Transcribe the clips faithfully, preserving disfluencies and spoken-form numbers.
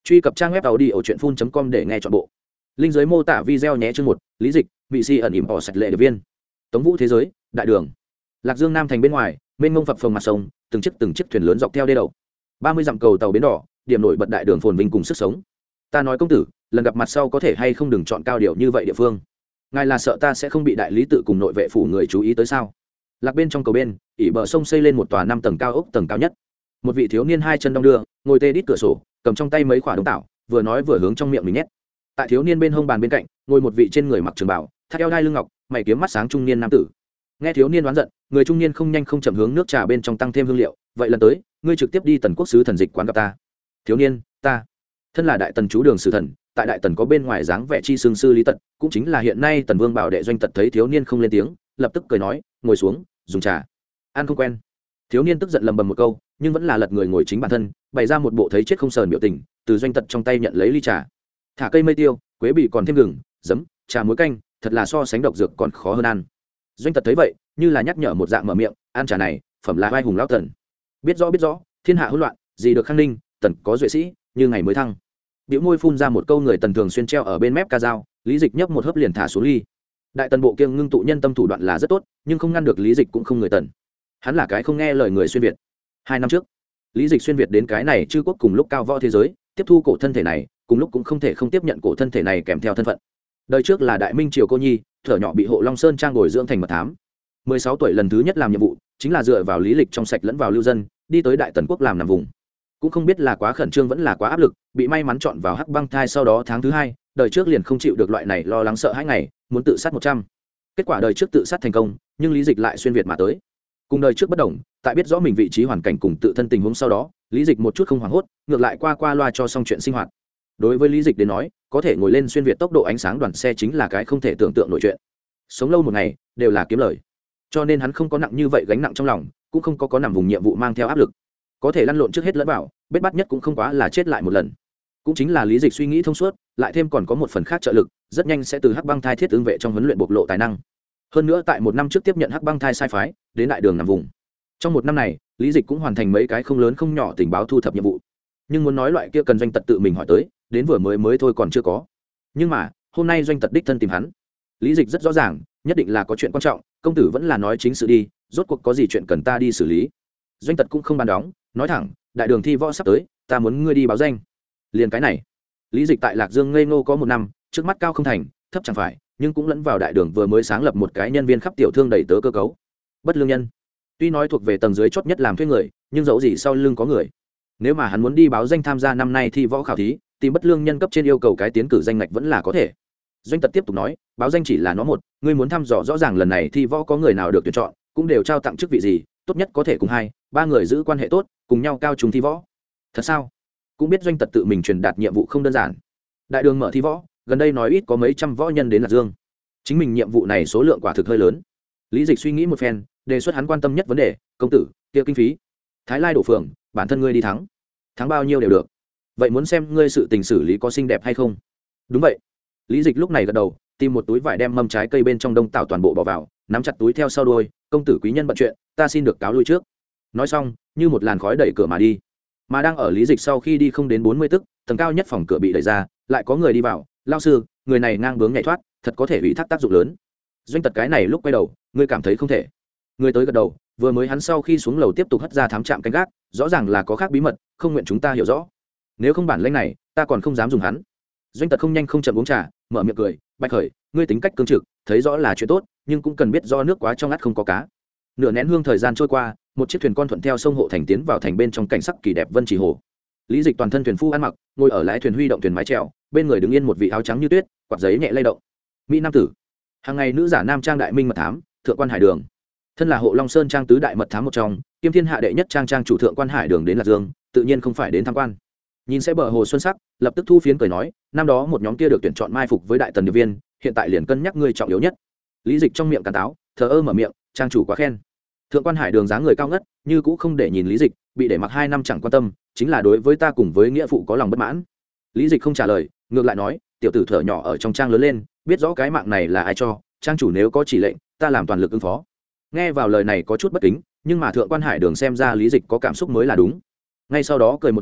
Truy cập trang web tàu đi ở truyện phun com để nghe trọn bộ. Linh dưới mô tả video nhé. Chương một, lý dịch, vị si ẩn ỉm bỏ sạch lệ điệp viên. Tống Vũ thế giới, đại đường. Lạc Dương Nam thành bên ngoài, mênh mông phập phồng mặt sông, từng chiếc từng chiếc thuyền lớn dọc theo đê đầu. ba mươi dặm cầu tàu bến đỏ, điểm nổi bật đại đường phồn vinh cùng sức sống. Ta nói công tử, lần gặp mặt sau có thể hay không đừng chọn cao điệu như vậy địa phương. Ngài là sợ ta sẽ không bị đại lý tự cùng nội vệ phủ người chú ý tới sao? Lạc bên trong cầu bên, ỉ bờ sông xây lên một tòa năm tầng cao ốc tầng cao nhất. Một vị thiếu niên hai chân đong đưa, ngồi tê đít cửa sổ, cầm trong tay mấy quả đống tảo, vừa nói vừa hướng trong miệng mình nhét. Tại thiếu niên bên hông bàn bên cạnh, ngồi một vị trên người mặc trường bảo, thắt eo đai lưng ngọc, mày kiếm mắt sáng trung niên nam tử. Nghe thiếu niên đoán giận, người trung niên không nhanh không chậm hướng nước trà bên trong tăng thêm hương liệu. Vậy lần tới, ngươi trực tiếp đi Tần Quốc sứ thần dịch quán gặp ta. Thiếu niên, ta thân là đại tần chú đường sử thần, tại đại tần có bên ngoài dáng vẻ chi xương sư lý tật, cũng chính là hiện nay tần vương bảo đệ doanh tật thấy thiếu niên không lên tiếng, lập tức cười nói, ngồi xuống, dùng trà. Ăn không quen. Thiếu niên tức giận lầm bầm một câu, nhưng vẫn là lật người ngồi chính bản thân, bày ra một bộ thấy chết không sờn biểu tình, từ doanh tật trong tay nhận lấy ly trà. Thả cây mây tiêu, quế bì còn thêm gừng, giấm, trà muối canh, thật là so sánh độc dược còn khó hơn ăn. Doanh tật thấy vậy, như là nhắc nhở một dạng mở miệng, ăn trà này, phẩm là vai hùng lão tần. Biết rõ biết rõ, thiên hạ hỗn loạn, gì được khang ninh, tần có duệ sĩ, như ngày mới thăng. Biểu môi phun ra một câu người tần thường xuyên treo ở bên mép ca dao, lý dịch nhấp một hớp liền thả xuống ly. Đại tần bộ kiêng ngưng tụ nhân tâm thủ đoạn là rất tốt, nhưng không ngăn được lý dịch cũng không người tần. Hắn là cái không nghe lời người xuyên việt. Hai năm trước, lý dịch xuyên việt đến cái này chư quốc cùng lúc cao võ thế giới, tiếp thu cổ thân thể này, cùng lúc cũng không thể không tiếp nhận cổ thân thể này kèm theo thân phận. Đời trước là đại minh triều cô nhi, thở nhỏ bị hộ Long Sơn trang bồi dưỡng thành mật thám. mười sáu tuổi lần thứ nhất làm nhiệm vụ, chính là dựa vào lý lịch trong sạch lẫn vào lưu dân, đi tới đại tần quốc làm nằm vùng. Cũng không biết là quá khẩn trương vẫn là quá áp lực, bị may mắn chọn vào hắc băng thai, sau đó tháng thứ hai, đời trước liền không chịu được loại này lo lắng sợ hãi ngày, muốn tự sát một trăm. Kết quả đời trước tự sát thành công, nhưng lý dịch lại xuyên việt mà tới. Cùng đời trước bất đồng, tại biết rõ mình vị trí hoàn cảnh cùng tự thân tình huống sau đó, lý dịch một chút không hoảng hốt, ngược lại qua qua loa cho xong chuyện sinh hoạt. Đối với lý dịch đến nói, có thể ngồi lên xuyên việt tốc độ ánh sáng đoàn xe chính là cái không thể tưởng tượng nổi chuyện. Sống lâu một ngày đều là kiếm lời, cho nên hắn không có nặng như vậy gánh nặng trong lòng, cũng không có có nằm vùng nhiệm vụ mang theo áp lực, có thể lăn lộn trước hết lẫn vào, bết bắt nhất cũng không quá là chết lại một lần. Cũng chính là lý dịch suy nghĩ thông suốt, lại thêm còn có một phần khác trợ lực, rất nhanh sẽ từ hắc băng thai thiết ứng vệ trong huấn luyện bộc lộ tài năng. Hơn nữa tại một năm trước tiếp nhận hắc băng thai sai phái, đến đại đường nằm vùng. Trong một năm này, lý dịch cũng hoàn thành mấy cái không lớn không nhỏ tình báo thu thập nhiệm vụ. Nhưng muốn nói loại kia cần doanh tật tự mình hỏi tới, đến vừa mới mới thôi còn chưa có. Nhưng mà hôm nay doanh tật đích thân tìm hắn, lý dịch rất rõ ràng, nhất định là có chuyện quan trọng. Công tử vẫn là nói chính sự đi, rốt cuộc có gì chuyện cần ta đi xử lý. Doanh tật cũng không bàn đóng, nói thẳng, đại đường thi võ sắp tới, ta muốn ngươi đi báo danh. Liền cái này, lý dịch tại Lạc Dương ngây ngô có một năm, trước mắt cao không thành, thấp chẳng phải, nhưng cũng lẫn vào đại đường vừa mới sáng lập một cái nhân viên khắp tiểu thương đầy tớ cơ cấu. Bất lương nhân, tuy nói thuộc về tầng dưới chót nhất làm thuê người, nhưng dẫu gì sau lưng có người. Nếu mà hắn muốn đi báo danh tham gia năm nay thi võ khảo thí, tìm bất lương nhân cấp trên yêu cầu cái tiến cử danh ngạch vẫn là có thể. Doanh tật tiếp tục nói, báo danh chỉ là nó một, ngươi muốn thăm dò rõ ràng lần này thi võ có người nào được tuyển chọn, cũng đều trao tặng chức vị gì, tốt nhất có thể cùng hai ba người giữ quan hệ tốt, cùng nhau cao trùng thi võ. Thật sao? Cũng biết doanh tật tự mình truyền đạt nhiệm vụ không đơn giản. Đại đường mở thi võ, gần đây nói ít có mấy trăm võ nhân đến Lạc Dương. Chính mình nhiệm vụ này số lượng quả thực hơi lớn. Lý dịch suy nghĩ một phen, đề xuất hắn quan tâm nhất vấn đề, công tử, kia kinh phí. Thái Lai đổ phường, bản thân ngươi đi thắng. Thắng bao nhiêu đều được. Vậy muốn xem ngươi sự tình xử lý có xinh đẹp hay không? Đúng vậy. Lý dịch lúc này gật đầu, tìm một túi vải đem mâm trái cây bên trong đông tảo toàn bộ bỏ vào, nắm chặt túi theo sau đuôi, công tử quý nhân bận chuyện, ta xin được cáo lui trước. Nói xong, như một làn khói đẩy cửa mà đi. Mà đang ở lý dịch sau khi đi không đến bốn mươi tức, tầng cao nhất phòng cửa bị đẩy ra, lại có người đi vào, lao sư, người này ngang bướng nhảy thoát, thật có thể ủy thác tác dụng lớn. Doanh tật cái này lúc quay đầu, ngươi cảm thấy không thể. Người tới gật đầu, vừa mới hắn sau khi xuống lầu tiếp tục hất ra thám trạm canh gác, rõ ràng là có khác bí mật, không nguyện chúng ta hiểu rõ. Nếu không bản lĩnh này, ta còn không dám dùng hắn. Doanh tật không nhanh không chậm uống trà, mở miệng cười, bạch khởi, ngươi tính cách cương trực, thấy rõ là chuyện tốt, nhưng cũng cần biết do nước quá trong ngắt không có cá. Nửa nén hương thời gian trôi qua, một chiếc thuyền con thuận theo sông hộ thành tiến vào thành bên trong cảnh sắc kỳ đẹp vân chỉ hồ. Lý dịch toàn thân thuyền phu ăn mặc, ngồi ở lái thuyền huy động thuyền mái chèo, bên người đứng yên một vị áo trắng như tuyết, quạt giấy nhẹ lay động. Mỹ nam tử, hàng ngày nữ giả nam trang đại minh mật thám, thượng quan hải đường. Thân là hộ Long Sơn trang tứ đại mật thám một trong, kiêm thiên hạ đệ nhất trang trang chủ thượng quan hải đường đến Lạc Dương, tự nhiên không phải đến tham quan. Nhìn sẽ bờ hồ xuân sắc, lập tức thu phiến cười nói, năm đó một nhóm kia được tuyển chọn mai phục với đại tần điệp viên, hiện tại liền cân nhắc ngươi trọng yếu nhất. Lý dịch trong miệng càn táo, thờ ơ mở miệng, trang chủ quá khen. Thượng quan hải đường dáng người cao ngất, như cũ không để nhìn lý dịch, bị để mặc hai năm chẳng quan tâm, chính là đối với ta cùng với nghĩa phụ có lòng bất mãn. Lý dịch không trả lời, ngược lại nói, tiểu tử thở nhỏ ở trong trang lớn lên, biết rõ cái mạng này là ai cho, trang chủ nếu có chỉ lệnh, ta làm toàn lực ứng phó. Nghe vào lời này có chút bất kính, nhưng mà thượng quan hải đường xem ra lý dịch có cảm xúc mới là đúng. Ngay sau đó cười một tiếng,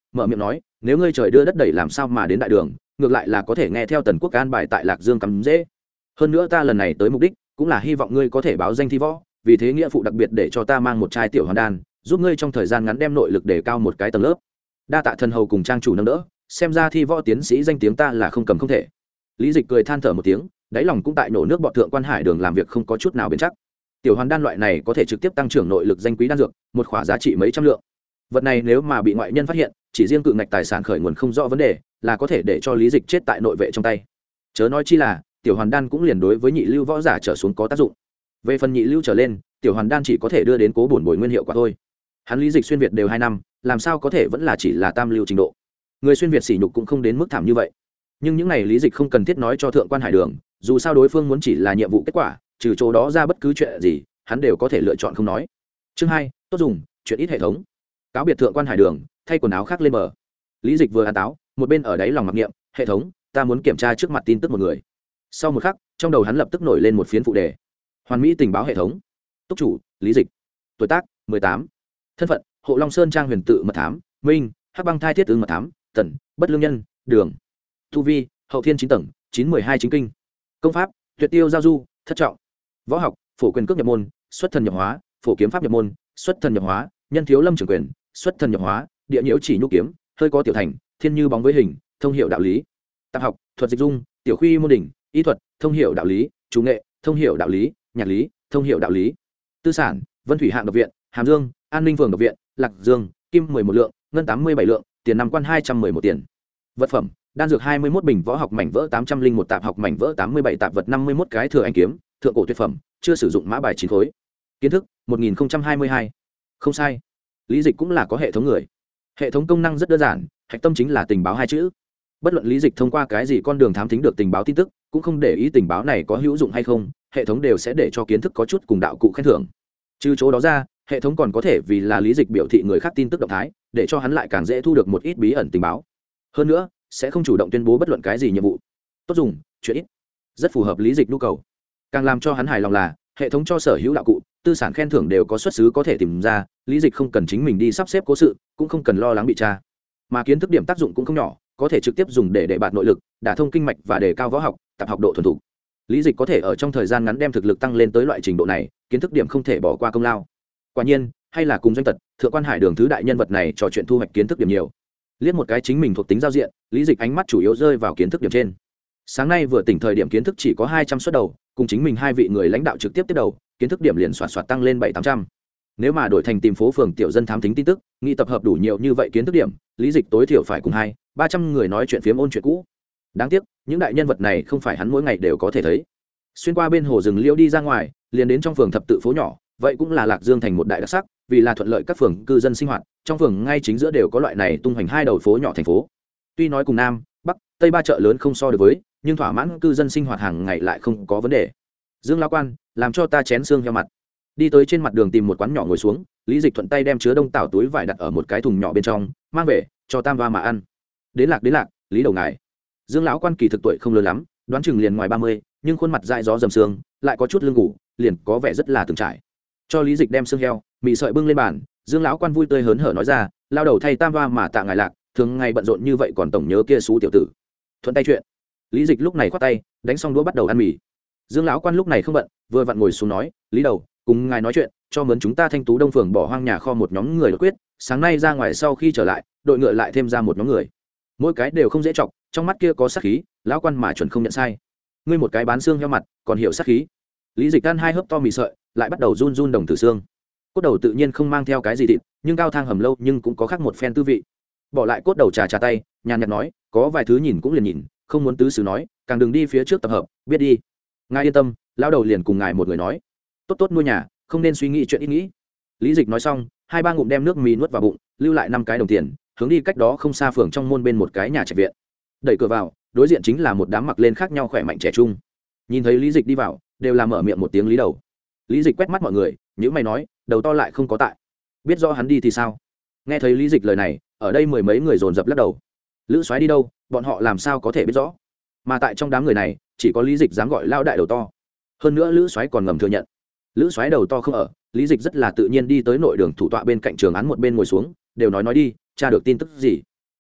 mở miệng nói nếu ngươi trời đưa đất đẩy làm sao mà đến đại đường, ngược lại là có thể nghe theo tần quốc an bài tại Lạc Dương cắm dễ. Hơn nữa ta lần này tới mục đích cũng là hy vọng ngươi có thể báo danh thi võ, vì thế nghĩa phụ đặc biệt để cho ta mang một chai tiểu hoàn đan, giúp ngươi trong thời gian ngắn đem nội lực để cao một cái tầng lớp. Đa tạ thần hầu cùng trang chủ nâng đỡ, xem ra thi võ tiến sĩ danh tiếng ta là không cầm không thể. Lý Dịch cười than thở một tiếng, đáy lòng cũng tại nổ nước bọt thượng quan hải đường làm việc không có chút nào bền chắc. Tiểu hoàn đan loại này có thể trực tiếp tăng trưởng nội lực danh quý đan dược, một khỏa giá trị mấy trăm lượng. Vật này nếu mà bị ngoại nhân phát hiện, chỉ riêng cự ngạch tài sản khởi nguồn không rõ vấn đề, là có thể để cho Lý Dịch chết tại nội vệ trong tay. Chớ nói chi là, tiểu hoàn đan cũng liền đối với nhị lưu võ giả trở xuống có tác dụng. Về phần nhị lưu trở lên, tiểu hoàn đan chỉ có thể đưa đến cố bổn bồi nguyên hiệu quả thôi. Hắn Lý Dịch xuyên việt đều hai năm, làm sao có thể vẫn là chỉ là tam lưu trình độ. Người xuyên việt sỉ nhục cũng không đến mức thảm như vậy. Nhưng những này Lý Dịch không cần thiết nói cho thượng quan hải đường, dù sao đối phương muốn chỉ là nhiệm vụ kết quả, trừ chỗ đó ra bất cứ chuyện gì, hắn đều có thể lựa chọn không nói. Chương hai, tốt dùng, chuyện ít hệ thống. Cáo biệt thượng quan hải đường, thay quần áo khác lên bờ. Lý Dịch vừa ăn táo, một bên ở đáy lòng mặc niệm, hệ thống, ta muốn kiểm tra trước mặt tin tức một người. Sau một khắc, trong đầu hắn lập tức nổi lên một phiến phụ đề. Hoàn mỹ tình báo hệ thống. Túc chủ, Lý Dịch. Tuổi tác, mười tám. Thân phận, Hộ Long Sơn trang huyền tự mật thám, Minh, Hắc Băng thai thiết ứng mật thám, Tần, Bất lương nhân, Đường. Tu vi, hậu thiên chín tầng, chín mười hai chính kinh. Công pháp, Tuyệt tiêu giao du, thất trọng. Võ học, phổ quyền cước nhập môn, xuất thần nhập hóa, phổ kiếm pháp nhập môn, xuất thần nhập hóa, nhân thiếu lâm trường quyền, xuất thần nhập hóa, địa nhiễu chỉ nhũ kiếm, hơi có tiểu thành, thiên như bóng với hình, thông hiểu đạo lý. Tạp học, thuật dịch dung, tiểu khuy môn đỉnh, y thuật, thông hiểu đạo lý, chủ nghệ, thông hiểu đạo lý, nhạc lý, thông hiểu đạo lý. Tư sản, Vân Thủy hạng độc viện, Hàm Dương, An Ninh phường độc viện, Lạc Dương, kim mười một lượng, ngân tám mươi bảy lượng, tiền năm quan hai trăm mười một tiền. Vật phẩm, đan dược hai mươi mốt bình, võ học mảnh vỡ tám trăm linh một, tạp học mảnh vỡ tám mươi bảy, tạp vật năm mươi mốt cái, thừa anh kiếm, thượng cổ tuyệt phẩm, chưa sử dụng mã bài chín khối. Kiến thức, một nghìn hai mươi hai. Không sai. Lý Dịch cũng là có hệ thống người. Hệ thống công năng rất đơn giản, hạch tâm chính là tình báo hai chữ. Bất luận Lý Dịch thông qua cái gì con đường thám thính được tình báo tin tức, cũng không để ý tình báo này có hữu dụng hay không, hệ thống đều sẽ để cho kiến thức có chút cùng đạo cụ khen thưởng. Trừ chỗ đó ra, hệ thống còn có thể vì là Lý Dịch biểu thị người khác tin tức động thái, để cho hắn lại càng dễ thu được một ít bí ẩn tình báo. Hơn nữa, sẽ không chủ động tuyên bố bất luận cái gì nhiệm vụ. Tốt dùng, chuyện ít. Rất phù hợp Lý Dịch nhu cầu. Càng làm cho hắn hài lòng là, hệ thống cho sở hữu đạo cụ, tư sản khen thưởng đều có xuất xứ có thể tìm ra, Lý Dịch không cần chính mình đi sắp xếp cố sự, cũng không cần lo lắng bị tra. Mà kiến thức điểm tác dụng cũng không nhỏ, có thể trực tiếp dùng để để bạt nội lực, đả thông kinh mạch và đề cao võ học, tập học độ thuần thục. Lý Dịch có thể ở trong thời gian ngắn đem thực lực tăng lên tới loại trình độ này, kiến thức điểm không thể bỏ qua công lao. Quả nhiên, hay là cùng doanh tật, thượng quan hải đường thứ đại nhân vật này trò chuyện thu hoạch kiến thức điểm nhiều. Liếc một cái chính mình thuộc tính giao diện, Lý Dịch ánh mắt chủ yếu rơi vào kiến thức điểm trên. Sáng nay vừa tỉnh thời điểm kiến thức chỉ có hai trăm suất đầu, cùng chính mình hai vị người lãnh đạo trực tiếp tiếp đầu, kiến thức điểm liền xoạt xoạt tăng lên bảy tám trăm. Nếu mà đổi thành tìm phố phường tiểu dân thám thính tin tức, nghĩ tập hợp đủ nhiều như vậy kiến thức điểm, Lý Dịch tối thiểu phải cùng hai ba trăm người nói chuyện phiếm ôn chuyện cũ. Đáng tiếc, những đại nhân vật này không phải hắn mỗi ngày đều có thể thấy. Xuyên qua bên hồ rừng liễu đi ra ngoài, liền đến trong phường thập tự phố nhỏ, vậy cũng là Lạc Dương thành một đại đặc sắc, vì là thuận lợi các phường cư dân sinh hoạt, trong phường ngay chính giữa đều có loại này tung hoành hai đầu phố nhỏ thành phố. Tuy nói cùng nam, bắc, tây ba chợ lớn không so được với, nhưng thỏa mãn cư dân sinh hoạt hàng ngày lại không có vấn đề. Dương lão quan, làm cho ta chén xương heo mặt. Đi tới trên mặt đường tìm một quán nhỏ ngồi xuống, Lý Dịch thuận tay đem chứa đông tảo túi vải đặt ở một cái thùng nhỏ bên trong, mang về cho tam va mà ăn. Đến lạc đến lạc, Lý đầu ngài. Dương lão quan kỳ thực tuổi không lớn lắm, đoán chừng liền ngoài ba mươi, nhưng khuôn mặt dại gió dầm sương, lại có chút lưng ngủ, liền có vẻ rất là từng trải. Cho Lý Dịch đem xương heo, mì sợi bưng lên bàn, Dương lão quan vui tươi hớn hở nói ra, lao đầu thay tam va mà tạ ngài lạc, thường ngày bận rộn như vậy còn tổng nhớ kia xú tiểu tử. Thuận tay chuyện. Lý Dịch lúc này khoát tay, đánh xong đũa bắt đầu ăn mì. Dương lão quan lúc này không bận, vừa vặn ngồi xuống nói, Lý đầu, cùng ngài nói chuyện, cho mướn chúng ta Thanh Tú Đông phường bỏ hoang nhà kho một nhóm người đột quyết, sáng nay ra ngoài sau khi trở lại, đội ngựa lại thêm ra một nhóm người. Mỗi cái đều không dễ chọc, trong mắt kia có sát khí, lão quan mà chuẩn không nhận sai. Ngươi một cái bán xương heo mặt, còn hiểu sát khí. Lý Dịch ăn hai hớp to mì sợi, lại bắt đầu run run đồng tử xương. Cốt đầu tự nhiên không mang theo cái gì thịt, nhưng cao thang hầm lâu nhưng cũng có khác một phen tư vị. Bỏ lại cốt đầu trà trà tay, nhàn nhạt nói, có vài thứ nhìn cũng liền nhìn, không muốn tứ xứ nói, càng đừng đi phía trước tập hợp, biết đi. Ngài yên tâm, lão đầu liền cùng ngài một người nói, tốt tốt nuôi nhà, không nên suy nghĩ chuyện ít nghĩ. Lý Dịch nói xong, hai ba ngụm đem nước mì nuốt vào bụng, lưu lại năm cái đồng tiền, hướng đi cách đó không xa phường trong môn bên một cái nhà trạch viện. Đẩy cửa vào, đối diện chính là một đám mặc lên khác nhau khỏe mạnh trẻ trung. Nhìn thấy Lý Dịch đi vào, đều làm mở miệng một tiếng Lý đầu. Lý Dịch quét mắt mọi người, nhíu mày nói, đầu to lại không có tại, biết rõ hắn đi thì sao? Nghe thấy Lý Dịch lời này, ở đây mười mấy người dồn dập lắc đầu. Lữ Soái đi đâu, bọn họ làm sao có thể biết rõ? Mà tại trong đám người này, chỉ có Lý Dịch dám gọi lao đại đầu to. Hơn nữa Lữ Soái còn ngầm thừa nhận. Lữ Soái đầu to không ở, Lý Dịch rất là tự nhiên đi tới nội đường thủ tọa bên cạnh trường án một bên ngồi xuống, đều nói nói đi, tra được tin tức gì?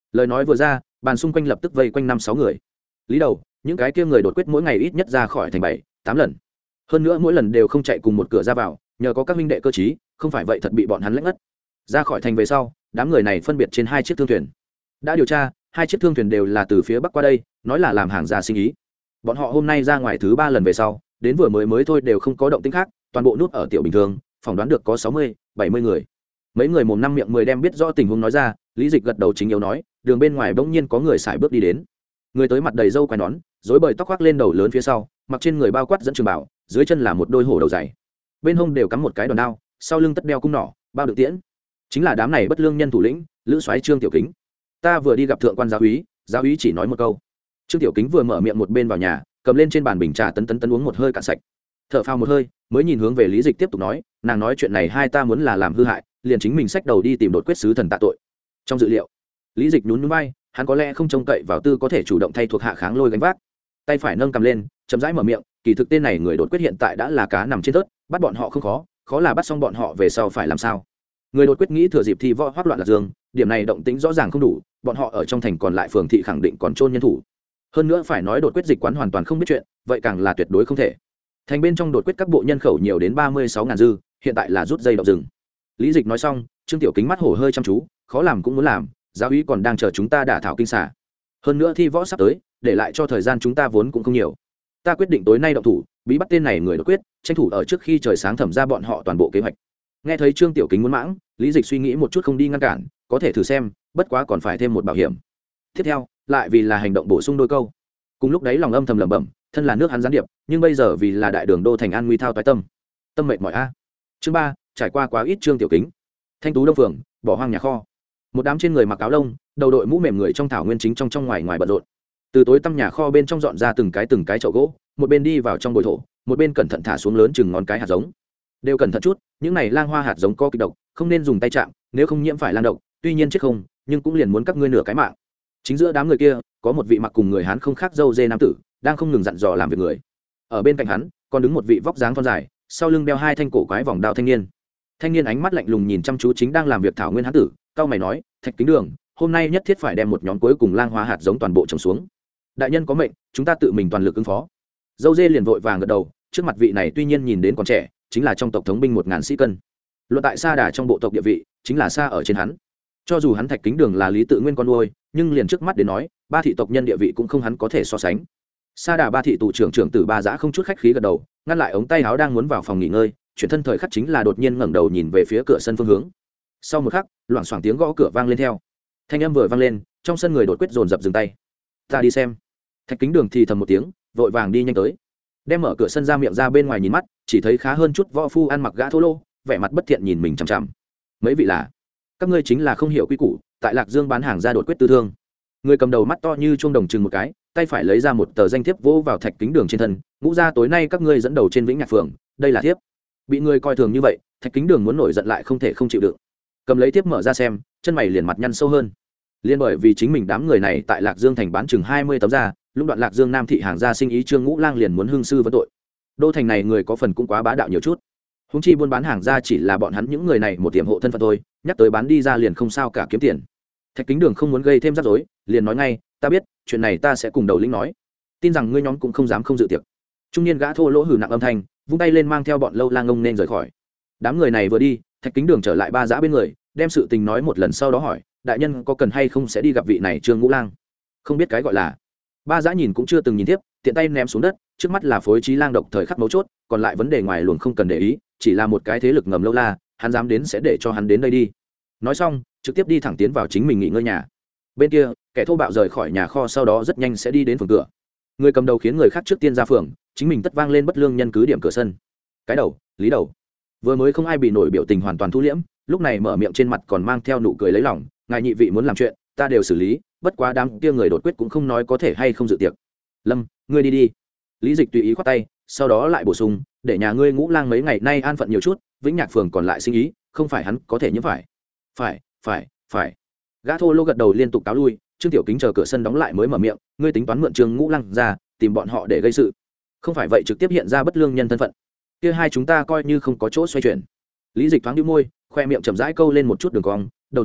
Lời nói vừa ra, bàn xung quanh lập tức vây quanh năm sáu người. Lý đầu, những cái kia người đột quyết mỗi ngày ít nhất ra khỏi thành bảy tám lần, hơn nữa mỗi lần đều không chạy cùng một cửa ra vào, nhờ có các minh đệ cơ trí, không phải vậy thật bị bọn hắn lách ngất. Ra khỏi thành về sau, đám người này phân biệt trên hai chiếc thương thuyền. Đã điều tra, hai chiếc thương thuyền đều là từ phía bắc qua đây, nói là làm hàng ra sinh ý. Bọn họ hôm nay ra ngoài thứ ba lần về sau, đến vừa mới mới thôi đều không có động tĩnh khác, toàn bộ nút ở tiểu bình thường, phỏng đoán được có sáu mươi bảy mươi người. Mấy người mồm năm miệng mười đem biết rõ tình huống nói ra. Lý Dịch gật đầu chính yếu nói, đường bên ngoài bỗng nhiên có người xài bước đi đến. Người tới mặt đầy râu quai nón, rối bời tóc khoác lên đầu lớn phía sau, mặc trên người bao quát dẫn trường bảo, dưới chân là một đôi hổ đầu dày, bên hông đều cắm một cái đòn đao, sau lưng tất đeo cung nỏ, bao đựng tiễn. Chính là đám này bất lương nhân thủ lĩnh, lữ soái Trương Tiểu Kính. Ta vừa đi gặp thượng quan giáo úy, giáo úy chỉ nói một câu. Trương Tiểu Kính vừa mở miệng một bên vào nhà, cầm lên trên bàn bình trà tấn tấn tấn uống một hơi cạn sạch. Thở phào một hơi, mới nhìn hướng về Lý Dịch tiếp tục nói, nàng nói chuyện này hai ta muốn là làm hư hại, liền chính mình xách đầu đi tìm đột quyết sứ thần tạ tội. Trong dự liệu, Lý Dịch nhún nhún vai, hắn có lẽ không trông cậy vào tư có thể chủ động thay thuộc hạ kháng lôi gánh vác. Tay phải nâng cầm lên, chậm rãi mở miệng, kỳ thực tên này người đột quyết hiện tại đã là cá nằm trên tớt, bắt bọn họ không khó, khó là bắt xong bọn họ về sau phải làm sao. Người đột quyết nghĩ thừa dịp thi võ hoắc loạn Lạc Dương, điểm này động tĩnh rõ ràng không đủ, bọn họ ở trong thành còn lại phường thị khẳng định còn trôn nhân thủ. Hơn nữa phải nói đột quyết dịch quán hoàn toàn không biết chuyện, vậy càng là tuyệt đối không thể. Thành bên trong đột quyết các bộ nhân khẩu nhiều đến ba mươi sáu ngàn dư, hiện tại là rút dây động rừng. Lý Dịch nói xong, Trương Tiểu Kính mắt hổ hơi chăm chú, khó làm cũng muốn làm, giáo úy còn đang chờ chúng ta đả thảo kinh xả. Hơn nữa thi võ sắp tới, để lại cho thời gian chúng ta vốn cũng không nhiều. Ta quyết định tối nay động thủ, bí bắt tên này người đột quyết, tranh thủ ở trước khi trời sáng thẩm ra bọn họ toàn bộ kế hoạch. Nghe thấy Trương Tiểu Kính muốn mãng, Lý Dịch suy nghĩ một chút không đi ngăn cản, có thể thử xem, bất quá còn phải thêm một bảo hiểm. Tiếp theo, lại vì là hành động bổ sung đôi câu. Cùng lúc đấy lòng âm thầm lẩm bẩm, thân là nước hắn gián điệp, nhưng bây giờ vì là đại đường đô thành an nguy thao toái tâm. Tâm mệt mỏi a. Chương ba, trải qua quá ít Trương Tiểu Kính. Thanh Tú Đông phường, bỏ hoang nhà kho. Một đám trên người mặc áo lông, đầu đội mũ mềm người trong thảo nguyên chính trong trong ngoài ngoài bận rộn. Từ tối tăm nhà kho bên trong dọn ra từng cái từng cái chậu gỗ, một bên đi vào trong bồi thổ, một bên cẩn thận thả xuống lớn chừng ngón cái hạt giống. Đều cẩn thận chút, những này lang hoa hạt giống có kịch độc, không nên dùng tay chạm, nếu không nhiễm phải lang độc, tuy nhiên chết không, nhưng cũng liền muốn các ngươi nửa cái mạng. Chính giữa đám người kia, có một vị mặc cùng người Hán không khác dâu dê nam tử, đang không ngừng dặn dò làm việc người. Ở bên cạnh hắn, còn đứng một vị vóc dáng thon dài, sau lưng đeo hai thanh cổ quái vòng đao thanh niên. Thanh niên ánh mắt lạnh lùng nhìn chăm chú chính đang làm việc thảo nguyên hán tử, cao mày nói, Thạch Kính Đường, hôm nay nhất thiết phải đem một nhóm cuối cùng lang hoa hạt giống toàn bộ trồng xuống. Đại nhân có mệnh, chúng ta tự mình toàn lực ứng phó. Dâu dê liền vội vàng gật đầu, trước mặt vị này tuy nhiên nhìn đến còn trẻ, chính là trong tộc thống binh một ngàn sĩ cân. Luận tại Sa Đà trong bộ tộc địa vị, chính là xa ở trên hắn. Cho dù hắn Thạch Kính Đường là Lý Tự Nguyên con nuôi, nhưng liền trước mắt đến nói, ba thị tộc nhân địa vị cũng không hắn có thể so sánh. Sa Đà ba thị tù trưởng trưởng tử Ba Dã không chút khách khí gật đầu, ngăn lại ống tay áo đang muốn vào phòng nghỉ ngơi, chuyển thân thời khắc chính là đột nhiên ngẩng đầu nhìn về phía cửa sân phương hướng. Sau một khắc, loảng xoảng tiếng gõ cửa vang lên theo. Thanh âm vừa vang lên, trong sân người đột quyết dồn dập dừng tay. Ta đi xem. Thạch Kính Đường thì thầm một tiếng, vội vàng đi nhanh tới. Đem mở cửa sân ra miệng ra bên ngoài nhìn mắt, chỉ thấy khá hơn chút võ phu ăn mặc gã thô lô, vẻ mặt bất thiện nhìn mình chằm chằm. Mấy vị là? Các ngươi chính là không hiểu quy củ, tại Lạc Dương bán hàng ra đột quyết tư thương. Người cầm đầu mắt to như chuông đồng chừng một cái, tay phải lấy ra một tờ danh thiếp vỗ vào Thạch Kính Đường trên thân, ngũ ra tối nay các ngươi dẫn đầu trên Vĩnh Nhạc phường, đây là thiếp. Bị người coi thường như vậy, Thạch Kính Đường muốn nổi giận lại không thể không chịu đựng. Cầm lấy thiếp mở ra xem, chân mày liền mặt nhăn sâu hơn. Liên bởi vì chính mình đám người này tại Lạc Dương thành bán chừng hai mươi tấm da, lúc đoạn Lạc Dương Nam thị hàng gia sinh ý Trương Ngũ Lang liền muốn hưng sư vấn tội. Đô thành này người có phần cũng quá bá đạo nhiều chút. Húng chi buôn bán hàng gia chỉ là bọn hắn những người này một tiệm hộ thân phận thôi, nhắc tới bán đi ra liền không sao cả kiếm tiền. Thạch Kính Đường không muốn gây thêm rắc rối, liền nói ngay, ta biết, chuyện này ta sẽ cùng đầu lĩnh nói. Tin rằng ngươi nhóm cũng không dám không dự tiệc. Trung niên gã thô lỗ hừ nặng âm thanh, vung tay lên mang theo bọn lâu lang ngông nên rời khỏi. Đám người này vừa đi, Thạch Kính Đường trở lại Ba Dã bên người, đem sự tình nói một lần sau đó hỏi, đại nhân có cần hay không sẽ đi gặp vị này Trương Ngũ Lang? Không biết cái gọi là. Ba Dã nhìn cũng chưa từng nhìn tiếp, tiện tay ném xuống đất, trước mắt là phối trí lang độc thời khắc mấu chốt, còn lại vấn đề ngoài luồng không cần để ý, chỉ là một cái thế lực ngầm lâu la, hắn dám đến sẽ để cho hắn đến đây đi. Nói xong, trực tiếp đi thẳng tiến vào chính mình nghỉ ngơi nhà. Bên kia, kẻ thô bạo rời khỏi nhà kho sau đó rất nhanh sẽ đi đến phường cửa. Người cầm đầu khiến người khác trước tiên ra phường, chính mình tất vang lên bất lương nhân cứ điểm cửa sân. Cái đầu, Lý đầu. Vừa mới không ai bị nổi biểu tình hoàn toàn thu liễm, lúc này mở miệng trên mặt còn mang theo nụ cười lấy lòng, ngài nhị vị muốn làm chuyện, ta đều xử lý, bất quá đám kia người đột quyết cũng không nói có thể hay không dự tiệc. Lâm, ngươi đi đi. Lý Dịch tùy ý khoát tay, sau đó lại bổ sung, để nhà ngươi Ngũ Lang mấy ngày nay an phận nhiều chút, Vĩnh Nhạc phường còn lại sinh ý, không phải hắn có thể nhiễm phải. Phải, phải, phải. Gã thô lô gật đầu liên tục cáo lui. Trương Tiểu Kính chờ cửa sân đóng lại mới mở miệng, ngươi tính toán mượn Trương Ngũ Lang ra, tìm bọn họ để gây sự. Không phải vậy trực tiếp hiện ra bất lương nhân thân phận. Kia hai chúng ta coi như không có chỗ xoay chuyển. Lý Dịch thoáng nhíu môi, khoe miệng chậm rãi câu lên một chút đường cong, đầu to,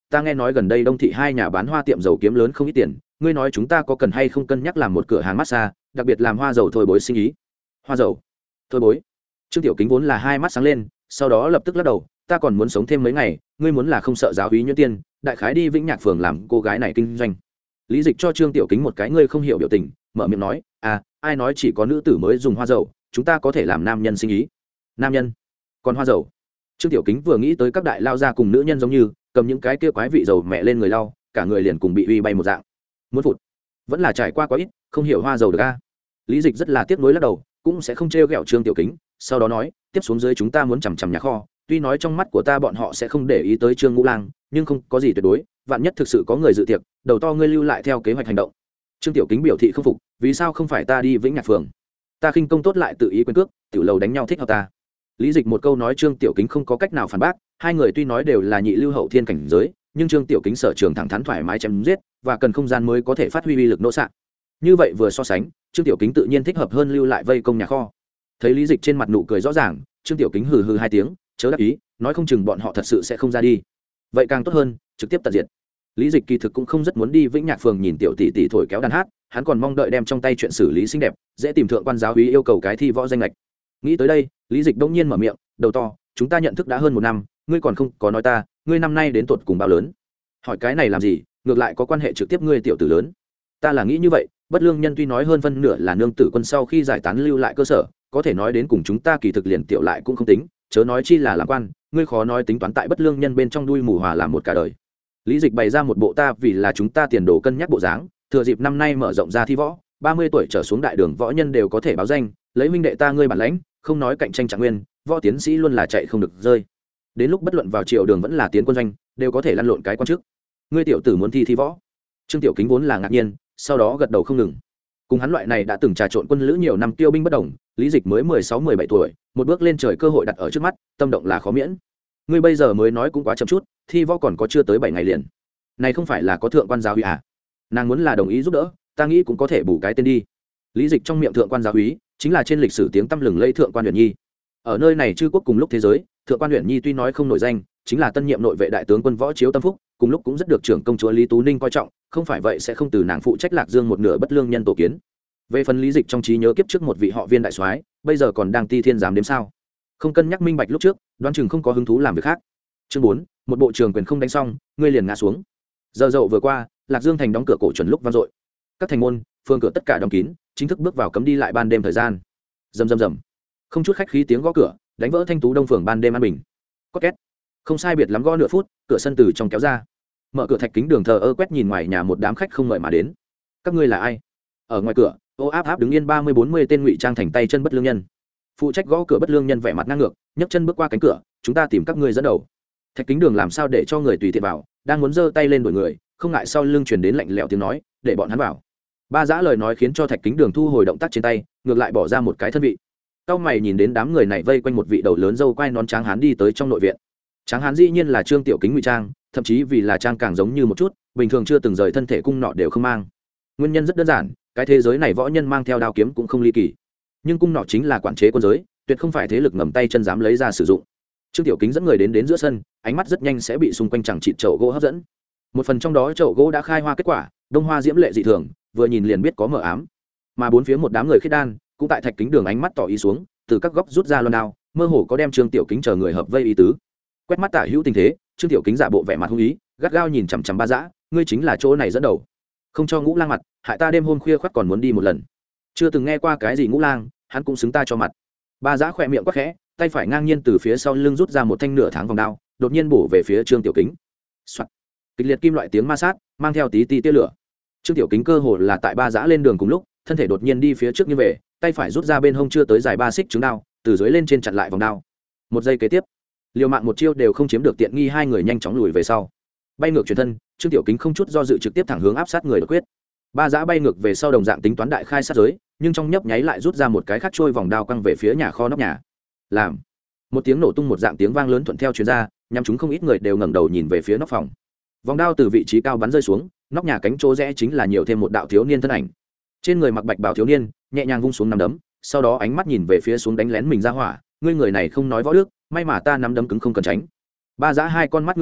ta nghe nói gần đây Đông thị hai nhà bán hoa tiệm dầu kiếm lớn không ít tiền, ngươi nói chúng ta có cần hay không cân nhắc làm một cửa hàng massage, đặc biệt làm hoa dầu thôi bối sinh ý. Hoa dầu thôi bối. Trương Tiểu Kính vốn là hai mắt sáng lên, sau đó lập tức lắc đầu, ta còn muốn sống thêm mấy ngày, ngươi muốn là không sợ giáo úy nhuyễn tiên, đại khái đi Vĩnh Nhạc phường làm cô gái này kinh doanh. Lý Dịch cho Trương Tiểu Kính một cái ngươi không hiểu biểu tình, mở miệng nói, à, ai nói chỉ có nữ tử mới dùng hoa dầu, chúng ta có thể làm nam nhân sinh ý. Nam nhân? Còn hoa dầu? Trương Tiểu Kính vừa nghĩ tới các đại lao ra cùng nữ nhân giống như cầm những cái kia quái vị dầu mẹ lên người lau, cả người liền cùng bị uy bay một dạng. Muốn phụt. Vẫn là trải qua quá ít, không hiểu hoa dầu được a. Lý Dịch rất là tiếc nuối lắc đầu, cũng sẽ không trêu ghẹo Trương Tiểu Kính, sau đó nói, tiếp xuống dưới chúng ta muốn chằm chằm nhà kho, tuy nói trong mắt của ta bọn họ sẽ không để ý tới Trương Ngũ Lang, nhưng không có gì tuyệt đối, vạn nhất thực sự có người dự tiệc, đầu to ngươi lưu lại theo kế hoạch hành động. Trương Tiểu Kính biểu thị không phục, vì sao không phải ta đi Vĩnh Nhạc phường? Ta khinh công tốt lại tự ý quyền cước, tiểu lầu đánh nhau thích hợp ta. Lý Dịch một câu nói Trương Tiểu Kính không có cách nào phản bác, hai người tuy nói đều là nhị lưu hậu thiên cảnh giới, nhưng Trương Tiểu Kính sở trường thẳng thắn thoải mái chém giết, và cần không gian mới có thể phát huy uy lực nỗ xạ. Như vậy vừa so sánh, Trương Tiểu Kính tự nhiên thích hợp hơn lưu lại vây công nhà kho. Thấy Lý Dịch trên mặt nụ cười rõ ràng, Trương Tiểu Kính hừ hừ hai tiếng, chớ đắc ý, nói không chừng bọn họ thật sự sẽ không ra đi. Vậy càng tốt hơn, trực tiếp tận diệt. Lý Dịch kỳ thực cũng không rất muốn đi Vĩnh Nhạc phường nhìn tiểu tỷ tỷ thổi kéo đàn hát, hắn còn mong đợi đem trong tay chuyện xử lý xinh đẹp, dễ tìm thượng quan giáo úy yêu cầu cái thi võ danh lệch. Nghĩ tới đây, Lý Dịch bỗng nhiên mở miệng, đầu to, chúng ta nhận thức đã hơn một năm, ngươi còn không có nói ta, ngươi năm nay đến tuột cùng bao lớn? Hỏi cái này làm gì, ngược lại có quan hệ trực tiếp ngươi tiểu tử lớn. Ta là nghĩ như vậy, bất lương nhân tuy nói hơn phân nửa là nương tử quân sau khi giải tán lưu lại cơ sở, có thể nói đến cùng chúng ta kỳ thực liền tiểu lại cũng không tính, chớ nói chi là làm quan, ngươi khó nói tính toán tại bất lương nhân bên trong đuôi mù hòa làm một cả đời. Lý Dịch bày ra một bộ ta vì là chúng ta tiền đồ cân nhắc bộ dáng, thừa dịp năm nay mở rộng ra thi võ, ba mươi tuổi trở xuống đại đường võ nhân đều có thể báo danh, lấy huynh đệ ta ngươi bản lãnh, không nói cạnh tranh trạng nguyên, võ tiến sĩ luôn là chạy không được rơi. Đến lúc bất luận vào triều đường vẫn là tiến quân doanh, đều có thể lăn lộn cái quan chức. Ngươi tiểu tử muốn thi thi võ? Trương Tiểu Kính vốn là ngạc nhiên, sau đó gật đầu không ngừng. Cùng hắn loại này đã từng trà trộn quân lữ nhiều năm tiêu binh bất đồng, Lý Dịch mới mười sáu mười bảy tuổi, một bước lên trời cơ hội đặt ở trước mắt, tâm động là khó miễn. Ngươi bây giờ mới nói cũng quá chậm chút, thi võ còn có chưa tới bảy ngày liền. Này không phải là có thượng quan giáo úy à? Nàng muốn là đồng ý giúp đỡ, ta nghĩ cũng có thể bù cái tên đi. Lý Dịch trong miệng thượng quan giáo úy, chính là trên lịch sử tiếng tăm lừng lẫy thượng quan Uyển Nhi. Ở nơi này chư quốc cùng lúc thế giới, thượng quan Uyển Nhi tuy nói không nổi danh, chính là tân nhiệm nội vệ đại tướng quân võ chiếu tâm phúc, cùng lúc cũng rất được trưởng công chúa Lý Tú Ninh coi trọng, không phải vậy sẽ không từ nàng phụ trách Lạc Dương một nửa bất lương nhân tổ kiến. Về phần Lý Dịch trong trí nhớ kiếp trước một vị họ Viên đại soái, bây giờ còn đang ti thiên giám đếm sao? Không cân nhắc minh bạch lúc trước, đoán chừng không có hứng thú làm việc khác. Chương bốn, một bộ trường quyền không đánh xong, ngươi liền ngã xuống. Giờ dậu vừa qua, Lạc Dương thành đóng cửa cổ chuẩn lúc vang dội. Các thành môn, phương cửa tất cả đóng kín, chính thức bước vào cấm đi lại ban đêm thời gian. Rầm rầm rầm. Không chút khách khí tiếng gõ cửa, đánh vỡ thanh tú đông phường ban đêm an bình. Có két. Không sai biệt lắm gõ nửa phút, cửa sân từ trong kéo ra. Mở cửa thạch kính đường thờ ơ quét nhìn ngoài nhà một đám khách không mời mà đến. Các ngươi là ai? Ở ngoài cửa, ô áp áp đứng yên ba mươi bốn mươi tên ngụy trang thành tay chân bất lương nhân. Phụ trách gõ cửa bất lương nhân vẻ mặt ngang ngược, nhấc chân bước qua cánh cửa, chúng ta tìm các ngươi dẫn đầu. Thạch kính đường làm sao để cho người tùy tiện vào, đang muốn giơ tay lên đuổi người, không ngại sau lưng truyền đến lạnh lẽo tiếng nói, để bọn hắn vào. Ba giã lời nói khiến cho thạch kính đường thu hồi động tác trên tay, ngược lại bỏ ra một cái thân vị. Cao mày nhìn đến đám người này vây quanh một vị đầu lớn râu quai nón tráng hán đi tới trong nội viện. Tráng hán dĩ nhiên là Trương Tiểu Kính ngụy trang, thậm chí vì là trang càng giống như một chút, bình thường chưa từng rời thân thể cung nọ đều không mang. Nguyên nhân rất đơn giản, cái thế giới này võ nhân mang theo đao kiếm cũng không ly kỳ, nhưng cung nọ chính là quản chế quân giới, tuyệt không phải thế lực ngầm tay chân dám lấy ra sử dụng. Trương Tiểu Kính dẫn người đến đến giữa sân, ánh mắt rất nhanh sẽ bị xung quanh chẳng chịt chậu gỗ hấp dẫn. Một phần trong đó chậu gỗ đã khai hoa kết quả, đông hoa diễm lệ dị thường, vừa nhìn liền biết có mờ ám. Mà bốn phía một đám người khiết đan, cũng tại thạch kính đường ánh mắt tỏ ý xuống, từ các góc rút ra loan đao, mơ hồ có đem Trương Tiểu Kính chờ người hợp vây ý tứ. Quét mắt tả hữu tình thế, Trương Tiểu Kính giả bộ vẻ mặt hung ý, gắt gao nhìn chằm chằm ba dã, ngươi chính là chỗ này dẫn đầu, không cho Ngũ Lang mặt, hại ta đêm hôm khuya khoắt còn muốn đi một lần. Chưa từng nghe qua cái gì Ngũ Lang, hắn cũng xứng ta cho mặt. Ba dã khỏe miệng quắc khẽ, tay phải ngang nhiên từ phía sau lưng rút ra một thanh nửa tháng vòng đao, đột nhiên bổ về phía Trương Tiểu Kính. Soạt. Kịch liệt kim loại tiếng ma sát, mang theo tí tí tia lửa. Trương Tiểu Kính cơ hồ là tại ba dã lên đường cùng lúc, thân thể đột nhiên đi phía trước như về, tay phải rút ra bên hông chưa tới dài ba xích trứng đao, từ dưới lên trên chặn lại vòng đao. Một giây kế tiếp, liều mạng một chiêu đều không chiếm được tiện nghi, hai người nhanh chóng lùi về sau. Bay ngược chuyển thân, Trương Tiểu Kính không chút do dự trực tiếp thẳng hướng áp sát người đột quyết. Ba dã bay ngược về sau đồng dạng tính toán đại khai sát giới, nhưng trong nhấp nháy lại rút ra một cái khác trôi vòng đao quăng về phía nhà kho nóc nhà. Làm một tiếng nổ tung một dạng tiếng vang lớn thuận theo chuyến ra, nhằm chúng không ít người đều ngẩng đầu nhìn về phía nóc phòng. Vòng đao từ vị trí cao bắn rơi xuống, nóc nhà cánh chỗ rẽ chính là nhiều thêm một đạo thiếu niên thân ảnh. Trên người mặc bạch bào thiếu niên nhẹ nhàng vung xuống nắm đấm, sau đó ánh mắt nhìn về phía xuống đánh lén mình ra hỏa, ngươi người này không nói võ đức, may mà ta nắm đấm cứng không cần tránh. Ba dã hai con mắt ngưng tụ,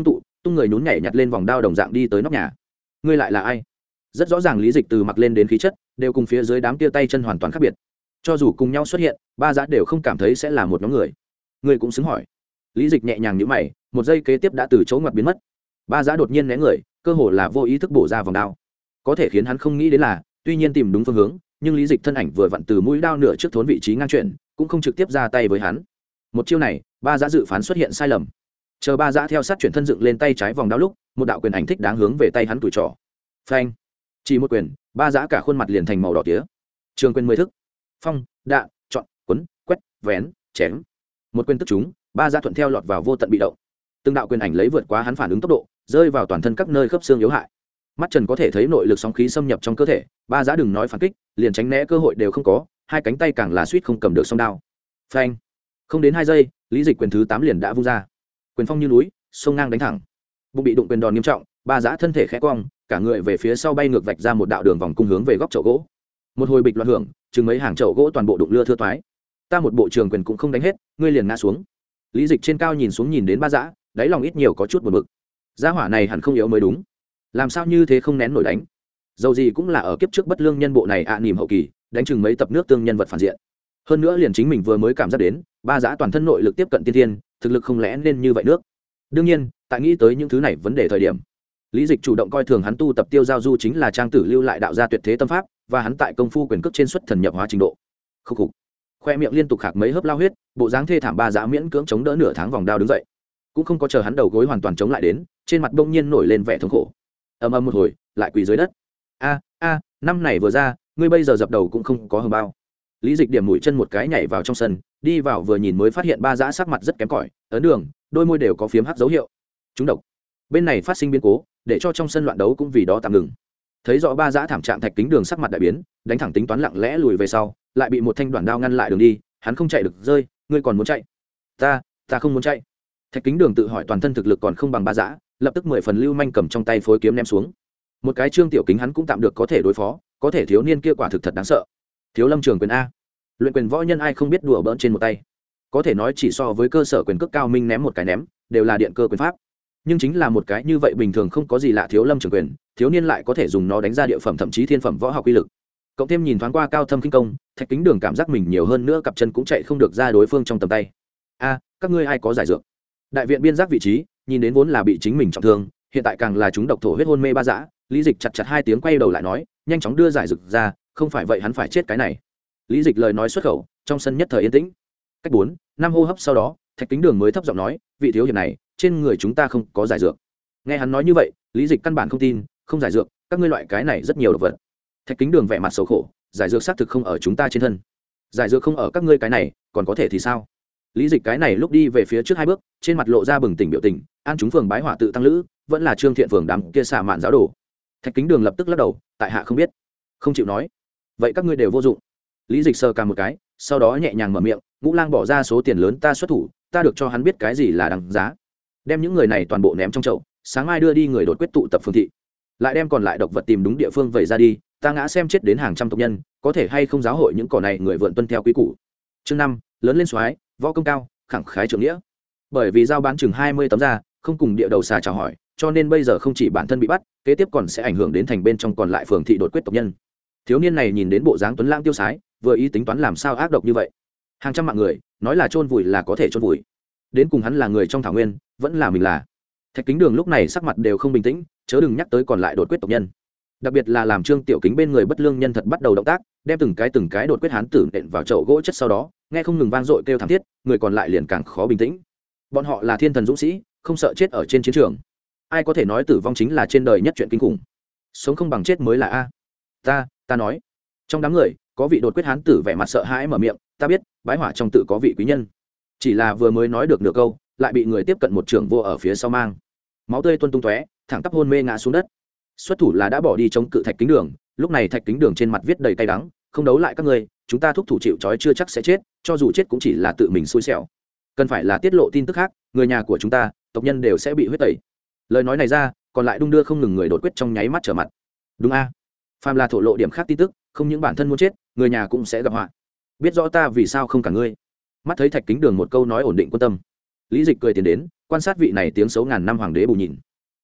tung người nhún nhảy nhặt lên vòng đao đồng dạng đi tới nóc nhà. Ngươi lại là ai? Rất rõ ràng lý dịch từ mặc lên đến khí chất đều cùng phía dưới đám tia tay chân hoàn toàn khác biệt, cho dù cùng nhau xuất hiện ba giá đều không cảm thấy sẽ là một nhóm người. Ngươi cũng xứng hỏi. Lý dịch nhẹ nhàng nhíu mày, một giây kế tiếp đã từ chỗ ngoặt biến mất. Ba giá đột nhiên né người, cơ hồ là vô ý thức bổ ra vòng đao. Có thể khiến hắn không nghĩ đến là, tuy nhiên tìm đúng phương hướng, nhưng lý dịch thân ảnh vừa vặn từ mũi đao nửa trước thốn vị trí ngang chuyển, cũng không trực tiếp ra tay với hắn. Một chiêu này ba giá dự phán xuất hiện sai lầm. Chờ ba giá theo sát chuyển thân dựng lên tay trái vòng đao lúc, một đạo quyền ảnh thích đáng hướng về tay hắn tuổi trỏ. Phanh! Chỉ một quyền, ba giá cả khuôn mặt liền thành màu đỏ tía. Trường quyền mười thức: phong, đạn, chọn, quấn, quét, vén, chém. Một quyền tức chúng, ba giá thuận theo lọt vào vô tận bị động. Từng đạo quyền ảnh lấy vượt quá hắn phản ứng tốc độ, rơi vào toàn thân các nơi khớp xương yếu hại. Mắt trần có thể thấy nội lực sóng khí xâm nhập trong cơ thể, ba giá đừng nói phản kích, liền tránh né cơ hội đều không có, hai cánh tay càng là suýt không cầm được song đao. Phanh! Không đến hai giây, lý dịch quyền thứ tám liền đã vung ra. Quyền phong như núi, sông ngang đánh thẳng. Bụng bị đụng quyền đòn nghiêm trọng, ba giá thân thể khẽ cong, cả người về phía sau bay ngược vạch ra một đạo đường vòng cung hướng về góc chậu gỗ. Một hồi bịch loạn hưởng, chừng mấy hàng chậu gỗ toàn bộ đụng lưa thưa toái. Ta một bộ trường quyền cũng không đánh hết, ngươi liền ngã xuống. Lý dịch trên cao nhìn xuống nhìn đến ba giá, đáy lòng ít nhiều có chút buồn bực. Gia hỏa này hẳn không yếu mới đúng, làm sao như thế không nén nổi đánh. Dầu gì cũng là ở kiếp trước bất lương nhân bộ này ạ à, nỉm hậu kỳ, đánh chừng mấy tập nước tương nhân vật phản diện. Hơn nữa liền chính mình vừa mới cảm giác đến, ba giá toàn thân nội lực tiếp cận tiên thiên, thực lực không lẽ nên như vậy nước. Đương nhiên, tại nghĩ tới những thứ này vấn đề thời điểm, lý dịch chủ động coi thường hắn tu tập tiêu giao du chính là trang tử lưu lại đạo gia tuyệt thế tâm pháp, và hắn tại công phu quyền cước trên xuất thần nhập hóa trình độ. Khúc khục, khoe miệng liên tục khạc mấy hớp lao huyết, bộ dáng thê thảm ba giá miễn cưỡng chống đỡ nửa tháng vòng đao đứng dậy, cũng không có chờ hắn đầu gối hoàn toàn chống lại đến, trên mặt bỗng nhiên nổi lên vẻ thống khổ. Ầm ầm một hồi, lại quỳ dưới đất. A a, năm này vừa ra, ngươi bây giờ dập đầu cũng không có hờ bao. Lý dịch điểm mũi chân một cái nhảy vào trong sân, đi vào vừa nhìn mới phát hiện ba dã sắc mặt rất kém cỏi, ấn đường, đôi môi đều có phiếm hắc dấu hiệu. Chúng độc. Bên này phát sinh biến cố, để cho trong sân loạn đấu cũng vì đó tạm ngừng. Thấy rõ ba dã thảm trạng Thạch Kính Đường sắc mặt đại biến, đánh thẳng tính toán lặng lẽ lùi về sau, lại bị một thanh đoạn đao ngăn lại đường đi, hắn không chạy được rơi, ngươi còn muốn chạy? Ta, ta không muốn chạy. Thạch Kính Đường tự hỏi toàn thân thực lực còn không bằng ba dã, lập tức mười phần lưu manh cầm trong tay phối kiếm ném xuống. Một cái Trương Tiểu Kính hắn cũng tạm được có thể đối phó, có thể thiếu niên kia quả thực thật đáng sợ. Thiếu Lâm Trường quyền a. Luyện quyền võ nhân ai không biết đùa bỡn trên một tay. Có thể nói chỉ so với cơ sở quyền cước cao minh ném một cái ném, đều là điện cơ quyền pháp. Nhưng chính là một cái như vậy bình thường không có gì lạ Thiếu Lâm Trường quyền, thiếu niên lại có thể dùng nó đánh ra địa phẩm thậm chí thiên phẩm võ học uy lực. Cộng thêm nhìn thoáng qua cao thâm kinh công, Thạch Kính Đường cảm giác mình nhiều hơn nữa cặp chân cũng chạy không được ra đối phương trong tầm tay. A, các ngươi ai có giải dược? Đại viện biên giác vị trí, nhìn đến vốn là bị chính mình trọng thương, hiện tại càng là chúng độc thổ huyết hôn mê ba dã, Lý Dịch chặt chặt hai tiếng quay đầu lại nói, nhanh chóng đưa giải dược ra, không phải vậy hắn phải chết cái này. Lý Dịch lời nói xuất khẩu, trong sân nhất thời yên tĩnh. Cách bốn, năm hô hấp sau đó, Thạch Kính Đường mới thấp giọng nói, vị thiếu hiệp này, trên người chúng ta không có giải dược. Nghe hắn nói như vậy, Lý Dịch căn bản không tin, không giải dược, các ngươi loại cái này rất nhiều độc vật. Thạch Kính Đường vẻ mặt xấu khổ, giải dược xác thực không ở chúng ta trên thân. Giải dược không ở các ngươi cái này, còn có thể thì sao? Lý Dịch cái này lúc đi về phía trước hai bước, trên mặt lộ ra bừng tỉnh biểu tình, an chúng phường bái hỏa tự tăng lữ, vẫn là Trương Thiện phường đám kia xả mạn giáo đồ. Thạch Kính Đường lập tức lắc đầu, tại hạ không biết, không chịu nói. Vậy các ngươi đều vô dụng. Lý Dịch sờ cằm một cái, sau đó nhẹ nhàng mở miệng, Ngũ Lang bỏ ra số tiền lớn ta xuất thủ, ta được cho hắn biết cái gì là đáng giá. Đem những người này toàn bộ ném trong chậu, sáng mai đưa đi người đột quyết tụ tập phương thị, lại đem còn lại độc vật tìm đúng địa phương vẩy ra đi, ta ngã xem chết đến hàng trăm tộc nhân, có thể hay không giáo hội những cỏ này người vượn tuân theo quy củ. Chương năm, lớn lên soái, võ công cao, khẳng khái trưởng nghĩa. Bởi vì giao bán chừng hai mươi tấm ra, không cùng địa đầu xà chào hỏi, cho nên bây giờ không chỉ bản thân bị bắt, kế tiếp còn sẽ ảnh hưởng đến thành bên trong còn lại phường thị đột quyết tộc nhân. Thiếu niên này nhìn đến bộ dáng tuấn lãng tiêu sái, vừa ý tính toán làm sao ác độc như vậy. Hàng trăm mạng người, nói là chôn vùi là có thể chôn vùi. Đến cùng hắn là người trong thảo nguyên, vẫn là mình là. Thạch Kính Đường lúc này sắc mặt đều không bình tĩnh, chớ đừng nhắc tới còn lại đột quyết tộc nhân. Đặc biệt là làm Trương Tiểu Kính bên người bất lương nhân thật bắt đầu động tác, đem từng cái từng cái đột quyết hán tử nện vào chậu gỗ chất sau đó, nghe không ngừng vang dội kêu thảm thiết, người còn lại liền càng khó bình tĩnh. Bọn họ là thiên thần dũng sĩ, không sợ chết ở trên chiến trường. Ai có thể nói tử vong chính là trên đời nhất chuyện kinh khủng. Sống không bằng chết mới là a. Ta, ta nói. Trong đám người, có vị đột quyết hán tử vẻ mặt sợ hãi mở miệng, ta biết, bái hỏa trong tự có vị quý nhân. Chỉ là vừa mới nói được nửa câu, lại bị người tiếp cận một trưởng vô ở phía sau mang. Máu tươi tuôn tung tóe, thẳng tắp hôn mê ngã xuống đất. Xuất thủ là đã bỏ đi chống cự Thạch Kính Đường, lúc này Thạch Kính Đường trên mặt viết đầy cay đắng, không đấu lại các ngươi, chúng ta thúc thủ chịu trói chưa chắc sẽ chết, cho dù chết cũng chỉ là tự mình xui xẻo. Cần phải là tiết lộ tin tức khác, người nhà của chúng ta, tộc nhân đều sẽ bị huyết tẩy. Lời nói này ra, còn lại đung đưa không ngừng người đột quyết trong nháy mắt trở mặt. Đúng a? Phàm là thổ lộ điểm khác tin tức, không những bản thân muốn chết, người nhà cũng sẽ gặp họa. Biết rõ ta vì sao không cả ngươi. Mắt thấy Thạch Kính Đường một câu nói ổn định quân tâm, Lý Dịch cười tiến đến, quan sát vị này tiếng xấu ngàn năm hoàng đế bù nhìn.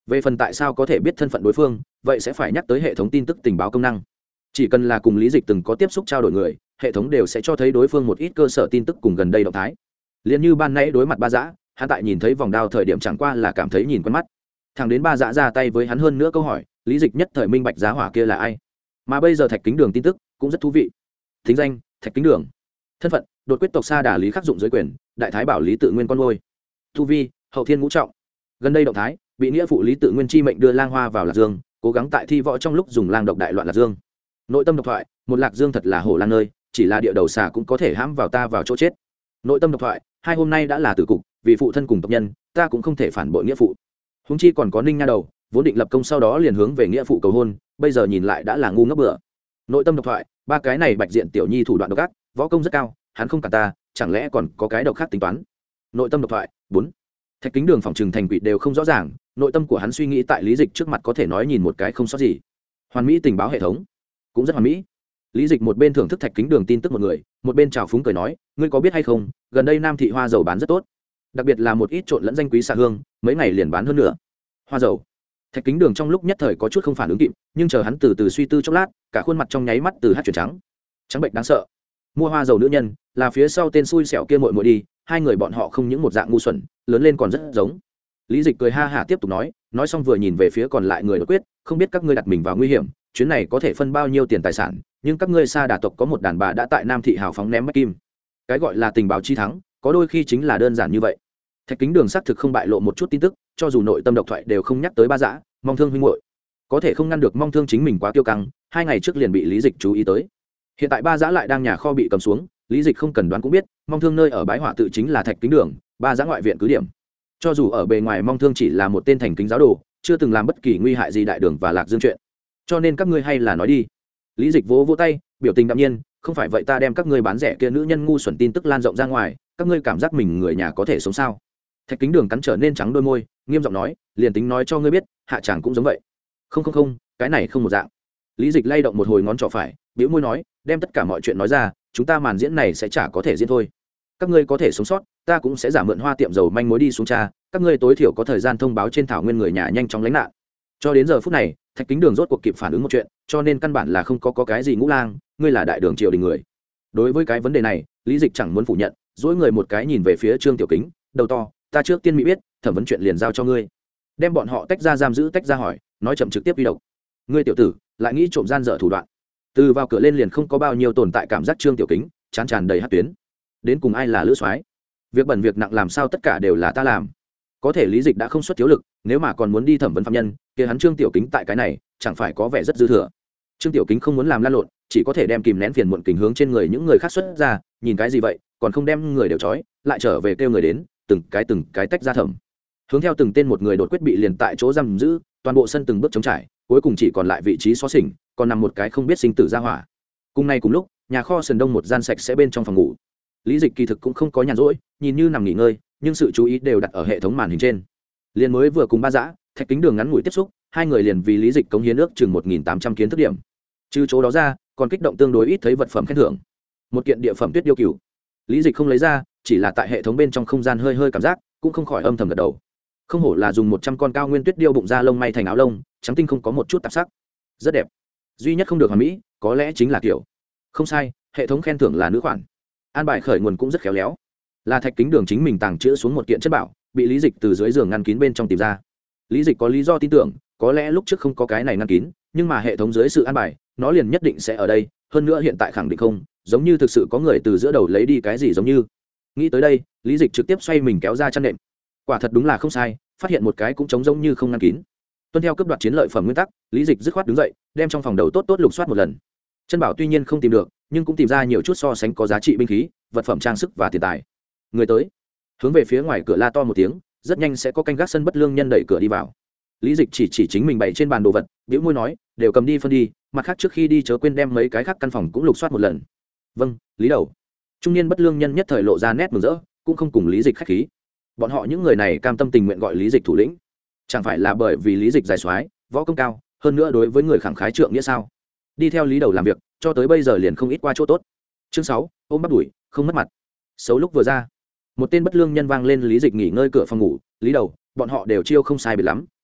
Về phần tại sao có thể biết thân phận đối phương, vậy sẽ phải nhắc tới hệ thống tin tức tình báo công năng. Chỉ cần là cùng Lý Dịch từng có tiếp xúc trao đổi người, hệ thống đều sẽ cho thấy đối phương một ít cơ sở tin tức cùng gần đây động thái. Liên như ban nãy đối mặt Ba Dã, hắn tại nhìn thấy vòng đao thời điểm chẳng qua là cảm thấy nhìn quen mắt. Thằng đến Ba Dã ra tay với hắn hơn nữa câu hỏi, Lý Dịch nhất thời minh bạch giá hỏa kia là ai. Mà bây giờ Thạch Kính Đường tin tức cũng rất thú vị. Thính danh: Thạch Kính Đường. Thân phận: đột quyết tộc Sa Đà Lý Khắc dụng dưới quyền, đại thái bảo Lý Tự Nguyên con nuôi. Tu vi: hậu thiên ngũ trọng. Gần đây động thái: bị nghĩa phụ Lý Tự Nguyên chi mệnh đưa Lang Hoa vào Lạc Dương, cố gắng tại thi võ trong lúc dùng lang độc đại loạn Lạc Dương. Nội tâm độc thoại: một Lạc Dương thật là hổ lang nơi, chỉ là địa đầu xà cũng có thể hãm vào ta vào chỗ chết. Nội tâm độc thoại: hai hôm nay đã là tử cục, vì phụ thân cùng tộc nhân, ta cũng không thể phản bội nghĩa phụ. Huống chi còn có Ninh Nha đầu, vốn định lập công sau đó liền hướng về nghĩa phụ cầu hôn, bây giờ nhìn lại đã là ngu ngốc bựa. Nội tâm độc thoại: ba cái này Bạch Diện tiểu nhi thủ đoạn độc ác, võ công rất cao, hắn không cả ta, chẳng lẽ còn có cái độc khác tính toán. Nội tâm độc thoại: bốn Thạch Kính Đường phòng trừng thành quỷ đều không rõ ràng, nội tâm của hắn suy nghĩ tại Lý Dịch trước mặt có thể nói nhìn một cái không sót gì. Hoàn mỹ tình báo hệ thống cũng rất hoàn mỹ. Lý Dịch một bên thưởng thức Thạch Kính Đường tin tức một người, một bên chào phúng cười nói, ngươi có biết hay không, gần đây Nam thị hoa dầu bán rất tốt, đặc biệt là một ít trộn lẫn danh quý xạ hương, mấy ngày liền bán hơn nữa. Hoa dầu. Thạch Kính Đường trong lúc nhất thời có chút không phản ứng kịp, nhưng chờ hắn từ từ suy tư chốc lát, cả khuôn mặt trong nháy mắt từ hắt chuyển trắng. Trắng bệnh đáng sợ. Mua hoa dầu nữ nhân, là phía sau tên xui xẻo kia muội muội đi, hai người bọn họ không những một dạng ngu xuẩn, lớn lên còn rất giống. Lý Dịch cười ha hả tiếp tục nói, nói xong vừa nhìn về phía còn lại người đột quyết, không biết các ngươi đặt mình vào nguy hiểm, chuyến này có thể phân bao nhiêu tiền tài sản, nhưng các ngươi Sa Đà tộc có một đàn bà đã tại Nam thị hào phóng ném bách kim. Cái gọi là tình báo chi thắng, có đôi khi chính là đơn giản như vậy. Thạch Kính Đường xác thực không bại lộ một chút tin tức, cho dù nội tâm độc thoại đều không nhắc tới Ba Dã, Mong Thương huynh muội, có thể không ngăn được Mong Thương chính mình quá kiêu căng, hai ngày trước liền bị Lý Dịch chú ý tới. Hiện tại Ba Dã lại đang nhà kho bị cầm xuống, Lý Dịch không cần đoán cũng biết, Mong Thương nơi ở Bái Hỏa tự chính là Thạch Kính Đường, Ba Dã ngoại viện cứ điểm. Cho dù ở bề ngoài Mong Thương chỉ là một tên thành kính giáo đồ, chưa từng làm bất kỳ nguy hại gì đại đường và Lạc Dương chuyện. Cho nên các ngươi hay là nói đi. Lý Dịch vỗ vỗ tay, biểu tình đạm nhiên, không phải vậy ta đem các ngươi bán rẻ kia nữ nhân ngu xuẩn tin tức lan rộng ra ngoài, các ngươi cảm giác mình người nhà có thể sống sao? Thạch Kính Đường cắn trở nên trắng đôi môi, nghiêm giọng nói, liền tính nói cho ngươi biết, hạ chàng cũng giống vậy. Không không không, cái này không một dạng. Lý Dịch lay động một hồi ngón trỏ phải, bĩu môi nói, đem tất cả mọi chuyện nói ra, chúng ta màn diễn này sẽ chả có thể diễn thôi. Các ngươi có thể sống sót, ta cũng sẽ giả mượn hoa tiệm dầu manh mối đi xuống tra, các ngươi tối thiểu có thời gian thông báo trên thảo nguyên người nhà nhanh chóng lánh nạn. Cho đến giờ phút này, Thạch Kính Đường rốt cuộc kịp phản ứng một chuyện, cho nên căn bản là không có có cái gì ngũ lang, ngươi là đại đường triều đình người. Đối với cái vấn đề này, Lý Dịch chẳng muốn phủ nhận, duỗi người một cái nhìn về phía Trương Tiểu Kính, đầu to, ta trước tiên mỹ biết, thẩm vấn chuyện liền giao cho ngươi. Đem bọn họ tách ra giam giữ tách ra hỏi, nói chậm trực tiếp đi độc. Ngươi tiểu tử, lại nghĩ trộm gian dở thủ đoạn. Từ vào cửa lên liền không có bao nhiêu tồn tại cảm giác Trương Tiểu Kính, chán tràn đầy hắc tuyến. Đến cùng ai là lữ soái? Việc bẩn việc nặng làm sao tất cả đều là ta làm. Có thể Lý Dịch đã không xuất thiếu lực, nếu mà còn muốn đi thẩm vấn phạm nhân, kia hắn Trương Tiểu Kính tại cái này, chẳng phải có vẻ rất dư thừa. Trương Tiểu Kính không muốn làm lan lộn, chỉ có thể đem kìm nén phiền muộn kình hướng trên người những người khác xuất ra, nhìn cái gì vậy, còn không đem người đều trói, lại trở về kêu người đến, từng cái từng cái tách ra thẩm. Hướng theo từng tên một người đột quyết bị liền tại chỗ giam giữ, toàn bộ sân từng bước chống trải, cuối cùng chỉ còn lại vị trí xó xỉnh, còn nằm một cái không biết sinh tử ra hỏa. Cùng nay cùng lúc, nhà kho sườn đông một gian sạch sẽ bên trong phòng ngủ. Lý Dịch kỳ thực cũng không có nhàn rỗi, nhìn như nằm nghỉ ngơi, nhưng sự chú ý đều đặt ở hệ thống màn hình trên. Liên mới vừa cùng Ba Dã, Thạch Kính Đường ngắn ngủi tiếp xúc, hai người liền vì Lý Dịch cống hiến ước chừng một nghìn tám trăm kiến thức điểm. Trừ chỗ đó ra, còn kích động tương đối ít thấy vật phẩm khen thưởng. Một kiện địa phẩm tuyết điêu cửu. Lý Dịch không lấy ra, chỉ là tại hệ thống bên trong không gian hơi hơi cảm giác, cũng không khỏi âm thầm gật đầu. Không hổ là dùng một trăm con cao nguyên tuyết điêu bụng da lông may thành áo lông, trắng tinh không có một chút tạp sắc. Rất đẹp. Duy nhất không được hoàn mỹ, có lẽ chính là kiểu. Không sai, hệ thống khen thưởng là nữ khoản. An bài khởi nguồn cũng rất khéo léo. Là Thạch Kính Đường chính mình tàng trữ xuống một kiện chất bảo, bị Lý Dịch từ dưới giường ngăn kín bên trong tìm ra. Lý Dịch có lý do tin tưởng, có lẽ lúc trước không có cái này ngăn kín, nhưng mà hệ thống dưới sự an bài, nó liền nhất định sẽ ở đây, hơn nữa hiện tại khẳng định không, giống như thực sự có người từ giữa đầu lấy đi cái gì giống như. Nghĩ tới đây, Lý Dịch trực tiếp xoay mình kéo ra chăn nệm. Quả thật đúng là không sai, phát hiện một cái cũng trống giống như không ngăn kín. Tuân theo cấp đoạt chiến lợi phẩm nguyên tắc, Lý Dịch dứt khoát đứng dậy, đem trong phòng đầu tốt tốt lục soát một lần. Chân bảo tuy nhiên không tìm được, nhưng cũng tìm ra nhiều chút so sánh có giá trị binh khí, vật phẩm trang sức và tiền tài. Người tới. Hướng về phía ngoài cửa la to một tiếng, rất nhanh sẽ có canh gác sân bất lương nhân đẩy cửa đi vào. Lý Dịch chỉ chỉ chính mình bày trên bàn đồ vật, bĩu môi nói, đều cầm đi phân đi, mặt khác trước khi đi chớ quên đem mấy cái khác căn phòng cũng lục soát một lần. Vâng, Lý đầu. Trung niên bất lương nhân nhất thời lộ ra nét mừng rỡ, cũng không cùng Lý Dịch khách khí. Bọn họ những người này cam tâm tình nguyện gọi Lý Dịch thủ lĩnh, chẳng phải là bởi vì Lý Dịch dài soái, võ công cao, hơn nữa đối với người khẳng khái trượng nghĩa sao? Đi theo Lý đầu làm việc, cho tới bây giờ liền không ít qua chỗ tốt. Chương sáu, ôm bắt đuổi, không mất mặt. Xấu lúc vừa ra, một tên bất lương nhân vang lên Lý Dịch nghỉ ngơi cửa phòng ngủ, Lý đầu, bọn họ đều chiêu không sai biệt lắm,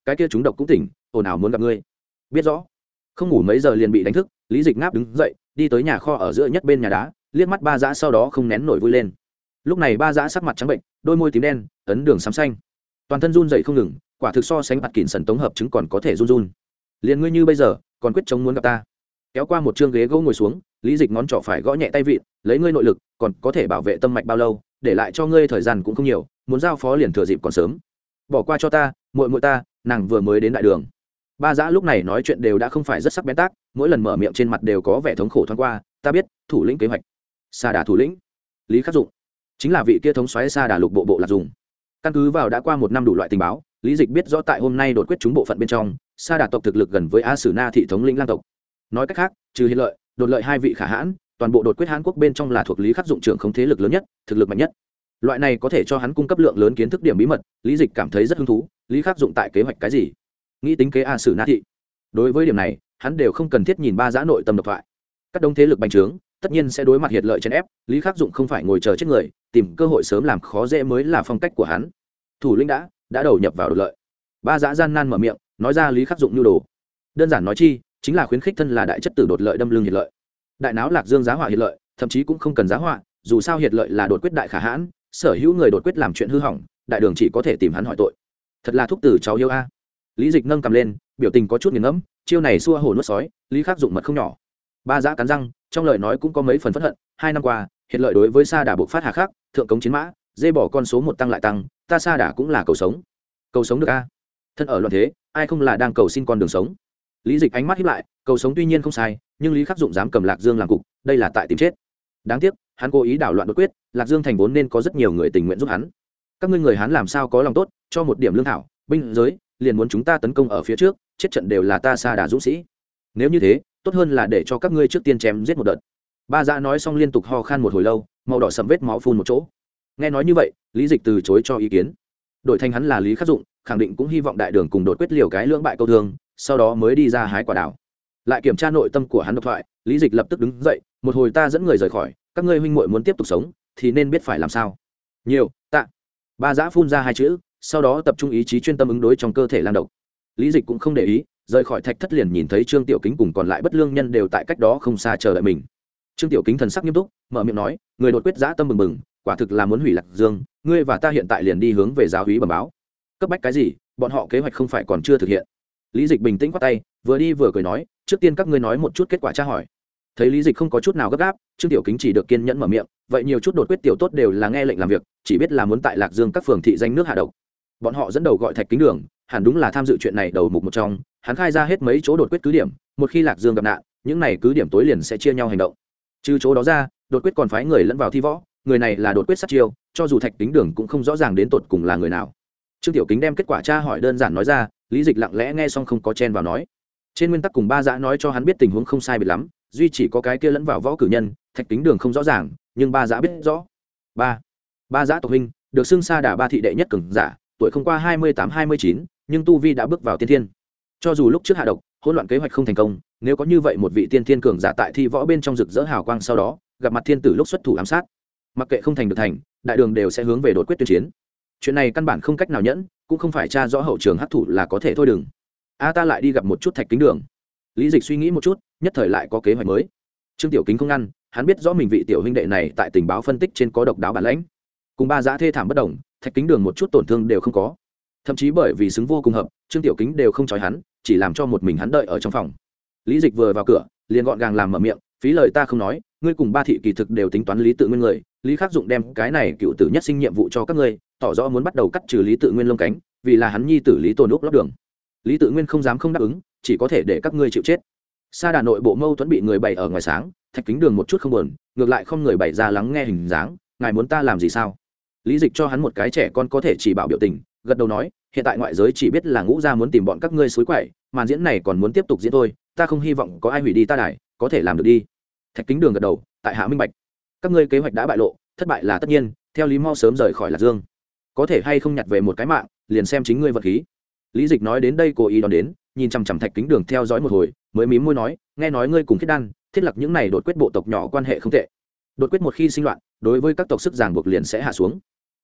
cái kia chúng độc cũng tỉnh, ồn ào muốn gặp ngươi. Biết rõ. Không ngủ mấy giờ liền bị đánh thức, Lý Dịch ngáp đứng dậy, đi tới nhà kho ở giữa nhất bên nhà đá, liếc mắt Ba Dã sau đó không nén nổi vui lên. Lúc này Ba Dã sắc mặt trắng bệnh, đôi môi tím đen, ấn đường xám xanh, toàn thân run rẩy không ngừng, quả thực so sánh bạt kỉn sần tống hợp chứng còn có thể run run. Liền ngươi như bây giờ, còn quyết chống muốn gặp ta. Kéo qua một chương ghế gỗ ngồi xuống, Lý Dịch ngón trỏ phải gõ nhẹ tay vịn, lấy ngươi nội lực, còn có thể bảo vệ tâm mạch bao lâu, để lại cho ngươi thời gian cũng không nhiều, muốn giao phó liền thừa dịp còn sớm. Bỏ qua cho ta, muội muội ta, nàng vừa mới đến đại đường. Ba Dã lúc này nói chuyện đều đã không phải rất sắc bén tác, mỗi lần mở miệng trên mặt đều có vẻ thống khổ thoáng qua. Ta biết, thủ lĩnh kế hoạch. Sa Đà thủ lĩnh, Lý Khắc Dụng, chính là vị kia thống soái Sa Đà lục bộ bộ lạc dùng. Căn cứ vào đã qua một năm đủ loại tình báo, Lý Dịch biết rõ tại hôm nay đột quyết chúng bộ phận bên trong, Sa Đà tộc thực lực gần với A Sử Na thị thống lĩnh lang tộc. Nói cách khác, trừ Hiền Lợi, Đột Lợi hai vị khả hãn, toàn bộ đột quyết Hán quốc bên trong là thuộc Lý Khắc Dụng trưởng không thế lực lớn nhất, thực lực mạnh nhất. Loại này có thể cho hắn cung cấp lượng lớn kiến thức điểm bí mật, Lý Dịch cảm thấy rất hứng thú. Lý Khắc Dụng tại kế hoạch cái gì? Nghĩ tính kế A Sử Na thị. Đối với điểm này, hắn đều không cần thiết nhìn Ba Dã nội tâm độc thoại. Các đông thế lực bành trướng, tất nhiên sẽ đối mặt Hiệt Lợi chèn ép, Lý Khắc Dụng không phải ngồi chờ chết người, tìm cơ hội sớm làm khó dễ mới là phong cách của hắn. Thủ lĩnh đã đã đầu nhập vào Đột Lợi. Ba Dã gian nan mở miệng, nói ra Lý Khắc Dụng nhu đồ. Đơn giản nói chi, chính là khuyến khích thân là đại chất tử Đột Lợi đâm lưng Hiệt Lợi. Đại náo Lạc Dương giá họa Hiệt Lợi, thậm chí cũng không cần giá họa, dù sao Hiệt Lợi là đột quyết đại khả hãn, sở hữu người đột quyết làm chuyện hư hỏng, đại đường chỉ có thể tìm hắn hỏi tội. Thật là thúc tử cháu yêu a. Lý Dịch nâng cầm lên, biểu tình có chút nghiền ngẫm, chiêu này xua hổ nuốt sói, Lý Khắc Dụng mật không nhỏ. Ba Dã cắn răng, trong lời nói cũng có mấy phần phẫn hận. Hai năm qua, Hiệt Lợi đối với Sa Đà buộc phát hà khắc, thượng cống chiến mã, dê bỏ con số một tăng lại tăng, ta Sa Đà cũng là cầu sống. Cầu sống được a? Thân ở loạn thế, ai không là đang cầu xin con đường sống. Lý Dịch ánh mắt híp lại, cầu sống tuy nhiên không sai, nhưng Lý Khắc Dụng dám cầm Lạc Dương làm cục, đây là tại tìm chết. Đáng tiếc, hắn cố ý đảo loạn đột quyết, Lạc Dương thành vốn nên có rất nhiều người tình nguyện giúp hắn. Các ngươi người Hán làm sao có lòng tốt, cho một điểm lương thảo, binh giới, liền muốn chúng ta tấn công ở phía trước, chết trận đều là ta Sa Đà dũng sĩ. Nếu như thế, tốt hơn là để cho các ngươi trước tiên chém giết một đợt. Ba Dã nói xong liên tục ho khan một hồi lâu, màu đỏ sẫm vết máu phun một chỗ. Nghe nói như vậy, Lý Dịch từ chối cho ý kiến. Đổi thành hắn là Lý Khắc Dụng, khẳng định cũng hy vọng đại đường cùng đột quyết liều cái lưỡng bại câu thương, sau đó mới đi ra hái quả đào. Lại kiểm tra nội tâm của hắn độc thoại, Lý Dịch lập tức đứng dậy, một hồi ta dẫn người rời khỏi, các ngươi huynh muội muốn tiếp tục sống thì nên biết phải làm sao. Nhiều, tạ. Ba Dã phun ra hai chữ, sau đó tập trung ý chí chuyên tâm ứng đối trong cơ thể lang độc. Lý Dịch cũng không để ý, rời khỏi thạch thất liền nhìn thấy Trương Tiểu Kính cùng còn lại bất lương nhân đều tại cách đó không xa chờ đợi mình. Trương Tiểu Kính thần sắc nghiêm túc, mở miệng nói, người đột quyết dã tâm bừng bừng, quả thực là muốn hủy Lạc Dương, ngươi và ta hiện tại liền đi hướng về giáo úy bẩm báo. Cấp bách cái gì, bọn họ kế hoạch không phải còn chưa thực hiện. Lý Dịch bình tĩnh quát tay, vừa đi vừa cười nói, trước tiên các ngươi nói một chút kết quả tra hỏi. Thấy Lý Dịch không có chút nào gấp gáp, Trương Tiểu Kính chỉ được kiên nhẫn mở miệng, vậy nhiều chút đột quyết tiểu tốt đều là nghe lệnh làm việc, chỉ biết là muốn tại Lạc Dương các phường thị danh nước hạ độc. Bọn họ dẫn đầu gọi Thạch Kính Đường, hẳn đúng là tham dự chuyện này đầu mục một trong, hắn khai ra hết mấy chỗ đột quyết cứ điểm, một khi Lạc Dương gặp nạn, những này cứ điểm tối liền sẽ chia nhau hành động. Trừ chỗ đó ra, đột quyết còn phái người lẫn vào thi võ, người này là đột quyết sát chiêu, cho dù Thạch Kính Đường cũng không rõ ràng đến tột cùng là người nào. Trương Tiểu Kính đem kết quả tra hỏi đơn giản nói ra, Lý Dịch lặng lẽ nghe xong không có chen vào nói. Trên nguyên tắc cùng Ba Dã nói cho hắn biết tình huống không sai biệt lắm, duy chỉ có cái kia lẫn vào võ cử nhân, Thạch Kính Đường không rõ ràng, nhưng Ba Dã biết rõ. Ba, Ba Dã tộc huynh, được xưng Sa Đà ba thị đệ nhất cường giả, tuổi không qua hai mươi tám hai mươi chín, nhưng tu vi đã bước vào tiên thiên. Cho dù lúc trước hạ độc, hỗn loạn kế hoạch không thành công, nếu có như vậy một vị tiên thiên cường giả tại thi võ bên trong rực rỡ hào quang sau đó, gặp mặt thiên tử lúc xuất thủ ám sát, mặc kệ không thành được thành, đại đường đều sẽ hướng về đột quyết tuyên chiến. Chuyện này căn bản không cách nào nhẫn, cũng không phải tra rõ hậu trường hắc thủ là có thể thôi đừng. A ta lại đi gặp một chút Thạch Kính Đường. Lý Dịch suy nghĩ một chút, nhất thời lại có kế hoạch mới. Trương Tiểu Kính không ngăn, hắn biết rõ mình vị tiểu huynh đệ này tại tình báo phân tích trên có độc đáo bản lãnh. Cùng Ba Dã thê thảm bất đồng, Thạch Kính Đường một chút tổn thương đều không có. Thậm chí bởi vì xứng vô cùng hợp, Trương Tiểu Kính đều không chói hắn, chỉ làm cho một mình hắn đợi ở trong phòng. Lý Dịch vừa vào cửa, liền gọn gàng làm mở miệng, phí lời ta không nói, ngươi cùng Ba thị kỳ thực đều tính toán Lý Tự Nguyên người, Lý Khắc Dụng đem cái này cựu tử nhất sinh nhiệm vụ cho các ngươi, tỏ rõ muốn bắt đầu cắt trừ Lý Tự Nguyên lông cánh, vì là hắn nhi tử Lý Tồn Úc lót đường. Lý Tự Nguyên không dám không đáp ứng, chỉ có thể để các ngươi chịu chết. Sa Đà nội bộ mâu thuẫn bị người bày ở ngoài sáng, Thạch Kính Đường một chút không buồn, ngược lại không người bày ra lắng nghe hình dáng, ngài muốn ta làm gì sao? Lý Dịch cho hắn một cái trẻ con có thể chỉ bảo biểu tình, gật đầu nói, hiện tại ngoại giới chỉ biết là Ngũ gia muốn tìm bọn các ngươi xối quậy, màn diễn này còn muốn tiếp tục diễn thôi, ta không hy vọng có ai hủy đi ta đài, có thể làm được đi. Thạch Kính Đường gật đầu, tại hạ minh bạch. Các ngươi kế hoạch đã bại lộ, thất bại là tất nhiên, theo lý mau sớm rời khỏi Lạc Dương. Có thể hay không nhặt về một cái mạng, liền xem chính ngươi vật khí. Lý Dịch nói đến đây cố ý đón đến, nhìn chằm chằm Thạch Kính Đường theo dõi một hồi, mới mím môi nói, nghe nói ngươi cùng Khiết Đan, thiết lập những này đột quyết bộ tộc nhỏ quan hệ không tệ. Đột quyết một khi sinh loạn, đối với các tộc sức ràng buộc liền sẽ hạ xuống.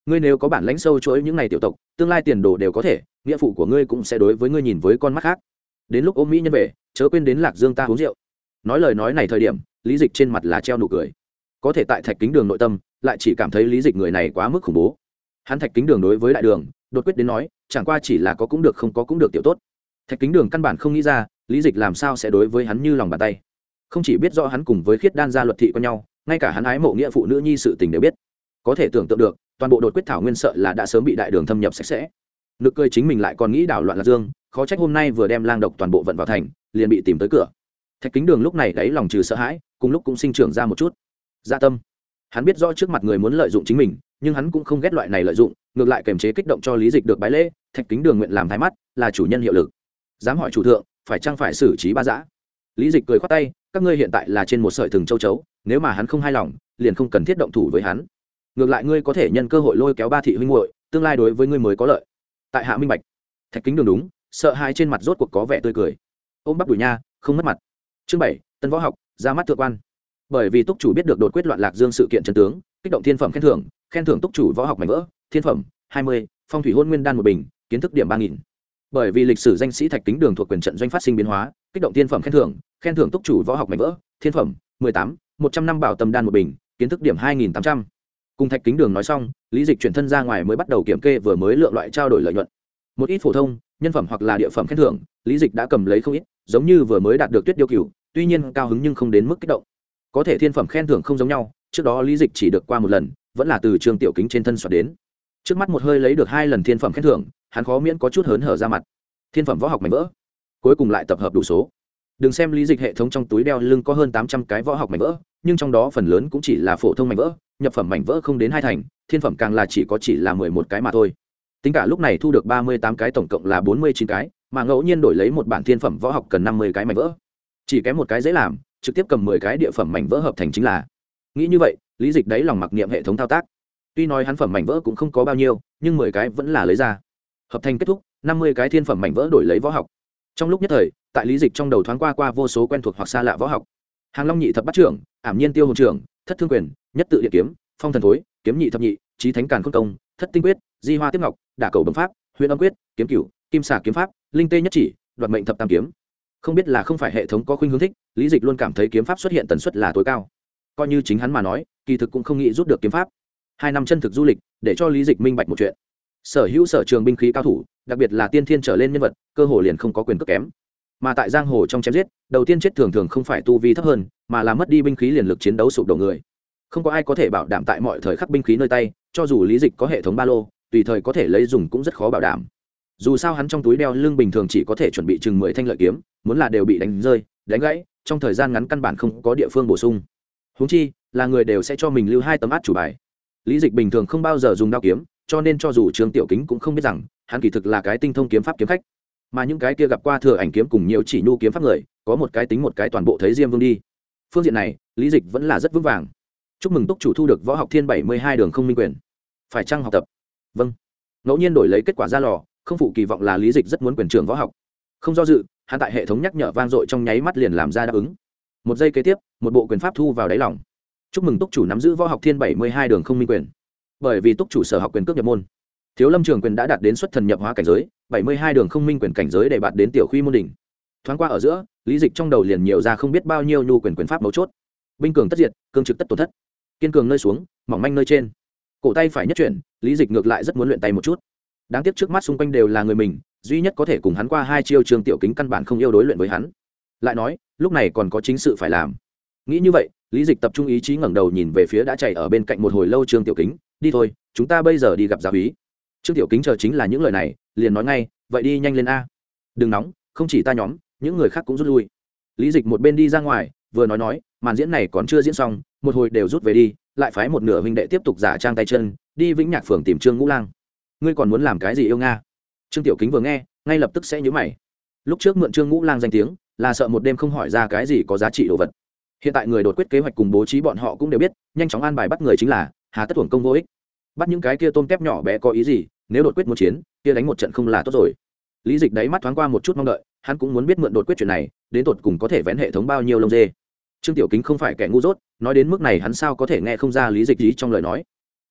ngươi nếu có bản lãnh sâu chuỗi những ngày tiểu tộc tương lai tiền đồ đều có thể, nghĩa phụ của ngươi cũng sẽ đối với ngươi nhìn với con mắt khác. Đến lúc ôm mỹ nhân về, chớ quên đến Lạc Dương ta uống rượu. Nói lời nói này thời điểm, Lý Dịch trên mặt là treo nụ cười. Có thể tại Thạch Kính Đường nội tâm lại chỉ cảm thấy Lý Dịch người này quá mức khủng bố. Hắn Thạch Kính Đường đối với đại đường đột quyết đến nói chẳng qua chỉ là có cũng được không có cũng được tiểu tốt. Thạch Kính Đường căn bản không nghĩ ra Lý Dịch làm sao sẽ đối với hắn như lòng bàn tay. Không chỉ biết rõ hắn cùng với Khiết Đan gia luật thị quen nhau, ngay cả hắn ái mộ nghĩa phụ nữ nhi sự tình đều biết. Có thể tưởng tượng được toàn bộ đột quyết thảo nguyên sợ là đã sớm bị đại đường thâm nhập sạch sẽ. Nực cười chính mình lại còn nghĩ đảo loạn Lạc Dương, khó trách hôm nay vừa đem lang độc toàn bộ vận vào thành liền bị tìm tới cửa. Thạch Kính Đường lúc này đáy lòng trừ sợ hãi, cùng lúc cũng sinh trưởng ra một chút dạ tâm. Hắn biết rõ trước mặt người muốn lợi dụng chính mình, nhưng hắn cũng không ghét loại này lợi dụng, ngược lại kềm chế kích động cho Lý Dịch được bái lễ. Thạch Kính Đường nguyện làm thái mắt, là chủ nhân hiệu lực. Dám hỏi chủ thượng, phải chăng phải xử trí ba dã? Lý Dịch cười khoát tay, các ngươi hiện tại là trên một sợi thừng châu chấu, nếu mà hắn không hài lòng, liền không cần thiết động thủ với hắn. Ngược lại ngươi có thể nhân cơ hội lôi kéo ba thị huynh muội, tương lai đối với ngươi mới có lợi. Tại hạ minh bạch. Thạch Kính Đường đúng, sợ hai trên mặt rốt cuộc có vẻ tươi cười. Ôm bắp đùi nha, không mất mặt. Chương bảy, tân võ học, ra mắt thượng quan. Bởi vì túc chủ biết được đột quyết loạn Lạc Dương sự kiện chân tướng, kích động thiên phẩm khen thưởng, khen thưởng túc chủ võ học mảnh vỡ, thiên phẩm hai mươi, phong thủy hôn nguyên đan một bình, kiến thức điểm ba nghìn. Bởi vì lịch sử danh sĩ Thạch Kính Đường thuộc quyền trận doanh phát sinh biến hóa, kích động thiên phẩm khen thưởng, khen thưởng túc chủ võ học mảnh vỡ, thiên phẩm mười tám, một trăm năm bảo tâm đan một bình, kiến thức điểm hai nghìn tám trăm. Cùng Thạch Kính Đường nói xong, Lý Dịch chuyển thân ra ngoài mới bắt đầu kiểm kê vừa mới lượng loại trao đổi lợi nhuận. Một ít phổ thông, nhân phẩm hoặc là địa phẩm khen thưởng, Lý Dịch đã cầm lấy không ít, giống như vừa mới đạt được Tuyết Điêu Cửu, tuy nhiên cao hứng nhưng không đến mức kích động. Có thể thiên phẩm khen thưởng không giống nhau, trước đó Lý Dịch chỉ được qua một lần, vẫn là từ Trương Tiểu Kính trên thân soạt đến. Trước mắt một hơi lấy được hai lần thiên phẩm khen thưởng, hắn khó miễn có chút hớn hở ra mặt. Thiên phẩm võ học mảnh vỡ, cuối cùng lại tập hợp đủ số. Đừng xem Lý Dịch hệ thống trong túi đeo lưng có hơn tám trăm cái võ học mảnh vỡ, nhưng trong đó phần lớn cũng chỉ là phổ thông mảnh vỡ, nhập phẩm mảnh vỡ không đến hai thành, thiên phẩm càng là chỉ có chỉ là mười một cái mà thôi. Tính cả lúc này thu được ba mươi tám cái, tổng cộng là bốn mươi chín cái, mà ngẫu nhiên đổi lấy một bản thiên phẩm võ học cần năm mươi cái mảnh vỡ. Chỉ kém một cái dễ làm, trực tiếp cầm mười cái địa phẩm mảnh vỡ hợp thành chính là. Nghĩ như vậy, Lý Dịch đấy lòng mặc niệm hệ thống thao tác. Tuy nói hắn phẩm mảnh vỡ cũng không có bao nhiêu, nhưng mười cái vẫn là lấy ra. Hợp thành kết thúc, năm mươi cái thiên phẩm mảnh vỡ đổi lấy võ học. Trong lúc nhất thời, tại Lý Dịch trong đầu thoáng qua qua vô số quen thuộc hoặc xa lạ võ học. Hàng Long nhị thập bát trưởng, Ảm Nhiên tiêu hồn trưởng, Thất thương quyền, Nhất tự địa kiếm, Phong thần thối, Kiếm nhị thập nhị, Chí thánh càn khôn công, Thất tinh quyết, Di hoa tiếp ngọc, Đả cầu bấm pháp, Huyền âm quyết, Kiếm cửu, Kim xà kiếm pháp, Linh tê nhất chỉ, Đoạt mệnh thập tam kiếm. Không biết là không phải hệ thống có khuynh hướng thích, Lý Dịch luôn cảm thấy kiếm pháp xuất hiện tần suất là tối cao. Coi như chính hắn mà nói, kỳ thực cũng không nghĩ rút được kiếm pháp. Hai năm chân thực du lịch, để cho Lý Dịch minh bạch một chuyện. Sở hữu sở trường binh khí cao thủ, đặc biệt là tiên thiên trở lên nhân vật, cơ hồ liền không có quyền cước kém. Mà tại giang hồ trong chém giết, đầu tiên chết thường thường không phải tu vi thấp hơn, mà là mất đi binh khí liền lực chiến đấu sụp đổ người. Không có ai có thể bảo đảm tại mọi thời khắc binh khí nơi tay, cho dù Lý Dịch có hệ thống ba lô, tùy thời có thể lấy dùng cũng rất khó bảo đảm. Dù sao hắn trong túi đeo lưng bình thường chỉ có thể chuẩn bị chừng mười thanh lợi kiếm, muốn là đều bị đánh rơi, đánh gãy, trong thời gian ngắn căn bản không có địa phương bổ sung. Huống chi, là người đều sẽ cho mình lưu hai tấm át chủ bài. Lý Dịch bình thường không bao giờ dùng đao kiếm, cho nên cho dù Trương Tiểu Kính cũng không biết rằng, hắn kỳ thực là cái tinh thông kiếm pháp kiếm khách. Mà những cái kia gặp qua Thừa Ảnh kiếm cùng nhiều chỉ nhu kiếm pháp người, có một cái tính một cái toàn bộ thấy Diêm Vương đi. Phương diện này, Lý Dịch vẫn là rất vững vàng. Chúc mừng túc chủ thu được võ học thiên bảy mươi hai đường không minh quyền. Phải chăng học tập? Vâng. Ngẫu nhiên đổi lấy kết quả ra lò, không phụ kỳ vọng là Lý Dịch rất muốn quyền trưởng võ học. Không do dự, hắn tại hệ thống nhắc nhở vang dội trong nháy mắt liền làm ra đáp ứng. Một giây kế tiếp, một bộ quyền pháp thu vào đáy lòng. Chúc mừng túc chủ nắm giữ võ học thiên bảy mươi hai đường không minh quyền. Bởi vì túc chủ sở học quyền cước nhập môn, Thiếu Lâm Trường quyền đã đạt đến xuất thần nhập hóa cảnh giới, bảy mươi hai đường không minh quyền cảnh giới để bạn đến tiểu khuy môn đỉnh. Thoáng qua ở giữa, Lý Dịch trong đầu liền nhiều ra không biết bao nhiêu nhu quyền quyền pháp mấu chốt. Binh cường tất diệt, cương trực tất tổn thất. Kiên cường nơi xuống, mỏng manh nơi trên. Cổ tay phải nhất chuyển, Lý Dịch ngược lại rất muốn luyện tay một chút. Đáng tiếc trước mắt xung quanh đều là người mình, duy nhất có thể cùng hắn qua hai chiêu Trương Tiểu Kính căn bản không yêu đối luyện với hắn. Lại nói, lúc này còn có chính sự phải làm. Nghĩ như vậy, Lý Dịch tập trung ý chí ngẩng đầu nhìn về phía đã chạy ở bên cạnh một hồi lâu Trương Tiểu Kính, "Đi thôi, chúng ta bây giờ đi gặp giáo úy." Trương Tiểu Kính chờ chính là những lời này, liền nói ngay, "Vậy đi nhanh lên a. Đừng nóng, không chỉ ta nhóm, những người khác cũng rút lui." Lý Dịch một bên đi ra ngoài, vừa nói nói, "Màn diễn này còn chưa diễn xong, một hồi đều rút về đi, lại phái một nửa huynh đệ tiếp tục giả trang tay chân, đi Vĩnh Nhạc phường tìm Trương Ngũ Lang. Ngươi còn muốn làm cái gì yêu nga?" Trương Tiểu Kính vừa nghe, ngay lập tức sẽ nhíu mày. Lúc trước mượn Trương Ngũ Lang danh tiếng, là sợ một đêm không hỏi ra cái gì có giá trị đồ vật. Hiện tại người đột quyết kế hoạch cùng bố trí bọn họ cũng đều biết, nhanh chóng an bài bắt người chính là, hà tất uổng công vô ích. Bắt những cái kia tôm tép nhỏ bé có ý gì, nếu đột quyết muốn chiến, kia đánh một trận không là tốt rồi. Lý Dịch đáy mắt thoáng qua một chút mong đợi, hắn cũng muốn biết mượn đột quyết chuyện này, đến tột cùng có thể vén hệ thống bao nhiêu lông dê. Trương Tiểu Kính không phải kẻ ngu dốt, nói đến mức này hắn sao có thể nghe không ra Lý Dịch ý trong lời nói.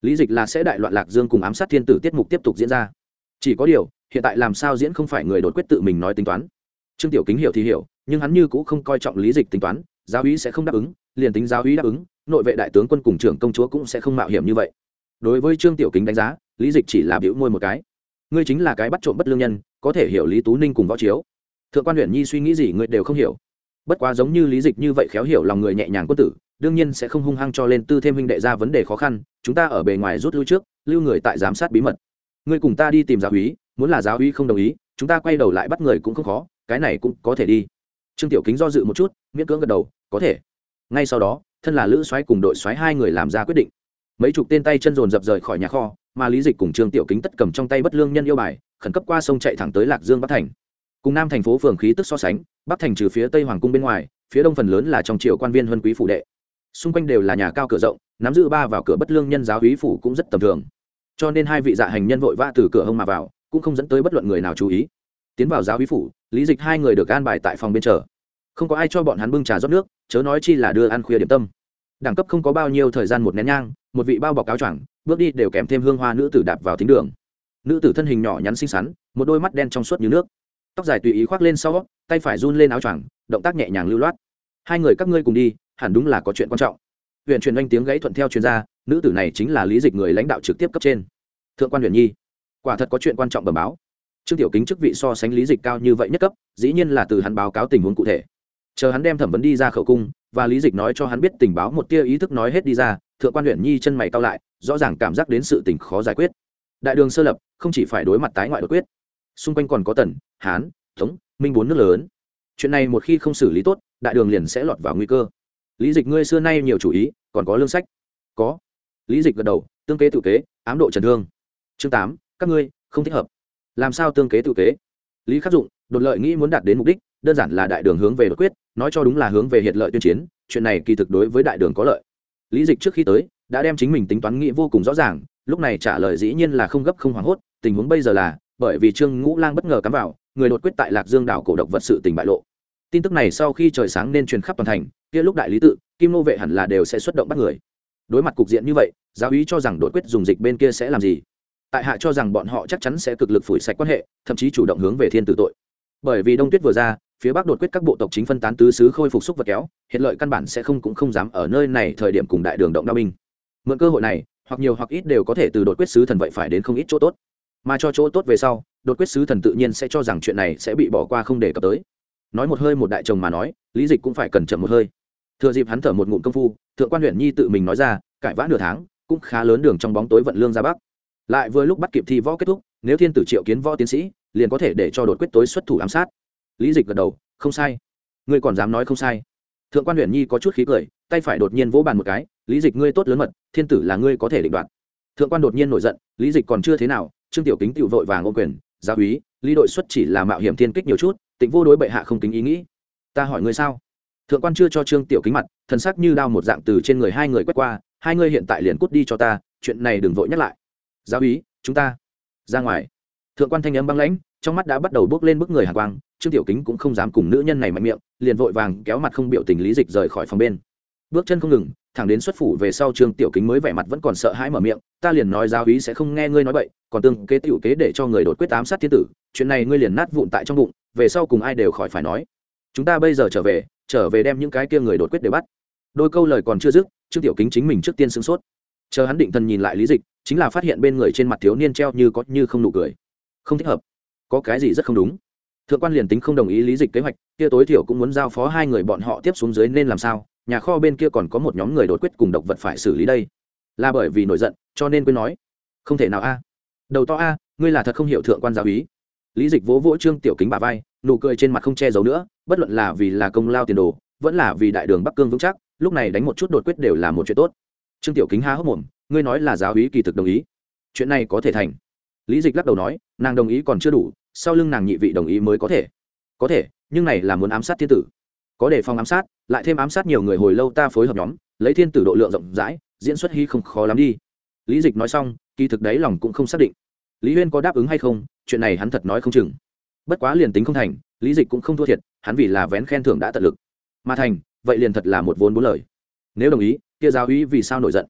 lý dịch là sẽ đại loạn Lạc Dương cùng ám sát thiên tử tiết mục tiếp tục diễn ra. Chỉ có điều hiện tại làm sao diễn không phải người đột quyết tự mình nói tính toán. Trương Tiểu Kính hiểu thì hiểu, nhưng hắn như cũng không coi trọng lý dịch tính toán, giáo úy sẽ không đáp ứng, liền tính giáo úy đáp ứng, nội vệ đại tướng quân cùng trưởng công chúa cũng sẽ không mạo hiểm như vậy. Đối với Trương Tiểu Kính đánh giá, lý dịch chỉ là bĩu môi một cái. Ngươi chính là cái bắt trộm bất lương nhân, có thể hiểu Lý Tú Ninh cùng Võ Chiếu. Thượng quan Uyển Nhi suy nghĩ gì ngươi đều không hiểu. Bất quá giống như lý dịch như vậy khéo hiểu lòng người nhẹ nhàng quân tử, đương nhiên sẽ không hung hăng cho lên tư thêm huynh đệ ra vấn đề khó khăn, chúng ta ở bề ngoài rút lui trước, lưu người tại giám sát bí mật. Ngươi cùng ta đi tìm giáo úy, muốn là giáo úy không đồng ý, chúng ta quay đầu lại bắt người cũng không khó, cái này cũng có thể đi. Trương Tiểu Kính do dự một chút, miễn cưỡng gật đầu, có thể. Ngay sau đó, thân là lữ soái cùng đội soái hai người làm ra quyết định. Mấy chục tên tay chân dồn dập rời khỏi nhà kho, mà lý dịch cùng Trương Tiểu Kính tất cầm trong tay bất lương nhân yêu bài, khẩn cấp qua sông chạy thẳng tới Lạc Dương Bắc thành. Cùng nam thành phố phường khí tức so sánh, Bắc thành trừ phía tây hoàng cung bên ngoài, phía đông phần lớn là trong triều quan viên huân quý phủ đệ, xung quanh đều là nhà cao cửa rộng, nắm giữ ba vào cửa bất lương nhân giáo úy phủ cũng rất tầm thường, cho nên hai vị dạ hành nhân vội vã từ cửa hông mà vào, cũng không dẫn tới bất luận người nào chú ý. Tiến vào giáo úy phủ, lý dịch hai người được an bài tại phòng bên chờ, không có ai cho bọn hắn bưng trà rót nước, chớ nói chi là đưa ăn khuya điểm tâm. Đẳng cấp không có bao nhiêu thời gian một nén nhang, một vị bao bọc áo choàng, bước đi đều kèm thêm hương hoa nữ tử đạp vào thính đường. Nữ tử thân hình nhỏ nhắn xinh xắn, một đôi mắt đen trong suốt như nước, tóc dài tùy ý khoác lên sau, tay phải run lên áo choàng, động tác nhẹ nhàng lưu loát. Hai người các ngươi cùng đi, hẳn đúng là có chuyện quan trọng. Huyện truyền anh tiếng gãy thuận theo chuyên gia, nữ tử này chính là lý dịch người lãnh đạo trực tiếp cấp trên, thượng quan Huyền Nhi. Quả thật có chuyện quan trọng bẩm báo. Trương Tiểu Kính chức vị so sánh lý dịch cao như vậy nhất cấp, dĩ nhiên là từ hắn báo cáo tình huống cụ thể. Chờ hắn đem thẩm vấn đi ra khẩu cung, và lý dịch nói cho hắn biết tình báo một tia ý thức nói hết đi ra, thượng quan Huyền Nhi chân mày cau lại, rõ ràng cảm giác đến sự tình khó giải quyết. Đại đường sơ lập, không chỉ phải đối mặt tái ngoại đột quyết, xung quanh còn có Tần, Hán, Tống, Minh bốn nước lớn. Chuyện này một khi không xử lý tốt, đại đường liền sẽ lọt vào nguy cơ. Lý dịch ngươi xưa nay nhiều chủ ý, còn có lương sách. Có. Lý dịch gật đầu, tương kế tự kế, ám độ trần thương. Chương tám, các ngươi không thích hợp. Làm sao tương kế tự kế? Lý Khắc Dụng, đột lợi nghĩ muốn đạt đến mục đích, đơn giản là đại đường hướng về đột quyết, nói cho đúng là hướng về hiệt lợi tuyên chiến, chuyện này kỳ thực đối với đại đường có lợi. Lý dịch trước khi tới, đã đem chính mình tính toán nghĩ vô cùng rõ ràng, lúc này trả lời dĩ nhiên là không gấp không hoảng hốt, tình huống bây giờ là bởi vì Trương Ngũ Lang bất ngờ cắm vào, người đột quyết tại Lạc Dương đảo cổ độc vật sự tình bại lộ. Tin tức này sau khi trời sáng nên truyền khắp toàn thành, kia lúc đại lý tự, Kim Nô vệ hẳn là đều sẽ xuất động bắt người. Đối mặt cục diện như vậy, giáo úy cho rằng đột quyết dùng dịch bên kia sẽ làm gì? Tại hạ cho rằng bọn họ chắc chắn sẽ cực lực phủi sạch quan hệ, thậm chí chủ động hướng về thiên tử tội. Bởi vì Đông Tuyết vừa ra, phía Bắc đột quyết các bộ tộc chính phân tán tứ xứ khôi phục xúc vật kéo, hiện lợi căn bản sẽ không cũng không dám ở nơi này thời điểm cùng đại đường động đao binh. Mượn cơ hội này, hoặc nhiều hoặc ít đều có thể từ đột quyết sứ thần vậy phải đến không ít chỗ tốt. Mà cho chỗ tốt về sau, đột quyết sứ thần tự nhiên sẽ cho rằng chuyện này sẽ bị bỏ qua không để cập tới. Nói một hơi một đại chồng mà nói, lý dịch cũng phải cẩn chậm một hơi. Thừa dịp hắn thở một ngụm công phu, thượng quan Huyền Nhi tự mình nói ra, cãi vã nửa tháng, cũng khá lớn đường trong bóng tối vận lương ra bắc. Lại vừa lúc bắt kịp thi võ kết thúc, nếu thiên tử triệu kiến võ tiến sĩ, liền có thể để cho đột quyết tối xuất thủ ám sát. Lý dịch gật đầu, không sai. Ngươi còn dám nói không sai? Thượng quan Huyền Nhi có chút khí cười, tay phải đột nhiên vỗ bàn một cái, lý dịch ngươi tốt lớn mật, thiên tử là ngươi có thể định đoạt. Thượng quan đột nhiên nổi giận, lý dịch còn chưa thế nào, Trương Tiểu Kính tiểu vội vàng ôm quyền, giáo úy, lý đội xuất chỉ là mạo hiểm thiên kích nhiều chút, tịnh vô đối bệ hạ không kính ý nghĩ. Ta hỏi ngươi sao? Thượng quan chưa cho Trương Tiểu Kính mặt, thần sắc như đao một dạng từ trên người hai người quét qua, hai người hiện tại liền cút đi cho ta, chuyện này đừng vội nhắc lại. Giáo úy, chúng ta ra ngoài. Thượng quan thanh âm băng lãnh, trong mắt đã bắt đầu bước lên bức người hàn quang. Trương Tiểu Kính cũng không dám cùng nữ nhân này mạnh miệng, liền vội vàng kéo mặt không biểu tình lý dịch rời khỏi phòng bên. Bước chân không ngừng, thẳng đến xuất phủ về sau, Trương Tiểu Kính mới vẻ mặt vẫn còn sợ hãi mở miệng, ta liền nói giáo úy sẽ không nghe ngươi nói bậy, còn tương kế tiểu kế để cho người đột quyết ám sát thiên tử, chuyện này ngươi liền nát vụn tại trong bụng, về sau cùng ai đều khỏi phải nói. Chúng ta bây giờ trở về, trở về đem những cái kia người đột quyết đều bắt. Đôi câu lời còn chưa dứt, Trương Tiểu Kính chính mình trước tiên sửng sốt. Chờ hắn định thần nhìn lại lý dịch, chính là phát hiện bên người trên mặt thiếu niên treo như có như không nụ cười. Không thích hợp, có cái gì rất không đúng. Thượng quan liền tính không đồng ý lý dịch kế hoạch, kia tối thiểu cũng muốn giao phó hai người bọn họ tiếp xuống dưới nên làm sao? Nhà kho bên kia còn có một nhóm người đột quyết cùng độc vật phải xử lý đây. Là bởi vì nổi giận, cho nên quên nói. Không thể nào a. Đầu to a, ngươi là thật không hiểu thượng quan giáo úy. Lý dịch vỗ vỗ Trương Tiểu Kính bả vai, nụ cười trên mặt không che giấu nữa, bất luận là vì là công lao tiền đồ, vẫn là vì đại đường Bắc Cương vững chắc, lúc này đánh một chút đột quyết đều là một chuyện tốt. Trương Tiểu Kính há hốc mồm, ngươi nói là giáo úy kỳ thực đồng ý, chuyện này có thể thành. Lý dịch lắc đầu nói, nàng đồng ý còn chưa đủ, sau lưng nàng nhị vị đồng ý mới có thể. Có thể, nhưng này là muốn ám sát thiên tử, có đề phòng ám sát, lại thêm ám sát nhiều người hồi lâu, ta phối hợp nhóm, lấy thiên tử độ lượng rộng rãi, diễn xuất hy không khó lắm đi. Lý dịch nói xong, kỳ thực đấy lòng cũng không xác định Lý Huyên có đáp ứng hay không, chuyện này hắn thật nói không chừng. Bất quá liền tính không thành, Lý dịch cũng không thua thiệt, hắn vì là vén khen thưởng đã tận lực. Mà thành, vậy liền thật là một vốn bốn lời. Nếu đồng ý, kia giáo úy vì sao nổi giận?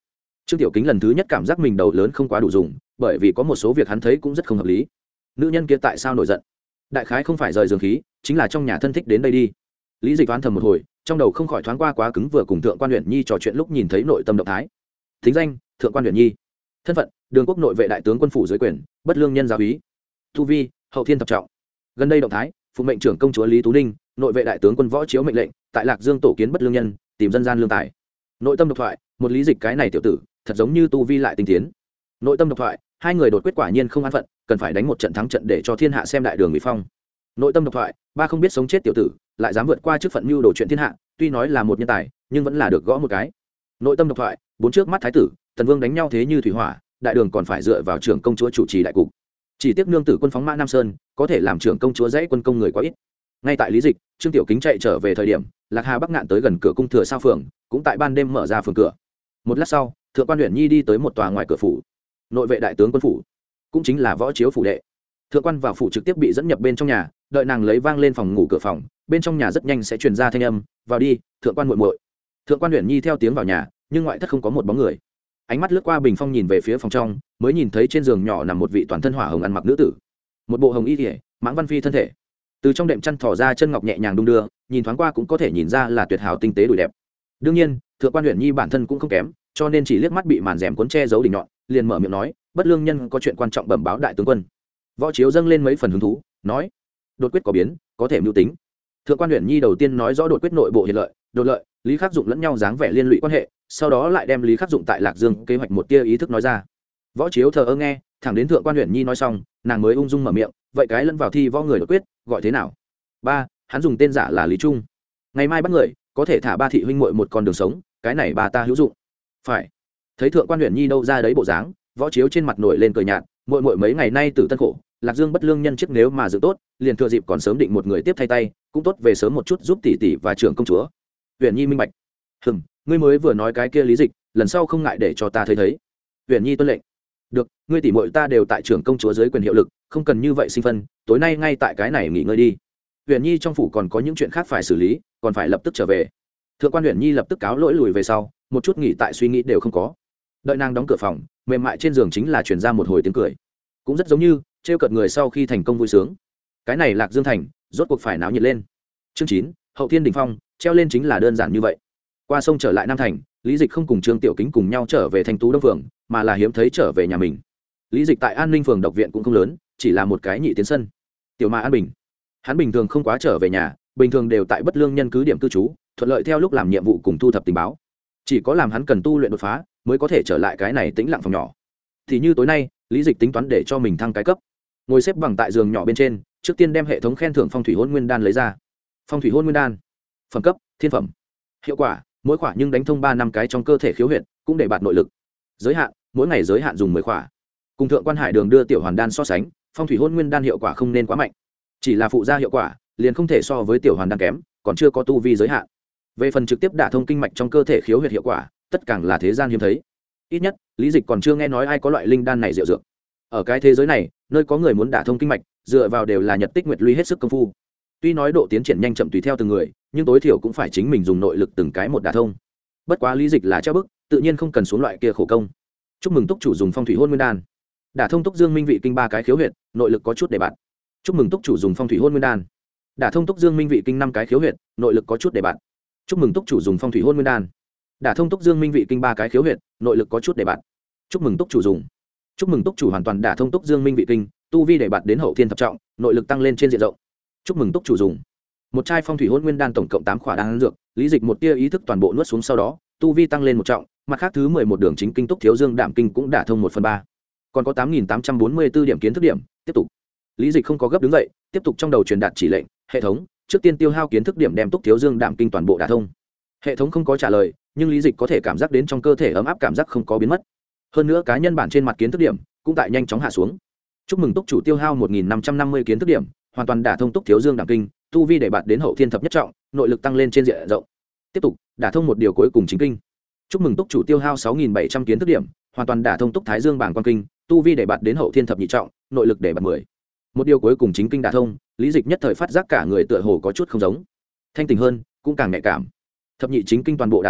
Trương Tiểu Kính lần thứ nhất cảm giác mình đầu lớn không quá đủ dùng, bởi vì có một số việc hắn thấy cũng rất không hợp lý. Nữ nhân kia tại sao nổi giận? Đại khái không phải rời giường khí, chính là trong nhà thân thích đến đây đi. Lý Dịch đoán thầm một hồi, trong đầu không khỏi thoáng qua quá cứng vừa cùng thượng quan Uyển Nhi trò chuyện lúc nhìn thấy nội tâm động thái. Thính danh: Thượng quan Uyển Nhi. Thân phận: Đường quốc nội vệ đại tướng quân phủ dưới quyền, bất lương nhân giáo úy. Tu vi: hậu thiên thập trọng. Gần đây động thái: phụ mệnh trưởng công chúa Lý Tú Ninh, nội vệ đại tướng quân Võ Chiếu mệnh lệnh, tại Lạc Dương tổ kiến bất lương nhân, tìm dân gian lương tài. Nội tâm độc thoại: một Lý Dịch cái này tiểu tử, thật giống như tu vi lại tinh tiến. Nội tâm độc thoại: hai người đột quyết quả nhiên không an phận, cần phải đánh một trận thắng trận để cho thiên hạ xem đại đường mỹ phong. Nội tâm độc thoại: ba không biết sống chết tiểu tử, lại dám vượt qua chức phận mưu đồ chuyện thiên hạ, tuy nói là một nhân tài, nhưng vẫn là được gõ một cái. Nội tâm độc thoại: bốn trước mắt thái tử, tần vương đánh nhau thế như thủy hỏa, đại đường còn phải dựa vào trưởng công chúa chủ trì đại cục. Chỉ tiếc nương tử quân phóng mã Nam Sơn, có thể làm trưởng công chúa dãy quân công người quá ít. Ngay tại Lý Dịch, Trương Tiểu Kính chạy trở về thời điểm, Lạc Hà Bắc ngạn tới gần cửa cung Thừa Sao phường, cũng tại ban đêm mở ra phường cửa. Một lát sau, thượng quan Uyển Nhi đi tới một tòa ngoài cửa phủ, nội vệ đại tướng quân phủ, cũng chính là Võ Chiếu phủ đệ. Thượng quan vào phủ trực tiếp bị dẫn nhập bên trong nhà, đợi nàng lấy vang lên phòng ngủ cửa phòng, bên trong nhà rất nhanh sẽ truyền ra thanh âm, vào đi, thượng quan muội muội. Thượng quan Uyển Nhi theo tiếng vào nhà, nhưng ngoại thất không có một bóng người. Ánh mắt lướt qua bình phong nhìn về phía phòng trong, mới nhìn thấy trên giường nhỏ nằm một vị toàn thân hỏa hồng ăn mặc nữ tử, một bộ hồng y thể, mãng văn phi thân thể, từ trong đệm chăn thò ra chân ngọc nhẹ nhàng đung đưa, nhìn thoáng qua cũng có thể nhìn ra là tuyệt hảo tinh tế đùi đẹp. Đương nhiên, thượng quan Uyển Nhi bản thân cũng không kém, cho nên chỉ liếc mắt bị màn rèm cuốn che giấu đỉnh nhọn, liền mở miệng nói, bất lương nhân có chuyện quan trọng bẩm báo đại tướng quân. Võ Chiếu dâng lên mấy phần hứng thú, nói, đột quyết có biến, có thể mưu tính. Thượng quan Uyển Nhi đầu tiên nói rõ đột quyết nội bộ hiện lợi, đột lợi, Lý Khắc Dụng lẫn nhau dáng vẻ liên lụy quan hệ, sau đó lại đem Lý Khắc Dụng tại Lạc Dương kế hoạch một tia ý thức nói ra. Võ Chiếu thờ ơ nghe, thẳng đến thượng quan Uyển Nhi nói xong, nàng mới ung dung mở miệng, vậy cái lẫn vào thi võ người đột quyết, gọi thế nào? Ba, hắn dùng tên giả là Lý Trung. Ngày mai bắt người, có thể thả ba thị huynh muội một con đường sống, cái này bà ta hữu dụng. Phải. Thấy thượng quan Uyển Nhi đâu ra đấy bộ dáng, Võ Chiếu trên mặt nổi lên cười nhạt, muội muội mấy ngày nay tử tân khổ, Lạc Dương bất lương nhân chức nếu mà dự tốt, liền thừa dịp còn sớm định một người tiếp thay tay, cũng tốt về sớm một chút giúp tỷ tỷ và trưởng công chúa. Uyển Nhi minh bạch. Hừm, ngươi mới vừa nói cái kia Lý Dịch, lần sau không ngại để cho ta thấy thấy. Uyển Nhi tuân lệnh. Được, ngươi tỷ muội ta đều tại trưởng công chúa dưới quyền hiệu lực, không cần như vậy sinh phân, tối nay ngay tại cái này nghỉ ngơi đi. Uyển Nhi trong phủ còn có những chuyện khác phải xử lý, còn phải lập tức trở về. Thượng quan Uyển Nhi lập tức cáo lỗi lùi về sau, một chút nghỉ tại suy nghĩ đều không có. Đợi nàng đóng cửa phòng, mềm mại trên giường chính là truyền ra một hồi tiếng cười, cũng rất giống như trêu cợt người sau khi thành công vui sướng. Cái này Lạc Dương thành rốt cuộc phải náo nhiệt lên. Chương chín, hậu thiên đỉnh phong, treo lên chính là đơn giản như vậy. Qua sông trở lại Nam thành, Lý Dịch không cùng Trương Tiểu Kính cùng nhau trở về thành Tú Đông phường, mà là hiếm thấy trở về nhà mình. Lý Dịch tại An Ninh phường độc viện cũng không lớn, chỉ là một cái nhị tiến sân. Tiểu mà an bình. Hắn bình thường không quá trở về nhà, bình thường đều tại bất lương nhân cứ điểm cư trú, thuận lợi theo lúc làm nhiệm vụ cùng thu thập tình báo. Chỉ có làm hắn cần tu luyện đột phá, mới có thể trở lại cái này tĩnh lặng phòng nhỏ. Thì như tối nay, Lý Dịch tính toán để cho mình thăng cái cấp. Ngồi xếp bằng tại giường nhỏ bên trên, trước tiên đem hệ thống khen thưởng phong thủy hôn nguyên đan lấy ra. Phong thủy hôn nguyên đan, phẩm cấp thiên phẩm, hiệu quả mỗi khỏa nhưng đánh thông ba năm cái trong cơ thể khiếu huyệt, cũng để bạt nội lực. Giới hạn mỗi ngày giới hạn dùng mười khỏa. Cùng thượng quan Hải Đường đưa tiểu hoàn đan so sánh, phong thủy hôn nguyên đan hiệu quả không nên quá mạnh, chỉ là phụ gia hiệu quả liền không thể so với tiểu hoàn đan kém, còn chưa có tu vi giới hạn. Về phần trực tiếp đả thông kinh mạch trong cơ thể khiếu huyệt hiệu quả, tất càng là thế gian hiếm thấy. Ít nhất Lý Dịch còn chưa nghe nói ai có loại linh đan này diệu dược. Ở cái thế giới này, nơi có người muốn đả thông kinh mạch, dựa vào đều là nhật tích nguyệt luy hết sức công phu. Tuy nói độ tiến triển nhanh chậm tùy theo từng người, nhưng tối thiểu cũng phải chính mình dùng nội lực từng cái một đả thông. Bất quá Lý Dịch là treo bức, tự nhiên không cần xuống loại kia khổ công. Chúc mừng túc chủ dùng phong thủy hôn nguyên đan, đả thông túc dương minh vị kinh ba cái khiếu huyệt, nội lực có chút để bạn. Chúc mừng túc chủ dùng phong thủy hôn nguyên đan, đả thông túc dương minh vị kinh năm cái khiếu huyệt, nội lực có chút để bạn. Chúc mừng túc chủ dùng phong thủy hôn nguyên đan, đả thông túc dương minh vị kinh ba cái khiếu huyệt, nội lực có chút để bạn. Chúc mừng túc chủ dùng. Chúc mừng túc chủ hoàn toàn đả thông túc dương minh vị kinh, tu vi để bạn đến hậu thiên thập trọng, nội lực tăng lên trên diện rộng. Chúc mừng túc chủ dùng. Một chai phong thủy hôn nguyên đan tổng cộng tám khỏa đan dược, Lý Dịch một tia ý thức toàn bộ nuốt xuống sau đó, tu vi tăng lên một trọng, mặt khác thứ mười một đường chính kinh túc thiếu dương đạm kinh cũng đả thông một phần ba. Còn có tám nghìn tám trăm bốn mươi tư điểm kiến thức điểm, tiếp tục. Lý Dịch không có gấp đứng dậy, tiếp tục trong đầu truyền đạt chỉ lệnh, hệ thống, trước tiên tiêu hao kiến thức điểm đem túc thiếu dương đạm kinh toàn bộ đả thông. Hệ thống không có trả lời, nhưng Lý Dịch có thể cảm giác đến trong cơ thể ấm áp, cảm giác không có biến mất. Hơn nữa cá nhân bản trên mặt kiến thức điểm cũng tại nhanh chóng hạ xuống. Chúc mừng túc chủ tiêu hao một nghìn năm trăm năm mươi kiến thức điểm, hoàn toàn đả thông túc thiếu dương đạm kinh, tu vi để bạn đến hậu thiên thập nhất trọng, nội lực tăng lên trên diện rộng. Tiếp tục đả thông một điều cuối cùng chính kinh. Chúc mừng túc chủ tiêu hao sáu nghìn bảy trăm kiến thức điểm, hoàn toàn đả thông túc thái dương bảng quan kinh, tu vi để bạn đến hậu thiên thập nhị trọng, nội lực để bạn mười. Một điều cuối cùng chính kinh đả thông, Lý Dịch nhất thời phát giác cả người tựa hồ có chút không giống, thanh tỉnh hơn, cũng càng nhạy cảm. Thập nhị chính kinh toàn bộ đả thông,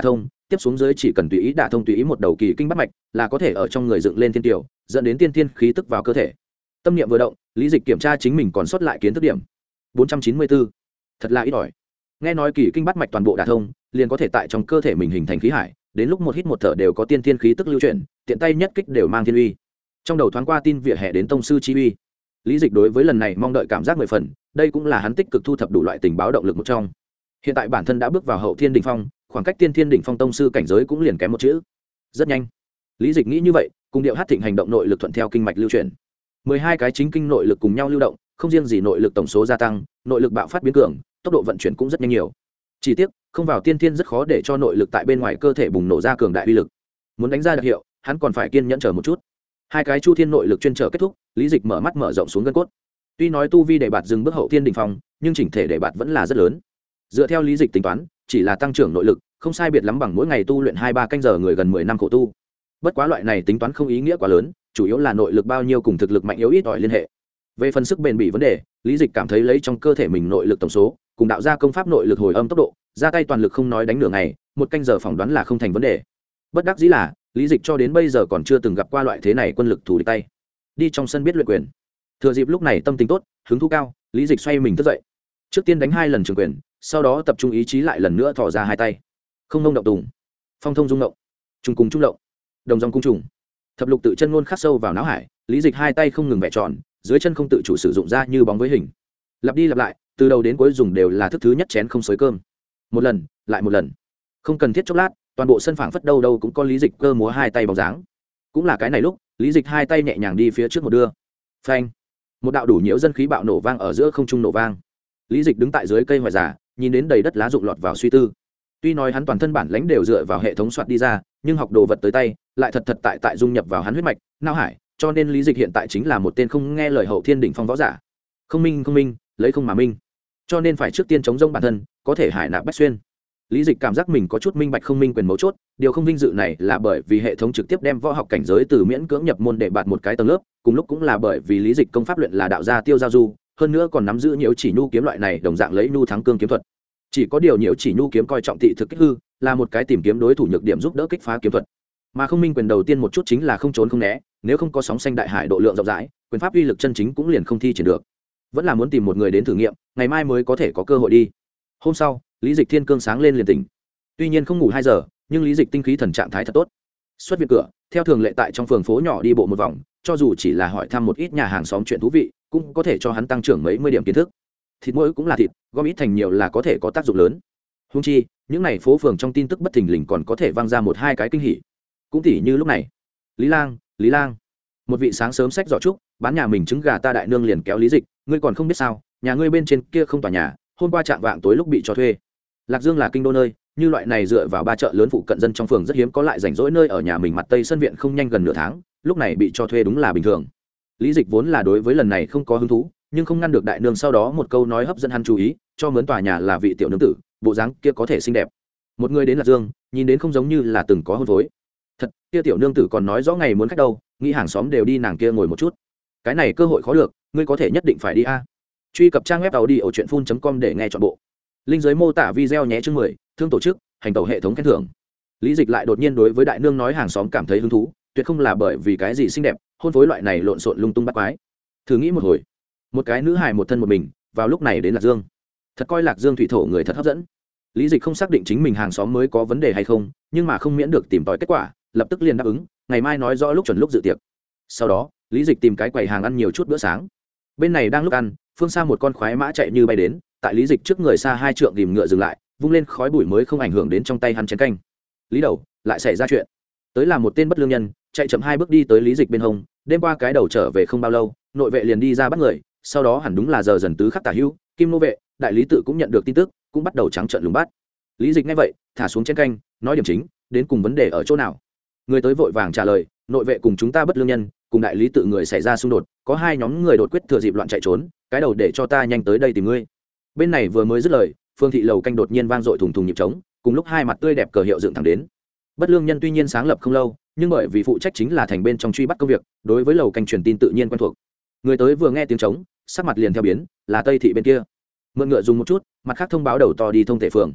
tiếp xuống dưới chỉ cần tùy ý đả thông tùy ý một đầu kỳ kinh bắt mạch là có thể ở trong người dựng lên thiên tiểu dẫn đến tiên thiên khí tức vào cơ thể. Tâm niệm vừa động, lý dịch kiểm tra chính mình còn sót lại kiến thức điểm bốn trăm chín mươi bốn. Thật là ít ỏi. Nghe nói kỳ kinh bắt mạch toàn bộ đả thông liền có thể tại trong cơ thể mình hình thành khí hải, đến lúc một hít một thở đều có tiên thiên khí tức lưu chuyển, tiện tay nhất kích đều mang thiên uy. Trong đầu thoáng qua tin vỉa hè đến tông sư chi uy. Lý dịch đối với lần này mong đợi cảm giác mười phần, đây cũng là hắn tích cực thu thập đủ loại tình báo động lực một trong. Hiện tại bản thân đã bước vào hậu thiên đỉnh phong, khoảng cách tiên thiên đỉnh phong tông sư cảnh giới cũng liền kém một chữ. Rất nhanh, lý dịch nghĩ như vậy, cùng điệu hát thịnh hành động nội lực thuận theo kinh mạch lưu chuyển, mười hai cái chính kinh nội lực cùng nhau lưu động, không riêng gì nội lực tổng số gia tăng, nội lực bạo phát biến cường, tốc độ vận chuyển cũng rất nhanh nhiều. Chỉ tiếc, không vào tiên thiên rất khó để cho nội lực tại bên ngoài cơ thể bùng nổ ra cường đại uy lực. Muốn đánh ra đặc hiệu, hắn còn phải kiên nhẫn chờ một chút. Hai cái chu thiên nội lực chuyên trở kết thúc, lý dịch mở mắt mở rộng xuống gân cốt. Tuy nói tu vi để bạt dừng bước hậu thiên đỉnh phong, nhưng chỉnh thể để bạt vẫn là rất lớn. Dựa theo lý dịch tính toán, chỉ là tăng trưởng nội lực, không sai biệt lắm bằng mỗi ngày tu luyện hai ba canh giờ người gần mười năm khổ tu. Bất quá loại này tính toán không ý nghĩa quá lớn, chủ yếu là nội lực bao nhiêu cùng thực lực mạnh yếu ít ỏi liên hệ. Về phần sức bền bỉ vấn đề, lý dịch cảm thấy lấy trong cơ thể mình nội lực tổng số cùng đạo gia công pháp nội lực hồi âm tốc độ, ra tay toàn lực không nói đánh nửa ngày, một canh giờ phỏng đoán là không thành vấn đề. Bất đắc dĩ là lý dịch cho đến bây giờ còn chưa từng gặp qua loại thế này quân lực thủ địch tay. Đi trong sân biết luyện quyền. Thừa dịp lúc này tâm tình tốt, hứng thú cao, lý dịch xoay mình thức dậy. Trước tiên đánh hai lần trường quyền, sau đó tập trung ý chí lại lần nữa thò ra hai tay. Không nông động tùng, phong thông dung động, trùng cùng trung động, đồng dòng cung trùng. Thập lục tự chân ngôn khắc sâu vào não hải, lý dịch hai tay không ngừng vẽ tròn, dưới chân không tự chủ sử dụng ra như bóng với hình. Lặp đi lặp lại, từ đầu đến cuối dùng đều là thức thứ nhất chén không xới cơm. Một lần, lại một lần. Không cần thiết chốc lát, toàn bộ sân phảng phất đâu đâu cũng có lý dịch cơ múa hai tay bóng dáng. Cũng là cái này lúc, lý dịch hai tay nhẹ nhàng đi phía trước một đưa. Phanh. Một đạo đủ nhiễu dân khí bạo nổ vang ở giữa không trung nổ vang. Lý dịch đứng tại dưới cây hoài giả, nhìn đến đầy đất lá rụng lọt vào suy tư. Tuy nói hắn toàn thân bản lãnh đều dựa vào hệ thống soạt đi ra, nhưng học đồ vật tới tay lại thật thật tại tại dung nhập vào hắn huyết mạch não hải, cho nên lý dịch hiện tại chính là một tên không nghe lời hậu thiên đỉnh phong võ giả. Không minh không minh, lấy không mà minh, cho nên phải trước tiên chống rông bản thân, có thể hải nạp bách xuyên. Lý dịch cảm giác mình có chút minh bạch không minh quyền mấu chốt, điều không vinh dự này là bởi vì hệ thống trực tiếp đem võ học cảnh giới từ miễn cưỡng nhập môn để bạt một cái tầng lớp, cùng lúc cũng là bởi vì lý dịch công pháp luyện là đạo gia tiêu giao du, hơn nữa còn nắm giữ nhiễu chỉ nhu kiếm loại này đồng dạng lấy nhu thắng cương kiếm thuật. Chỉ có điều nhiễu chỉ nhu kiếm coi trọng thị thực kích hư, là một cái tìm kiếm đối thủ nhược điểm giúp đỡ kích phá kiếm thuật. Mà không minh quyền đầu tiên một chút chính là không trốn không né, nếu không có sóng xanh đại hải độ lượng rộng rãi, quyền pháp uy lực chân chính cũng liền không thi triển được. Vẫn là muốn tìm một người đến thử nghiệm, ngày mai mới có thể có cơ hội đi. Hôm sau, lý dịch thiên cương sáng lên liền tỉnh. Tuy nhiên không ngủ hai giờ, nhưng lý dịch tinh khí thần trạng thái thật tốt. Xuất viện cửa, theo thường lệ tại trong phường phố nhỏ đi bộ một vòng, cho dù chỉ là hỏi thăm một ít nhà hàng xóm chuyện thú vị, cũng có thể cho hắn tăng trưởng mấy mươi điểm kiến thức. Thịt mỗi cũng là thịt, gom ít thành nhiều là có thể có tác dụng lớn. Hung chi, những này phố phường trong tin tức bất thình lình còn có thể vang ra một hai cái kinh hỉ. Cũng tỉ như lúc này, Lý Lang, Lý Lang, một vị sáng sớm xách giỏ trúc, bán nhà mình trứng gà ta đại nương liền kéo lý dịch, ngươi còn không biết sao, nhà ngươi bên trên kia không tòa nhà, hôm qua chạm vạng tối lúc bị cho thuê. Lạc Dương là kinh đô nơi, như loại này dựa vào ba chợ lớn phụ cận dân trong phường rất hiếm có lại rảnh rỗi nơi ở nhà mình mặt tây sân viện không nhanh gần nửa tháng, lúc này bị cho thuê đúng là bình thường. Lý dịch vốn là đối với lần này không có hứng thú, nhưng không ngăn được đại nương sau đó một câu nói hấp dẫn hắn chú ý, cho mướn tòa nhà là vị tiểu nương tử, bộ dáng kia có thể xinh đẹp. Một người đến Lạc Dương, nhìn đến không giống như là từng có hôn phối. Thật, kia tiểu nương tử còn nói rõ ngày muốn khách đâu, nghĩ hàng xóm đều đi nàng kia ngồi một chút. Cái này cơ hội khó được, ngươi có thể nhất định phải đi a. Truy cập trang web tàu đi ở truyện phun chấm com để nghe trọn bộ. Linh dưới mô tả video nhé chương mười, thương tổ chức, hành tàu hệ thống khen thưởng. Lý dịch lại đột nhiên đối với đại nương nói hàng xóm cảm thấy hứng thú, tuyệt không là bởi vì cái gì xinh đẹp, hôn phối loại này lộn xộn lung tung bắt quái. Thử nghĩ một hồi, một cái nữ hài một thân một mình, vào lúc này đến Lạc Dương, thật coi Lạc Dương thủy thổ người thật hấp dẫn. Lý dịch không xác định chính mình hàng xóm mới có vấn đề hay không, nhưng mà không miễn được tìm tòi kết quả, lập tức liền đáp ứng, ngày mai nói rõ lúc chuẩn lúc dự tiệc. Sau đó, Lý dịch tìm cái quầy hàng ăn nhiều chút bữa sáng. Bên này đang lúc ăn, phương xa một con khoái mã chạy như bay đến, tại Lý dịch trước người xa hai trượng ghìm ngựa dừng lại, vung lên khói bụi mới không ảnh hưởng đến trong tay hắn chén canh. Lý đầu, lại xảy ra chuyện. Tới là một tên bất lương nhân, chạy chậm hai bước đi tới Lý dịch bên hông, đêm qua cái đầu trở về không bao lâu, nội vệ liền đi ra bắt người, sau đó hẳn đúng là giờ dần tứ khắc tả hữu, Kim nô vệ, đại lý tự cũng nhận được tin tức, cũng bắt đầu trắng trợn lùng bắt. Lý dịch nghe vậy, thả xuống chén canh, nói điểm chính, đến cùng vấn đề ở chỗ nào. Người tới vội vàng trả lời, nội vệ cùng chúng ta bất lương nhân, cùng đại lý tự người xảy ra xung đột, có hai nhóm người đột quyết thừa dịp loạn chạy trốn, cái đầu để cho ta nhanh tới đây tìm ngươi. Bên này vừa mới dứt lời, phương thị lầu canh đột nhiên vang dội thùng thùng nhịp trống, cùng lúc hai mặt tươi đẹp cờ hiệu dựng thẳng đến. Bất lương nhân tuy nhiên sáng lập không lâu, nhưng bởi vì phụ trách chính là thành bên trong truy bắt công việc, đối với lầu canh truyền tin tự nhiên quen thuộc. Người tới vừa nghe tiếng trống, sắc mặt liền theo biến, là Tây thị bên kia. Mượn ngựa dùng một chút, mặt khác thông báo đầu to đi thông thể phường.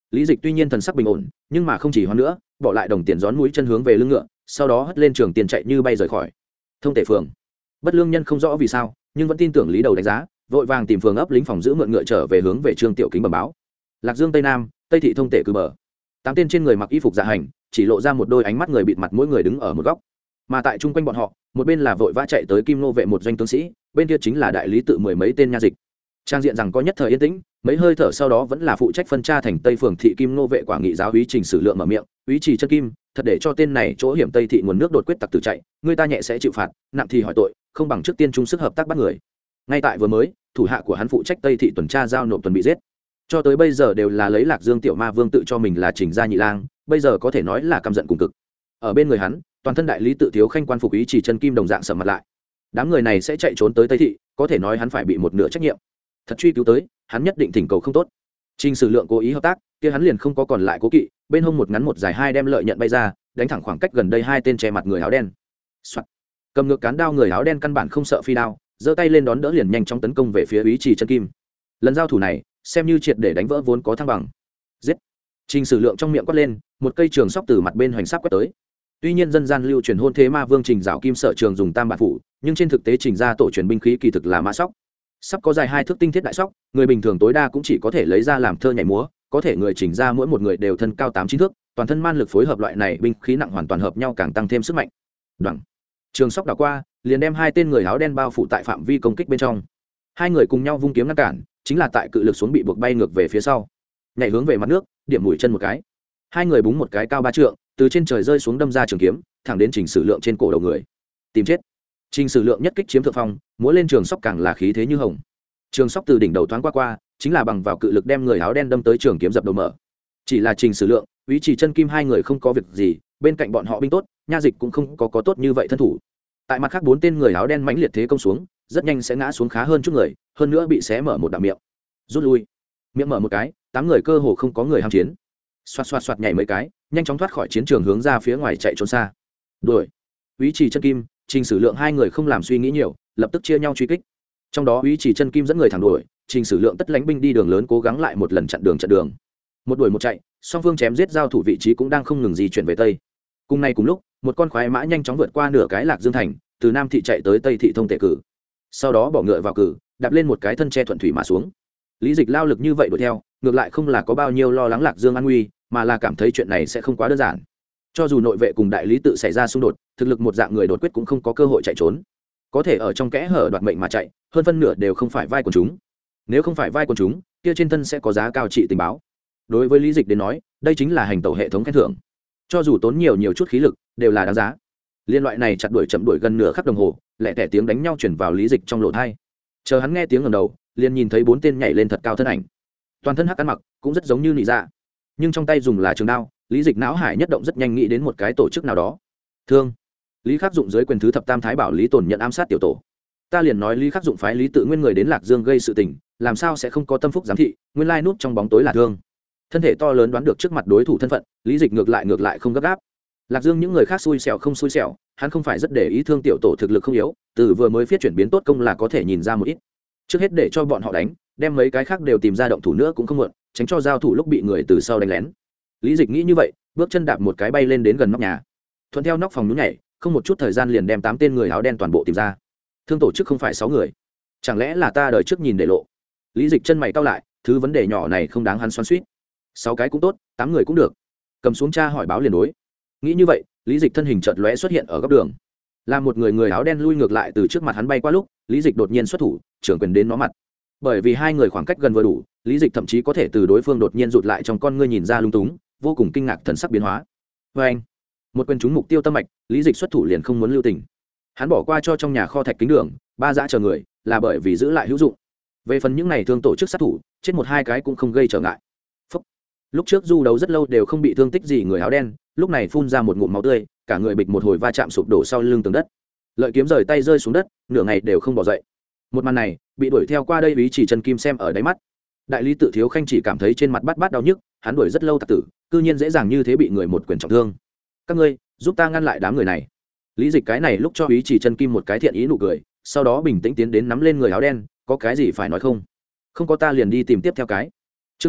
Lý Dịch tuy nhiên thần sắc bình ổn, nhưng mà không chỉ hoan nữa, bỏ lại đồng tiền gión mũi chân hướng về lưng ngựa, sau đó hất lên trường tiền chạy như bay rời khỏi. Thông tể phường. Bất Lương Nhân không rõ vì sao, nhưng vẫn tin tưởng Lý Đầu đánh giá, vội vàng tìm phường ấp lính phòng giữ mượn ngựa trở về hướng về Trương Tiểu Kính bẩm báo. Lạc Dương Tây Nam, Tây thị thông tể cử bờ. Tám tên trên người mặc y phục dạ hành, chỉ lộ ra một đôi ánh mắt người bịt mặt, mỗi người đứng ở một góc. Mà tại trung quanh bọn họ, một bên là vội vã chạy tới Kim Nô vệ một doanh tướng sĩ, bên kia chính là đại lý tự mười mấy tên nha dịch. Trang diện rằng có nhất thời yên tĩnh, mấy hơi thở sau đó vẫn là phụ trách phân tra thành Tây phường thị Kim Nô vệ quả nghị giáo úy Trình Sử Lượng mở miệng, úy Trì Chân Kim, thật để cho tên này chỗ hiểm Tây thị nguồn nước đột quyết tặc tử chạy, người ta nhẹ sẽ chịu phạt, nặng thì hỏi tội, không bằng trước tiên chung sức hợp tác bắt người. Ngay tại vừa mới, thủ hạ của hắn phụ trách Tây thị tuần tra giao nộp tuần bị giết, cho tới bây giờ đều là lấy Lạc Dương tiểu ma vương tự cho mình là Trình gia nhị lang, bây giờ có thể nói là căm giận cùng cực. Ở bên người hắn, toàn thân đại lý tự thiếu khanh quan phục úy Trì Chân Kim đồng dạng sầm mặt lại. Đám người này sẽ chạy trốn tới Tây thị, có thể nói hắn phải bị một nửa trách nhiệm. Thật truy cứu tới, hắn nhất định thỉnh cầu không tốt. Trình Sử Lượng cố ý hợp tác, kia hắn liền không có còn lại cố kỵ, bên hông một ngắn một dài hai đem lợi nhận bay ra, đánh thẳng khoảng cách gần đây hai tên che mặt người áo đen. Soạt. Cầm ngược cán đao người áo đen căn bản không sợ phi đao, giơ tay lên đón đỡ liền nhanh chóng tấn công về phía úy Trì Chân Kim. Lần giao thủ này, xem như triệt để đánh vỡ vốn có thăng bằng. Giết. Trình Sử Lượng trong miệng quát lên, một cây trường sóc từ mặt bên hoành sắp quét tới. Tuy nhiên dân gian lưu truyền hôn thế ma vương Trình Giảo Kim sở trường dùng tam bản phủ, nhưng trên thực tế Trình gia tổ truyền binh khí kỳ thực là mã sóc. Sắp có dài hai thước tinh thiết đại sóc, người bình thường tối đa cũng chỉ có thể lấy ra làm thơ nhảy múa, có thể người Trình gia mỗi một người đều thân cao tám chín thước, toàn thân man lực phối hợp loại này binh khí nặng hoàn toàn hợp nhau càng tăng thêm sức mạnh. Đoằng. Trường sóc đảo qua, liền đem hai tên người áo đen bao phủ tại phạm vi công kích bên trong. Hai người cùng nhau vung kiếm ngăn cản, chính là tại cự lực xuống bị buộc bay ngược về phía sau. Nhảy hướng về mặt nước, điểm mũi chân một cái. Hai người búng một cái cao ba trượng, từ trên trời rơi xuống đâm ra trường kiếm, thẳng đến Trình Sử Lượng trên cổ đầu người. Tìm chết. Trình Sử Lượng nhất kích chiếm thượng phong, múa lên trường sóc càng là khí thế như hồng. Trường sóc từ đỉnh đầu thoáng qua qua, chính là bằng vào cự lực đem người áo đen đâm tới trường kiếm dập đầu mở. Chỉ là Trình Sử Lượng, úy Trì Chân Kim hai người không có việc gì, bên cạnh bọn họ binh tốt, nha dịch cũng không có có tốt như vậy thân thủ. Tại mặt khác bốn tên người áo đen mãnh liệt thế công xuống, rất nhanh sẽ ngã xuống khá hơn chút người, hơn nữa bị xé mở một đạo miệng. Rút lui. Miệng mở một cái, tám người cơ hồ không có người ham chiến. Xoạt xoạt xoạt nhảy mấy cái, nhanh chóng thoát khỏi chiến trường hướng ra phía ngoài chạy trốn xa. Đuổi. Úy Trì Chân Kim, Trình Sử Lượng hai người không làm suy nghĩ nhiều, lập tức chia nhau truy kích. Trong đó úy Trì Chân Kim dẫn người thẳng đuổi, Trình Sử Lượng tất lãnh binh đi đường lớn cố gắng lại một lần chặn đường chặn đường. Một đuổi một chạy, song phương chém giết giao thủ vị trí cũng đang không ngừng di chuyển về tây. Cùng nay cùng lúc, một con khoái mã nhanh chóng vượt qua nửa cái Lạc Dương thành, từ Nam thị chạy tới Tây thị thông tể cử. Sau đó bỏ ngựa vào cử, đạp lên một cái thân tre thuận thủy mà xuống. Lý Dịch lao lực như vậy đuổi theo, ngược lại không là có bao nhiêu lo lắng Lạc Dương an nguy, mà là cảm thấy chuyện này sẽ không quá đơn giản. Cho dù nội vệ cùng đại lý tự xảy ra xung đột, thực lực một dạng người đột quyết cũng không có cơ hội chạy trốn. Có thể ở trong kẽ hở đoạt mệnh mà chạy, hơn phân nửa đều không phải vai của chúng. Nếu không phải vai của chúng, kia trên thân sẽ có giá cao trị tình báo. Đối với Lý Dịch đến nói, đây chính là hành tẩu hệ thống khen thưởng. Cho dù tốn nhiều nhiều chút khí lực, đều là đáng giá. Liên loại này chặt đuổi chậm đuổi gần nửa khắc đồng hồ, lẹ tẻ tiếng đánh nhau truyền vào Lý Dịch trong lỗ tai. Chờ hắn nghe tiếng ngẩng đầu, liền nhìn thấy bốn tên nhảy lên thật cao thân ảnh. Toàn thân hắc ăn mặc, cũng rất giống như nị dạ, nhưng trong tay dùng là trường đao. Lý Dịch não hải nhất động rất nhanh nghĩ đến một cái tổ chức nào đó. Thương. Lý Khắc Dụng dưới quyền thứ thập tam thái bảo Lý Tồn nhận ám sát tiểu tổ. Ta liền nói Lý Khắc Dụng phái Lý Tự Nguyên người đến Lạc Dương gây sự tình, làm sao sẽ không có tâm phúc giám thị, nguyên lai núp trong bóng tối là Thương. Thân thể to lớn đoán được trước mặt đối thủ thân phận, Lý Dịch ngược lại ngược lại không gấp gáp. Lạc Dương những người khác xui xẻo không xui xẻo, hắn không phải rất để ý Thương tiểu tổ thực lực không yếu, từ vừa mới phiết chuyển biến tốt công là có thể nhìn ra một ít. Trước hết để cho bọn họ đánh, đem mấy cái khác đều tìm ra động thủ nữa cũng không muộn, tránh cho giao thủ lúc bị người từ sau đánh lén. Lý Dịch nghĩ như vậy, bước chân đạp một cái bay lên đến gần nóc nhà, thuận theo nóc phòng nhún nhảy, không một chút thời gian liền đem tám tên người áo đen toàn bộ tìm ra. Thương tổ chức không phải sáu người, chẳng lẽ là ta đời trước nhìn để lộ? Lý Dịch chân mày cau lại, thứ vấn đề nhỏ này không đáng hắn xoắn xuýt. Sáu cái cũng tốt, tám người cũng được. Cầm xuống tra hỏi báo liền đối. Nghĩ như vậy, Lý Dịch thân hình chợt lóe xuất hiện ở góc đường. Là một người người áo đen lui ngược lại từ trước mặt hắn bay qua lúc, Lý Dịch đột nhiên xuất thủ, trưởng quyền đến nó mặt. Bởi vì hai người khoảng cách gần vừa đủ, Lý Dịch thậm chí có thể từ đối phương đột nhiên rụt lại trong con ngươi nhìn ra lung túng, vô cùng kinh ngạc thần sắc biến hóa. Và anh, một quyền trúng mục tiêu tâm mạch, Lý Dịch xuất thủ liền không muốn lưu tình. Hắn bỏ qua cho trong nhà kho thạch kính đường, ba dã chờ người, là bởi vì giữ lại hữu dụng. Về phần những này thương tổ chức sát thủ, chết một hai cái cũng không gây trở ngại. Phúc. Lúc trước du đấu rất lâu đều không bị thương tích gì người áo đen, lúc này phun ra một ngụm máu tươi, cả người bịch một hồi va chạm sụp đổ sau lưng tường đất. Lợi kiếm rời tay rơi xuống đất, nửa ngày đều không bỏ dậy. Một màn này, bị đuổi theo qua đây Úy Chỉ Chân Kim xem ở đáy mắt. Đại lý tự thiếu khanh chỉ cảm thấy trên mặt bát bát đau nhức, hắn đuổi rất lâu tặc tử, cư nhiên dễ dàng như thế bị người một quyền trọng thương. Các ngươi, giúp ta ngăn lại đám người này. Lý Dịch cái này lúc cho Úy Chỉ Chân Kim một cái thiện ý nụ cười, sau đó bình tĩnh tiến đến nắm lên người áo đen, có cái gì phải nói không? Không có ta liền đi tìm tiếp theo cái. Chương mười một,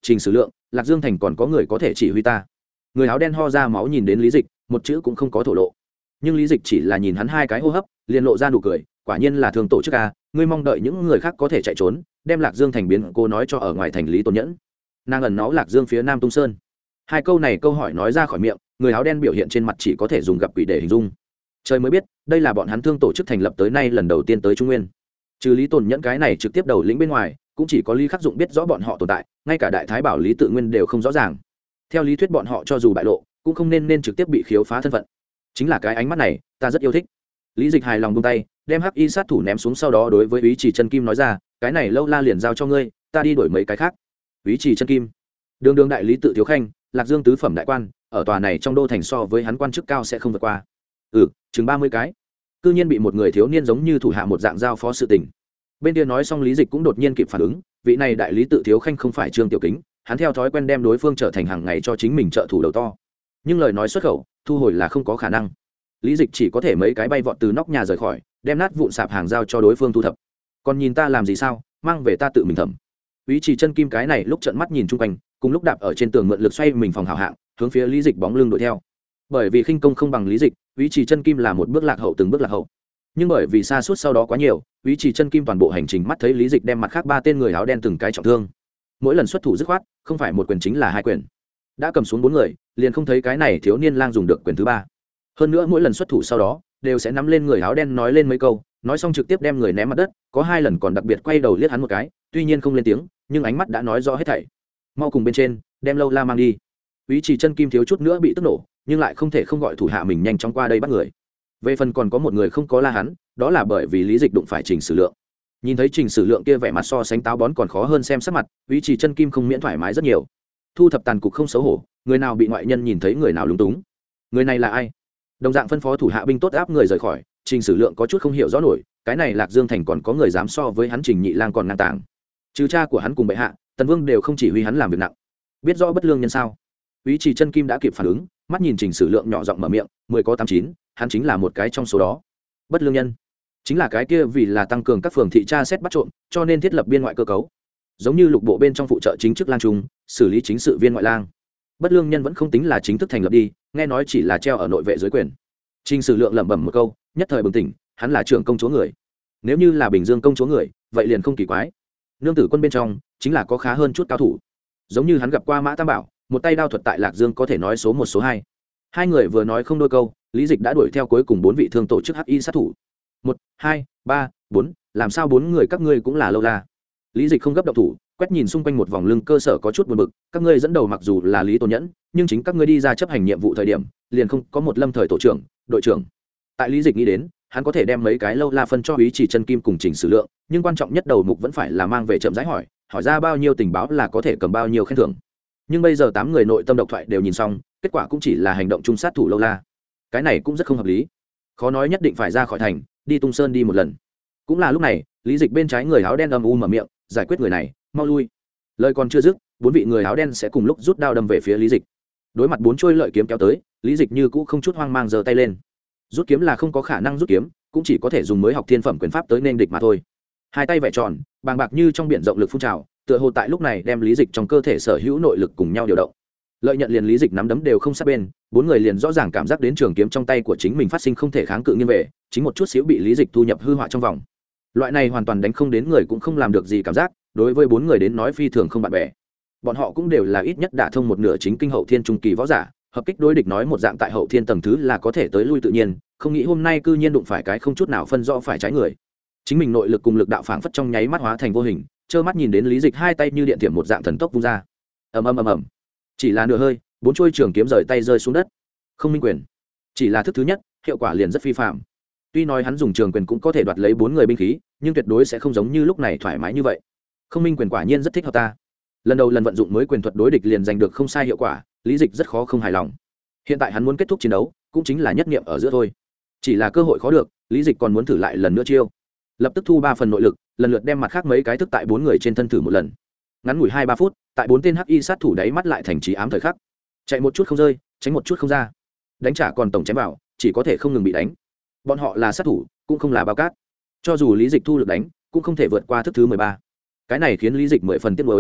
Trình Sử Lượng, Lạc Dương Thành còn có người có thể chỉ huy ta. Người áo đen ho ra máu nhìn đến Lý Dịch, một chữ cũng không có thổ lộ. Nhưng Lý Dịch chỉ là nhìn hắn hai cái hô hấp, liền lộ ra nụ cười, quả nhiên là thường tổ chức a, ngươi mong đợi những người khác có thể chạy trốn, đem Lạc Dương Thành biến cô nói cho ở ngoài thành Lý Tôn Nhẫn. Nàng ẩn náu Lạc Dương phía Nam Tung Sơn. Hai câu này câu hỏi nói ra khỏi miệng, người áo đen biểu hiện trên mặt chỉ có thể dùng gặp quỷ để hình dung. Trời mới biết, đây là bọn hắn thương tổ chức thành lập tới nay lần đầu tiên tới Trung Nguyên. Trừ Lý Tôn Nhẫn cái này trực tiếp đầu lĩnh bên ngoài, cũng chỉ có Lý Khắc Dụng biết rõ bọn họ tồn tại, ngay cả Đại Thái Bảo Lý Tự Nguyên đều không rõ ràng. Theo lý thuyết bọn họ cho dù bại lộ, cũng không nên nên trực tiếp bị khiếu phá thân phận. Chính là cái ánh mắt này, ta rất yêu thích. Lý Dịch hài lòng buông tay, đem hắc y sát thủ ném xuống, sau đó đối với Úy Chỉ Chân Kim nói ra, cái này lâu la liền giao cho ngươi, ta đi đổi mấy cái khác. Úy Chỉ Chân Kim, đường đường đại lý tự thiếu khanh, Lạc Dương tứ phẩm đại quan, ở tòa này trong đô thành so với hắn quan chức cao sẽ không vượt qua. Ừ, chừng ba mươi cái. Cư nhiên bị một người thiếu niên giống như thủ hạ một dạng giao phó sự tình. Bên kia nói xong, Lý Dịch cũng đột nhiên kịp phản ứng, vị này đại lý tự thiếu khanh không phải Trương Tiểu Kính, hắn theo thói quen đem đối phương trở thành hàng ngày cho chính mình trợ thủ đầu to. Nhưng lời nói xuất khẩu, thu hồi là không có khả năng. Lý Dịch chỉ có thể mấy cái bay vọt từ nóc nhà rời khỏi, đem nát vụn sạp hàng giao cho đối phương thu thập. Còn nhìn ta làm gì sao, mang về ta tự mình thẩm. Úy Chỉ Chân Kim cái này lúc trợn mắt nhìn chung quanh, cùng lúc đạp ở trên tường mượn lực xoay mình phòng hảo hạng, hướng phía Lý Dịch bóng lưng đuổi theo. Bởi vì khinh công không bằng Lý Dịch, Úy Chỉ Chân Kim là một bước lạc hậu từng bước lạc hậu. Nhưng bởi vì xa suốt sau đó quá nhiều, Úy Chỉ Chân Kim toàn bộ hành trình mắt thấy Lý Dịch đem mặt khác ba tên người áo đen từng cái trọng thương. Mỗi lần xuất thủ dứt khoát, không phải một quyền chính là hai quyền. Đã cầm xuống bốn người, liền không thấy cái này thiếu niên lang dùng được quyền thứ ba. Hơn nữa mỗi lần xuất thủ sau đó, đều sẽ nắm lên người áo đen nói lên mấy câu, nói xong trực tiếp đem người ném mặt đất, có hai lần còn đặc biệt quay đầu liếc hắn một cái, tuy nhiên không lên tiếng, nhưng ánh mắt đã nói rõ hết thảy. Mau cùng bên trên, đem lâu la mang đi. Úy Chỉ Chân Kim thiếu chút nữa bị tức nổ, nhưng lại không thể không gọi thủ hạ mình nhanh chóng qua đây bắt người. Về phần còn có một người không có la hắn, đó là bởi vì Lý Dịch đụng phải Trình Sử Lượng. Nhìn thấy Trình Sử Lượng kia vẻ mặt so sánh táo bón còn khó hơn xem sắc mặt, Úy Chỉ Chân Kim không miễn thoải mái rất nhiều. Thu thập tàn cục không xấu hổ, người nào bị ngoại nhân nhìn thấy người nào lúng túng. Người này là ai? Đồng dạng phân phó thủ hạ binh tốt áp người rời khỏi. Trình Sử Lượng có chút không hiểu rõ nổi, cái này Lạc Dương thành còn có người dám so với hắn Trình Nhị Lang còn ngang tàng. Trừ cha của hắn cùng bệ hạ, Tần Vương đều không chỉ huy hắn làm việc nặng. Biết rõ bất lương nhân sao? Úy Chỉ Chân Kim đã kịp phản ứng, mắt nhìn Trình Sử Lượng nhỏ giọng mở miệng, mười có tám chín, hắn chính là một cái trong số đó. Bất lương nhân chính là cái kia vì là tăng cường các phường thị tra xét bắt trộm, cho nên thiết lập biên ngoại cơ cấu, giống như lục bộ bên trong phụ trợ chính chức lang trung, xử lý chính sự viên ngoại lang. Bất lương nhân vẫn không tính là chính thức thành lập đi, nghe nói chỉ là treo ở nội vệ dưới quyền. Trình Sử Lượng lẩm bẩm một câu, nhất thời bừng tỉnh, hắn là trưởng công chúa người. Nếu như là Bình Dương công chúa người, vậy liền không kỳ quái. Nương tử quân bên trong chính là có khá hơn chút cao thủ, giống như hắn gặp qua Mã Tam Bảo, một tay đao thuật tại Lạc Dương có thể nói số một số hai. Hai người vừa nói không đôi câu, Lý Dịch đã đuổi theo cuối cùng bốn vị thương tổ chức hắc y sát thủ. Một, hai, ba, bốn, làm sao bốn người các ngươi cũng là lâu la? Lý Dịch không gấp động thủ, quét nhìn xung quanh một vòng lưng cơ sở có chút buồn bực, các ngươi dẫn đầu mặc dù là Lý Tôn Nhẫn, nhưng chính các ngươi đi ra chấp hành nhiệm vụ thời điểm, liền không có một lâm thời tổ trưởng, đội trưởng. Tại Lý Dịch nghĩ đến, hắn có thể đem mấy cái lâu la phân cho Úy Chỉ Chân Kim cùng Trình Sử Lượng, nhưng quan trọng nhất đầu mục vẫn phải là mang về chậm rãi hỏi, hỏi ra bao nhiêu tình báo là có thể cầm bao nhiêu khen thưởng. Nhưng bây giờ tám người nội tâm độc thoại đều nhìn xong, kết quả cũng chỉ là hành động chung sát thủ lâu la. Cái này cũng rất không hợp lý. Khó nói nhất định phải ra khỏi thành, đi Tung Sơn đi một lần. Cũng là lúc này, Lý Dịch bên trái người áo đen âm u mở miệng, giải quyết người này, mau lui. Lời còn chưa dứt, bốn vị người áo đen sẽ cùng lúc rút đao đâm về phía Lý Dịch. Đối mặt bốn chuôi lợi kiếm kéo tới, Lý Dịch như cũ không chút hoang mang giơ tay lên. Rút kiếm là không có khả năng rút kiếm, cũng chỉ có thể dùng mới học thiên phẩm quyền pháp tới nên địch mà thôi. Hai tay vẽ tròn, bàng bạc như trong biển rộng lực phun trào, tựa hồ tại lúc này đem Lý Dịch trong cơ thể sở hữu nội lực cùng nhau điều động. Lợi nhận liền Lý Dịch nắm đấm đều không sát bên, bốn người liền rõ ràng cảm giác đến trường kiếm trong tay của chính mình phát sinh không thể kháng cự nghiêng về, chính một chút xíu bị Lý Dịch thu nhập hư họa trong vòng. Loại này hoàn toàn đánh không đến người cũng không làm được gì cảm giác, đối với bốn người đến nói phi thường không bạn bè. Bọn họ cũng đều là ít nhất đả thông một nửa chính kinh hậu thiên trung kỳ võ giả, hợp kích đối địch nói một dạng tại hậu thiên tầng thứ là có thể tới lui tự nhiên, không nghĩ hôm nay cư nhiên đụng phải cái không chút nào phân rõ phải trái người. Chính mình nội lực cùng lực đạo phảng phất trong nháy mắt hóa thành vô hình, trơ mắt nhìn đến Lý Dịch hai tay như điện thiểm một dạng thần tốc vung ra. Ầm ầm ầm ầm. Chỉ là nửa hơi, bốn chuôi trường kiếm rời tay rơi xuống đất. Không minh quyền, chỉ là thức thứ nhất, hiệu quả liền rất phi phàm. Tuy nói hắn dùng trường quyền cũng có thể đoạt lấy bốn người binh khí, nhưng tuyệt đối sẽ không giống như lúc này thoải mái như vậy. Không minh quyền quả nhiên rất thích hợp ta. Lần đầu lần vận dụng mới quyền thuật đối địch liền giành được không sai hiệu quả, Lý Dịch rất khó không hài lòng. Hiện tại hắn muốn kết thúc chiến đấu, cũng chính là nhất niệm ở giữa thôi. Chỉ là cơ hội khó được, Lý Dịch còn muốn thử lại lần nữa chiêu. Lập tức thu ba phần nội lực, lần lượt đem mặt khác mấy cái thức tại bốn người trên thân thử một lần. Ngắn ngủi hai ba phút, tại bốn tên hắc y sát thủ đáy mắt lại thành trí ám thời khắc. Chạy một chút không rơi, tránh một chút không ra. Đánh trả còn tổng chém vào, chỉ có thể không ngừng bị đánh. Bọn họ là sát thủ, cũng không là bao cát. Cho dù Lý Dịch thu lực đánh, cũng không thể vượt qua thức thứ mười ba. Cái này khiến Lý Dịch mười phần tiếc nuối.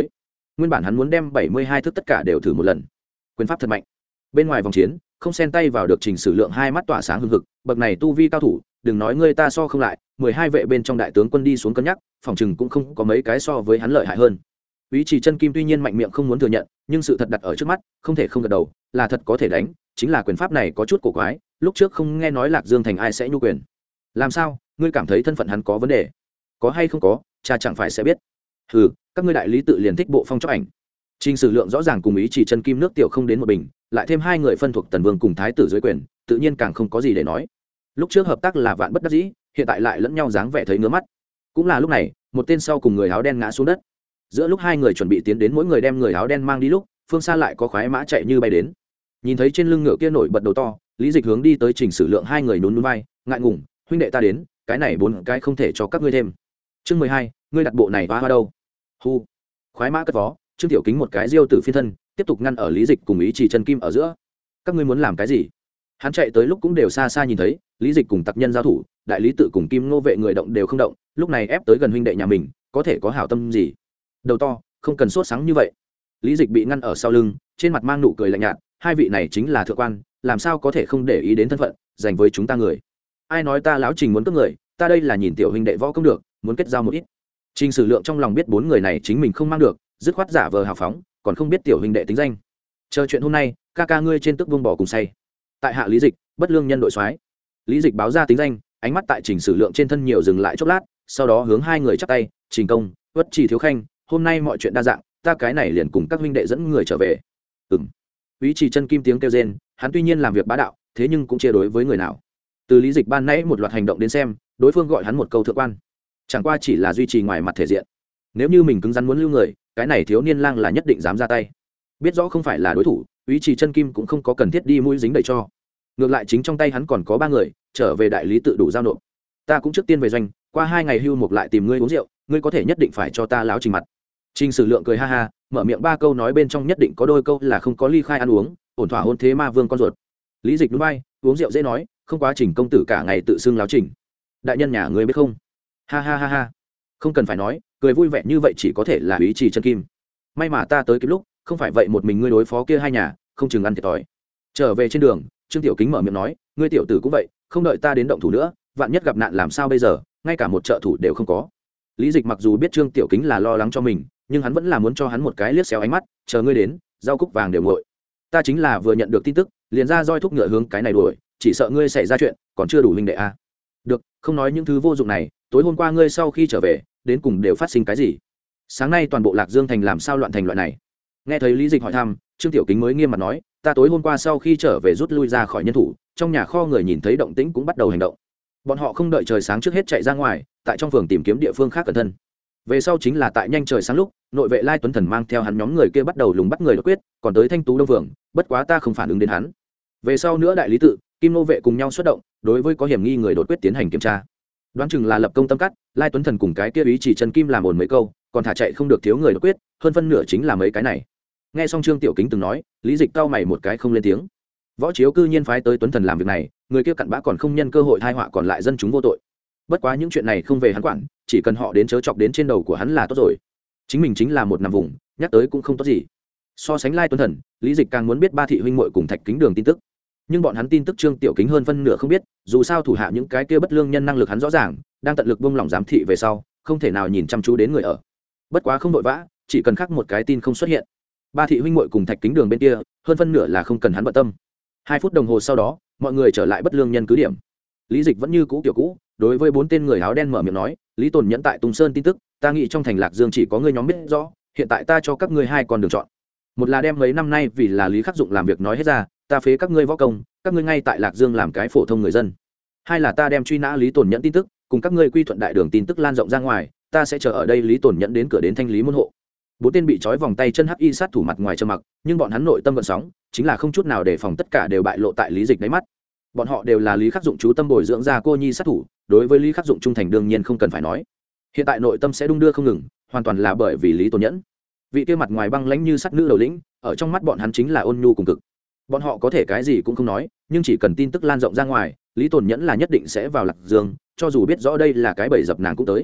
nguyên bản hắn muốn đem bảy mươi hai thức tất cả đều thử một lần. Quyền pháp thật mạnh. Bên ngoài vòng chiến, không xen tay vào được Trình Sử Lượng hai mắt tỏa sáng hừng hực, bậc này tu vi cao thủ, đừng nói ngươi ta so không lại, mười hai vệ bên trong đại tướng quân đi xuống cân nhắc, phòng chừng cũng không có mấy cái so với hắn lợi hại hơn. Úy Trì Chân Kim tuy nhiên mạnh miệng không muốn thừa nhận, nhưng sự thật đặt ở trước mắt, không thể không gật đầu, là thật có thể đánh, chính là quyền pháp này có chút cổ quái, lúc trước không nghe nói Lạc Dương thành ai sẽ nhu quyền. Làm sao, ngươi cảm thấy thân phận hắn có vấn đề? Có hay không có, cha chẳng phải sẽ biết. Hừ, các ngươi đại lý tự liền thích bộ phong chóc ảnh. Trình Sử Lượng rõ ràng cùng Ý Chỉ Chân Kim nước tiểu không đến một bình, lại thêm hai người phân thuộc Tần Vương cùng thái tử dưới quyền, tự nhiên càng không có gì để nói. Lúc trước hợp tác là vạn bất đắc dĩ, hiện tại lại lẫn nhau dáng vẻ thấy ngứa mắt. Cũng là lúc này, một tên sau cùng người áo đen ngã xuống đất. Giữa lúc hai người chuẩn bị tiến đến mỗi người đem người áo đen mang đi lúc, phương xa lại có khoái mã chạy như bay đến. Nhìn thấy trên lưng ngựa kia nổi bật đầu to, Lý Dịch hướng đi tới Trình Sử Lượng hai người nhún nhún vai, ngại ngùng, huynh đệ ta đến, cái này bốn cái không thể cho các ngươi thêm. Chương mười hai, ngươi đặt bộ này hoa hoa đâu? Hu. Khoái mã cất vó, Trương Tiểu Kính một cái diêu tử phiên thân, tiếp tục ngăn ở Lý Dịch cùng Ý Chỉ Chân Kim ở giữa. Các ngươi muốn làm cái gì? Hắn chạy tới lúc cũng đều xa xa nhìn thấy, Lý Dịch cùng tặc nhân giao thủ, đại lý tự cùng Kim Ngô vệ người động đều không động, lúc này ép tới gần huynh đệ nhà mình, có thể có hảo tâm gì? Đầu to, không cần sốt sáng như vậy. Lý Dịch bị ngăn ở sau lưng, trên mặt mang nụ cười lạnh nhạt, hai vị này chính là thượng quan, làm sao có thể không để ý đến thân phận, dành với chúng ta người. Ai nói ta lão Trình muốn cướp người, ta đây là nhìn tiểu huynh đệ võ công được, muốn kết giao một ít. Trình Sử Lượng trong lòng biết bốn người này chính mình không mang được, dứt khoát giả vờ hào phóng, còn không biết tiểu huynh đệ tính danh. Chờ chuyện hôm nay, ca ca ngươi trên tức vương bỏ cùng say. Tại hạ Lý Dịch, bất lương nhân đội soái. Lý Dịch báo ra tính danh, ánh mắt tại Trình Sử Lượng trên thân nhiều dừng lại chốc lát, sau đó hướng hai người chắp tay, Trình công, Uất Chỉ thiếu khanh, hôm nay mọi chuyện đa dạng, ta cái này liền cùng các huynh đệ dẫn người trở về. Ừm. Úy Trì Chân Kim tiếng kêu rên, hắn tuy nhiên làm việc bá đạo, thế nhưng cũng chia đối với người nào. Từ Lý Dịch ban nãy một loạt hành động đến xem, đối phương gọi hắn một câu thượng quan, chẳng qua chỉ là duy trì ngoài mặt thể diện. Nếu như mình cứng rắn muốn lưu người, cái này thiếu niên lang là nhất định dám ra tay. Biết rõ không phải là đối thủ, Úy Trì Chân Kim cũng không có cần thiết đi mũi dính đầy cho. Ngược lại chính trong tay hắn còn có ba người, trở về đại lý tự đủ giao nộp. Ta cũng trước tiên về doanh, qua hai ngày hưu mục lại tìm ngươi uống rượu, ngươi có thể nhất định phải cho ta láo trình mặt. Trình Sử Lượng cười ha ha, mở miệng ba câu nói bên trong nhất định có đôi câu là không có ly khai ăn uống, ổn thỏa hôn thế ma vương con ruột. Lý Dịch núi bay, uống rượu dễ nói, không quá Trình công tử cả ngày tự xưng láo trình. Đại nhân nhà ngươi biết không? Ha ha ha ha. Không cần phải nói, cười vui vẻ như vậy chỉ có thể là Úy Trì Chân Kim. May mà ta tới kịp lúc, không phải vậy một mình ngươi đối phó kia hai nhà, không chừng ăn thiệt thòi. Trở về trên đường, Trương Tiểu Kính mở miệng nói, ngươi tiểu tử cũng vậy, không đợi ta đến động thủ nữa, vạn nhất gặp nạn làm sao bây giờ, ngay cả một trợ thủ đều không có. Lý Dịch mặc dù biết Trương Tiểu Kính là lo lắng cho mình, nhưng hắn vẫn là muốn cho hắn một cái liếc xéo ánh mắt, chờ ngươi đến, rau cúc vàng đều nguội. Ta chính là vừa nhận được tin tức, liền ra roi thúc ngựa hướng cái này đuổi, chỉ sợ ngươi xảy ra chuyện, còn chưa đủ huynh đệ a. À. Được, không nói những thứ vô dụng này, tối hôm qua ngươi sau khi trở về, đến cùng đều phát sinh cái gì? Sáng nay toàn bộ Lạc Dương thành làm sao loạn thành loại này? Nghe thấy Lý Dịch hỏi thăm, Trương Tiểu Kính mới nghiêm mặt nói, ta tối hôm qua sau khi trở về rút lui ra khỏi nhân thủ, trong nhà kho người nhìn thấy động tĩnh cũng bắt đầu hành động. Bọn họ không đợi trời sáng trước hết chạy ra ngoài, tại trong phường tìm kiếm địa phương khác cẩn thân. Về sau chính là tại nhanh trời sáng lúc, nội vệ Lai Tuấn Thần mang theo hắn nhóm người kia bắt đầu lùng bắt người đột quyết, còn tới Thanh Tú Đông phường, bất quá ta không phản ứng đến hắn. Về sau nữa đại lý tự, Kim Nô vệ cùng nhau xuất động, đối với có hiểm nghi người đột quyết tiến hành kiểm tra. Đoán chừng là lập công tâm cắt, Lai Tuấn Thần cùng cái kia Úy Trì Chân Kim làm ồn mấy câu, còn thả chạy không được thiếu người đột quyết, hơn phân nửa chính là mấy cái này. Nghe xong Trương Tiểu Kính từng nói, Lý Dịch cau mày một cái không lên tiếng. Võ Chiếu cư nhiên phái tới Tuấn Thần làm việc này, người kia cặn bã còn không nhân cơ hội tai họa còn lại dân chúng vô tội. Bất quá những chuyện này không về hắn quản, chỉ cần họ đến chớ chọc đến trên đầu của hắn là tốt rồi. Chính mình chính là một nằm vùng, nhắc tới cũng không tốt gì. So sánh Lai Tuấn Thần, Lý Dịch càng muốn biết ba thị huynh muội cùng Thạch Kính Đường tin tức. Nhưng bọn hắn tin tức Trương Tiểu Kính hơn phân nửa không biết, dù sao thủ hạ những cái kia bất lương nhân năng lực hắn rõ ràng, đang tận lực buông lỏng giám thị về sau, không thể nào nhìn chăm chú đến người ở. Bất quá không vội vã, chỉ cần khắc một cái tin không xuất hiện. Ba thị huynh muội cùng Thạch Kính Đường bên kia, hơn phân nửa là không cần hắn bận tâm. Hai phút đồng hồ sau đó, mọi người trở lại bất lương nhân cứ điểm. Lý Dịch vẫn như cũ kiểu cũ, đối với bốn tên người áo đen mở miệng nói, Lý Tồn Nhẫn tại Tùng Sơn tin tức, ta nghĩ trong thành Lạc Dương chỉ có ngươi nhóm biết rõ, hiện tại ta cho các ngươi hai con đường chọn. Một là đem mấy năm nay vì là Lý Khắc Dụng làm việc nói hết ra, ta phế các ngươi võ công, các ngươi ngay tại Lạc Dương làm cái phổ thông người dân. Hai là ta đem truy nã Lý Tồn Nhẫn tin tức, cùng các ngươi quy thuận đại đường tin tức lan rộng ra ngoài, ta sẽ chờ ở đây Lý Tồn Nhẫn đến cửa đến thanh lý môn hộ. Bốn tên bị trói vòng tay chân hắc y sát thủ mặt ngoài trơ mặc, nhưng bọn hắn nội tâm gợn sóng, chính là không chút nào để phòng tất cả đều bại lộ tại Lý Dịch đáy mắt. Bọn họ đều là Lý Khắc Dụng chú tâm bồi dưỡng ra cô nhi sát thủ, đối với Lý Khắc Dụng trung thành đương nhiên không cần phải nói. Hiện tại nội tâm sẽ đung đưa không ngừng, hoàn toàn là bởi vì Lý Tồn Nhẫn. Vị kia mặt ngoài băng lãnh như sắt nữ đầu lĩnh, ở trong mắt bọn hắn chính là ôn nhu cùng cực. Bọn họ có thể cái gì cũng không nói, nhưng chỉ cần tin tức lan rộng ra ngoài, Lý Tồn Nhẫn là nhất định sẽ vào Lạc Dương, cho dù biết rõ đây là cái bẫy dập nàng cũng tới.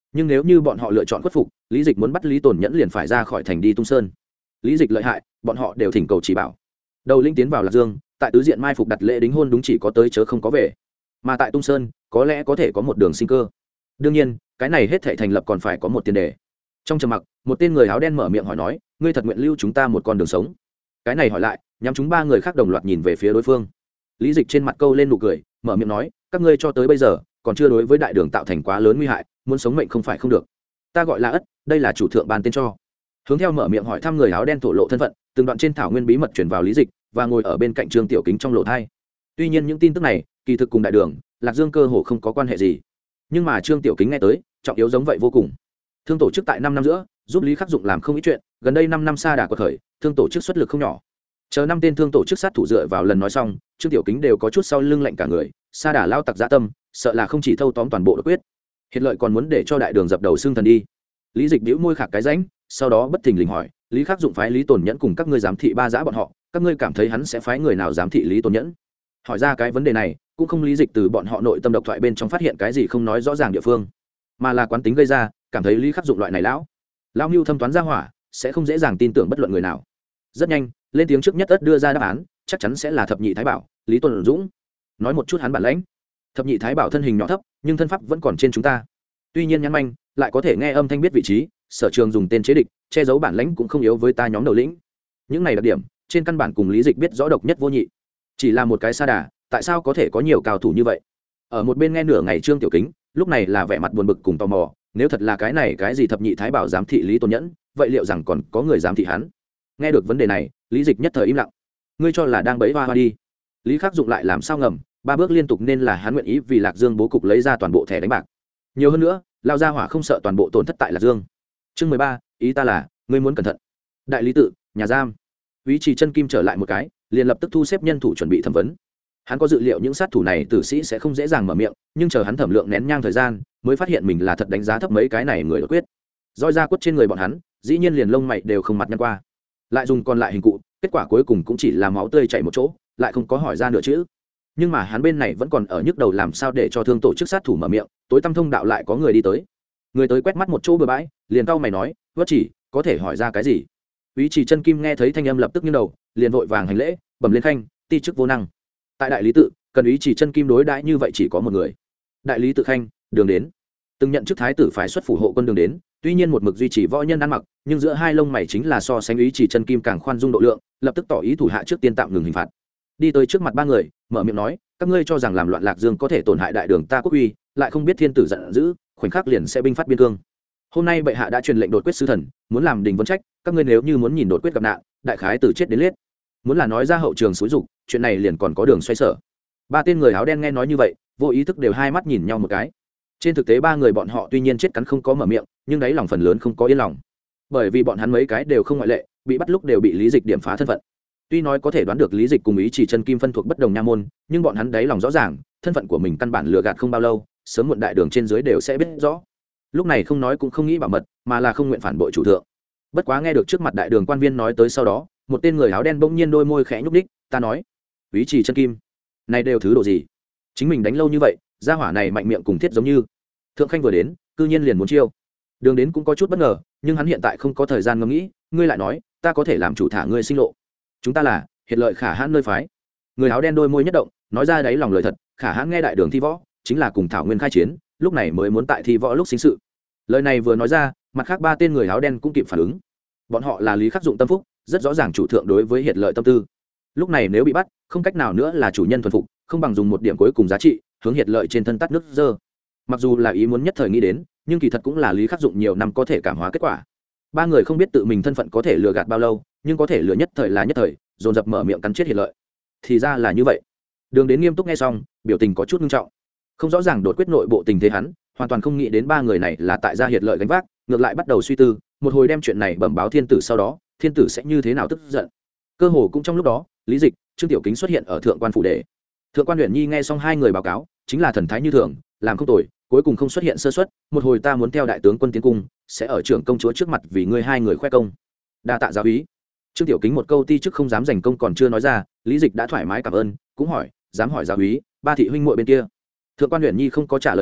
nhưng nếu như bọn họ lựa chọn khuất phục, lý dịch muốn bắt lý tồn nhẫn liền phải ra khỏi thành đi tung sơn. Lý dịch lợi hại, bọn họ đều thỉnh cầu chỉ bảo. Đầu linh tiến vào Lạc Dương, tại tứ diện mai phục đặt lễ đính hôn đúng chỉ có tới chớ không có về, mà tại tung sơn có lẽ có thể có một đường sinh cơ. Đương nhiên cái này hết thảy thành lập còn phải có một tiền đề. Trong trầm mặc, một tên người áo đen mở miệng hỏi nói, ngươi thật nguyện lưu chúng ta một con đường sống? Cái này hỏi lại nhắm chúng ba người khác đồng loạt nhìn về phía đối phương. Lý dịch trên mặt câu lên nụ cười, mở miệng nói, các ngươi cho tới bây giờ còn chưa đối với đại đường tạo thành quá lớn nguy hại, muốn sống mệnh không phải không được. Ta gọi là Ất, đây là chủ thượng ban tên cho. Hướng theo mở miệng hỏi thăm người áo đen thổ lộ thân phận, từng đoạn trên thảo nguyên bí mật truyền vào lý dịch và ngồi ở bên cạnh Trương Tiểu Kính trong lỗ thai. Tuy nhiên những tin tức này kỳ thực cùng đại đường Lạc Dương cơ hồ không có quan hệ gì, nhưng mà Trương Tiểu Kính nghe tới trọng yếu giống vậy vô cùng. Thương tổ chức tại năm năm giữa giúp Lý Khắc Dụng làm không ít chuyện, gần đây năm năm xa đà quật khởi, thương tổ chức xuất lực không nhỏ. Chờ năm tên thương tổ chức sát thủ dựa vào lần nói xong, Trương Tiểu Kính đều có chút sau lưng lạnh cả người, xa đà lao tặc dã tâm, sợ là không chỉ thâu tóm toàn bộ đột quyết, hiện lợi còn muốn để cho đại đường dập đầu xương thần đi. Lý dịch bĩu môi khạc cái rãnh, sau đó bất thình lình hỏi, Lý Khắc Dụng phái Lý Tồn Nhẫn cùng các ngươi giám thị ba giã bọn họ, các ngươi cảm thấy hắn sẽ phái người nào giám thị Lý Tồn Nhẫn? Hỏi ra cái vấn đề này cũng không lý dịch từ bọn họ nội tâm độc thoại bên trong phát hiện cái gì không nói rõ ràng địa phương, mà là quán tính gây ra, cảm thấy Lý Khắc Dụng loại này lão lão mưu thâm toán ra hỏa sẽ không dễ dàng tin tưởng bất luận người nào. Rất nhanh lên tiếng trước nhất ất đưa ra đáp án, chắc chắn sẽ là thập nhị thái bảo Lý Tuấn Dũng. Nói một chút hắn bản lãnh. Thập nhị thái bảo thân hình nhỏ thấp nhưng thân pháp vẫn còn trên chúng ta, tuy nhiên nhăn manh lại có thể nghe âm thanh biết vị trí, sở trường dùng tên chế địch, che giấu bản lãnh cũng không yếu với ta nhóm đầu lĩnh. Những này đặc điểm trên căn bản cùng lý dịch biết rõ độc nhất vô nhị. Chỉ là một cái sa đà tại sao có thể có nhiều cao thủ như vậy? Ở một bên nghe nửa ngày Trương Tiểu Kính lúc này là vẻ mặt buồn bực cùng tò mò, nếu thật là cái này cái gì thập nhị thái bảo giám thị Lý Tôn Nhẫn, vậy liệu rằng còn có người giám thị hắn? Nghe được vấn đề này lý dịch nhất thời im lặng. Ngươi cho là đang bẫy hoa hoa đi? Lý Khắc Dụng lại làm sao ngầm ba bước liên tục nên là hắn nguyện ý vì Lạc Dương bố cục lấy ra toàn bộ thẻ đánh bạc. Nhiều hơn nữa lao ra hỏa không sợ toàn bộ tổn thất tại Lạc Dương. Chương mười ba, ý ta là ngươi muốn cẩn thận. Đại lý tự nhà giam, Úy Trì chân kim trở lại một cái liền lập tức thu xếp nhân thủ chuẩn bị thẩm vấn. Hắn có dự liệu những sát thủ này tử sĩ sẽ không dễ dàng mở miệng, nhưng chờ hắn thẩm lượng nén nhang thời gian mới phát hiện mình là thật đánh giá thấp mấy cái này người đột quyết. Roi ra quất trên người bọn hắn dĩ nhiên liền lông mày đều không mặt nhăn qua, lại dùng còn lại hình cụ, kết quả cuối cùng cũng chỉ là máu tươi chảy một chỗ, lại không có hỏi ra nửa chữ. Nhưng mà hắn bên này vẫn còn ở nhức đầu làm sao để cho thương tổ chức sát thủ mở miệng. Tối tăm thông đạo lại có người đi tới, người tới quét mắt một chỗ bừa bãi liền cau mày nói, vất chỉ có thể hỏi ra cái gì? Úy Trì chân kim nghe thấy thanh âm lập tức nghiêng đầu liền vội vàng hành lễ bẩm lên khanh, ti chức vô năng. Tại đại lý tự cần Úy Trì chân kim đối đãi như vậy chỉ có một người. Đại lý tự khanh đường đến từng nhận chức thái tử phải xuất phủ hộ quân đường đến, tuy nhiên một mực duy trì võ nhân ăn mặc, nhưng giữa hai lông mày chính là so sánh Úy Trì chân kim càng khoan dung độ lượng, lập tức tỏ ý thủ hạ trước tiên tạm ngừng hình phạt. Đi tới trước mặt ba người mở miệng nói, các ngươi cho rằng làm loạn Lạc Dương có thể tổn hại đại đường ta quốc uy, lại không biết thiên tử giận dữ khoảnh khắc liền sẽ binh phát biên cương. Hôm nay bệ hạ đã truyền lệnh đột quyết sứ thần muốn làm đình vấn trách, các ngươi nếu như muốn nhìn đột quyết gặp nạn, đại khái từ chết đến liết, muốn là nói ra hậu trường xúi dục, chuyện này liền còn có đường xoay sở. Ba tên người áo đen nghe nói như vậy vô ý thức đều hai mắt nhìn nhau một cái. Trên thực tế ba người bọn họ tuy nhiên chết cắn không có mở miệng, nhưng đáy lòng phần lớn không có yên lòng, bởi vì bọn hắn mấy cái đều không ngoại lệ bị bắt lúc đều bị lý dịch điểm phá thân phận. Tuy nói có thể đoán được lý dịch cùng Ý Chỉ chân kim phân thuộc bất đồng nha môn, nhưng bọn hắn đáy lòng rõ ràng thân phận của mình căn bản lừa gạt không bao lâu, sớm muộn đại đường trên dưới đều sẽ biết rõ. Lúc này không nói cũng không nghĩ bảo mật, mà là không nguyện phản bội chủ thượng. Bất quá nghe được trước mặt đại đường quan viên nói tới sau đó, một tên người áo đen bỗng nhiên đôi môi khẽ nhúc đích, ta nói, Úy Trì chân kim này đều thứ độ gì? Chính mình đánh lâu như vậy, gia hỏa này mạnh miệng cùng thiết giống như. Thượng khanh vừa đến cư nhiên liền muốn chiêu. Đường đến cũng có chút bất ngờ, nhưng hắn hiện tại không có thời gian ngẫm nghĩ, ngươi lại nói ta có thể làm chủ thả ngươi sinh lộ. Chúng ta là hiện lợi khả hãn nơi phái. Người áo đen đôi môi nhất động nói ra đáy lòng lời thật, khả hãn nghe đại đường thi võ chính là cùng thảo nguyên khai chiến, lúc này mới muốn tại thi võ lúc sinh sự. Lời này vừa nói ra, mặt khác ba tên người áo đen cũng kịp phản ứng. Bọn họ là Lý Khắc Dụng tâm phúc, rất rõ ràng chủ thượng đối với hiện lợi tâm tư. Lúc này nếu bị bắt, không cách nào nữa là chủ nhân thuần phục, không bằng dùng một điểm cuối cùng giá trị hướng hiện lợi trên thân tắt nước dơ. Mặc dù là ý muốn nhất thời nghĩ đến, nhưng kỳ thật cũng là Lý Khắc Dụng nhiều năm có thể cảm hóa kết quả. Ba người không biết tự mình thân phận có thể lừa gạt bao lâu, nhưng có thể lừa nhất thời là nhất thời, dồn dập mở miệng cắn chết hiện lợi. Thì ra là như vậy. Đường đến nghiêm túc nghe xong, biểu tình có chút nghiêm trọng. Không rõ ràng đột quyết nội bộ tình thế hắn, hoàn toàn không nghĩ đến ba người này là tại gia hiện lợi gánh vác, ngược lại bắt đầu suy tư, một hồi đem chuyện này bẩm báo thiên tử, sau đó thiên tử sẽ như thế nào tức giận. Cơ hồ cũng trong lúc đó, Lý Dịch, Trương Tiểu Kính xuất hiện ở thượng quan phủ đệ. Thượng quan Uyển Nhi nghe xong hai người báo cáo, chính là thần thái như thường, làm không tồi, cuối cùng không xuất hiện sơ suất, một hồi ta muốn theo đại tướng quân tiến cung, sẽ ở trưởng công chúa trước mặt vì ngươi hai người khoe công. Đa tạ giáo úy. Trương Tiểu Kính một câu ti chức không dám giành công còn chưa nói ra, Lý Dịch đã thoải mái cảm ơn, cũng hỏi, dám hỏi giáo úy, ba thị huynh muội bên kia. Thượng quan Uyển Nhi không có trả lời ngay,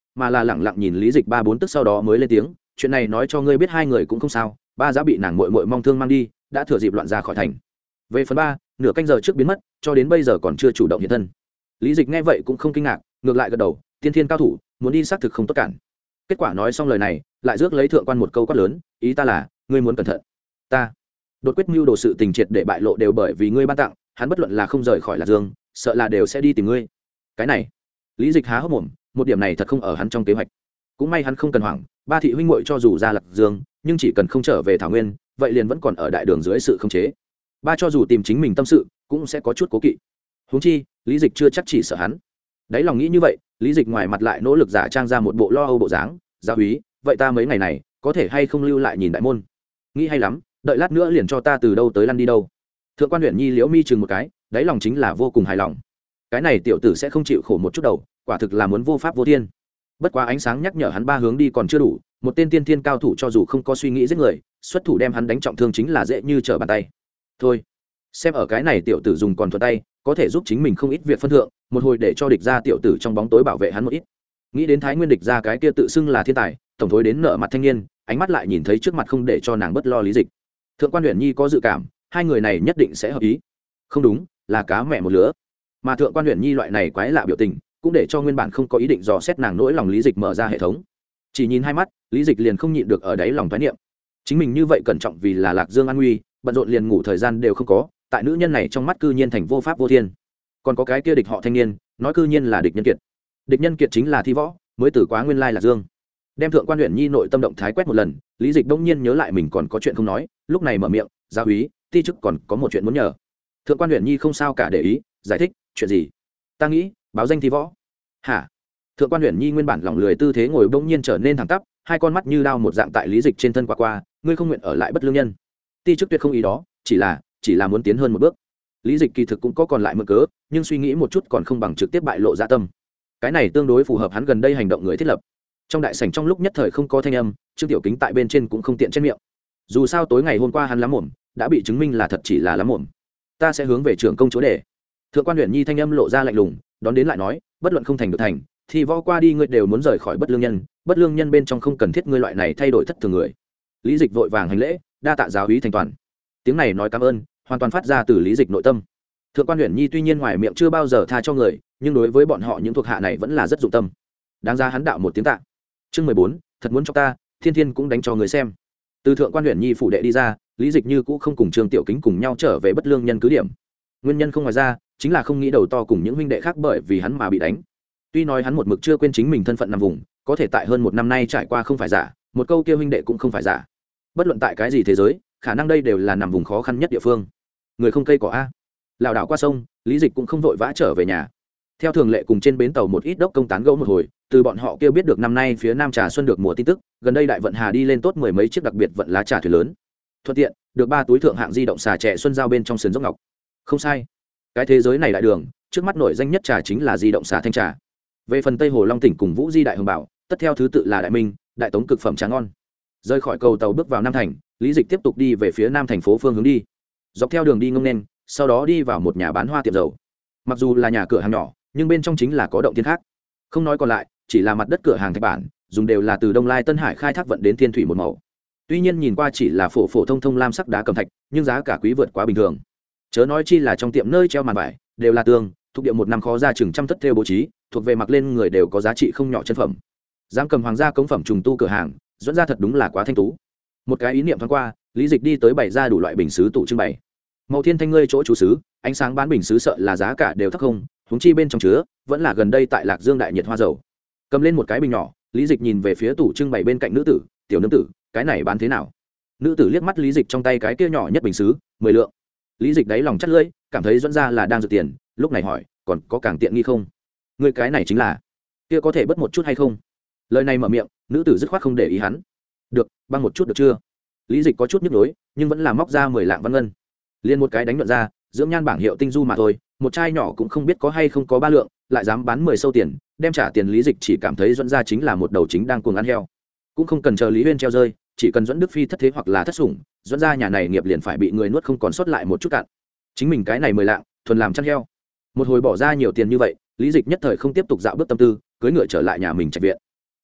mà là lẳng lặng nhìn lý dịch ba bốn tức sau đó mới lên tiếng, chuyện này nói cho ngươi biết hai người cũng không sao, ba giá bị nàng muội muội mong thương mang đi, đã thừa dịp loạn ra khỏi thành. Về phần ba, nửa canh giờ trước biến mất, cho đến bây giờ còn chưa chủ động hiện thân. Lý dịch nghe vậy cũng không kinh ngạc, ngược lại gật đầu, tiên thiên cao thủ, muốn đi xác thực không tốt cản. Kết quả nói xong lời này, lại rước lấy thượng quan một câu quát lớn, ý ta là, ngươi muốn cẩn thận. Ta đột quyết mưu đồ sự tình triệt để bại lộ đều bởi vì ngươi ban tặng, hắn bất luận là không rời khỏi Lạc Dương, sợ là đều sẽ đi tìm ngươi. Cái này, Lý dịch há hốc mồm, một điểm này thật không ở hắn trong kế hoạch. Cũng may hắn không cần hoảng, ba thị huynh muội cho dù ra Lạc Dương, nhưng chỉ cần không trở về Thảo Nguyên, vậy liền vẫn còn ở đại đường dưới sự khống chế. Ba cho dù tìm chính mình tâm sự, cũng sẽ có chút cố kỵ. Huống chi, Lý dịch chưa chắc chỉ sợ hắn. Đấy lòng nghĩ như vậy, Lý dịch ngoài mặt lại nỗ lực giả trang ra một bộ lo âu bộ dáng, "Gia úy, vậy ta mấy ngày này, có thể hay không lưu lại nhìn đại môn?" "Nghĩ hay lắm, đợi lát nữa liền cho ta từ đâu tới lăn đi đâu." Thượng quan Uyển Nhi liễu mi chừng một cái, đáy lòng chính là vô cùng hài lòng. Cái này tiểu tử sẽ không chịu khổ một chút đầu, quả thực là muốn vô pháp vô thiên. Bất quá ánh sáng nhắc nhở hắn ba hướng đi còn chưa đủ, một tên tiên thiên cao thủ cho dù không có suy nghĩ giết người, xuất thủ đem hắn đánh trọng thương chính là dễ như trở bàn tay. Thôi, xem ở cái này tiểu tử dùng còn thuận tay, có thể giúp chính mình không ít việc phân thượng, một hồi để cho địch gia tiểu tử trong bóng tối bảo vệ hắn một ít. Nghĩ đến Thái Nguyên địch gia cái kia tự xưng là thiên tài, tổng thối đến nợ mặt thanh niên, ánh mắt lại nhìn thấy trước mặt không để cho nàng bất lo Lý dịch. Thượng quan Uyển Nhi có dự cảm, hai người này nhất định sẽ hợp ý. Không đúng, là cá mẹ một lứa. Mà thượng quan Uyển Nhi loại này quái lạ biểu tình, cũng để cho nguyên bản không có ý định dò xét nàng nỗi lòng Lý dịch mở ra hệ thống. Chỉ nhìn hai mắt, Lý dịch liền không nhịn được ở đáy lòng toái niệm. Chính mình như vậy cẩn trọng vì là Lạc Dương an nguy, bận rộn liền ngủ thời gian đều không có, tại nữ nhân này trong mắt cư nhiên thành vô pháp vô thiên. Còn có cái kia địch họ thanh niên, nói cư nhiên là địch nhân kiệt. Địch nhân kiệt chính là Thi Võ, mới từ quá nguyên lai Lạc Dương. Đem thượng quan Uyển Nhi nội tâm động thái quét một lần, Lý dịch đông nhiên nhớ lại mình còn có chuyện không nói, lúc này mở miệng, "Gia úy, ti chức còn có một chuyện muốn nhờ." Thượng quan Uyển Nhi không sao cả để ý, giải thích, "Chuyện gì?" "Ta nghĩ, báo danh Thi Võ." "Hả?" Thượng quan Uyển Nhi nguyên bản lỏng lười tư thế ngồi bỗng nhiên trở nên thẳng tắp, hai con mắt như đao một dạng tại Lý dịch trên thân qua qua, "Ngươi không nguyện ở lại Bất Lương Nhân?" "Ti chức tuyệt không ý đó, chỉ là, chỉ là muốn tiến hơn một bước." Lý dịch kỳ thực cũng có còn lại mượn cớ, nhưng suy nghĩ một chút còn không bằng trực tiếp bại lộ dạ tâm. Cái này tương đối phù hợp hắn gần đây hành động người thiết lập. Trong đại sảnh trong lúc nhất thời không có thanh âm, Trương Tiểu Kính tại bên trên cũng không tiện trên miệng. Dù sao tối ngày hôm qua hắn lắm mồm, đã bị chứng minh là thật chỉ là lắm mồm. "Ta sẽ hướng về trưởng công chúa để." Thượng quan Uyển Nhi thanh âm lộ ra lạnh lùng, đón đến lại nói, "Bất luận không thành được thành, thì võ qua đi ngươi đều muốn rời khỏi Bất Lương Nhân, Bất Lương Nhân bên trong không cần thiết ngươi loại này thay đổi thất thường người." Lý dịch vội vàng hành lễ, "Đa tạ giáo úy thành toàn." Tiếng này nói cảm ơn, hoàn toàn phát ra từ Lý dịch nội tâm. Thượng quan Uyển Nhi tuy nhiên ngoài miệng chưa bao giờ tha cho người, nhưng đối với bọn họ những thuộc hạ này vẫn là rất dụng tâm. Đáng ra hắn đạo một tiếng tạ. Chương mười bốn, thật muốn cho ta, thiên thiên cũng đánh cho người xem. Từ thượng quan Uyển Nhi phủ đệ đi ra, Lý dịch như cũ không cùng Trương Tiểu Kính cùng nhau trở về Bất Lương Nhân cứ điểm. Nguyên nhân không ngoài ra, chính là không nghĩ đầu to cùng những huynh đệ khác bởi vì hắn mà bị đánh. Tuy nói hắn một mực chưa quên chính mình thân phận nằm vùng, có thể tại hơn một năm nay trải qua không phải giả, một câu kia huynh đệ cũng không phải giả. Bất luận tại cái gì thế giới, khả năng đây đều là nằm vùng khó khăn nhất địa phương. Người không cây cỏ a. Lảo đảo qua sông, Lý dịch cũng không vội vã trở về nhà. Theo thường lệ cùng trên bến tàu một ít đốc công tán gẫu một hồi, từ bọn họ kêu biết được năm nay phía Nam Trà Xuân được mùa tin tức, gần đây đại vận hà đi lên tốt mười mấy chiếc đặc biệt vận lá trà thuyền lớn. Thuận tiện, được ba túi thượng hạng di động xà trẻ xuân giao bên trong sườn dốc ngọc. Không sai, cái thế giới này đại đường, trước mắt nổi danh nhất trà chính là di động xà thanh trà. Về phần Tây Hồ Long tỉnh cùng Vũ Di đại hồng bảo, tất theo thứ tự là Đại Minh, Đại Tống cực phẩm trà ngon. Rời khỏi cầu tàu bước vào Nam thành, Lý dịch tiếp tục đi về phía Nam thành phố phương hướng đi. Dọc theo đường đi ngông nên, sau đó đi vào một nhà bán hoa tiệm dầu. Mặc dù là nhà cửa hàng nhỏ, nhưng bên trong chính là có động thiên khác. Không nói còn lại, chỉ là mặt đất cửa hàng thạch bản, dùng đều là từ Đông Lai Tân Hải khai thác vận đến Thiên Thủy một màu. Tuy nhiên nhìn qua chỉ là phổ phổ thông thông lam sắc đá cẩm thạch, nhưng giá cả quý vượt quá bình thường. Chớ nói chi là trong tiệm nơi treo màn vải, đều là tường, thuộc địa một năm khó ra chừng trăm thất theo bố trí, thuộc về mặc lên người đều có giá trị không nhỏ chân phẩm. Dám cầm hoàng gia cống phẩm trùng tu cửa hàng, dẫn ra thật đúng là quá thanh tú. Một cái ý niệm thoáng qua, Lý dịch đi tới bày ra đủ loại bình sứ tủ trưng bày. Màu thiên thanh ngươi chỗ chủ sứ, ánh sáng bán bình sứ sợ là giá cả đều thấp không, huống chi bên trong chứa vẫn là gần đây tại Lạc Dương đại nhiệt hoa dầu. Cầm lên một cái bình nhỏ, Lý dịch nhìn về phía tủ trưng bày bên cạnh nữ tử, "Tiểu nương tử, cái này bán thế nào?" Nữ tử liếc mắt Lý dịch trong tay cái kia nhỏ nhất bình sứ, mười lượng. Lý dịch đáy lòng chắt lưỡi, cảm thấy dẫn ra là đang giật tiền, lúc này hỏi, "Còn có càng tiện nghi không?" "Người cái này chính là, kia có thể bớt một chút hay không?" Lời này mở miệng, nữ tử dứt khoát không để ý hắn. "Được, băng một chút được chưa?" Lý dịch có chút nhức nhối, nhưng vẫn là móc ra mười lạng văn ngân. Liên một cái đánh luận ra, dưỡng nhan bảng hiệu tinh du mà thôi, một chai nhỏ cũng không biết có hay không có ba lượng, lại dám bán mười sâu tiền, đem trả tiền. Lý dịch chỉ cảm thấy dẫn ra chính là một đầu chính đang cuồng ăn heo. Cũng không cần chờ Lý Huyên treo rơi, chỉ cần dẫn Đức Phi thất thế hoặc là thất sủng, dẫn ra nhà này nghiệp liền phải bị người nuốt không còn sót lại một chút cạn. Chính mình cái này mười lạng, thuần làm chăn heo. Một hồi bỏ ra nhiều tiền như vậy, Lý dịch nhất thời không tiếp tục dạo bước tâm tư, cưỡi ngựa trở lại nhà mình trạch viện.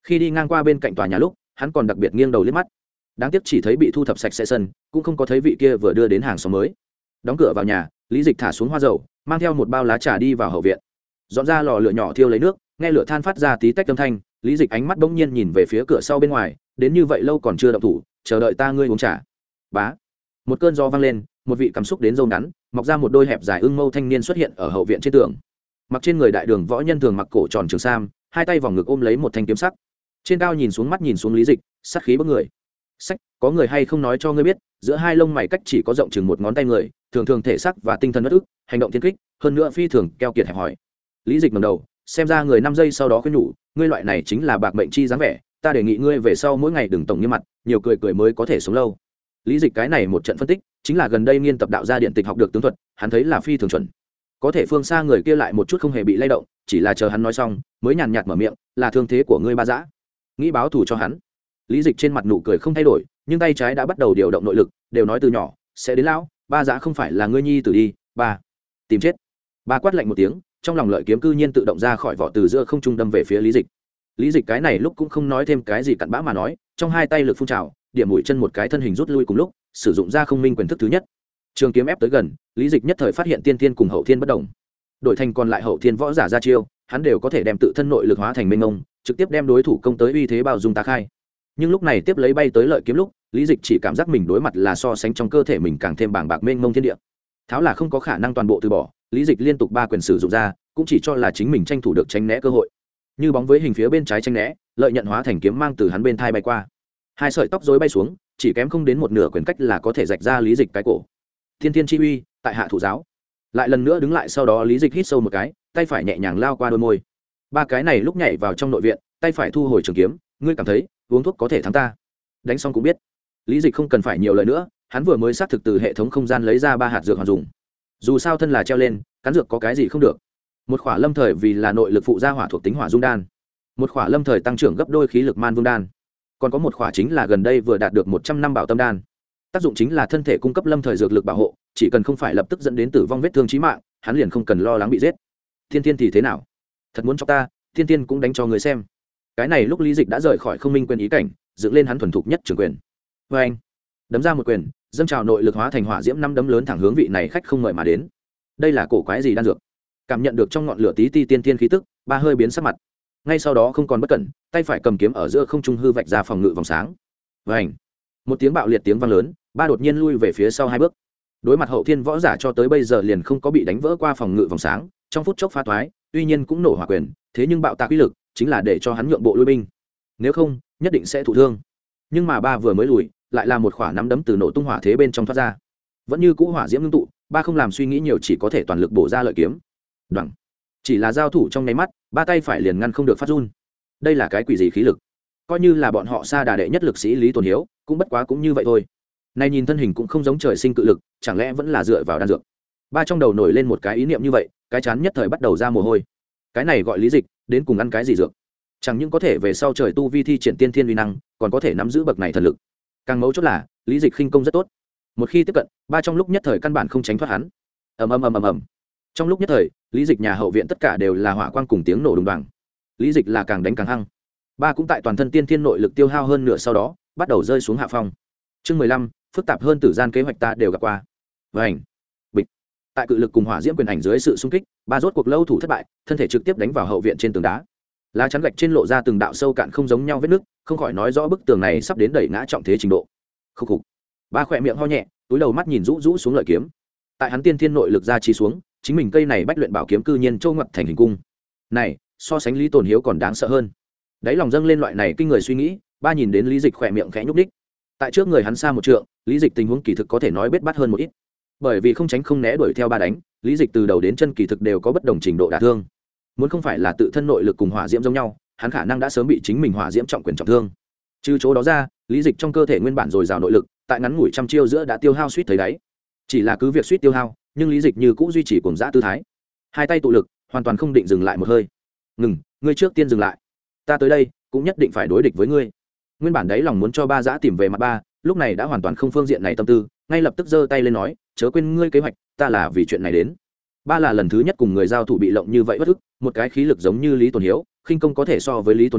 khi đi ngang qua bên cạnh tòa nhà lúc hắn còn đặc biệt nghiêng đầu liếc mắt, đáng tiếc chỉ thấy bị thu thập sạch sẽ sân, cũng không có thấy vị kia vừa đưa đến hàng xóm mới. Đóng cửa vào nhà, Lý Dịch thả xuống hoa dầu, mang theo một bao lá trà đi vào hậu viện, dọn ra lò lửa nhỏ thiêu lấy nước, nghe lửa than phát ra tí tách âm thanh. Lý Dịch ánh mắt bỗng nhiên nhìn về phía cửa sau bên ngoài, đến như vậy lâu còn chưa động thủ, chờ đợi ta ngươi uống trà. Bá, một cơn gió vang lên, một vị cảm xúc đến râu ngắn, mọc ra một đôi hẹp dài ưng mâu thanh niên xuất hiện ở hậu viện trên tường. Mặc trên người đại đường võ nhân thường mặc cổ tròn trường sam, hai tay vòng ngực ôm lấy một thanh kiếm sắc, trên cao nhìn xuống mắt nhìn xuống Lý Dịch, sát khí bức người. Sách, có người hay không nói cho ngươi biết, giữa hai lông mày cách chỉ có rộng chừng một ngón tay người, thường thường thể xác và tinh thần bất ức, hành động thiên kích, hơn nữa phi thường keo kiệt hẹp hòi. Lý Dịch ngẩng đầu, xem ra người năm giây sau đó khuyên nhủ, ngươi loại này chính là bạc mệnh chi dáng vẻ, ta đề nghị ngươi về sau mỗi ngày đừng tổng như mặt, nhiều cười cười mới có thể sống lâu. Lý Dịch cái này một trận phân tích, chính là gần đây nghiên tập đạo gia điện tịch học được tướng thuật, hắn thấy là phi thường chuẩn. Có thể phương xa người kia lại một chút không hề bị lay động, chỉ là chờ hắn nói xong, mới nhàn nhạt mở miệng, là thương thế của ngươi ba dã, nghĩ báo thù cho hắn. Lý Dịch trên mặt nụ cười không thay đổi, nhưng tay trái đã bắt đầu điều động nội lực, đều nói từ nhỏ sẽ đến lão, ba dã không phải là ngươi nhi tử đi, ba tìm chết. Ba quát lạnh một tiếng, trong lòng lợi kiếm cư nhiên tự động ra khỏi vỏ từ giữa không trung đâm về phía Lý Dịch. Lý Dịch cái này lúc cũng không nói thêm cái gì cặn bã mà nói, trong hai tay lực phun trào, điểm mũi chân một cái thân hình rút lui cùng lúc, sử dụng ra không minh quyền thức thứ nhất. Trường kiếm ép tới gần, Lý Dịch nhất thời phát hiện tiên thiên cùng hậu thiên bất động. Đổi thành còn lại hậu thiên võ giả ra chiêu, hắn đều có thể đem tự thân nội lực hóa thành mênh mông, trực tiếp đem đối thủ công tới uy thế bao dung tá khai. Nhưng lúc này tiếp lấy bay tới lợi kiếm lúc, Lý Dịch chỉ cảm giác mình đối mặt là so sánh trong cơ thể mình càng thêm bàng bạc mênh mông thiên địa. Tháo là không có khả năng toàn bộ từ bỏ, Lý Dịch liên tục ba quyền sử dụng ra, cũng chỉ cho là chính mình tranh thủ được tránh né cơ hội. Như bóng với hình phía bên trái tránh né, lợi nhận hóa thành kiếm mang từ hắn bên thai bay qua. Hai sợi tóc rối bay xuống, chỉ kém không đến một nửa quyền cách là có thể rạch ra Lý Dịch cái cổ. Thiên thiên chi uy, tại hạ thủ giáo. Lại lần nữa đứng lại, sau đó Lý Dịch hít sâu một cái, tay phải nhẹ nhàng lao qua đôi môi. Ba cái này lúc nhảy vào trong nội viện, tay phải thu hồi trường kiếm, ngươi cảm thấy uống thuốc có thể thắng ta? Đánh xong cũng biết. Lý Dịch không cần phải nhiều lời nữa, hắn vừa mới xác thực từ hệ thống không gian lấy ra ba hạt dược hoàn dùng. Dù sao thân là treo lên, cắn dược có cái gì không được. Một khỏa lâm thời vì là nội lực phụ gia hỏa thuộc tính hỏa dung đan, một khỏa lâm thời tăng trưởng gấp đôi khí lực man vương đan, còn có một khỏa chính là gần đây vừa đạt được một trăm năm bảo tâm đan. Tác dụng chính là thân thể cung cấp lâm thời dược lực bảo hộ, chỉ cần không phải lập tức dẫn đến tử vong vết thương chí mạng, hắn liền không cần lo lắng bị giết. Thiên Thiên thì thế nào? Thật muốn cho ta, Thiên Thiên cũng đánh cho người xem. Cái này lúc Lý Dịch đã rời khỏi không minh quyền ý cảnh, dựng lên hắn thuần thục nhất trường quyền. Và anh đấm ra một quyền, dâng trào nội lực hóa thành hỏa diễm năm đấm lớn thẳng hướng vị này khách không mời mà đến. Đây là cổ quái gì đan dược? Cảm nhận được trong ngọn lửa tí ti tiên tiên khí tức, ba hơi biến sắc mặt. Ngay sau đó không còn bất cẩn, tay phải cầm kiếm ở giữa không trung hư vạch ra phòng ngự vòng sáng. Vành, một tiếng bạo liệt tiếng vang lớn, ba đột nhiên lui về phía sau hai bước. Đối mặt hậu thiên võ giả cho tới bây giờ liền không có bị đánh vỡ qua phòng ngự vòng sáng, trong phút chốc phá toái, tuy nhiên cũng nổ hỏa quyền, thế nhưng bạo tạc uy lực chính là để cho hắn nhượng bộ lui binh. Nếu không, nhất định sẽ thụ thương. Nhưng mà ba vừa mới lùi, lại là một quả nắm đấm từ nổ tung hỏa thế bên trong thoát ra. Vẫn như cũ hỏa diễm ngưng tụ, ba không làm suy nghĩ nhiều, chỉ có thể toàn lực bổ ra lợi kiếm. Đoằng. Chỉ là giao thủ trong nháy mắt, ba tay phải liền ngăn không được phát run. Đây là cái quỷ gì khí lực? Coi như là bọn họ xa đà đệ nhất lực sĩ Lý Tồn Hiếu, cũng bất quá cũng như vậy thôi. Này nhìn thân hình cũng không giống trời sinh cự lực, chẳng lẽ vẫn là dựa vào đan dược? Ba trong đầu nổi lên một cái ý niệm như vậy, cái chán nhất thời bắt đầu ra mồ hôi. Cái này gọi Lý Dịch, đến cùng ăn cái gì dược? Chẳng những có thể về sau trời tu vi thi triển tiên thiên uy năng, còn có thể nắm giữ bậc này thần lực. Càng mấu chốt là, Lý Dịch khinh công rất tốt. Một khi tiếp cận, ba trong lúc nhất thời căn bản không tránh thoát hắn. Ầm ầm ầm ầm ầm. Trong lúc nhất thời, Lý Dịch nhà hậu viện tất cả đều là hỏa quang cùng tiếng nổ đùng đoàng. Lý Dịch là càng đánh càng hăng. Ba cũng tại toàn thân tiên thiên nội lực tiêu hao hơn nửa sau đó, bắt đầu rơi xuống hạ phong. Chương mười lăm, phức tạp hơn tử gian kế hoạch ta đều gặp qua. Vành. Bịch. Tại cự lực cùng hỏa diễm quyền ảnh dưới sự xung kích, ba rốt cuộc lâu thủ thất bại, thân thể trực tiếp đánh vào hậu viện trên tường đá. Lá chắn gạch trên lộ ra từng đạo sâu cạn không giống nhau vết nứt, không khỏi nói rõ bức tường này sắp đến đẩy ngã trọng thế trình độ. Khúc khục. Ba khỏe miệng ho nhẹ, túi đầu mắt nhìn rũ rũ xuống lợi kiếm. Tại hắn tiên thiên nội lực ra chi xuống, chính mình cây này bách luyện bảo kiếm cư nhiên trâu ngoặt thành hình cung. Này, so sánh Lý Tồn Hiếu còn đáng sợ hơn. Đáy lòng dâng lên loại này kinh người suy nghĩ, ba nhìn đến Lý Dịch khỏe miệng khẽ nhúc nhích. Tại trước người hắn xa một trượng, Lý Dịch tình huống kỳ thực có thể nói bết bát hơn một ít. Bởi vì không tránh không né đuổi theo ba đánh, Lý Dịch từ đầu đến chân kỳ thực đều có bất đồng trình độ đả thương. Muốn không phải là tự thân nội lực cùng hỏa diễm giống nhau, hắn khả năng đã sớm bị chính mình hỏa diễm trọng quyền trọng thương. Trừ chỗ đó ra, Lý Dịch trong cơ thể nguyên bản dồi dào nội lực, tại ngắn ngủi trăm chiêu giữa đã tiêu hao suýt thấy đáy. Chỉ là cứ việc suýt tiêu hao, nhưng Lý Dịch như cũ duy trì cuồng dã tư thái. Hai tay tụ lực, hoàn toàn không định dừng lại một hơi. "Ngừng, ngươi trước tiên dừng lại. Ta tới đây, cũng nhất định phải đối địch với ngươi." Nguyên bản đấy lòng muốn cho ba dã tìm về mặt ba, lúc này đã hoàn toàn không phương diện này tâm tư, ngay lập tức giơ tay lên nói, "Chớ quên ngươi kế hoạch, ta là vì chuyện này đến." Ba là lần thứ nhất cùng người giao thủ bị lộng như vậy bất ức, một cái khí lực giống như Lý Tồn Hiếu, khinh công có thể so với Lý Tồn Nhẫn,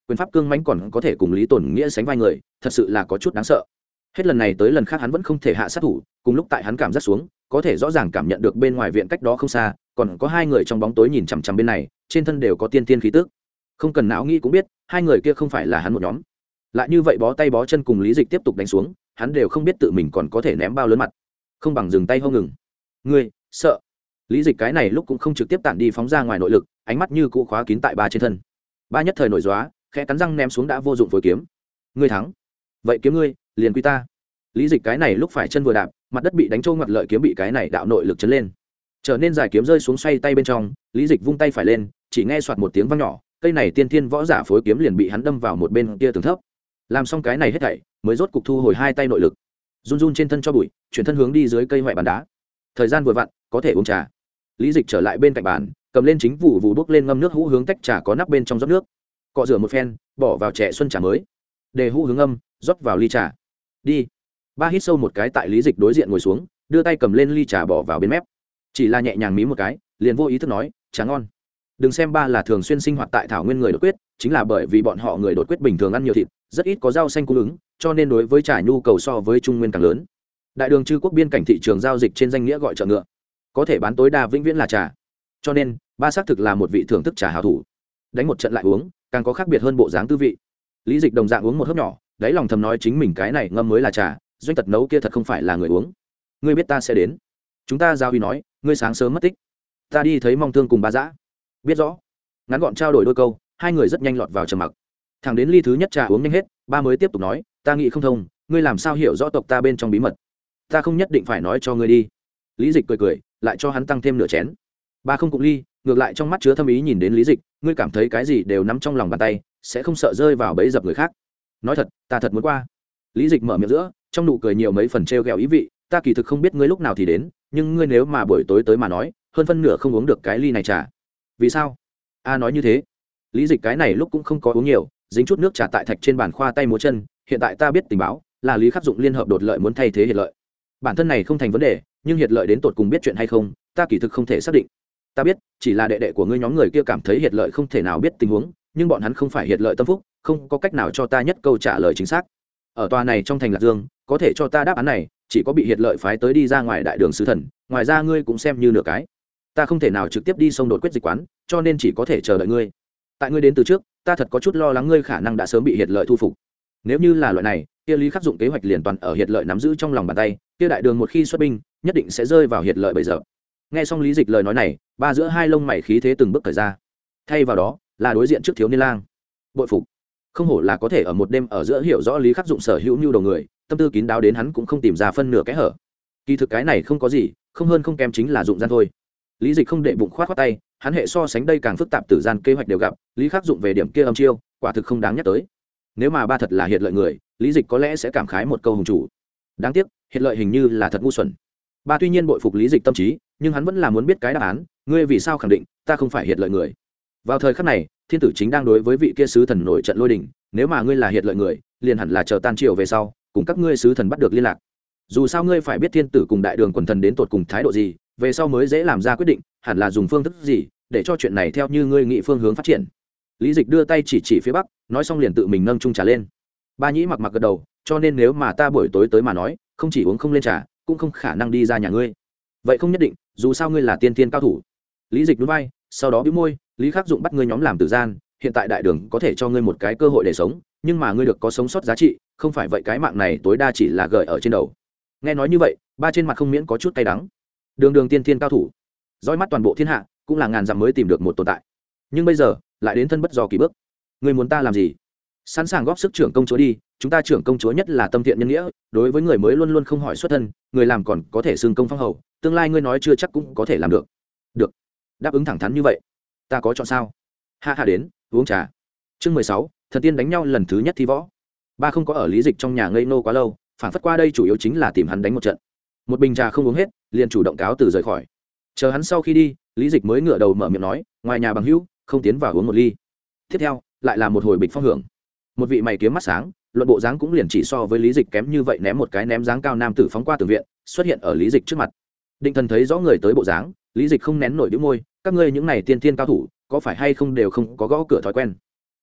quyền pháp cương mãnh còn có thể cùng lý tồn nghĩa sánh vai người, thật sự là có chút đáng sợ. Hết lần này tới lần khác hắn vẫn không thể hạ sát thủ, cùng lúc tại hắn cảm giác xuống có thể rõ ràng cảm nhận được bên ngoài viện cách đó không xa còn có hai người trong bóng tối nhìn chằm chằm bên này, trên thân đều có tiên tiên khí tức. Không cần não nghĩ cũng biết hai người kia không phải là hắn một nhóm. Lại như vậy bó tay bó chân cùng Lý Dịch tiếp tục đánh xuống, hắn đều không biết tự mình còn có thể ném bao lớn mặt, không bằng dừng tay hô ngừng. Ngươi sợ? Lý Dịch cái này lúc cũng không trực tiếp tản đi phóng ra ngoài nội lực, ánh mắt như cũ khóa kín tại ba trên thân. Ba nhất thời nổi gióa, khẽ cắn răng ném xuống đã vô dụng phối kiếm. Ngươi thắng. Vậy kiếm ngươi liền quy ta. Lý Dịch cái này lúc phải chân vừa đạp, mặt đất bị đánh trâu ngoặt lợi kiếm bị cái này đạo nội lực chấn lên, trở nên dài kiếm rơi xuống xoay tay bên trong. Lý Dịch vung tay phải lên, chỉ nghe soạt một tiếng vang nhỏ, cây này tiên thiên võ giả phối kiếm liền bị hắn đâm vào một bên kia tường thấp. Làm xong cái này hết thảy, mới rốt cục thu hồi hai tay nội lực, run run trên thân cho bụi, chuyển thân hướng đi dưới cây hoại bàn đá. Thời gian vừa vặn, có thể uống trà. Lý Dịch trở lại bên cạnh bàn, cầm lên chính vụ vụ bốc lên ngâm nước hũ hướng tách trà có nắp bên trong rót nước, cọ rửa một phen, bỏ vào chè xuân trà mới, để hũ hướng âm, rót vào ly trà. Đi. Ba hít sâu một cái tại Lý Dịch đối diện ngồi xuống, đưa tay cầm lên ly trà bỏ vào bên mép, chỉ là nhẹ nhàng mí một cái, liền vô ý thức nói, trà ngon. Đừng xem ba là thường xuyên sinh hoạt tại thảo nguyên người đột quyết, chính là bởi vì bọn họ người đột quyết bình thường ăn nhiều thịt, rất ít có rau xanh cung ứng, cho nên đối với trà nhu cầu so với trung nguyên càng lớn. Đại đường chư quốc biên cảnh thị trường giao dịch trên danh nghĩa gọi chợ ngựa, có thể bán tối đa vĩnh viễn là trà, cho nên ba xác thực là một vị thưởng thức trà hảo thủ. Đánh một trận lại uống, càng có khác biệt hơn bộ dáng tư vị. Lý Dịch đồng dạng uống một hớp nhỏ, đáy lòng thầm nói chính mình cái này ngâm mới là trà, doanh tật nấu kia thật không phải là người uống. Ngươi biết ta sẽ đến. Chúng ta giao huy nói, ngươi sáng sớm mất tích, ta đi thấy mong thương cùng ba dã. Biết rõ. Ngắn gọn trao đổi đôi câu, hai người rất nhanh lọt vào trầm mặc. Thẳng đến ly thứ nhất trà uống nhanh hết, ba mới tiếp tục nói, ta nghĩ không thông, ngươi làm sao hiểu rõ tộc ta bên trong bí mật? Ta không nhất định phải nói cho ngươi đi. Lý Dịch cười cười, lại cho hắn tăng thêm nửa chén. Ba không cụng ly, ngược lại trong mắt chứa thâm ý nhìn đến Lý Dịch, ngươi cảm thấy cái gì đều nắm trong lòng bàn tay, sẽ không sợ rơi vào bẫy dập người khác. Nói thật, ta thật muốn qua. Lý Dịch mở miệng giữa, trong nụ cười nhiều mấy phần trêu ghẹo ý vị, ta kỳ thực không biết ngươi lúc nào thì đến, nhưng ngươi nếu mà buổi tối tới mà nói, hơn phân nửa không uống được cái ly này trà. Vì sao? A nói như thế. Lý Dịch cái này lúc cũng không có uống nhiều, dính chút nước trà tại thạch trên bàn khoa tay múa chân, hiện tại ta biết tình báo, là Lý Khắc Dụng liên hợp đột lợi muốn thay thế Hiệt Lợi. Bản thân này không thành vấn đề, nhưng Hiệt Lợi đến tột cùng biết chuyện hay không, ta kỳ thực không thể xác định. Ta biết, chỉ là đệ đệ của ngươi nhóm người kia cảm thấy Hiệt Lợi không thể nào biết tình huống, nhưng bọn hắn không phải Hiệt Lợi tâm phúc, không có cách nào cho ta nhất câu trả lời chính xác. Ở tòa này trong thành Lạc Dương, có thể cho ta đáp án này, chỉ có bị Hiệt Lợi phái tới đi ra ngoài đại đường sứ thần, ngoài ra ngươi cũng xem như nửa cái. Ta không thể nào trực tiếp đi sông đột quyết dịch quán, cho nên chỉ có thể chờ đợi ngươi. Tại ngươi đến từ trước, ta thật có chút lo lắng ngươi khả năng đã sớm bị Hiệt Lợi thu phục. Nếu như là loại này, kia Lý Khắc Dụng kế hoạch liền toàn ở Hiệt Lợi nắm giữ trong lòng bàn tay, kia đại đường một khi xuất binh, nhất định sẽ rơi vào Hiệt Lợi bấy giờ. Nghe xong Lý Dịch lời nói này, ba giữa hai lông mày khí thế từng bước thời ra. Thay vào đó, là đối diện trước thiếu niên lang. Bội phục. Không hổ là có thể ở một đêm ở giữa hiểu rõ Lý Khắc Dụng sở hữu nhu đầu người, tâm tư kín đáo đến hắn cũng không tìm ra phân nửa cái hở. Kỳ thực cái này không có gì, không hơn không kém chính là dụng gian thôi. Lý Dịch không để bụng khoát khoát tay, hắn hệ so sánh đây càng phức tạp tử gian kế hoạch đều gặp, Lý Khắc Dụng về điểm kia âm chiêu, quả thực không đáng nhắc tới. Nếu mà ba thật là Hiệt Lợi người, Lý Dịch có lẽ sẽ cảm khái một câu hùng chủ. Đáng tiếc, Hiệt Lợi hình như là thật ngu xuẩn. Ba tuy nhiên bội phục Lý Dịch tâm trí, nhưng hắn vẫn là muốn biết cái đáp án, ngươi vì sao khẳng định ta không phải Hiệt Lợi người? Vào thời khắc này, thiên tử chính đang đối với vị kia sứ thần nổi trận lôi đình, nếu mà ngươi là Hiệt Lợi người, liền hẳn là chờ tan triều về sau, cùng các ngươi sứ thần bắt được liên lạc. Dù sao ngươi phải biết thiên tử cùng đại đường quần thần đến tột cùng thái độ gì, về sau mới dễ làm ra quyết định, hẳn là dùng phương thức gì để cho chuyện này theo như ngươi nghị phương hướng phát triển. Lý Dịch đưa tay chỉ chỉ phía bắc, nói xong liền tự mình nâng chung trà lên. Ba nhĩ mặc mặc gật đầu, cho nên nếu mà ta buổi tối tới mà nói, không chỉ uống không lên trà, cũng không khả năng đi ra nhà ngươi. Vậy không nhất định, dù sao ngươi là tiên tiên cao thủ. Lý Dịch nhún vai, sau đó bĩu môi, Lý Khắc Dụng bắt ngươi nhóm làm tử gian, hiện tại đại đường có thể cho ngươi một cái cơ hội để sống, nhưng mà ngươi được có sống sót giá trị, không phải vậy cái mạng này tối đa chỉ là gợi ở trên đầu. Nghe nói như vậy, ba trên mặt không miễn có chút cay đắng. Đường đường tiên tiên cao thủ, dõi mắt toàn bộ thiên hạ, cũng là ngàn dặm mới tìm được một tồn tại. Nhưng bây giờ, lại đến thân bất do kỳ bước. Ngươi muốn ta làm gì? Sẵn sàng góp sức trưởng công chúa đi, chúng ta trưởng công chúa nhất là tâm thiện nhân nghĩa, đối với người mới luôn luôn không hỏi xuất thân, người làm còn có thể xưng công phong hầu, tương lai ngươi nói chưa chắc cũng có thể làm được. Được. Đáp ứng thẳng thắn như vậy, ta có chọn sao? Ha ha, đến, uống trà. Chương mười sáu, thần tiên đánh nhau lần thứ nhất thi võ. Ba không có ở Lý Dịch trong nhà ngây nô quá lâu, phản phất qua đây chủ yếu chính là tìm hắn đánh một trận. Một bình trà không uống hết, liền chủ động cáo từ rời khỏi. Chờ hắn sau khi đi, Lý Dịch mới ngửa đầu mở miệng nói, ngoài nhà bằng hữu, không tiến vào uống một ly. Tiếp theo, lại là một hồi bịch phong hưởng. Một vị mày kiếm mắt sáng, luận bộ dáng cũng liền chỉ so với Lý Dịch kém như vậy, ném một cái ném dáng cao nam tử phóng qua tường viện, xuất hiện ở Lý Dịch trước mặt. Định Thần thấy rõ người tới bộ dáng, Lý Dịch không nén nổi bĩu môi, các ngươi những này tiên tiên cao thủ, có phải hay không đều không có gõ cửa thói quen.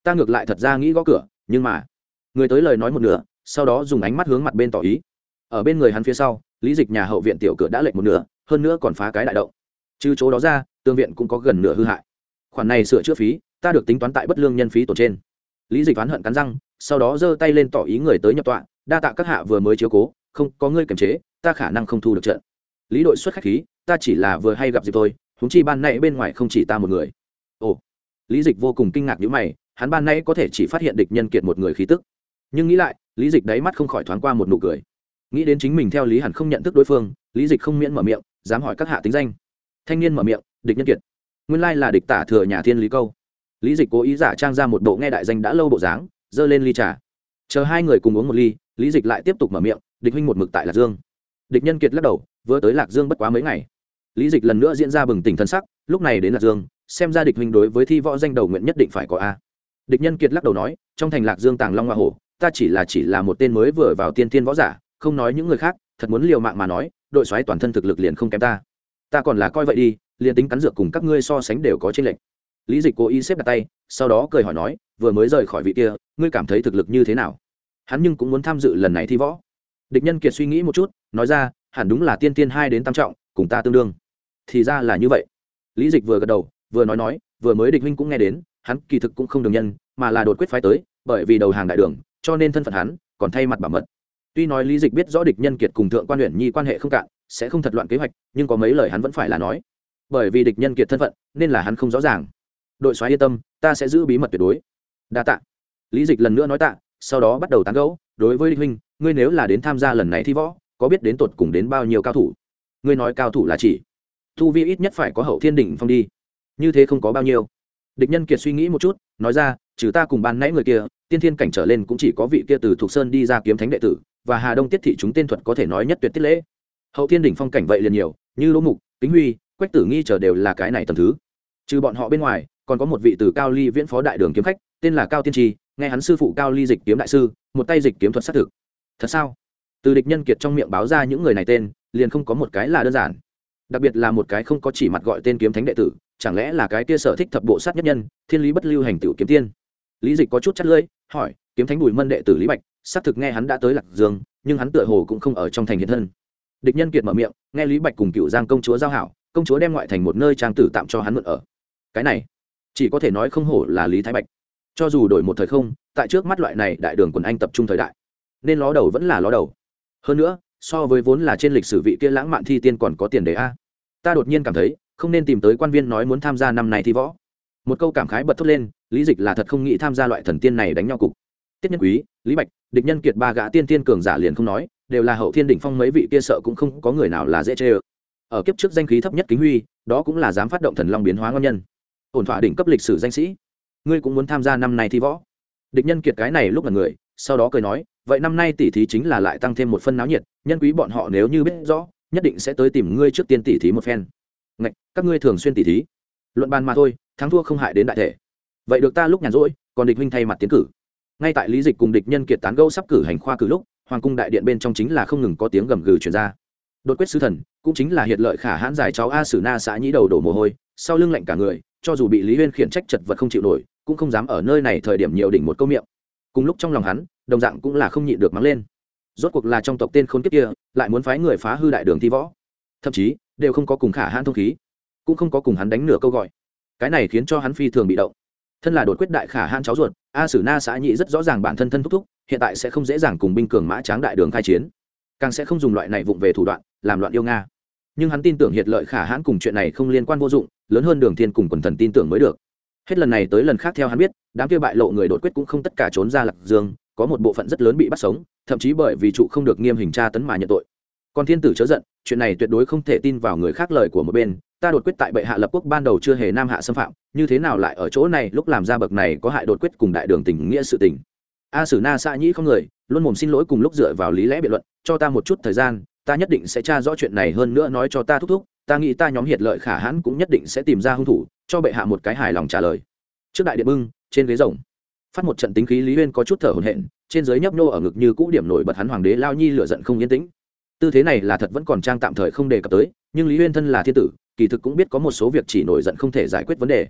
ta ngược lại thật ra nghĩ gõ cửa, nhưng mà người tới lời nói một nửa, sau đó dùng ánh mắt hướng mặt bên tỏ ý. Ở bên người hắn phía sau, lý dịch nhà hậu viện tiểu cửa đã lệch một nửa, hơn nữa còn phá cái đại động. Trừ chỗ đó ra, tường viện cũng có gần nửa hư hại. Khoản này sửa chữa phí, ta được tính toán tại bất lương nhân phí tổn trên. Lý dịch oán hận cắn răng, sau đó giơ tay lên tỏ ý người tới nhập tọa, đa tạ các hạ vừa mới chiếu cố, không có ngươi kiềm chế, ta khả năng không thu được trận. Lý đội xuất khách khí, ta chỉ là vừa hay gặp dịp thôi, huống chi ban nãy bên ngoài không chỉ ta một người. Ồ, lý dịch vô cùng kinh ngạc nhíu mày, hắn ban nãy có thể chỉ phát hiện địch nhân kiệt một người khí tức, nhưng nghĩ lại, lý dịch đáy mắt không khỏi thoáng qua một nụ cười. Nghĩ đến chính mình theo lý hẳn không nhận thức đối phương, lý dịch không miễn mở miệng, dám hỏi các hạ tính danh. Thanh niên mở miệng, địch nhân kiệt. Nguyên lai là địch tả thừa nhà thiên lý câu. Lý dịch cố ý giả trang ra một bộ nghe đại danh đã lâu bộ dáng, giơ lên ly trà. Chờ hai người cùng uống một ly, lý dịch lại tiếp tục mở miệng, địch huynh một mực tại Lạc Dương. Địch nhân kiệt lắc đầu, vừa tới Lạc Dương bất quá mấy ngày. Lý dịch lần nữa diễn ra bừng tỉnh thân sắc, lúc này đến Lạc Dương, xem ra địch huynh đối với thi võ danh đầu nguyện nhất định phải có a. Địch nhân kiệt lắc đầu nói, trong thành Lạc Dương tàng long hoa hổ, ta chỉ là chỉ là một tên mới vừa vào tiên tiên võ giả, không nói những người khác, thật muốn liều mạng mà nói, đội soái toàn thân thực lực liền không kém ta. Ta còn là coi vậy đi, liền tính cắn dược cùng các ngươi so sánh đều có chênh lệch. Lý dịch cố ý xếp đặt tay, sau đó cười hỏi nói, vừa mới rời khỏi vị kia, ngươi cảm thấy thực lực như thế nào? Hắn nhưng cũng muốn tham dự lần này thi võ. Địch nhân kiệt suy nghĩ một chút, nói ra, hẳn đúng là tiên tiên hai đến tam trọng, cùng ta tương đương. Thì ra là như vậy. Lý dịch vừa gật đầu, vừa nói nói, vừa mới địch huynh cũng nghe đến, hắn kỳ thực cũng không đường nhân, mà là đột quyết phái tới, bởi vì đầu hàng đại đường, cho nên thân phận hắn còn thay mặt bảo mật. Tuy nói lý dịch biết rõ địch nhân kiệt cùng thượng quan huyện nhi quan hệ không cạn, sẽ không thật loạn kế hoạch, nhưng có mấy lời hắn vẫn phải là nói, bởi vì địch nhân kiệt thân phận nên là hắn không rõ ràng. Đội soái yên tâm, ta sẽ giữ bí mật tuyệt đối. Đa tạ. Lý dịch lần nữa nói tạ, sau đó bắt đầu tán gẫu, đối với địch huynh, ngươi nếu là đến tham gia lần này thi võ, có biết đến tột cùng đến bao nhiêu cao thủ? Ngươi nói cao thủ là chỉ thu vi ít nhất phải có hậu thiên đỉnh phong đi, như thế không có bao nhiêu. Địch nhân kiệt suy nghĩ một chút, nói ra, trừ ta cùng ban nãy người kia, tiên thiên cảnh trở lên cũng chỉ có vị kia từ Thục Sơn đi ra kiếm thánh đệ tử, và Hà Đông Tiết thị chúng tên thuật có thể nói nhất tuyệt tiết lễ. Hậu thiên đỉnh phong cảnh vậy liền nhiều, như Đỗ Mục, Kính Huy, Quách Tử Nghi chờ đều là cái này tầng thứ. Trừ bọn họ bên ngoài, còn có một vị từ Cao Ly Viễn phó đại đường kiếm khách, tên là Cao Tiên Tri, nghe hắn sư phụ Cao Ly dịch kiếm đại sư, một tay dịch kiếm thuật sát thực. Thật sao? Từ địch nhân kiệt trong miệng báo ra những người này tên, liền không có một cái là đơn giản. Đặc biệt là một cái không có chỉ mặt gọi tên kiếm thánh đệ tử, chẳng lẽ là cái kia sở thích thập bộ sát nhất nhân, thiên lý bất lưu hành tiểu kiếm tiên. Lý dịch có chút chắt lưỡi, hỏi, kiếm thánh Bùi Mân đệ tử Lý Bạch, xác thực nghe hắn đã tới Lạc Dương, nhưng hắn tựa hồ cũng không ở trong thành hiện thân. Địch nhân kiệt mở miệng, nghe Lý Bạch cùng Cựu Giang công chúa giao hảo, công chúa đem ngoại thành một nơi trang tử tạm cho hắn mượn ở. Cái này chỉ có thể nói không hổ là Lý Thái Bạch. Cho dù đổi một thời không, tại trước mắt loại này đại đường quần anh tập trung thời đại, nên ló đầu vẫn là ló đầu. Hơn nữa, so với vốn là trên lịch sử vị kia lãng mạn thi tiên còn có tiền đề a. Ta đột nhiên cảm thấy, không nên tìm tới quan viên nói muốn tham gia năm này thi võ. Một câu cảm khái bật thốt lên, Lý dịch là thật không nghĩ tham gia loại thần tiên này đánh nhau cục. Tiết Nhân Quý, Lý Bạch, địch nhân kiệt ba gã tiên tiên cường giả liền không nói, đều là hậu thiên đỉnh phong, mấy vị kia sợ cũng không có người nào là dễ chơi. Ở kiếp trước danh khí thấp nhất Kính Huy, đó cũng là dám phát động thần long biến hóa ngon nhân, ổn thỏa đỉnh cấp lịch sử danh sĩ. Ngươi cũng muốn tham gia năm này thi võ? Địch nhân kiệt cái này lúc là người, sau đó cười nói, vậy năm nay tỷ thí chính là lại tăng thêm một phân náo nhiệt, nhân quý bọn họ nếu như biết rõ, nhất định sẽ tới tìm ngươi trước tiên tỷ thí một phen. Ngạch, các ngươi thường xuyên tỷ thí? Luận bàn mà thôi, thắng thua không hại đến đại thể. Vậy được ta lúc nhàn rỗi, còn địch huynh thay mặt tiến cử. Ngay tại Lý dịch cùng địch nhân kiệt tán gẫu sắp cử hành khoa cử lúc, hoàng cung đại điện bên trong chính là không ngừng có tiếng gầm gừ truyền ra. Đột quyết sứ thần, cũng chính là hiệt lợi khả hãn giải cháu A Sử Na xã nhĩ đầu đổ mồ hôi, sau lưng lạnh cả người, cho dù bị Lý Uyên khiển trách chật vật không chịu nổi, cũng không dám ở nơi này thời điểm nhiều đỉnh một câu miệng. Cùng lúc trong lòng hắn, đồng dạng cũng là không nhịn được mắng lên. Rốt cuộc là trong tộc tên khốn kiếp kia, lại muốn phái người phá hư đại đường thi võ, thậm chí đều không có cùng khả hãn thông khí, cũng không có cùng hắn đánh nửa câu gọi. Cái này khiến cho hắn phi thường bị động. Thân là đột quyết đại khả hãn cháu ruột, A Sử Na xã nhĩ rất rõ ràng bản thân thân thúc thúc hiện tại sẽ không dễ dàng cùng binh cường mã tráng đại đường khai chiến, càng sẽ không dùng loại này vụng về thủ đoạn làm loạn yêu nga. Nhưng hắn tin tưởng hiệt lợi khả hãn cùng chuyện này không liên quan vô dụng, lớn hơn đường thiên cùng quần thần tin tưởng mới được. Hết lần này tới lần khác theo hắn biết, đám kia bại lộ người đột quyết cũng không tất cả trốn ra Lạc Dương, có một bộ phận rất lớn bị bắt sống, thậm chí bởi vì trụ không được nghiêm hình tra tấn mà nhận tội. Còn thiên tử chớ giận, chuyện này tuyệt đối không thể tin vào người khác lời của một bên, ta đột quyết tại bệ hạ lập quốc ban đầu chưa hề nam hạ xâm phạm, như thế nào lại ở chỗ này lúc làm ra bậc này có hại đột quyết cùng đại đường tình nghĩa sự tình. A Sử Na xã nhĩ không người, luôn mồm xin lỗi cùng lúc dựa vào lý lẽ biện luận, cho ta một chút thời gian, ta nhất định sẽ tra rõ chuyện này, hơn nữa nói cho ta thúc thúc, ta nghĩ ta nhóm hiệt lợi khả hãn cũng nhất định sẽ tìm ra hung thủ, cho bệ hạ một cái hài lòng trả lời. Trước đại điện bưng, trên ghế rồng phát một trận tính khí, Lý Uyên có chút thở hổn hển, trên dưới nhấp nô ở ngực như cũ điểm nổi bật hắn hoàng đế lao nhi lửa giận không yên tĩnh. Tư thế này là thật vẫn còn trang tạm thời không đề cập tới, nhưng Lý Uyên thân là thiên tử, kỳ thực cũng biết có một số việc chỉ nổi giận không thể giải quyết vấn đề.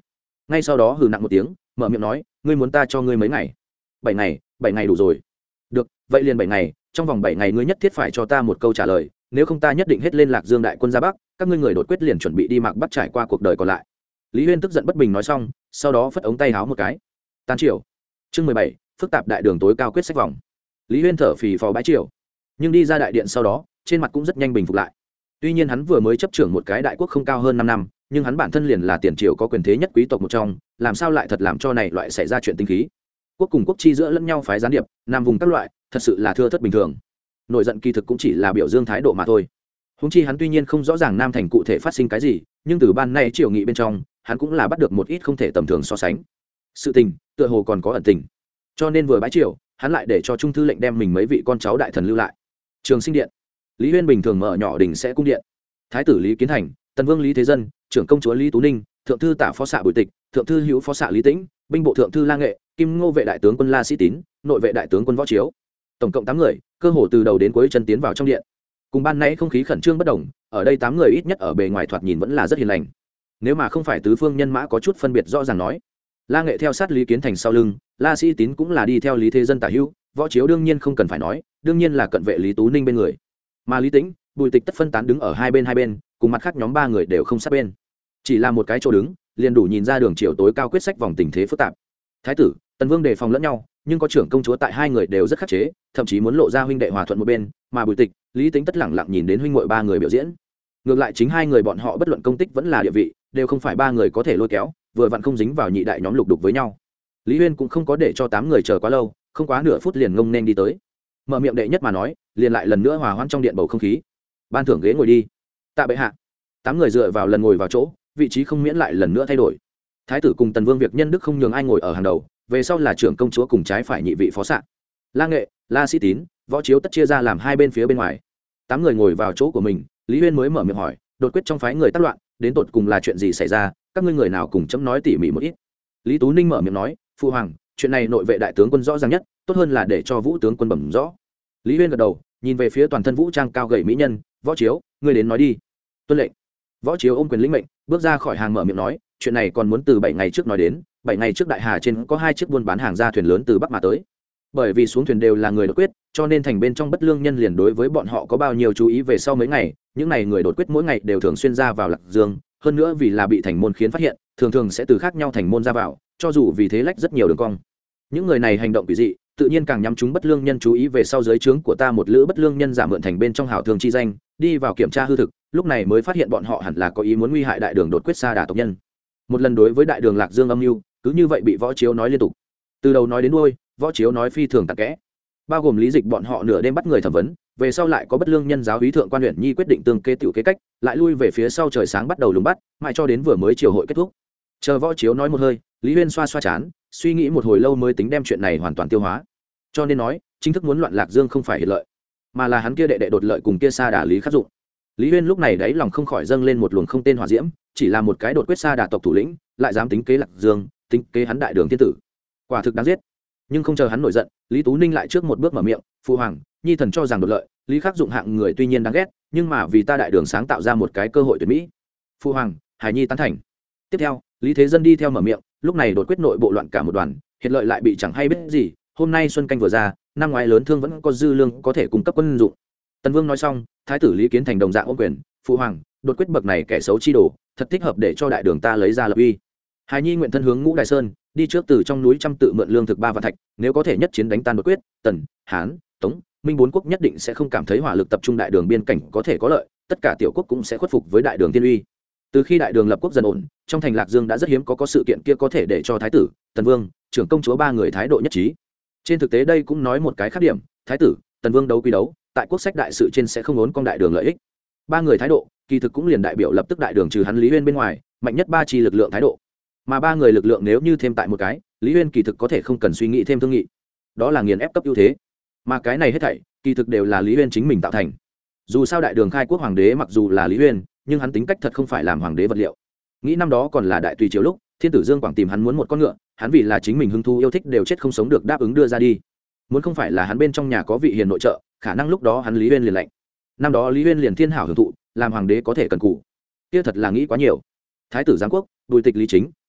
ngay sau đó hừ nặng một tiếng mở miệng nói ngươi muốn ta cho ngươi mấy ngày? Bảy ngày? Bảy ngày đủ rồi. Được, vậy liền bảy ngày, trong vòng bảy ngày ngươi nhất thiết phải cho ta một câu trả lời, nếu không ta nhất định hết lên Lạc Dương đại quân ra bắc, các ngươi người đột quyết liền chuẩn bị đi Mạc Bắc trải qua cuộc đời còn lại. Lý Huyên tức giận bất bình nói xong, sau đó phất ống tay háo một cái. Tan triều. Chương mười bảy, phức tạp đại đường tối cao quyết sách vòng. Lý Huyên thở phì phò bãi triều, nhưng đi ra đại điện sau đó, trên mặt cũng rất nhanh bình phục lại. Tuy nhiên hắn vừa mới chấp trưởng một cái đại quốc không cao hơn năm năm, nhưng hắn bản thân liền là tiền triều có quyền thế nhất quý tộc một trong, làm sao lại thật làm cho này loại xảy ra chuyện tinh khí. Quốc cùng quốc chi giữa lẫn nhau phái gián điệp, nam vùng các loại, thật sự là thưa thớt bình thường. Nội giận kỳ thực cũng chỉ là biểu dương thái độ mà thôi. Huống chi hắn tuy nhiên không rõ ràng Nam Thành cụ thể phát sinh cái gì, nhưng từ ban nay triều nghị bên trong, hắn cũng là bắt được một ít không thể tầm thường so sánh. Sự tình, tựa hồ còn có ẩn tình. Cho nên vừa bãi triều, hắn lại để cho trung thư lệnh đem mình mấy vị con cháu đại thần lưu lại. Trường Sinh điện. Lý Huyên bình thường mở nhỏ đình sẽ cung điện. Thái tử Lý Kiến Thành, Tần Vương Lý Thế Dân, trưởng công chúa Lý Tú Ninh, thượng thư tả phó xạ Bùi Tịch, thượng thư hữu phó xạ Lý Tĩnh, binh bộ thượng thư La Nghệ, kim ngô vệ đại tướng quân La Sĩ Tín, nội vệ đại tướng quân Võ Chiếu. Tổng cộng tám người, cơ hồ từ đầu đến cuối chân tiến vào trong điện. Cùng ban nãy không khí khẩn trương bất đồng, ở đây tám người ít nhất ở bề ngoài thoạt nhìn vẫn là rất hiền lành. Nếu mà không phải tứ phương nhân mã có chút phân biệt rõ ràng nói, La Nghệ theo sát Lý Kiến Thành sau lưng, La Sĩ Tín cũng là đi theo Lý Thế Dân tả hữu, Võ Chiếu đương nhiên không cần phải nói, đương nhiên là cận vệ Lý Tú Ninh bên người. Mà Lý Tĩnh, Bùi Tịch tất phân tán đứng ở hai bên hai bên, cùng mặt khác nhóm ba người đều không sát bên. Chỉ là một cái chỗ đứng, liền đủ nhìn ra đường triều tối cao quyết sách vòng tình thế phức tạp. Thái tử, Tần Vương đề phòng lẫn nhau, nhưng có trưởng công chúa tại hai người đều rất khắc chế, thậm chí muốn lộ ra huynh đệ hòa thuận một bên, mà Bùi Tịch, Lý Tĩnh tất lẳng lặng nhìn đến huynh muội ba người biểu diễn. Ngược lại chính hai người bọn họ bất luận công tích vẫn là địa vị, đều không phải ba người có thể lôi kéo, vừa vặn không dính vào nhị đại nhóm lục đục với nhau. Lý Huyên cũng không có để cho tám người chờ quá lâu, không quá nửa phút liền ngông nên đi tới. Mở miệng đệ nhất mà nói, liền lại lần nữa hòa hoãn trong điện bầu không khí. Ban thưởng ghế ngồi đi. Tạ bệ hạ. Tám người dựa vào lần ngồi vào chỗ, vị trí không miễn lại lần nữa thay đổi. Thái tử cùng Tần Vương việc nhân đức không nhường ai ngồi ở hàng đầu, về sau là trưởng công chúa cùng trái phải nhị vị phó sạ. La Nghệ, La Sĩ Tín, Võ Chiếu tất chia ra làm hai bên phía bên ngoài. Tám người ngồi vào chỗ của mình, Lý Huyên mới mở miệng hỏi, đột quyết trong phái người tác loạn, đến tột cùng là chuyện gì xảy ra, các ngươi người nào cùng chấm nói tỉ mỉ một ít. Lý Tú Ninh mở miệng nói, phụ hoàng, chuyện này nội vệ đại tướng quân rõ ràng nhất, tốt hơn là để cho Vũ tướng quân bẩm rõ. Lý Huyên gật đầu, nhìn về phía toàn thân vũ trang cao gầy mỹ nhân, Võ Chiếu, ngươi đến nói đi. Tuân lệnh. Võ Chiếu ôm quyền lĩnh mệnh, bước ra khỏi hàng mở miệng nói, chuyện này còn muốn từ bảy ngày trước nói đến. Bảy ngày trước đại hà trên có hai chiếc buôn bán hàng ra thuyền lớn từ bắc mà tới. Bởi vì xuống thuyền đều là người đột quyết, cho nên thành bên trong bất lương nhân liền đối với bọn họ có bao nhiêu chú ý. Về sau mấy ngày, những này người đột quyết mỗi ngày đều thường xuyên ra vào Lạc Dương, hơn nữa vì là bị thành môn khiến phát hiện, thường thường sẽ từ khác nhau thành môn ra vào, cho dù vì thế lách rất nhiều đường cong. Những người này hành động quỷ dị, tự nhiên càng nhắm chúng bất lương nhân chú ý. Về sau dưới trướng của ta một lữ bất lương nhân giả mượn thành bên trong hảo thường chi danh, đi vào kiểm tra hư thực, lúc này mới phát hiện bọn họ hẳn là có ý muốn nguy hại đại đường đột quyết Sa Đà tộc nhân. Một lần đối với đại đường Lạc Dương âm mưu, cứ như vậy bị Võ Chiếu nói liên tục, từ đầu nói đến đuôi, Võ Chiếu nói phi thường tặc kẽ, bao gồm lý dịch bọn họ nửa đêm bắt người thẩm vấn, về sau lại có bất lương nhân giáo úy thượng quan huyện nhi quyết định tương kê tiểu kế cách, lại lui về phía sau trời sáng bắt đầu lùng bắt, mãi cho đến vừa mới chiều hội kết thúc. Chờ Võ Chiếu nói một hơi, Lý Huyên xoa xoa chán, suy nghĩ một hồi lâu mới tính đem chuyện này hoàn toàn tiêu hóa. Cho nên nói, chính thức muốn loạn Lạc Dương không phải hiệt lợi, mà là hắn kia đệ đệ đột lợi cùng kia Sa Đà Lý Khắc Dụng. Lý Huyên lúc này đáy lòng không khỏi dâng lên một luồng không tên hỏa diễm, chỉ là một cái đột quyết Sa Đà tộc thủ lĩnh, lại dám tính kế Lạc Dương, tính kế hắn đại đường thiên tử, quả thực đáng giết. Nhưng không chờ hắn nổi giận, Lý Tú Ninh lại trước một bước mở miệng, phụ hoàng, nhi thần cho rằng đột lợi, Lý Khắc Dụng hạng người tuy nhiên đáng ghét, nhưng mà vì ta đại đường sáng tạo ra một cái cơ hội tuyệt mỹ. Phụ hoàng, hải nhi tán thành. Tiếp theo, Lý Thế Dân đi theo mở miệng, lúc này đột quyết nội bộ loạn cả một đoàn, hiện lợi lại bị chẳng hay biết gì, hôm nay xuân canh vừa ra, năm ngoái lớn thương vẫn có dư lương có thể cung cấp quân dụng. Tần Vương nói xong, thái tử Lý Kiến Thành đồng dạng ôm quyền, phụ hoàng, đột quyết bậc này kẻ xấu chi đồ, thật thích hợp để cho đại đường ta lấy ra lập uy. Hải nhi nguyện thân hướng Ngũ Đài Sơn, đi trước từ trong núi trăm tự mượn lương thực ba vạn thạch, nếu có thể nhất chiến đánh tan đột quyết, Tần, Hán, Tống, Minh bốn quốc nhất định sẽ không cảm thấy hỏa lực tập trung đại đường biên cảnh có thể có lợi, tất cả tiểu quốc cũng sẽ khuất phục với đại đường tiên uy. Từ khi đại đường lập quốc dần ổn, trong thành Lạc Dương đã rất hiếm có có sự kiện kia có thể để cho thái tử, Tần Vương, trưởng công chúa ba người thái độ nhất trí. Trên thực tế đây cũng nói một cái khác điểm, thái tử, Tần Vương đấu quý đấu, tại quốc sách đại sự trên sẽ không ốn con đại đường lợi ích. Ba người thái độ, kỳ thực cũng liền đại biểu lập tức đại đường trừ hắn Lý Huyên bên ngoài, mạnh nhất ba chi lực lượng thái độ. Mà ba người lực lượng nếu như thêm tại một cái, Lý Huyên kỳ thực có thể không cần suy nghĩ thêm thương nghị, đó là nghiền ép cấp ưu thế. Mà cái này hết thảy, kỳ thực đều là Lý Huyên chính mình tạo thành. Dù sao đại đường khai quốc hoàng đế mặc dù là Lý Huyên, nhưng hắn tính cách thật không phải làm hoàng đế vật liệu. Nghĩ năm đó còn là đại tùy triều lúc, thiên tử Dương Quảng tìm hắn muốn một con ngựa, hắn vì là chính mình hứng thú yêu thích đều chết không sống được đáp ứng đưa ra đi. Muốn không phải là hắn bên trong nhà có vị hiền nội trợ, khả năng lúc đó hắn Lý Huyên liền lạnh. Năm đó Lý Huyên liền thiên hảo hưởng thụ, làm hoàng đế có thể cần cù. Kia thật là nghĩ quá nhiều. Thái tử Giáng quốc, Bùi Tịch Lý Chính,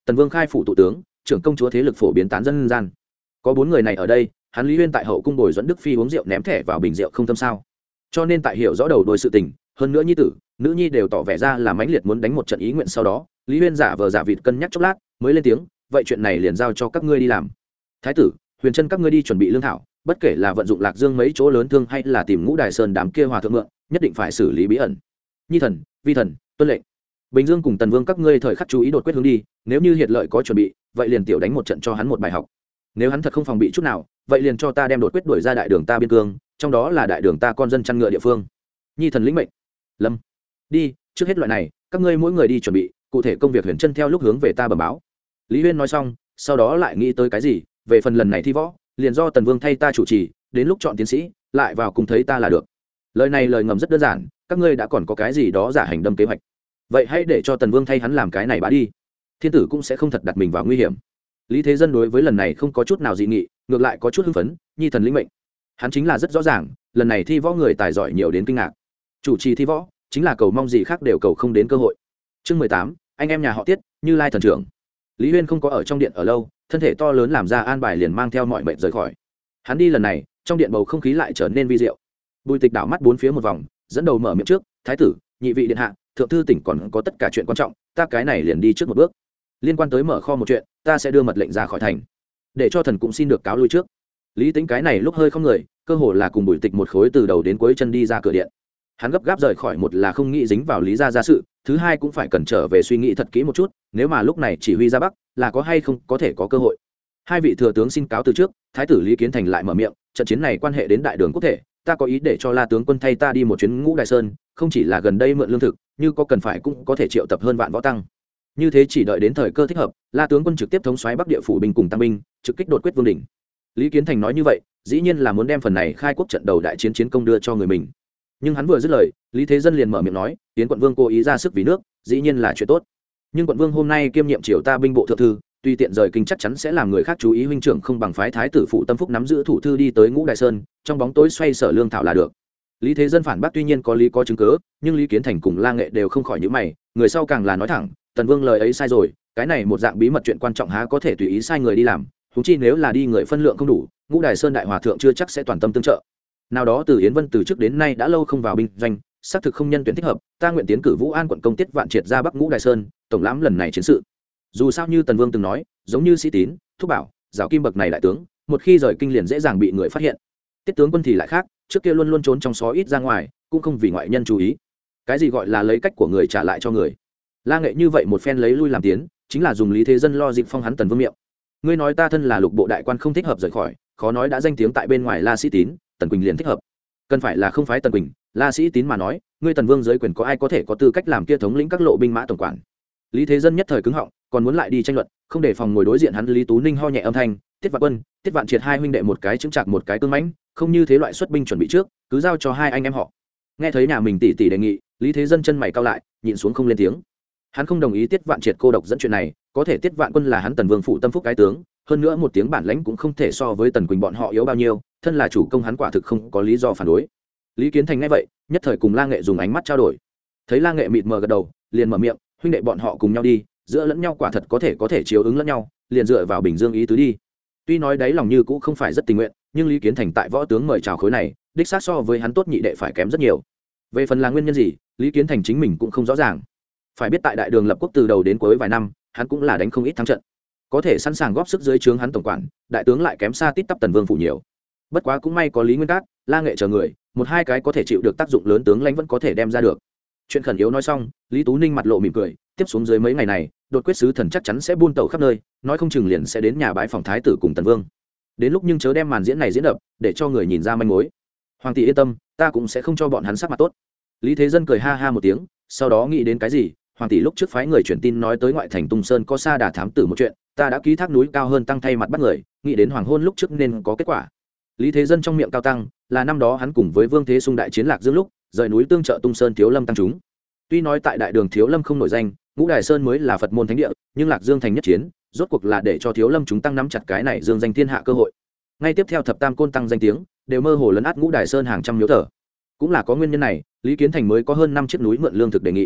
Tần Vương khai phủ tụ tướng, trưởng công chúa thế lực phổ biến tán dân gian. Có bốn người này ở đây, hắn Lý Huyên tại hậu cung bồi dẫn Đức phi uống rượu ném thẻ vào bình rượu không tâm sao. Cho nên tại hiểu rõ đầu đuôi sự tình, hơn nữa nhi tử, nữ nhi đều tỏ vẻ ra là mãnh liệt muốn đánh một trận ý nguyện, sau đó, Lý Huyên giả vờ giả vịt cân nhắc chốc lát, mới lên tiếng, vậy chuyện này liền giao cho các ngươi đi làm. Thái tử, Huyền Trân các ngươi đi chuẩn bị lương thảo, bất kể là vận dụng Lạc Dương mấy chỗ lớn thương hay là tìm Ngũ Đài Sơn đám kia hòa thượng mượn, nhất định phải xử lý bí ẩn. Nhi thần, vi thần, tuân lệnh. Bình Dương cùng Tần Vương các ngươi thời khắc chú ý đột quyết hướng đi, nếu như Hiệt Lợi có chuẩn bị, vậy liền tiểu đánh một trận cho hắn một bài học. Nếu hắn thật không phòng bị chút nào, vậy liền cho ta đem đột quyết đuổi ra đại đường ta biên cương, trong đó là đại đường ta con dân chăn ngựa địa phương. Nhi thần lĩnh mệnh. Lâm, đi, trước hết loại này, các ngươi mỗi người đi chuẩn bị, cụ thể công việc Huyền Trân theo lúc hướng về ta bẩm báo. Lý Huyên nói xong, sau đó lại nghĩ tới cái gì, về phần lần này thi võ, liền do Tần Vương thay ta chủ trì, đến lúc chọn tiến sĩ, lại vào cùng thấy ta là được. Lời này lời ngầm rất đơn giản, các ngươi đã còn có cái gì đó giả hành đâm kế hoạch, vậy hãy để cho Tần Vương thay hắn làm cái này bá đi, thiên tử cũng sẽ không thật đặt mình vào nguy hiểm. Lý Thế Dân đối với lần này không có chút nào dị nghị, ngược lại có chút hưng phấn. Nhi thần lĩnh mệnh. Hắn chính là rất rõ ràng, lần này thi võ người tài giỏi nhiều đến kinh ngạc, chủ trì thi võ chính là cầu mong gì khác đều cầu không đến cơ hội. Chương mười tám, anh em nhà họ Tiết, Như Lai thần trưởng. Lý Huyên không có ở trong điện ở lâu, thân thể to lớn làm ra an bài liền mang theo mọi mệnh rời khỏi. Hắn đi lần này, trong điện bầu không khí lại trở nên vi diệu. Bùi Tịch đảo mắt bốn phía một vòng, dẫn đầu mở miệng trước, thái tử, nhị vị điện hạ, thượng thư tỉnh còn có tất cả chuyện quan trọng, ta cái này liền đi trước một bước. Liên quan tới mở kho một chuyện, ta sẽ đưa mật lệnh ra khỏi thành, để cho thần cũng xin được cáo lui trước. Lý Tính cái này lúc hơi không người, cơ hồ là cùng Bùi Tịch một khối từ đầu đến cuối chân đi ra cửa điện. Hắn gấp gáp rời khỏi, một là không nghĩ dính vào Lý gia gia sự, thứ hai cũng phải cần trở về suy nghĩ thật kỹ một chút, nếu mà lúc này chỉ huy ra bắc, là có hay không có thể có cơ hội. Hai vị thừa tướng xin cáo từ trước. Thái tử Lý Kiến Thành lại mở miệng, trận chiến này quan hệ đến đại đường quốc thể, ta có ý để cho La tướng quân thay ta đi một chuyến Ngũ Đài Sơn, không chỉ là gần đây mượn lương thực, như có cần phải cũng có thể triệu tập hơn vạn võ tăng. Như thế chỉ đợi đến thời cơ thích hợp, La tướng quân trực tiếp thống soái Bắc địa phủ binh cùng tăng binh, trực kích đột quyết vương đỉnh. Lý Kiến Thành nói như vậy, dĩ nhiên là muốn đem phần này khai quốc trận đầu đại chiến chiến công đưa cho người mình. Nhưng hắn vừa dứt lời, Lý Thế Dân liền mở miệng nói, Tiến quận vương cố ý ra sức vì nước, dĩ nhiên là chuyện tốt. Nhưng quận vương hôm nay kiêm nhiệm triều ta binh bộ thượng thư, tuy tiện rời kinh chắc chắn sẽ làm người khác chú ý, huynh trưởng không bằng phái thái tử phụ Tâm Phúc nắm giữ thủ thư đi tới Ngũ Đài Sơn, trong bóng tối xoay sở lương thảo là được. Lý Thế Dân phản bác tuy nhiên có lý có chứng cứ, nhưng Lý Kiến Thành cùng La Nghệ đều không khỏi nhíu mày, người sau càng là nói thẳng, Tần Vương lời ấy sai rồi, cái này một dạng bí mật chuyện quan trọng há có thể tùy ý sai người đi làm, huống chi nếu là đi người phân lượng không đủ, Ngũ Đài Sơn đại hòa thượng chưa chắc sẽ toàn tâm tương trợ. Nào đó từ Yến Vân từ trước đến nay đã lâu không vào binh doanh, xác thực không nhân tuyển thích hợp, ta nguyện tiến cử Vũ An quận công Tiết Vạn Triệt ra Bắc Ngũ Đài Sơn, tổng lãm lần này chiến sự. Dù sao như Tần Vương từng nói, giống như Sĩ Tín, Thúc Bảo, Giảo Kim bậc này đại tướng, một khi rời kinh liền dễ dàng bị người phát hiện. Tiết tướng quân thì lại khác, trước kia luôn luôn trốn trong xó ít ra ngoài, cũng không vì ngoại nhân chú ý. Cái gì gọi là lấy cách của người trả lại cho người? La Nghệ như vậy một phen lấy lui làm tiến, chính là dùng Lý Thế Dân lo dịp phong hắn Tần Vương miệng. Ngươi nói ta thân là lục bộ đại quan không thích hợp rời khỏi, khó nói đã danh tiếng tại bên ngoài La Sĩ Tín, Tần Quỳnh liền thích hợp. Cần phải là không phái Tần Quỳnh, La Sĩ Tín mà nói, ngươi Tần Vương dưới quyền có ai có thể có tư cách làm kia thống lĩnh các lộ binh mã tổng quản? Lý Thế Dân nhất thời cứng họng, còn muốn lại đi tranh luận, không để phòng ngồi đối diện hắn Lý Tú Ninh ho nhẹ âm thanh, Tiết Vạn Quân, Tiết Vạn Triệt hai huynh đệ một cái chứng chặt một cái cương mãnh, không như thế loại xuất binh chuẩn bị trước, cứ giao cho hai anh em họ. Nghe thấy nhà mình tỷ tỷ đề nghị, Lý Thế Dân chân mày cau lại, nhịn xuống không lên tiếng. Hắn không đồng ý Tiết Vạn Triệt cô độc dẫn chuyện này, có thể Tiết Vạn Quân là hắn Tần Vương phụ Tâm Phúc cái tướng, hơn nữa một tiếng bản lãnh cũng không thể so với Tần Quỳnh bọn họ yếu bao nhiêu, thân là chủ công hắn quả thực không có lý do phản đối. Lý Kiến Thành nghe vậy, nhất thời cùng La Nghệ dùng ánh mắt trao đổi. Thấy La Nghệ mịt mờ gật đầu, liền mở miệng, huynh đệ bọn họ cùng nhau đi, giữa lẫn nhau quả thật có thể có thể chiếu ứng lẫn nhau, liền dựa vào Bình Dương ý tứ đi. Tuy nói đấy lòng như cũng không phải rất tình nguyện, nhưng Lý Kiến Thành tại võ tướng mời chào khối này, đích xác so với hắn tốt nhị đệ phải kém rất nhiều. Về phần là nguyên nhân gì, Lý Kiến Thành chính mình cũng không rõ ràng. Phải biết tại đại đường lập quốc từ đầu đến cuối vài năm, hắn cũng là đánh không ít thắng trận, có thể sẵn sàng góp sức dưới trướng hắn tổng quản, đại tướng lại kém xa tít tắp Tần Vương phủ nhiều. Bất quá cũng may có Lý Nguyên Cát, La Nghệ chờ người, một hai cái có thể chịu được tác dụng lớn tướng lãnh vẫn có thể đem ra được. Chuyện khẩn yếu nói xong, Lý Tú Ninh mặt lộ mỉm cười, tiếp xuống dưới mấy ngày này, đột quyết sứ thần chắc chắn sẽ buôn tẩu khắp nơi, nói không chừng liền sẽ đến nhà bái phòng thái tử cùng Tần Vương. Đến lúc nhưng chớ đem màn diễn này diễn đập, để cho người nhìn ra manh mối. Hoàng tỷ yên tâm, ta cũng sẽ không cho bọn hắn sắc mặt tốt. Lý Thế Dân cười ha ha một tiếng, sau đó nghĩ đến cái gì, Hoàng tỷ lúc trước phái người truyền tin nói tới ngoại thành Tung Sơn có Sa Đà thám tử một chuyện, ta đã ký thác núi cao hơn tăng thay mặt bắt người, nghĩ đến hoàng hôn lúc trước nên có kết quả. Lý Thế Dân trong miệng cao tăng, là năm đó hắn cùng với Vương Thế Sung đại chiến Lạc Dương lúc, rời núi tương trợ Tung Sơn Thiếu Lâm tăng chúng. Tuy nói tại đại đường Thiếu Lâm không nổi danh, Ngũ Đài Sơn mới là Phật môn thánh địa, nhưng Lạc Dương thành nhất chiến, rốt cuộc là để cho Thiếu Lâm chúng tăng nắm chặt cái này dương danh thiên hạ cơ hội. Ngay tiếp theo thập tam côn tăng danh tiếng, đều mơ hồ lấn át Ngũ Đài Sơn hàng trăm miếu thờ. Cũng là có nguyên nhân này, Lý Kiến Thành mới có hơn năm chiếc núi mượn lương thực đề nghị.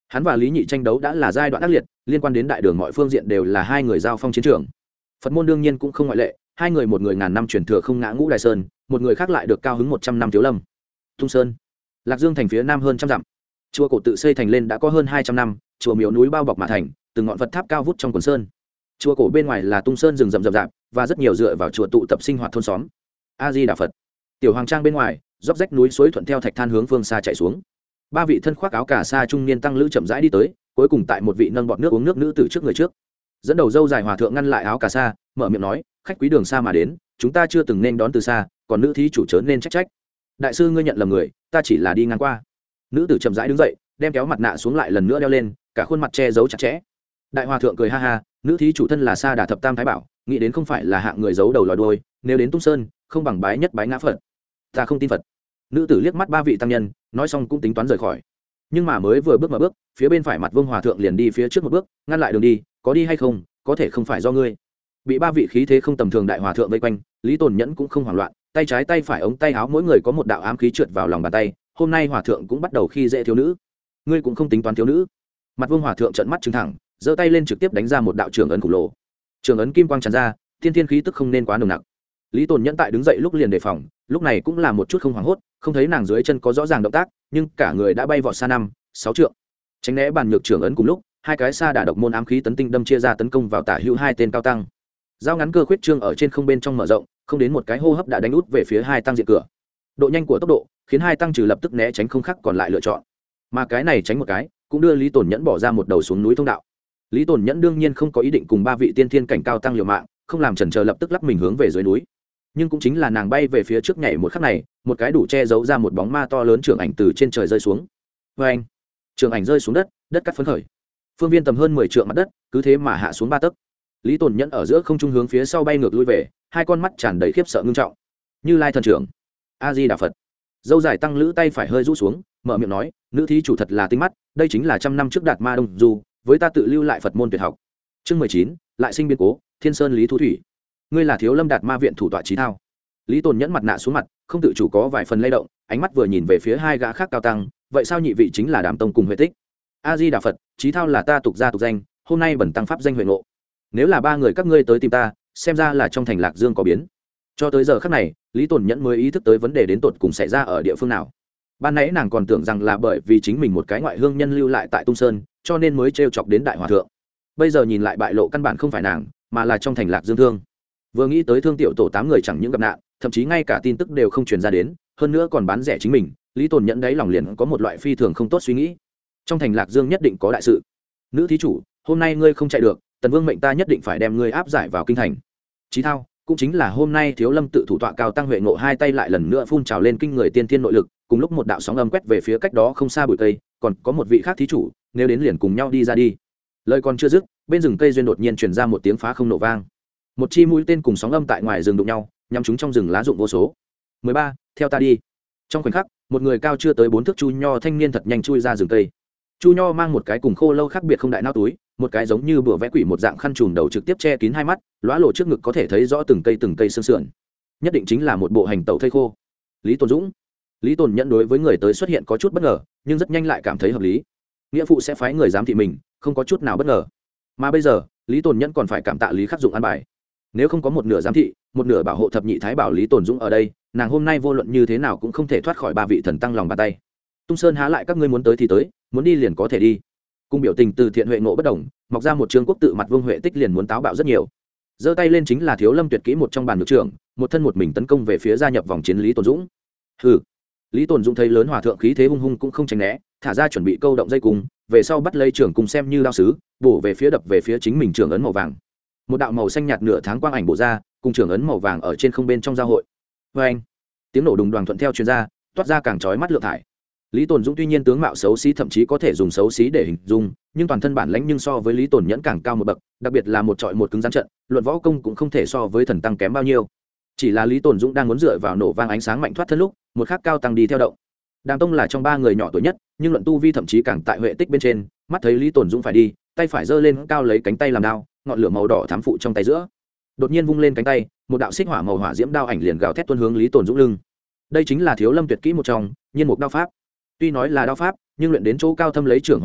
Hắn và Lý Nhị tranh đấu đã là giai đoạn ác liệt, liên quan đến đại đường mọi phương diện đều là hai người giao phong chiến trường. Phật môn đương nhiên cũng không ngoại lệ, hai người một người ngàn năm truyền thừa không ngã ngũ đại sơn, một người khác lại được cao hứng một trăm năm thiếu lâm. Tung Sơn, Lạc Dương thành phía nam hơn trăm dặm. Chùa cổ tự xây thành lên đã có hơn hai trăm năm, chùa miếu núi bao bọc mà thành, từng ngọn Phật tháp cao vút trong quần sơn. Chùa cổ bên ngoài là Tung Sơn rừng rậm rậm rạp và rất nhiều dựa vào chùa tụ tập sinh hoạt thôn xóm. A Di Đà Phật. Tiểu Hoàng Trang bên ngoài, dốc rách núi suối thuận theo thạch than hướng phương xa chạy xuống. Ba vị thân khoác áo cà sa trung niên tăng lữ chậm rãi đi tới, cuối cùng tại một vị nâng bọt nước uống nước nữ tử trước người trước. Dẫn đầu dâu dài hòa thượng ngăn lại áo cà sa, mở miệng nói, khách quý đường xa mà đến, chúng ta chưa từng nên đón từ xa, còn nữ thí chủ chớ nên trách trách. Đại sư ngươi nhận lầm người, ta chỉ là đi ngang qua. Nữ tử chậm rãi đứng dậy, đem kéo mặt nạ xuống lại lần nữa đeo lên, cả khuôn mặt che giấu chặt chẽ. Đại hòa thượng cười ha ha, nữ thí chủ thân là Sa Đà thập tam thái bảo, nghĩ đến không phải là hạng người giấu đầu lòi đuôi, nếu đến Tung Sơn, không bằng bái nhất bái ngã Phật. Ta không tin Phật. Nữ tử liếc mắt ba vị tăng nhân, nói xong cũng tính toán rời khỏi. Nhưng mà mới vừa bước mà bước, phía bên phải mặt Vương hòa thượng liền đi phía trước một bước, ngăn lại đường đi, có đi hay không, có thể không phải do ngươi. Bị ba vị khí thế không tầm thường đại hòa thượng vây quanh, Lý Tồn Nhẫn cũng không hoảng loạn, tay trái tay phải ống tay áo mỗi người có một đạo ám khí trượt vào lòng bàn tay, hôm nay hòa thượng cũng bắt đầu khi dễ thiếu nữ. Ngươi cũng không tính toán thiếu nữ. Mặt Vương hòa thượng trợn mắt trừng thẳng, giơ tay lên trực tiếp đánh ra một đạo trường ấn khổng lồ. Trường ấn kim quang tràn ra, thiên thiên khí tức không nên quá nồng nặc. Lý Tồn Nhẫn tại đứng dậy lúc liền đề phòng, lúc này cũng là một chút không hoảng hốt, không thấy nàng dưới chân có rõ ràng động tác, nhưng cả người đã bay vọt xa năm, sáu trượng. Tránh né bàn nhược trường ấn cùng lúc, hai cái Sa Đà độc môn ám khí tấn tinh đâm chia ra tấn công vào tả hữu hai tên cao tăng. Dao ngắn cơ khuyết trương ở trên không bên trong mở rộng, không đến một cái hô hấp đã đánh út về phía hai tăng diện cửa. Độ nhanh của tốc độ khiến hai tăng trừ lập tức né tránh không khác còn lại lựa chọn. Mà cái này tránh một cái, cũng đưa Lý Tồn Nhẫn bỏ ra một đầu xuống núi thông đạo. Lý Tồn Nhẫn đương nhiên không có ý định cùng ba vị tiên thiên cảnh cao tăng liều mạng, không làm chần chờ lập tức lắp mình hướng về dưới núi. Nhưng cũng chính là nàng bay về phía trước nhảy một khắc này, một cái đủ che giấu ra một bóng ma to lớn trưởng ảnh từ trên trời rơi xuống. Và anh, trưởng ảnh rơi xuống đất, đất cắt phấn khởi. Phương viên tầm hơn mười trượng mặt đất, cứ thế mà hạ xuống ba tấc. Lý Tồn Nhẫn ở giữa không trung hướng phía sau bay ngược lui về, hai con mắt tràn đầy khiếp sợ ngưng trọng. Như Lai thần trưởng, A Di Đà Phật. Dâu dài tăng lữ tay phải hơi rũ xuống, mở miệng nói, nữ thí chủ thật là tinh mắt, đây chính là trăm năm trước Đạt Ma Đông Du, với ta tự lưu lại Phật môn tuyệt học. Chương mười chín, lại sinh biến cố, Thiên Sơn Lý Thu Thủy. Ngươi là Thiếu Lâm Đạt Ma viện thủ tọa Chí Thao. Lý Tồn Nhẫn mặt nạ xuống mặt, không tự chủ có vài phần lay động, ánh mắt vừa nhìn về phía hai gã khác cao tăng, vậy sao nhị vị chính là Đàm Tông cùng Huệ Tích? A Di Đà Phật, Chí Thao là ta tục gia tục danh, hôm nay bẩn tăng pháp danh Huệ Ngộ. Nếu là ba người các ngươi tới tìm ta, xem ra là trong thành Lạc Dương có biến. Cho tới giờ khắc này, Lý Tồn Nhẫn mới ý thức tới vấn đề đến tột cùng xảy ra ở địa phương nào. Ban nãy nàng còn tưởng rằng là bởi vì chính mình một cái ngoại hương nhân lưu lại tại Tung Sơn, cho nên mới trêu chọc đến đại hòa thượng. Bây giờ nhìn lại bại lộ căn bản không phải nàng, mà là trong thành Lạc Dương thương. Vừa nghĩ tới thương tiểu tổ tám người chẳng những gặp nạn, thậm chí ngay cả tin tức đều không truyền ra đến, hơn nữa còn bán rẻ chính mình, Lý Tồn Nhẫn đấy lòng liền có một loại phi thường không tốt suy nghĩ. Trong thành Lạc Dương nhất định có đại sự. Nữ thí chủ, hôm nay ngươi không chạy được, Tần Vương mệnh ta nhất định phải đem ngươi áp giải vào kinh thành. Chí Thao, cũng chính là hôm nay Thiếu Lâm tự thủ tọa cao tăng Huệ Ngộ hai tay lại lần nữa phun trào lên kinh người tiên thiên nội lực, cùng lúc một đạo sóng âm quét về phía cách đó không xa bụi cây, còn có một vị khác thí chủ, nếu đến liền cùng nhau đi ra đi. Lời còn chưa dứt, bên rừng cây duyên đột nhiên truyền ra một tiếng phá không nổ vang. Một chi mũi tên cùng sóng âm tại ngoài rừng đụng nhau, nhắm chúng trong rừng lá rụng vô số. mười ba, theo ta đi. Trong khoảnh khắc, một người cao chưa tới bốn thước chu nho thanh niên thật nhanh chui ra rừng cây. Chu nho mang một cái cùng khô lâu khác biệt không đại nao túi, một cái giống như bùa vẽ quỷ một dạng khăn trùm đầu trực tiếp che kín hai mắt, lóa lộ trước ngực có thể thấy rõ từng cây từng cây xương sườn. Nhất định chính là một bộ hành tẩu thây khô. Lý Tồn Dũng. Lý Tồn Nhẫn đối với người tới xuất hiện có chút bất ngờ, nhưng rất nhanh lại cảm thấy hợp lý. Nghĩa phụ sẽ phái người giám thị mình, không có chút nào bất ngờ. Mà bây giờ, Lý Tồn Nhẫn còn phải cảm tạ Lý Khắc Dụng an bài. Nếu không có một nửa giám thị, một nửa bảo hộ thập nhị thái bảo Lý Tồn Dũng ở đây, nàng hôm nay vô luận như thế nào cũng không thể thoát khỏi ba vị thần tăng lòng bàn tay. Tung Sơn há lại các ngươi muốn tới thì tới, muốn đi liền có thể đi. Cung biểu tình từ thiện Huệ Ngộ bất đồng, mọc ra một trương quốc tự mặt Vương Huệ Tích liền muốn táo bạo rất nhiều. Giơ tay lên chính là Thiếu Lâm tuyệt kỹ một trong bàn ngược trưởng, một thân một mình tấn công về phía gia nhập vòng chiến Lý Tồn Dũng. Hừ. Lý Tồn Dũng thấy lớn hòa thượng khí thế hung hung cũng không tránh né, thả ra chuẩn bị câu động dây cung, về sau bắt lấy trưởng cùng xem như đao sứ, bổ về phía đập về phía chính mình trưởng ấn màu vàng. Một đạo màu xanh nhạt nửa tháng quang ảnh bổ ra, cùng trưởng ấn màu vàng ở trên không bên trong giao hội. Oeng! Tiếng nổ đùng đoàng thuận theo truyền ra, toát ra càng chói mắt lượng thải. Lý Tồn Dũng tuy nhiên tướng mạo xấu xí, thậm chí có thể dùng xấu xí để hình dung, nhưng toàn thân bản lãnh nhưng so với Lý Tồn Nhẫn càng cao một bậc, đặc biệt là một trọi một cứng rắn trận, luận võ công cũng không thể so với thần tăng kém bao nhiêu. Chỉ là Lý Tồn Dũng đang muốn dựa vào nổ vang ánh sáng mạnh thoát thân lúc, một khắc cao tăng đi theo động. Đàm Tông là trong ba người nhỏ tuổi nhất, nhưng luận tu vi thậm chí càng tại Huệ Tích bên trên, mắt thấy Lý Tồn Dũng phải đi, tay phải giơ lên cao lấy cánh tay làm đao, ngọn lửa màu đỏ thắm phụ trong tay giữa. Đột nhiên vung lên cánh tay, một đạo xích hỏa màu hỏa diễm đao ảnh liền gào thét tuôn hướng Lý Tồn Dũng lưng. Đây chính là Thiếu Lâm tuyệt kỹ một trong, Nhiên Mục đao pháp. Tuy nói là đao pháp, nhưng luyện đến chỗ cao thâm lấy trưởng hóa đao,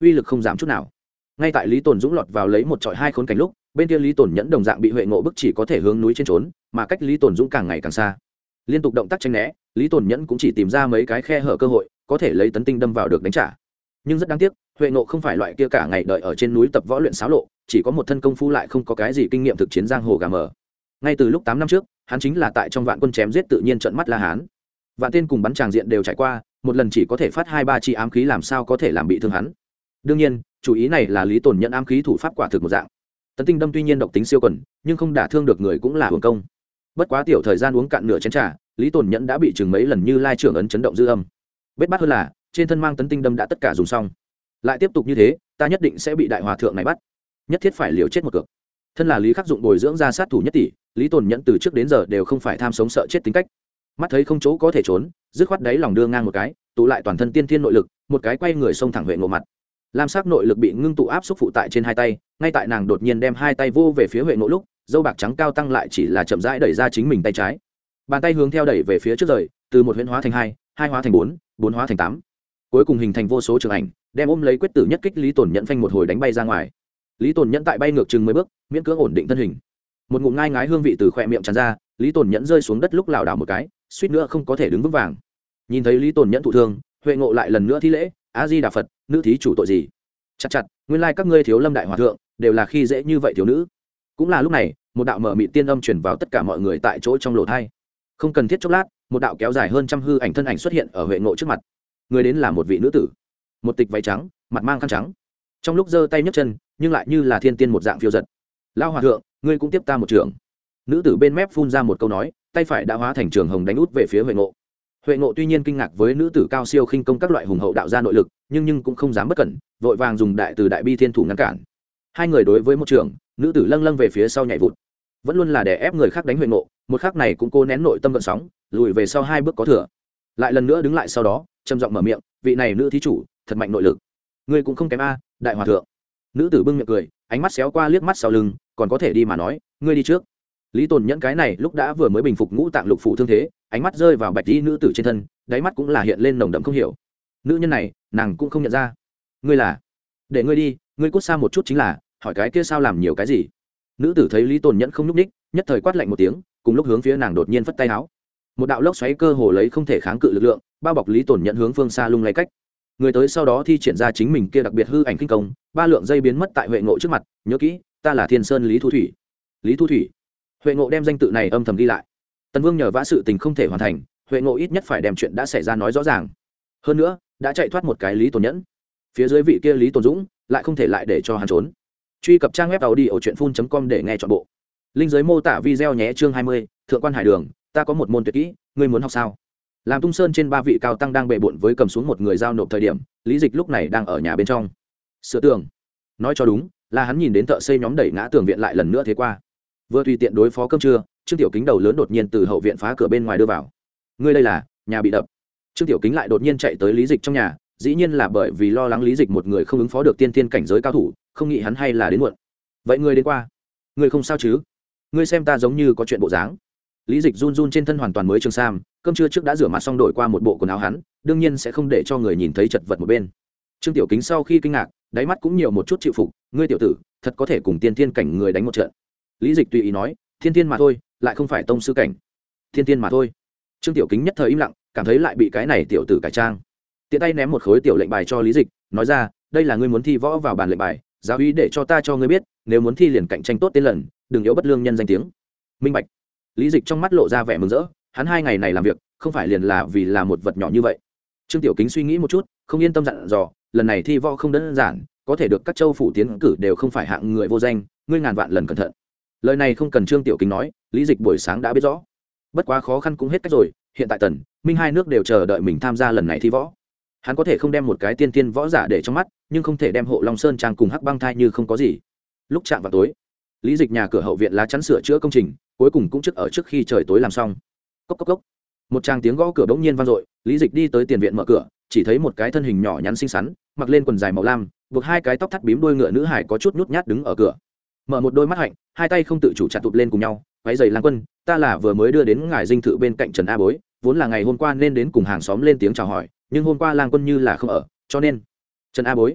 uy lực không giảm chút nào. Ngay tại Lý Tồn Dũng lọt vào lấy một trọi hai khốn cảnh lúc, bên kia Lý Tồn Nhẫn đồng dạng bị Huệ Ngộ bức chỉ có thể hướng núi trên trốn, mà cách Lý Tồn Dũng càng ngày càng xa. Liên tục động tác tránh né, Lý Tồn Nhẫn cũng chỉ tìm ra mấy cái khe hở cơ hội, có thể lấy tấn tinh đâm vào được đánh trả. Nhưng rất đáng tiếc, Huệ Ngộ không phải loại kia cả ngày đợi ở trên núi tập võ luyện xáo lộ, chỉ có một thân công phu lại không có cái gì kinh nghiệm thực chiến giang hồ gà mờ. Ngay từ lúc tám năm trước, hắn chính là tại trong vạn quân chém giết tự nhiên trợn mắt La Hán. Vạn tên cùng bắn tràng diện đều trải qua, một lần chỉ có thể phát hai ba chi ám khí làm sao có thể làm bị thương hắn. Đương nhiên, chủ ý này là Lý Tồn Nhẫn ám khí thủ pháp quả thực một dạng. Tấn tinh đâm tuy nhiên độc tính siêu quần, nhưng không đả thương được người cũng là hưởng công. Bất quá tiểu thời gian uống cạn nửa chén trà, Lý Tồn Nhẫn đã bị chừng mấy lần như lai trưởng ấn chấn động dư âm. Bết bát hơn là, trên thân mang tấn tinh đâm đã tất cả dùng xong. Lại tiếp tục như thế, ta nhất định sẽ bị đại hòa thượng này bắt. Nhất thiết phải liều chết một cược. Thân là Lý Khắc Dụng bồi dưỡng ra sát thủ nhất tỷ, Lý Tồn Nhẫn từ trước đến giờ đều không phải tham sống sợ chết tính cách. Mắt thấy không chỗ có thể trốn, dứt khoát đáy lòng đưa ngang một cái, tụ lại toàn thân tiên thiên nội lực, một cái quay người xông thẳng Huệ Ngộ mặt. Lam sắc nội lực bị ngưng tụ áp xúc phụ tại trên hai tay, ngay tại nàng đột nhiên đem hai tay vô về phía Huệ Ngộ lúc, dâu bạc trắng cao tăng lại chỉ là chậm rãi đẩy ra chính mình tay trái. Bàn tay hướng theo đẩy về phía trước rời, từ một huyễn hóa thành hai, hai hóa thành bốn, bốn hóa thành tám. Cuối cùng hình thành vô số trường ảnh, đem ôm lấy quyết tử nhất kích Lý Tồn Nhẫn phanh một hồi đánh bay ra ngoài. Lý Tồn Nhẫn tại bay ngược chừng mười bước, miễn cưỡng ổn định thân hình. Một ngụm ngai ngái hương vị từ khóe miệng tràn ra, Lý Tồn Nhẫn rơi xuống đất lúc lảo đảo một cái, suýt nữa không có thể đứng vững vàng. Nhìn thấy Lý Tồn Nhẫn thụ thương, Huệ Ngộ lại lần nữa thi lễ, A Di Đà Phật, nữ thí chủ tội gì? Chặt chặt, nguyên lai các ngươi Thiếu Lâm đại hòa thượng đều là khi dễ như vậy thiếu nữ. Cũng là lúc này, một đạo mở mịt tiên âm truyền vào tất cả mọi người tại chỗ trong lỗ thai. Không cần thiết chốc lát, một đạo kéo dài hơn trăm hư ảnh thân ảnh xuất hiện ở Huệ Ngộ trước mặt. Người đến là một vị nữ tử, một tịch váy trắng, mặt mang khăn trắng. Trong lúc giơ tay nhấc chân, nhưng lại như là thiên tiên một dạng phiêu giật. Lao hòa thượng, ngươi cũng tiếp ta một trường. Nữ tử bên mép phun ra một câu nói, tay phải đã hóa thành trường hồng đánh út về phía Huệ Ngộ. Huệ Ngộ tuy nhiên kinh ngạc với nữ tử cao siêu khinh công các loại hùng hậu đạo gia nội lực, nhưng nhưng cũng không dám bất cẩn, vội vàng dùng đại từ đại bi thiên thủ ngăn cản. Hai người đối với một trường, nữ tử lâng lâng về phía sau nhảy vụt. Vẫn luôn là đè ép người khác đánh Huệ Ngộ, một khắc này cũng cô nén nội tâm gợn sóng, lùi về sau hai bước có thừa. Lại lần nữa đứng lại sau đó, trầm giọng mở miệng, vị này nữ thí chủ, thật mạnh nội lực. Ngươi cũng không kém a, đại hòa thượng. Nữ tử bưng miệng cười, ánh mắt xéo qua liếc mắt sau lưng, còn có thể đi mà nói, ngươi đi trước. Lý Tồn Nhẫn cái này lúc đã vừa mới bình phục ngũ tạng lục phủ thương thế, ánh mắt rơi vào bạch y nữ tử trên thân, đáy mắt cũng là hiện lên nồng đậm không hiểu. Nữ nhân này, nàng cũng không nhận ra. Ngươi là? Để ngươi đi, ngươi cút xa một chút chính là, hỏi cái kia sao làm nhiều cái gì? Nữ tử thấy Lý Tồn Nhẫn không nhúc ních, nhất thời quát lạnh một tiếng, cùng lúc hướng phía nàng đột nhiên phất tay áo. Một đạo lốc xoáy cơ hồ lấy không thể kháng cự lực lượng, bao bọc Lý Tồn Nhẫn hướng phương xa lung lay cách. Người tới sau đó thi triển ra chính mình kia đặc biệt hư ảnh kinh công, ba lượng dây biến mất tại Huệ Ngộ trước mặt, nhớ kỹ, ta là Thiên Sơn Lý Thu Thủy. Lý Thu Thủy. Huệ Ngộ đem danh tự này âm thầm ghi lại. Tần Vương nhờ vã sự tình không thể hoàn thành, Huệ Ngộ ít nhất phải đem chuyện đã xảy ra nói rõ ràng. Hơn nữa, đã chạy thoát một cái Lý Tồn Nhẫn, phía dưới vị kia Lý Tồn Dũng lại không thể lại để cho hắn trốn. Truy cập trang web tàu đi ở truyện phun chấm com để nghe trọn bộ. Linh dưới mô tả video nhé. Chương hai mươi, Thượng quan Hải Đường, ta có một môn tuyệt kỹ, ngươi muốn học sao? Làm Tung Sơn trên ba vị cao tăng đang bệ bội với cầm xuống một người giao nộp thời điểm, Lý Dịch lúc này đang ở nhà bên trong sửa tường. Nói cho đúng, là hắn nhìn đến thợ xây nhóm đẩy ngã tường viện lại lần nữa thế qua. Vừa tùy tiện đối phó cơm trưa, Trương Tiểu Kính đầu lớn đột nhiên từ hậu viện phá cửa bên ngoài đưa vào. Ngươi đây là, nhà bị đập. Trương Tiểu Kính lại đột nhiên chạy tới Lý Dịch trong nhà, dĩ nhiên là bởi vì lo lắng Lý Dịch một người không ứng phó được tiên tiên cảnh giới cao thủ, không nghĩ hắn hay là đến muộn. Vậy ngươi đến qua, ngươi không sao chứ? Ngươi xem ta giống như có chuyện bộ dáng. Lý Dịch run run trên thân hoàn toàn mới trường sam, cơm trưa trước đã rửa mặt xong đổi qua một bộ quần áo hắn, đương nhiên sẽ không để cho người nhìn thấy chật vật một bên. Trương Tiểu Kính sau khi kinh ngạc, đáy mắt cũng nhiều một chút chịu phục, ngươi tiểu tử, thật có thể cùng tiên tiên cảnh người đánh một trận. Lý Dịch tùy ý nói, thiên tiên mà thôi, lại không phải tông sư cảnh. Thiên tiên mà thôi. Trương Tiểu Kính nhất thời im lặng, cảm thấy lại bị cái này tiểu tử cải trang. Tiện tay ném một khối tiểu lệnh bài cho Lý Dịch, nói ra, đây là ngươi muốn thi võ vào bàn lệnh bài, giáo úy để cho ta cho ngươi biết, nếu muốn thi liền cạnh tranh tốt tên lần, đừng yếu bất lương nhân danh tiếng. Minh bạch. Lý Dịch trong mắt lộ ra vẻ mừng rỡ, hắn hai ngày này làm việc, không phải liền là vì là một vật nhỏ như vậy. Trương Tiểu Kính suy nghĩ một chút, không yên tâm dặn dò, lần này thi võ không đơn giản, có thể được các châu phủ tiến cử đều không phải hạng người vô danh, ngươi ngàn vạn lần cẩn thận. Lời này không cần Trương Tiểu Kính nói, Lý Dịch buổi sáng đã biết rõ. Bất quá khó khăn cũng hết cách rồi, hiện tại Tần, Minh hai nước đều chờ đợi mình tham gia lần này thi võ. Hắn có thể không đem một cái tiên tiên võ giả để trong mắt, nhưng không thể đem Hộ Long Sơn trang cùng Hắc Băng Thai như không có gì. Lúc chạm vào tối, Lý Dịch nhà cửa hậu viện lá chắn sửa chữa công trình, cuối cùng cũng trước ở trước khi trời tối làm xong. Cốc cốc cốc. Một tràng tiếng gõ cửa bỗng nhiên vang dội, Lý Dịch đi tới tiền viện mở cửa, chỉ thấy một cái thân hình nhỏ nhắn xinh xắn, mặc lên quần dài màu lam, buộc hai cái tóc thắt bím đuôi ngựa nữ hải có chút nhút nhát đứng ở cửa. Mở một đôi mắt hạnh, hai tay không tự chủ chặt tụt lên cùng nhau, váy giày Lang Quân, ta là vừa mới đưa đến ngài dinh thự bên cạnh Trần A Bối, vốn là ngày hôm qua nên đến cùng hàng xóm lên tiếng chào hỏi, nhưng hôm qua Lang Quân như là không ở, cho nên Trần A Bối.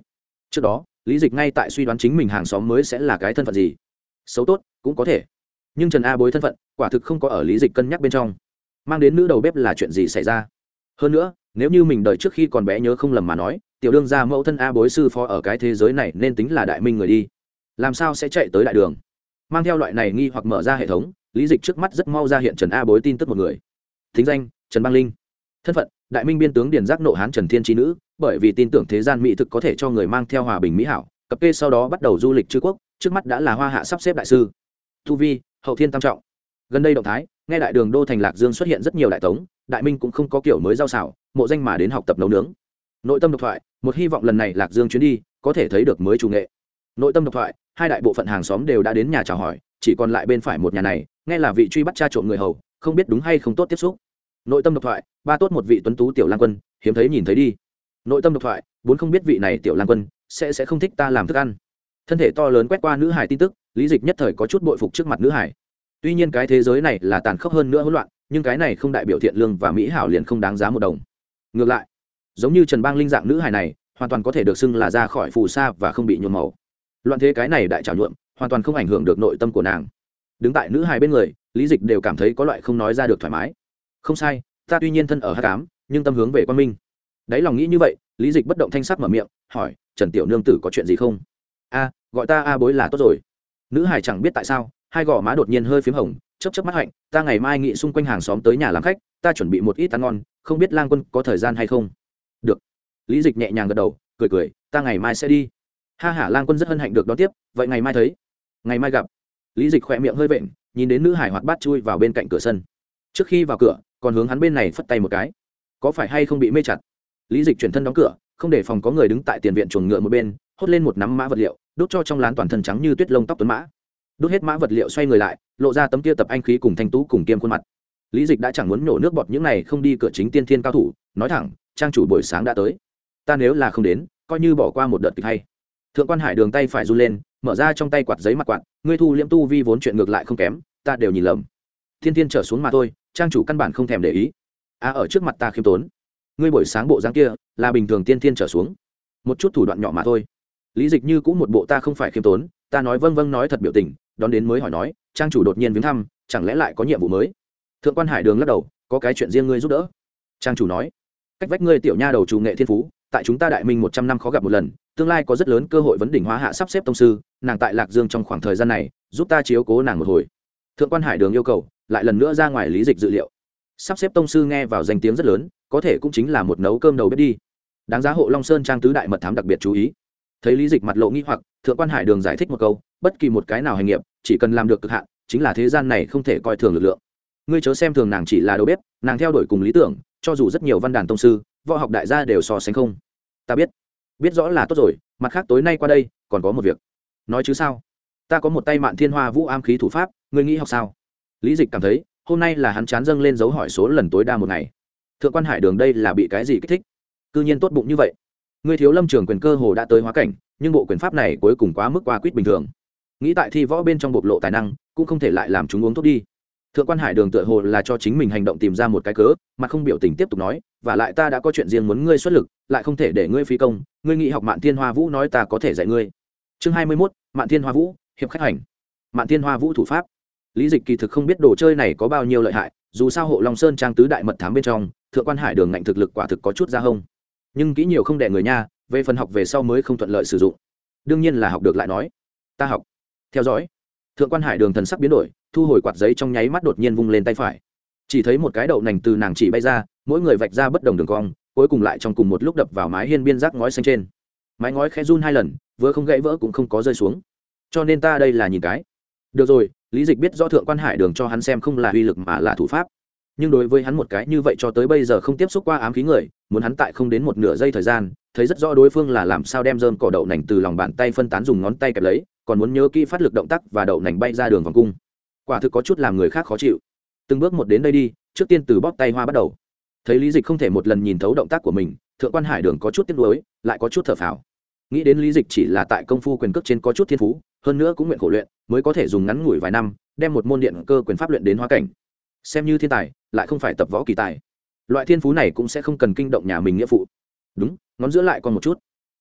trước đó lý dịch ngay tại suy đoán chính mình hàng xóm mới sẽ là cái thân phận gì, xấu tốt cũng có thể, nhưng Trần A Bối thân phận quả thực không có ở lý dịch cân nhắc bên trong. Mang đến nữ đầu bếp là chuyện gì xảy ra? Hơn nữa nếu như mình đợi trước khi còn bé nhớ không lầm mà nói, tiểu đương gia mẫu thân A Bối sư phó ở cái thế giới này nên tính là đại minh người đi, làm sao sẽ chạy tới đại đường? Mang theo loại này nghi hoặc mở ra hệ thống, lý dịch trước mắt rất mau ra hiện Trần A Bối tin tức một người. Thính danh Trần Băng Linh, thân phận đại minh biên tướng điền giác nộ hán Trần Thiên Chi nữ, bởi vì tin tưởng thế gian mỹ thực có thể cho người mang theo hòa bình mỹ hảo, cập kê sau đó bắt đầu du lịch chư quốc, trước mắt đã là hoa hạ sắp xếp đại sư. Tu vi hậu thiên tam trọng. Gần đây động thái nghe đại đường đô thành Lạc Dương xuất hiện rất nhiều đại tống, đại minh cũng không có kiểu mới giao xảo, mộ danh mà đến học tập nấu nướng. Nội tâm độc thoại, một hy vọng lần này Lạc Dương chuyến đi có thể thấy được mới chủ nghệ. Nội tâm độc thoại, hai đại bộ phận hàng xóm đều đã đến nhà chào hỏi, chỉ còn lại bên phải một nhà này nghe là vị truy bắt cha trộm người hầu, không biết đúng hay không tốt tiếp xúc. Nội tâm độc thoại, ba tốt một vị tuấn tú tiểu lang quân, hiếm thấy nhìn thấy đi. Nội tâm độc thoại, bốn không biết vị này tiểu lang quân sẽ sẽ không thích ta làm thức ăn. Thân thể to lớn quét qua nữ hải tin tức, lý dịch nhất thời có chút bội phục trước mặt nữ hải. Tuy nhiên cái thế giới này là tàn khốc hơn nữa hỗn loạn, nhưng cái này không đại biểu thiện lương và mỹ hảo liền không đáng giá một đồng. Ngược lại, giống như Trần Bang Linh dạng nữ hải này hoàn toàn có thể được xưng là ra khỏi phù sa và không bị nhuộm màu. Loạn thế cái này đại trào nhuộm hoàn toàn không ảnh hưởng được nội tâm của nàng. Đứng tại nữ hải bên người, lý dịch đều cảm thấy có loại không nói ra được thoải mái. Không sai, ta tuy nhiên thân ở hắc ám, nhưng tâm hướng về quan minh. Đấy lòng nghĩ như vậy, lý dịch bất động thanh sắc mở miệng hỏi, Trần tiểu nương tử có chuyện gì không? A, gọi ta A Bối là tốt rồi. Nữ hải chẳng biết tại sao hai gò má đột nhiên hơi phím hồng, chớp chớp mắt hạnh, ta ngày mai nghị xung quanh hàng xóm tới nhà làm khách, ta chuẩn bị một ít ăn ngon, không biết lang quân có thời gian hay không? Được. Lý dịch nhẹ nhàng gật đầu, cười cười, ta ngày mai sẽ đi. Ha hả, lang quân rất hân hạnh được đón tiếp, vậy ngày mai thấy. Ngày mai gặp. Lý dịch khỏe miệng hơi vện, nhìn đến nữ hải hoạt bát chui vào bên cạnh cửa sân. Trước khi vào cửa còn hướng hắn bên này phất tay một cái, có phải hay không bị mê chặt? Lý dịch chuyển thân đóng cửa, không để phòng có người đứng tại tiền viện chuồng ngựa một bên, hốt lên một nắm mã vật liệu, đốt cho trong lán toàn thân trắng như tuyết lông tóc tuấn mã. Đốt hết mã vật liệu, xoay người lại, lộ ra tấm kia tập anh khí cùng thanh tú cùng kiêm khuôn mặt. Lý dịch đã chẳng muốn nổ nước bọt những này không đi cửa chính tiên thiên cao thủ, nói thẳng, trang chủ buổi sáng đã tới, ta nếu là không đến coi như bỏ qua một đợt kịch hay. Thượng quan Hải Đường tay phải run lên, mở ra trong tay quạt giấy mặt quạt, ngươi thu liễm tu vi vốn chuyện ngược lại không kém, ta đều nhìn lầm. Thiên thiên trở xuống mà thôi, trang chủ căn bản không thèm để ý. À, ở trước mặt ta khiêm tốn, ngươi buổi sáng bộ dáng kia là bình thường tiên thiên trở xuống, một chút thủ đoạn nhỏ mà thôi. Lý dịch như cũng một bộ ta không phải khiêm tốn, ta nói vâng vâng nói thật biểu tình, đón đến mới hỏi nói, trang chủ đột nhiên viếng thăm, chẳng lẽ lại có nhiệm vụ mới? Thượng quan Hải Đường lắc đầu, có cái chuyện riêng ngươi giúp đỡ. Trang chủ nói, cách vách ngươi tiểu nha đầu chủ nghệ thiên phú, tại chúng ta đại minh một trăm năm khó gặp một lần, tương lai có rất lớn cơ hội vấn đỉnh hóa hạ sắp xếp tông sư, nàng tại Lạc Dương trong khoảng thời gian này giúp ta chiếu cố nàng một hồi. Thượng quan Hải Đường yêu cầu lại lần nữa ra ngoài lý dịch dự liệu. Sắp xếp tông sư nghe vào danh tiếng rất lớn, có thể cũng chính là một nấu cơm đầu bếp đi. Đáng giá Hộ Long Sơn trang tứ đại mật thám đặc biệt chú ý. Thấy lý dịch mặt lộ nghi hoặc, Thượng quan Hải Đường giải thích một câu, bất kỳ một cái nào hành nghiệp chỉ cần làm được cực hạn, chính là thế gian này không thể coi thường lực lượng. Ngươi chớ xem thường nàng chỉ là đầu bếp, nàng theo đuổi cùng lý tưởng, cho dù rất nhiều văn đàn tông sư, võ học đại gia đều so sánh không. Ta biết, biết rõ là tốt rồi, mặt khác tối nay qua đây còn có một việc. Nói chứ sao? Ta có một tay Mạn Thiên Hoa Vũ ám khí thủ pháp, ngươi nghĩ học sao? Lý dịch cảm thấy hôm nay là hắn chán dâng lên dấu hỏi số lần tối đa một ngày. Thượng quan Hải Đường đây là bị cái gì kích thích? Cư nhiên tốt bụng như vậy. Ngươi thiếu lâm trường quyền cơ hồ đã tới hóa cảnh, nhưng bộ quyền pháp này cuối cùng quá mức qua quýt bình thường. Nghĩ tại thi võ bên trong bộc lộ tài năng, cũng không thể lại làm chúng uống thuốc đi. Thượng quan Hải Đường tựa hồ là cho chính mình hành động tìm ra một cái cớ, mà không biểu tình tiếp tục nói, và lại ta đã có chuyện riêng muốn ngươi xuất lực, lại không thể để ngươi phí công, ngươi nghĩ học Mạn Thiên Hoa Vũ nói ta có thể dạy ngươi. Chương hai mươi mốt, Mạn Thiên Hoa Vũ, hiệp khách hành. Mạn Thiên Hoa Vũ thủ pháp. Lý dịch kỳ thực không biết đồ chơi này có bao nhiêu lợi hại, dù sao Hộ Long Sơn trang tứ đại mật thám bên trong, Thượng quan Hải Đường ngạnh thực lực quả thực có chút ra hông. Nhưng kỹ nhiều không đè người nha, về phần học về sau mới không thuận lợi sử dụng. Đương nhiên là học được lại nói. Ta học. Theo dõi. Thượng quan Hải Đường thần sắc biến đổi, thu hồi quạt giấy trong nháy mắt đột nhiên vung lên tay phải. Chỉ thấy một cái đậu nành từ nàng chỉ bay ra, mỗi người vạch ra bất đồng đường cong, cuối cùng lại trong cùng một lúc đập vào mái hiên biên giác ngói xanh trên. Mái ngói khẽ run hai lần, vừa không gãy vỡ cũng không có rơi xuống. Cho nên ta đây là nhìn cái. Được rồi, Lý dịch biết rõ Thượng quan Hải Đường cho hắn xem không là uy lực mà là thủ pháp. Nhưng đối với hắn một cái như vậy cho tới bây giờ không tiếp xúc qua ám khí người, muốn hắn tại không đến một nửa giây thời gian, thấy rất rõ đối phương là làm sao đem rơm cỏ đậu nành từ lòng bàn tay phân tán dùng ngón tay kẹp lấy, còn muốn nhớ kỹ phát lực động tác và đậu nành bay ra đường vòng cung. Quả thực có chút làm người khác khó chịu. Từng bước một đến đây đi, trước tiên từ bóp tay hoa bắt đầu. Thấy Lý dịch không thể một lần nhìn thấu động tác của mình, Thượng quan Hải Đường có chút tiếc nuối, lại có chút thở phào. Nghĩ đến Lý dịch chỉ là tại công phu quyền cước trên có chút thiên phú, hơn nữa cũng nguyện khổ luyện, mới có thể dùng ngắn ngủi vài năm đem một môn điện cơ quyền pháp luyện đến hóa cảnh. Xem như thiên tài, lại không phải tập võ kỳ tài. Loại thiên phú này cũng sẽ không cần kinh động nhà mình nghĩa phụ. Đúng, ngón giữa lại còn một chút.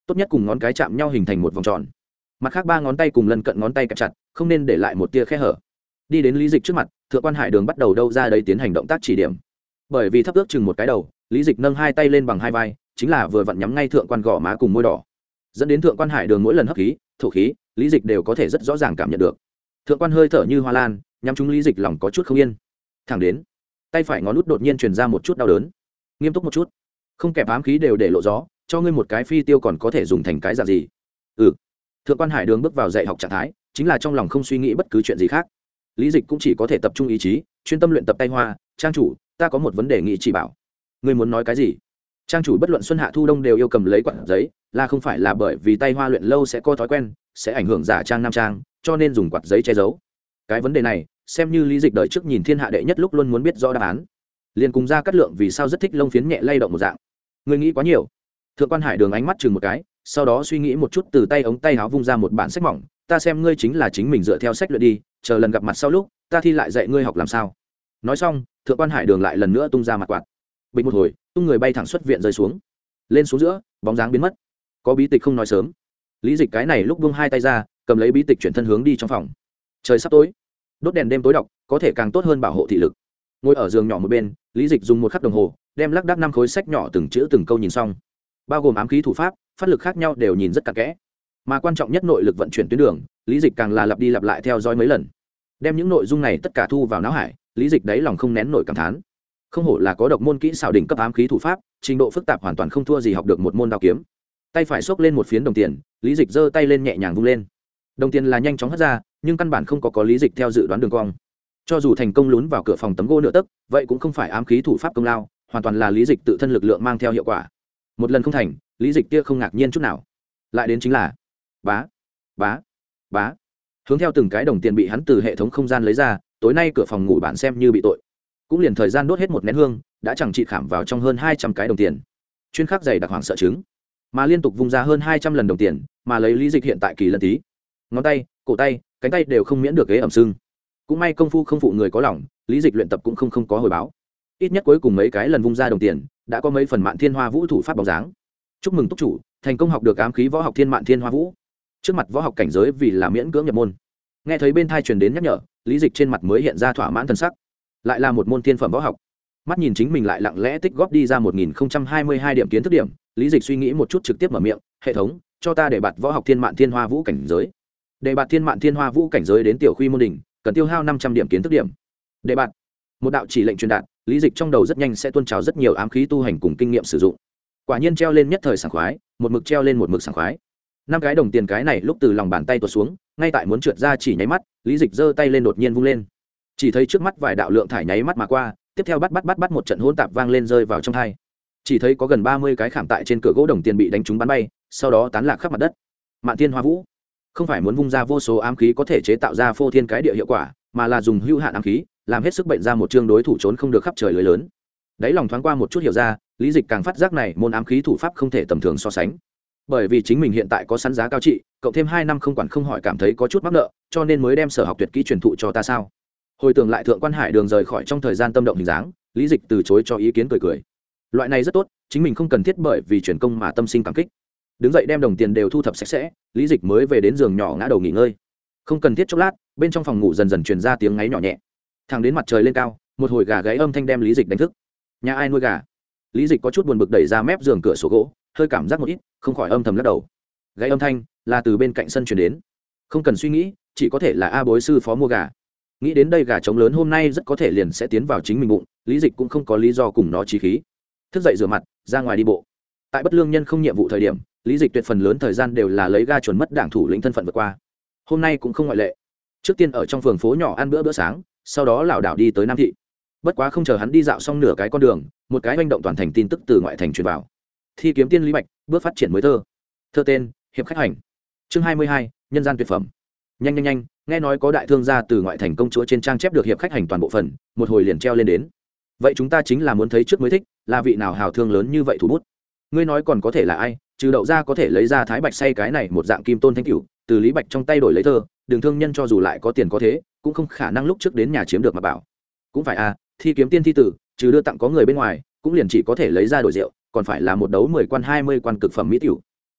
tốt nhất cùng ngón cái chạm nhau hình thành một vòng tròn, mặt khác ba ngón tay cùng lân cận ngón tay kẹp chặt, không nên để lại một tia khe hở. Đi đến Lý Dịch trước mặt, Thượng quan Hải Đường bắt đầu đâu ra đấy tiến hành động tác chỉ điểm. Bởi vì thấp ước chừng một cái đầu, Lý Dịch nâng hai tay lên bằng hai vai, chính là vừa vặn nhắm ngay thượng quan gò má cùng môi đỏ, dẫn đến thượng quan Hải Đường mỗi lần hấp khí thổ khí, Lý Dịch đều có thể rất rõ ràng cảm nhận được. Thượng quan hơi thở như hoa lan, nhắm trúng Lý Dịch lòng có chút không yên. Thẳng đến tay phải ngón út đột nhiên truyền ra một chút đau đớn. Nghiêm túc một chút, không kẹp ám khí đều để lộ gió, cho ngươi một cái phi tiêu còn có thể dùng thành cái dạng gì? Ừ. Thượng quan Hải Đường bước vào dạy học trạng thái, chính là trong lòng không suy nghĩ bất cứ chuyện gì khác. Lý Dịch cũng chỉ có thể tập trung ý chí, chuyên tâm luyện tập tay hoa. Trang chủ, ta có một vấn đề nghị chỉ bảo. Ngươi muốn nói cái gì? Trang chủ bất luận xuân hạ thu đông đều yêu cầm lấy quạt giấy, là không phải là bởi vì tay hoa luyện lâu sẽ có thói quen, sẽ ảnh hưởng giả trang nam trang, cho nên dùng quạt giấy che giấu. Cái vấn đề này, xem như Lý Dịch đời trước nhìn thiên hạ đệ nhất lúc luôn muốn biết rõ đáp án. Liên cùng ra cắt lượng vì sao rất thích lông phiến nhẹ lay động một dạng. Ngươi nghĩ quá nhiều. Thượng quan Hải Đường ánh mắt chừng một cái, sau đó suy nghĩ một chút, từ tay ống tay áo vung ra một bản sách mỏng. Ta xem ngươi chính là chính mình dựa theo sách luyện đi, chờ lần gặp mặt sau lúc ta thi lại dạy ngươi học làm sao. Nói xong, Thượng quan Hải Đường lại lần nữa tung ra mặt quạt, bình một hồi, tung người bay thẳng xuất viện rơi xuống, lên xuống giữa, bóng dáng biến mất. Có bí tịch không nói sớm. Lý Dịch cái này lúc buông hai tay ra, cầm lấy bí tịch chuyển thân hướng đi trong phòng. Trời sắp tối, đốt đèn đêm tối đọc có thể càng tốt hơn bảo hộ thị lực. Ngồi ở giường nhỏ một bên, Lý Dịch dùng một khắc đồng hồ đem lác đác năm khối sách nhỏ từng chữ từng câu nhìn xong, bao gồm ám khí thủ pháp, phát lực khác nhau đều nhìn rất cặn kẽ, mà quan trọng nhất nội lực vận chuyển tuyến đường, Lý Dịch càng là lặp đi lặp lại theo dõi mấy lần, đem những nội dung này tất cả thu vào não hải. Lý Dịch đáy lòng không nén nổi cảm thán, không hổ là có độc môn kỹ xảo đỉnh cấp ám khí thủ pháp, trình độ phức tạp hoàn toàn không thua gì học được một môn đao kiếm. Tay phải xốc lên một phiến đồng tiền, Lý Dịch giơ tay lên nhẹ nhàng vung lên, đồng tiền là nhanh chóng hất ra, nhưng căn bản không có có Lý Dịch theo dự đoán đường cong. Cho dù thành công lún vào cửa phòng tấm gỗ nửa tấc, vậy cũng không phải ám khí thủ pháp công lao, hoàn toàn là Lý Dịch tự thân lực lượng mang theo hiệu quả. Một lần không thành, Lý Dịch kia không ngạc nhiên chút nào. Lại đến chính là bá bá bá, hướng theo từng cái đồng tiền bị hắn từ hệ thống không gian lấy ra, tối nay cửa phòng ngủ bạn xem như bị tội, cũng liền thời gian đốt hết một nén hương, đã chẳng trị khảm vào trong hơn hai trăm cái đồng tiền, chuyên khắc dày đặc hoàng sợ chứng, mà liên tục vung ra hơn hai trăm lần đồng tiền, mà lấy Lý Dịch hiện tại kỳ lần tí, ngón tay, cổ tay, cánh tay đều không miễn được ghế ẩm sưng. Cũng may công phu không phụ người có lòng, Lý Dịch luyện tập cũng không không có hồi báo, ít nhất cuối cùng mấy cái lần vung ra đồng tiền, đã có mấy phần Mạn Thiên Hoa Vũ thủ pháp bóng dáng. Chúc mừng túc chủ thành công học được ám khí võ học Thiên Mạn Thiên Hoa Vũ. Trước mặt võ học cảnh giới vì là miễn cưỡng nhập môn. Nghe thấy bên thai truyền đến nhắc nhở, Lý Dịch trên mặt mới hiện ra thỏa mãn thần sắc. Lại là một môn thiên phẩm võ học. Mắt nhìn chính mình lại lặng lẽ tích góp đi ra một nghìn không trăm hai mươi hai điểm kiến thức điểm, Lý Dịch suy nghĩ một chút trực tiếp mở miệng, "Hệ thống, cho ta để bạt võ học Thiên Mạn Thiên Hoa Vũ cảnh giới." Để bạt Thiên Mạn Thiên Hoa Vũ cảnh giới đến tiểu khuy môn đỉnh, cần tiêu hao năm trăm điểm kiến thức điểm. Để bạt. Một đạo chỉ lệnh truyền đạt, Lý Dịch trong đầu rất nhanh sẽ tuôn trào rất nhiều ám khí tu hành cùng kinh nghiệm sử dụng. Quả nhiên treo lên nhất thời sảng khoái, một mực treo lên một mực sảng khoái. Năm cái đồng tiền cái này lúc từ lòng bàn tay tuột xuống, ngay tại muốn trượt ra chỉ nháy mắt, Lý Dịch giơ tay lên đột nhiên vung lên, chỉ thấy trước mắt vài đạo lượng thải nháy mắt mà qua, tiếp theo bắt bắt bắt bắt một trận hỗn tạp vang lên rơi vào trong tai. Chỉ thấy có gần ba mươi cái khảm tại trên cửa gỗ đồng tiền bị đánh trúng bắn bay, sau đó tán lạc khắp mặt đất. Mạn Thiên Hoa Vũ không phải muốn vung ra vô số ám khí có thể chế tạo ra phô thiên cái địa hiệu quả, mà là dùng hữu hạn ám khí, làm hết sức bệnh ra một chương đối thủ trốn không được khắp trời lưới lớn. Đấy lòng thoáng qua một chút hiểu ra, Lý Dịch càng phát giác này môn ám khí thủ pháp không thể tầm thường so sánh. Bởi vì chính mình hiện tại có sẵn giá cao trị, cộng thêm hai năm không quản không hỏi cảm thấy có chút mắc nợ, cho nên mới đem sở học tuyệt kỹ truyền thụ cho ta sao? Hồi tưởng lại Thượng quan Hải Đường rời khỏi trong thời gian tâm động hình dáng, Lý Dịch từ chối cho ý kiến cười cười. Loại này rất tốt, chính mình không cần thiết bởi vì truyền công mà tâm sinh cảm kích. Đứng dậy đem đồng tiền đều thu thập sạch sẽ, Lý Dịch mới về đến giường nhỏ ngã đầu nghỉ ngơi. Không cần thiết chốc lát, bên trong phòng ngủ dần dần truyền ra tiếng ngáy nhỏ nhẹ. Thẳng đến mặt trời lên cao, một hồi gà gáy âm thanh đem Lý Dịch đánh thức. Nhà ai nuôi gà? Lý Dịch có chút buồn bực đẩy ra mép giường cửa sổ gỗ, hơi cảm giác một ít, không khỏi âm thầm lắc đầu. Gáy âm thanh là từ bên cạnh sân truyền đến. Không cần suy nghĩ, chỉ có thể là A Bối sư phó mua gà. Nghĩ đến đây gà trống lớn hôm nay rất có thể liền sẽ tiến vào chính mình bụng, Lý Dịch cũng không có lý do cùng nó chí khí. Thức dậy rửa mặt, ra ngoài đi bộ. Tại bất lương nhân không nhiệm vụ thời điểm, Lý Dịch tuyệt phần lớn thời gian đều là lấy ga chuẩn mất đảng thủ lĩnh thân phận vượt qua. Hôm nay cũng không ngoại lệ. Trước tiên ở trong phường phố nhỏ ăn bữa bữa sáng, sau đó lảo đảo đi tới Nam thị. Bất quá không chờ hắn đi dạo xong nửa cái con đường, một cái manh động toàn thành tin tức từ ngoại thành truyền vào. Thi kiếm tiên Lý Bạch bước phát triển mới thơ. Thơ tên Hiệp khách hành. Chương hai mươi hai, nhân gian tuyệt phẩm. Nhanh nhanh nhanh, nghe nói có đại thương gia từ ngoại thành công chúa trên trang chép được hiệp khách hành toàn bộ phần, một hồi liền treo lên đến. Vậy chúng ta chính là muốn thấy trước mới thích, là vị nào hào thương lớn như vậy thủ bút. Ngươi nói còn có thể là ai, trừ đậu ra có thể lấy ra Thái Bạch say cái này một dạng kim tôn thánh cửu, từ Lý Bạch trong tay đổi lấy thơ, đường thương nhân cho dù lại có tiền có thế, cũng không khả năng lúc trước đến nhà chiếm được mà bảo. Cũng phải à, thi kiếm tiên thi tử, trừ đưa tặng có người bên ngoài, cũng liền chỉ có thể lấy ra đổi rượu, còn phải là một đấu mười quan hai mươi quan cực phẩm mỹ tiểu.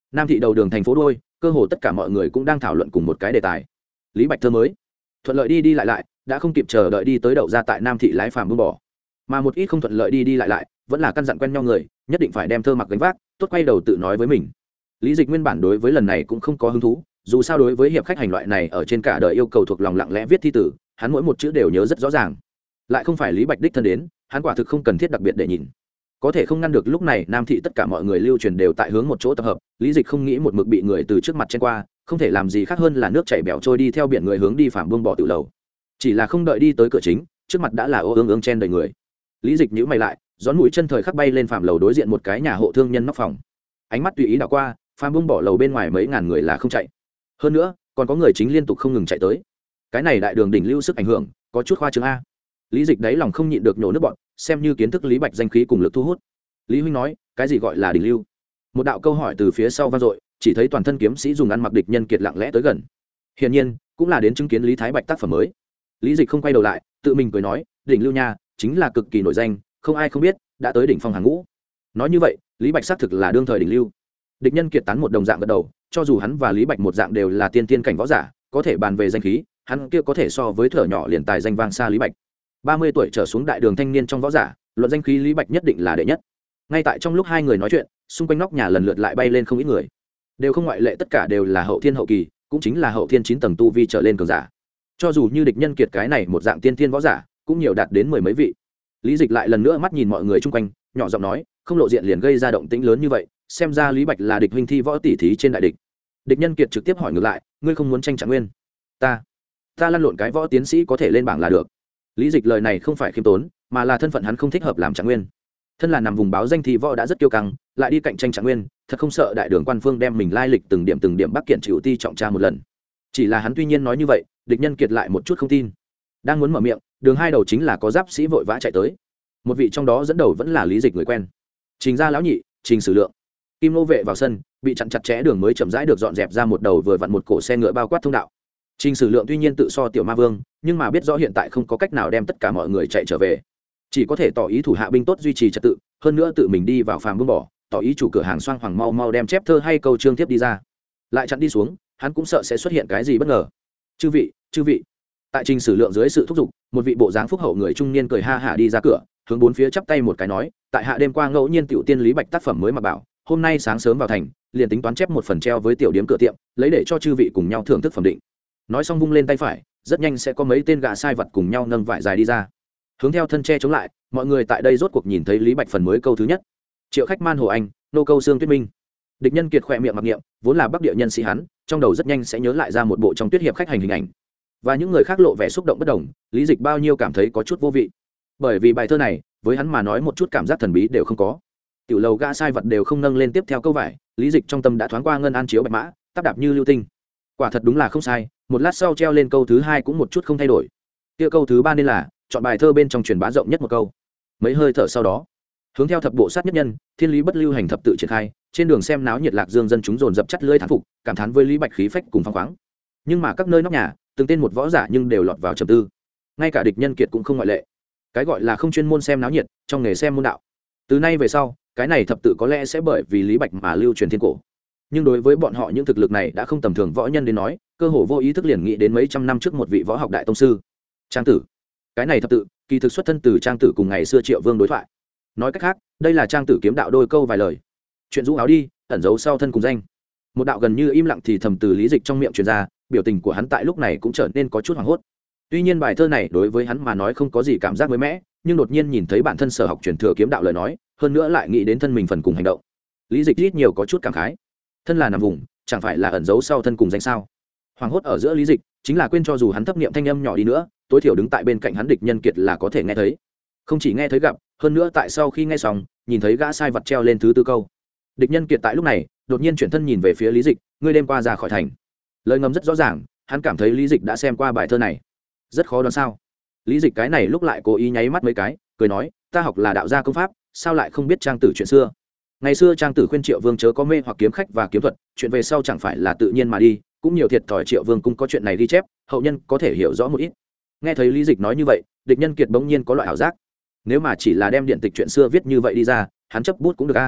Nam thị đầu đường thành phố đôi, cơ hồ tất cả mọi người cũng đang thảo luận cùng một cái đề tài. Lý Bạch thơ mới thuận lợi đi đi lại lại, đã không kịp chờ đợi đi tới đậu ra tại Nam thị lái phàm buông bỏ. Mà một ít không thuận lợi đi đi lại lại, vẫn là căn dặn quen nhau người, nhất định phải đem thơ mặc gánh vác, tốt quay đầu tự nói với mình. Lý Dịch nguyên bản đối với lần này cũng không có hứng thú, dù sao đối với hiệp khách hành loại này ở trên cả đời yêu cầu thuộc lòng lặng lẽ viết thi tử, hắn mỗi một chữ đều nhớ rất rõ ràng. Lại không phải Lý Bạch đích thân đến, hắn quả thực không cần thiết đặc biệt để nhìn. Có thể không ngăn được lúc này Nam thị tất cả mọi người lưu truyền đều tại hướng một chỗ tập hợp, Lý Dịch không nghĩ một mực bị người từ trước mặt chen qua, không thể làm gì khác hơn là nước chảy bèo trôi đi theo biển người hướng đi phàm buông bỏ tự lầu. Chỉ là không đợi đi tới cửa chính, trước mặt đã là ô ương ương chen đầy người. Lý Dịch nhíu mày lại, gión mũi chân thời khắc bay lên phàm lầu đối diện một cái nhà hộ thương nhân nóc phòng. Ánh mắt tùy ý đảo qua, phàm buông bỏ lầu bên ngoài mấy ngàn người là không chạy. Hơn nữa, còn có người chính liên tục không ngừng chạy tới. Cái này đại đường đỉnh lưu sức ảnh hưởng, có chút khoa trương a. Lý Dịch đấy lòng không nhịn được nhổ nước bọt, xem như kiến thức Lý Bạch danh khí cùng lực thu hút. Lý huynh nói, cái gì gọi là đỉnh lưu? Một đạo câu hỏi từ phía sau vang dội, chỉ thấy toàn thân kiếm sĩ dùng ăn mặc địch nhân kiệt lặng lẽ tới gần. Hiển nhiên, cũng là đến chứng kiến Lý Thái Bạch tác phẩm mới. Lý Dịch không quay đầu lại, tự mình cười nói, đỉnh lưu nha, chính là cực kỳ nổi danh, không ai không biết, đã tới đỉnh phong hàng ngũ. Nói như vậy, Lý Bạch xác thực là đương thời đỉnh lưu. Địch nhân kiệt tán một đồng dạng gật đầu, cho dù hắn và Lý Bạch một dạng đều là tiên tiên cảnh võ giả, có thể bàn về danh khí, hắn kia có thể so với thở nhỏ liền tài danh vang xa Lý Bạch. ba mươi tuổi trở xuống đại đường thanh niên trong võ giả, luận danh khí Lý Bạch nhất định là đệ nhất. Ngay tại trong lúc hai người nói chuyện, xung quanh nóc nhà lần lượt lại bay lên không ít người, đều không ngoại lệ, tất cả đều là hậu thiên hậu kỳ, cũng chính là hậu thiên chín tầng tu vi trở lên cường giả. Cho dù như địch nhân kiệt cái này một dạng tiên thiên võ giả, cũng nhiều đạt đến mười mấy vị. Lý Dịch lại lần nữa mắt nhìn mọi người chung quanh, nhỏ giọng nói, không lộ diện liền gây ra động tĩnh lớn như vậy, xem ra Lý Bạch là địch huynh thi võ tỷ thí trên đại địch. Địch nhân kiệt trực tiếp hỏi ngược lại, ngươi không muốn tranh Trạng Nguyên? Ta, ta lăn lộn cái võ tiến sĩ có thể lên bảng là được. Lý Dịch lời này không phải khiêm tốn, mà là thân phận hắn không thích hợp làm Trạng Nguyên. Thân là nằm vùng báo danh thi võ đã rất kiêu căng, lại đi cạnh tranh Trạng Nguyên, thật không sợ đại đường quan phương đem mình lai lịch từng điểm từng điểm bắc kiện chịu ti trọng tra một lần. Chỉ là hắn tuy nhiên nói như vậy, địch nhân kiệt lại một chút không tin. Đang muốn mở miệng, đường hai đầu chính là có giáp sĩ vội vã chạy tới. Một vị trong đó dẫn đầu vẫn là Lý Dịch người quen. Trình gia lão nhị, Trình Sử Lượng. Kim Nô vệ vào sân, bị chặn chặt chẽ đường mới chậm rãi được dọn dẹp ra một đầu vừa vặn một cổ xe ngựa bao quát thông đạo. Trình Sử Lượng tuy nhiên tự so tiểu ma vương, nhưng mà biết rõ hiện tại không có cách nào đem tất cả mọi người chạy trở về, chỉ có thể tỏ ý thủ hạ binh tốt duy trì trật tự, hơn nữa tự mình đi vào phàm buông bỏ, tỏ ý chủ cửa hàng xoang hoàng mau mau đem chép thơ hay câu chương tiếp đi ra. Lại chặn đi xuống, hắn cũng sợ sẽ xuất hiện cái gì bất ngờ. Chư vị, chư vị. Tại Trình Sử Lượng dưới sự thúc giục, một vị bộ dáng phúc hậu người trung niên cười ha hả đi ra cửa, hướng bốn phía chắp tay một cái nói, tại hạ đêm qua ngẫu nhiên tiểu tiên Lý Bạch tác phẩm mới mà bảo, hôm nay sáng sớm vào thành, liền tính toán chép một phần treo với tiểu điếm cửa tiệm, lấy để cho chư vị cùng nhau thưởng thức phẩm định. Nói xong vung lên tay phải, rất nhanh sẽ có mấy tên gã sai vật cùng nhau nâng vải dài đi ra. Hướng theo thân che chống lại, mọi người tại đây rốt cuộc nhìn thấy Lý Bạch phần mới câu thứ nhất. Triệu khách man hồ anh, nô câu xương tuyết minh. Địch nhân kiệt khỏe miệng mặc niệm, vốn là bắc địa nhân sĩ hắn, trong đầu rất nhanh sẽ nhớ lại ra một bộ trong tuyết hiệp khách hành hình ảnh. Và những người khác lộ vẻ xúc động bất đồng, Lý Dịch bao nhiêu cảm thấy có chút vô vị. Bởi vì bài thơ này, với hắn mà nói một chút cảm giác thần bí đều không có. Tiểu lầu gã sai vật đều không nâng lên tiếp theo câu vải, Lý Dịch trong tâm đã thoáng qua ngân an chiếu bạch mã, táp đạp như lưu tinh. Quả thật đúng là không sai, một lát sau treo lên câu thứ hai cũng một chút không thay đổi. Kia câu thứ ba nên là chọn bài thơ bên trong truyền bá rộng nhất một câu. Mấy hơi thở sau đó, hướng theo thập bộ sát nhất nhân, thiên lý bất lưu hành thập tự triển khai, trên đường xem náo nhiệt lạc dương dân chúng dồn dập chắt lưỡi thán phục, cảm thán với Lý Bạch khí phách cùng phong khoáng. Nhưng mà các nơi nóc nhà, từng tên một võ giả nhưng đều lọt vào trầm tư. Ngay cả địch nhân kiệt cũng không ngoại lệ. Cái gọi là không chuyên môn xem náo nhiệt, trong nghề xem môn đạo. Từ nay về sau, cái này thập tự có lẽ sẽ bởi vì Lý Bạch mà lưu truyền thiên cổ. Nhưng đối với bọn họ những thực lực này đã không tầm thường võ nhân đến nói, cơ hồ vô ý thức liền nghĩ đến mấy trăm năm trước một vị võ học đại tông sư Trang Tử. Cái này thập tự kỳ thực xuất thân từ Trang Tử cùng ngày xưa Triệu Vương đối thoại. Nói cách khác, đây là Trang Tử kiếm đạo đôi câu vài lời. Chuyện rũ áo đi, ẩn giấu sau thân cùng danh. Một đạo gần như im lặng thì thầm từ Lý Dịch trong miệng truyền ra, biểu tình của hắn tại lúc này cũng trở nên có chút hoảng hốt. Tuy nhiên bài thơ này đối với hắn mà nói không có gì cảm giác mới mẻ, nhưng đột nhiên nhìn thấy bản thân sở học truyền thừa kiếm đạo lời nói, hơn nữa lại nghĩ đến thân mình phần cùng hành động, Lý Dịch ít nhiều có chút cảm khái. Thân là nằm vùng, chẳng phải là ẩn giấu sau thân cùng danh sao? Hoảng hốt ở giữa Lý Dịch, chính là quên cho dù hắn thấp niệm thanh âm nhỏ đi nữa, tối thiểu đứng tại bên cạnh hắn địch nhân kiệt là có thể nghe thấy. Không chỉ nghe thấy gặp, hơn nữa tại sau khi nghe xong, nhìn thấy gã sai vật treo lên thứ tư câu. Địch nhân kiệt tại lúc này, đột nhiên chuyển thân nhìn về phía Lý Dịch, ngươi đêm qua ra khỏi thành. Lời ngầm rất rõ ràng, hắn cảm thấy Lý Dịch đã xem qua bài thơ này. Rất khó đoán sao? Lý Dịch cái này lúc lại cố ý nháy mắt mấy cái, cười nói, ta học là đạo gia công pháp, sao lại không biết Trang Tử chuyện xưa? Ngày xưa Trang Tử khuyên Triệu Vương chớ có mê hoặc kiếm khách và kiếm thuật, chuyện về sau chẳng phải là tự nhiên mà đi, cũng nhiều thiệt thòi Triệu Vương cũng có chuyện này ghi chép, hậu nhân có thể hiểu rõ một ít. Nghe thấy Lý Dịch nói như vậy, địch nhân kiệt bỗng nhiên có loại ảo giác. Nếu mà chỉ là đem điện tịch chuyện xưa viết như vậy đi ra, hắn chấp bút cũng được a.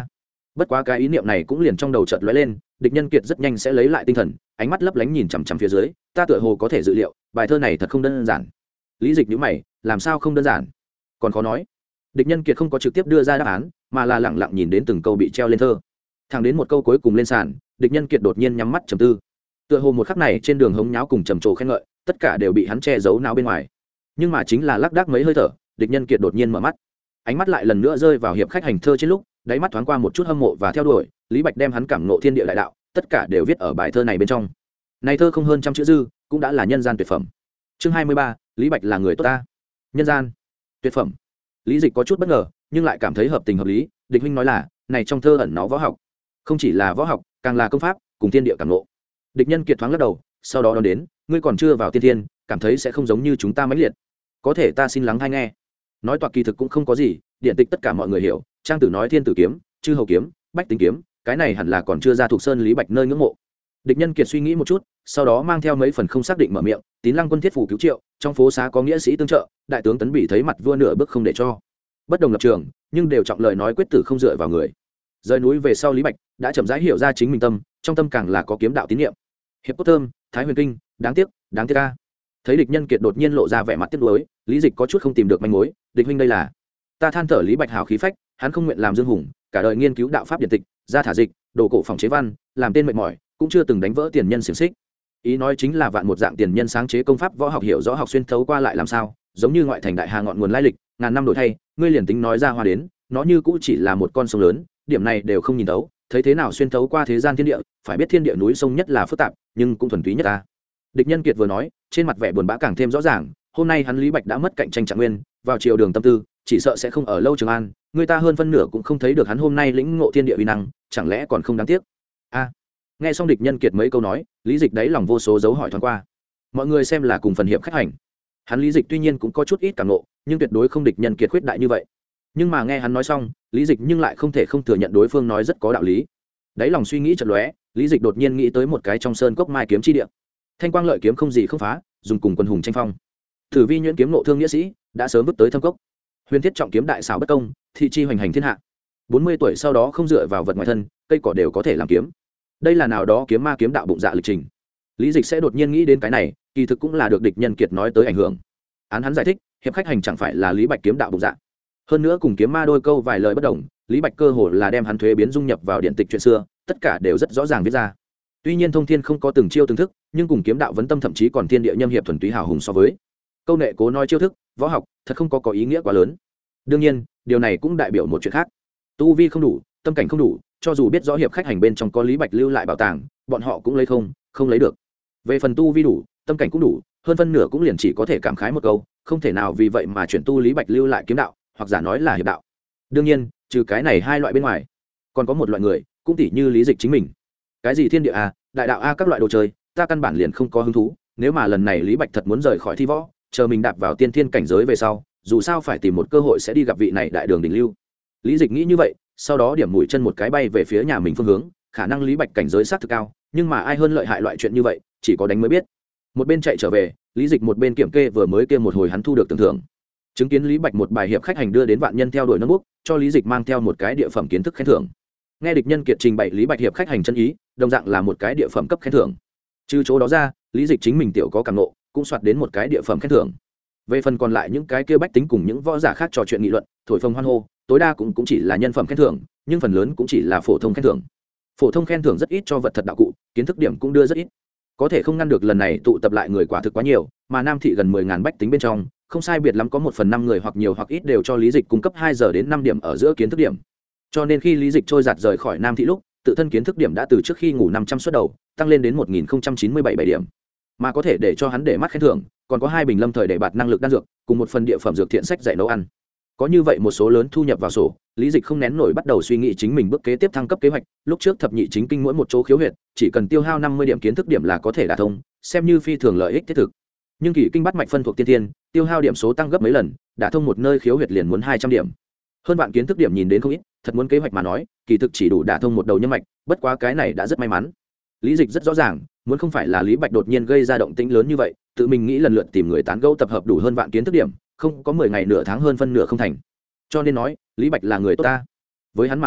bất quá cái ý niệm này cũng liền trong đầu chợt lóe lên, địch nhân kiệt rất nhanh sẽ lấy lại tinh thần, ánh mắt lấp lánh nhìn chằm chằm phía dưới, ta tựa hồ có thể dự liệu bài thơ này thật không đơn giản. Lý Dịch nhíu mày, làm sao không đơn giản, còn khó nói. Địch nhân kiệt không có trực tiếp đưa ra đáp án, mà là lẳng lặng nhìn đến từng câu bị treo lên thơ, thẳng đến một câu cuối cùng lên sàn, địch nhân kiệt đột nhiên nhắm mắt trầm tư. Tựa hồ một khắc này trên đường hống nháo cùng trầm trồ khen ngợi, tất cả đều bị hắn che giấu não bên ngoài. Nhưng mà chính là lác đác mấy hơi thở, địch nhân kiệt đột nhiên mở mắt, ánh mắt lại lần nữa rơi vào hiệp khách hành thơ trên lúc, đáy mắt thoáng qua một chút hâm mộ và theo đuổi. Lý Bạch đem hắn cảm ngộ thiên địa đại đạo, tất cả đều viết ở bài thơ này bên trong. Này thơ không hơn trăm chữ dư, cũng đã là nhân gian tuyệt phẩm. Chương hai mươi ba, Lý Bạch là người tốt ta. Nhân gian tuyệt phẩm. Lý Dịch có chút bất ngờ, nhưng lại cảm thấy hợp tình hợp lý. Địch huynh nói là, này trong thơ ẩn nó võ học, không chỉ là võ học, càng là công pháp, cùng thiên địa cảm ngộ. Địch nhân kiệt thoáng lắc đầu, sau đó đón đến, ngươi còn chưa vào tiên thiên, cảm thấy sẽ không giống như chúng ta mãnh liệt. Có thể ta xin lắng hay nghe. Nói toạc kỳ thực cũng không có gì, điện tịch tất cả mọi người hiểu, trang tử nói thiên tử kiếm, chư hầu kiếm, bách tính kiếm, cái này hẳn là còn chưa ra thuộc sơn Lý Bạch nơi ngưỡng mộ. Địch nhân kiệt suy nghĩ một chút, sau đó mang theo mấy phần không xác định mở miệng, tín lăng quân thiết phủ cứu triệu, trong phố xá có nghĩa sĩ tương trợ, đại tướng tấn bỉ thấy mặt vua nửa bước không để cho. Bất đồng lập trường, nhưng đều trọng lời nói quyết tử không dựa vào người. Rời núi về sau Lý Bạch đã chậm rãi hiểu ra chính mình tâm, trong tâm càng là có kiếm đạo tín niệm. Hiệp cốt thơm, thái huyền kinh, đáng tiếc, đáng tiếc a. Thấy địch nhân kiệt đột nhiên lộ ra vẻ mặt tiếc nuối, Lý Dịch có chút không tìm được manh mối, địch huynh đây là. Ta than thở Lý Bạch hào khí phách, hắn không nguyện làm dương hùng, cả đời nghiên cứu đạo pháp điện tịch, ra thả dịch, đồ cổ phòng chế văn, làm tên mệt mỏi, cũng chưa từng đánh vỡ tiền nhân xiển xích. Ý nói chính là vạn một dạng tiền nhân sáng chế công pháp võ học hiểu rõ học xuyên thấu qua lại làm sao, giống như ngoại thành đại hà ngọn nguồn lai lịch, ngàn năm đổi thay, ngươi liền tính nói ra hoa đến, nó như cũ chỉ là một con sông lớn, điểm này đều không nhìn thấu, thấy thế nào xuyên thấu qua thế gian thiên địa, phải biết thiên địa núi sông nhất là phức tạp, nhưng cũng thuần túy nhất ta. Địch nhân kiệt vừa nói, trên mặt vẻ buồn bã càng thêm rõ ràng, hôm nay hắn Lý Bạch đã mất cạnh tranh trạng nguyên, vào triều đường tâm tư, chỉ sợ sẽ không ở lâu Trường An, người ta hơn phân nửa cũng không thấy được hắn hôm nay lĩnh ngộ thiên địa uy năng, chẳng lẽ còn không đáng tiếc. A. Nghe xong địch nhân kiệt mấy câu nói, Lý Dịch đấy lòng vô số dấu hỏi thoáng qua. Mọi người xem là cùng phần hiệp khách hành. Hắn Lý Dịch tuy nhiên cũng có chút ít cảm ngộ, nhưng tuyệt đối không địch nhân kiệt khuyết đại như vậy. Nhưng mà nghe hắn nói xong, Lý Dịch nhưng lại không thể không thừa nhận đối phương nói rất có đạo lý. Đấy lòng suy nghĩ chợt lóe, Lý Dịch đột nhiên nghĩ tới một cái trong sơn cốc mai kiếm chi địa. Thanh quang lợi kiếm không gì không phá, dùng cùng quân hùng tranh phong. Thử vi nhuyễn kiếm nộ thương nghĩa sĩ, đã sớm bước tới thâm cốc. Huyền thiết trọng kiếm đại xảo bất công, thị chi hoành hành thiên hạ. bốn mươi tuổi sau đó không dựa vào vật ngoại thân, cây cỏ đều có thể làm kiếm. Đây là nào đó kiếm ma kiếm đạo bụng dạ lịch trình. Lý Dịch sẽ đột nhiên nghĩ đến cái này, kỳ thực cũng là được địch nhân kiệt nói tới ảnh hưởng. Án hắn giải thích, hiệp khách hành chẳng phải là Lý Bạch kiếm đạo bụng dạ. Hơn nữa cùng kiếm ma đôi câu vài lời bất đồng, Lý Bạch cơ hồ là đem hắn thuế biến dung nhập vào điện tịch chuyện xưa, tất cả đều rất rõ ràng viết ra. Tuy nhiên thông thiên không có từng chiêu từng thức, nhưng cùng kiếm đạo vấn tâm thậm chí còn thiên địa nhâm hiệp thuần túy hào hùng so với. Câu nệ cố nói chiêu thức, võ học, thật không có có ý nghĩa quá lớn. Đương nhiên, điều này cũng đại biểu một chuyện khác. Tu vi không đủ, tâm cảnh không đủ, cho dù biết rõ hiệp khách hành bên trong có Lý Bạch lưu lại bảo tàng, bọn họ cũng lấy không, không lấy được. Về phần tu vi đủ, tâm cảnh cũng đủ, hơn phân nửa cũng liền chỉ có thể cảm khái một câu, không thể nào vì vậy mà chuyển tu Lý Bạch lưu lại kiếm đạo, hoặc giả nói là hiệp đạo. Đương nhiên, trừ cái này hai loại bên ngoài, còn có một loại người, cũng tỷ như Lý Dịch chính mình. Cái gì thiên địa a, đại đạo a các loại đồ chơi, ta căn bản liền không có hứng thú, nếu mà lần này Lý Bạch thật muốn rời khỏi thi võ, chờ mình đạp vào tiên thiên cảnh giới về sau, dù sao phải tìm một cơ hội sẽ đi gặp vị này đại đường đỉnh lưu. Lý Dịch nghĩ như vậy, sau đó điểm mũi chân một cái bay về phía nhà mình phương hướng, khả năng Lý Bạch cảnh giới sát thực cao, nhưng mà ai hơn lợi hại loại chuyện như vậy, chỉ có đánh mới biết. Một bên chạy trở về, Lý Dịch một bên kiểm kê vừa mới kê một hồi hắn thu được tưởng thưởng. Chứng kiến Lý Bạch một bài hiệp khách hành đưa đến vạn nhân theo đuổi nâng bút, cho Lý Dịch mang theo một cái địa phẩm kiến thức khen thưởng. Nghe địch nhân kiệt trình bày Lý Bạch hiệp khách hành chân ý, đồng dạng là một cái địa phẩm cấp khen thưởng. Trừ chỗ đó ra, Lý Dịch chính mình tiểu có cảm ngộ, cũng soạt đến một cái địa phẩm khen thưởng. Về phần còn lại những cái kia bách tính cùng những võ giả khác trò chuyện nghị luận, thổi phồng hoan hô, tối đa cũng cũng chỉ là nhân phẩm khen thưởng, nhưng phần lớn cũng chỉ là phổ thông khen thưởng. Phổ thông khen thưởng rất ít cho vật thật đạo cụ, kiến thức điểm cũng đưa rất ít. Có thể không ngăn được lần này tụ tập lại người quả thực quá nhiều, mà Nam thị gần mười ngàn bách tính bên trong, không sai biệt lắm có một phần năm người hoặc nhiều hoặc ít đều cho Lý Dịch cung cấp hai giờ đến năm điểm ở giữa kiến thức điểm. Cho nên khi Lý Dịch trôi giạt rời khỏi Nam thị lúc, tự thân kiến thức điểm đã từ trước khi ngủ năm trăm suất đầu, tăng lên đến một nghìn không trăm chín mươi bảy bảy điểm. Mà có thể để cho hắn để mắt khen thưởng, còn có hai bình lâm thời để bạt năng lực đan dược, cùng một phần địa phẩm dược thiện sách dạy nấu ăn. Có như vậy một số lớn thu nhập vào sổ, Lý Dịch không nén nổi bắt đầu suy nghĩ chính mình bước kế tiếp thăng cấp kế hoạch. Lúc trước thập nhị chính kinh mỗi một chỗ khiếu huyệt, chỉ cần tiêu hao năm mươi điểm kiến thức điểm là có thể đả thông, xem như phi thường lợi ích thiết thực. Nhưng kỳ kinh bắt mạch phân thuộc tiên tiên, tiêu hao điểm số tăng gấp mấy lần, đả thông một nơi khiếu huyệt liền muốn hai trăm điểm. Hơn vạn kiến thức điểm nhìn đến không ít, thật muốn kế hoạch mà nói, kỳ thực chỉ đủ đả thông một đầu nhân mạch, bất quá cái này đã rất may mắn. Lý Dịch rất rõ ràng, muốn không phải là Lý Bạch đột nhiên gây ra động tĩnh lớn như vậy, tự mình nghĩ lần lượt tìm người tán gẫu tập hợp đủ hơn vạn kiến thức điểm, không có mười ngày nửa tháng hơn phân nửa không thành. Cho nên nói, Lý Bạch là người tốt ta. Với hắn mà nói,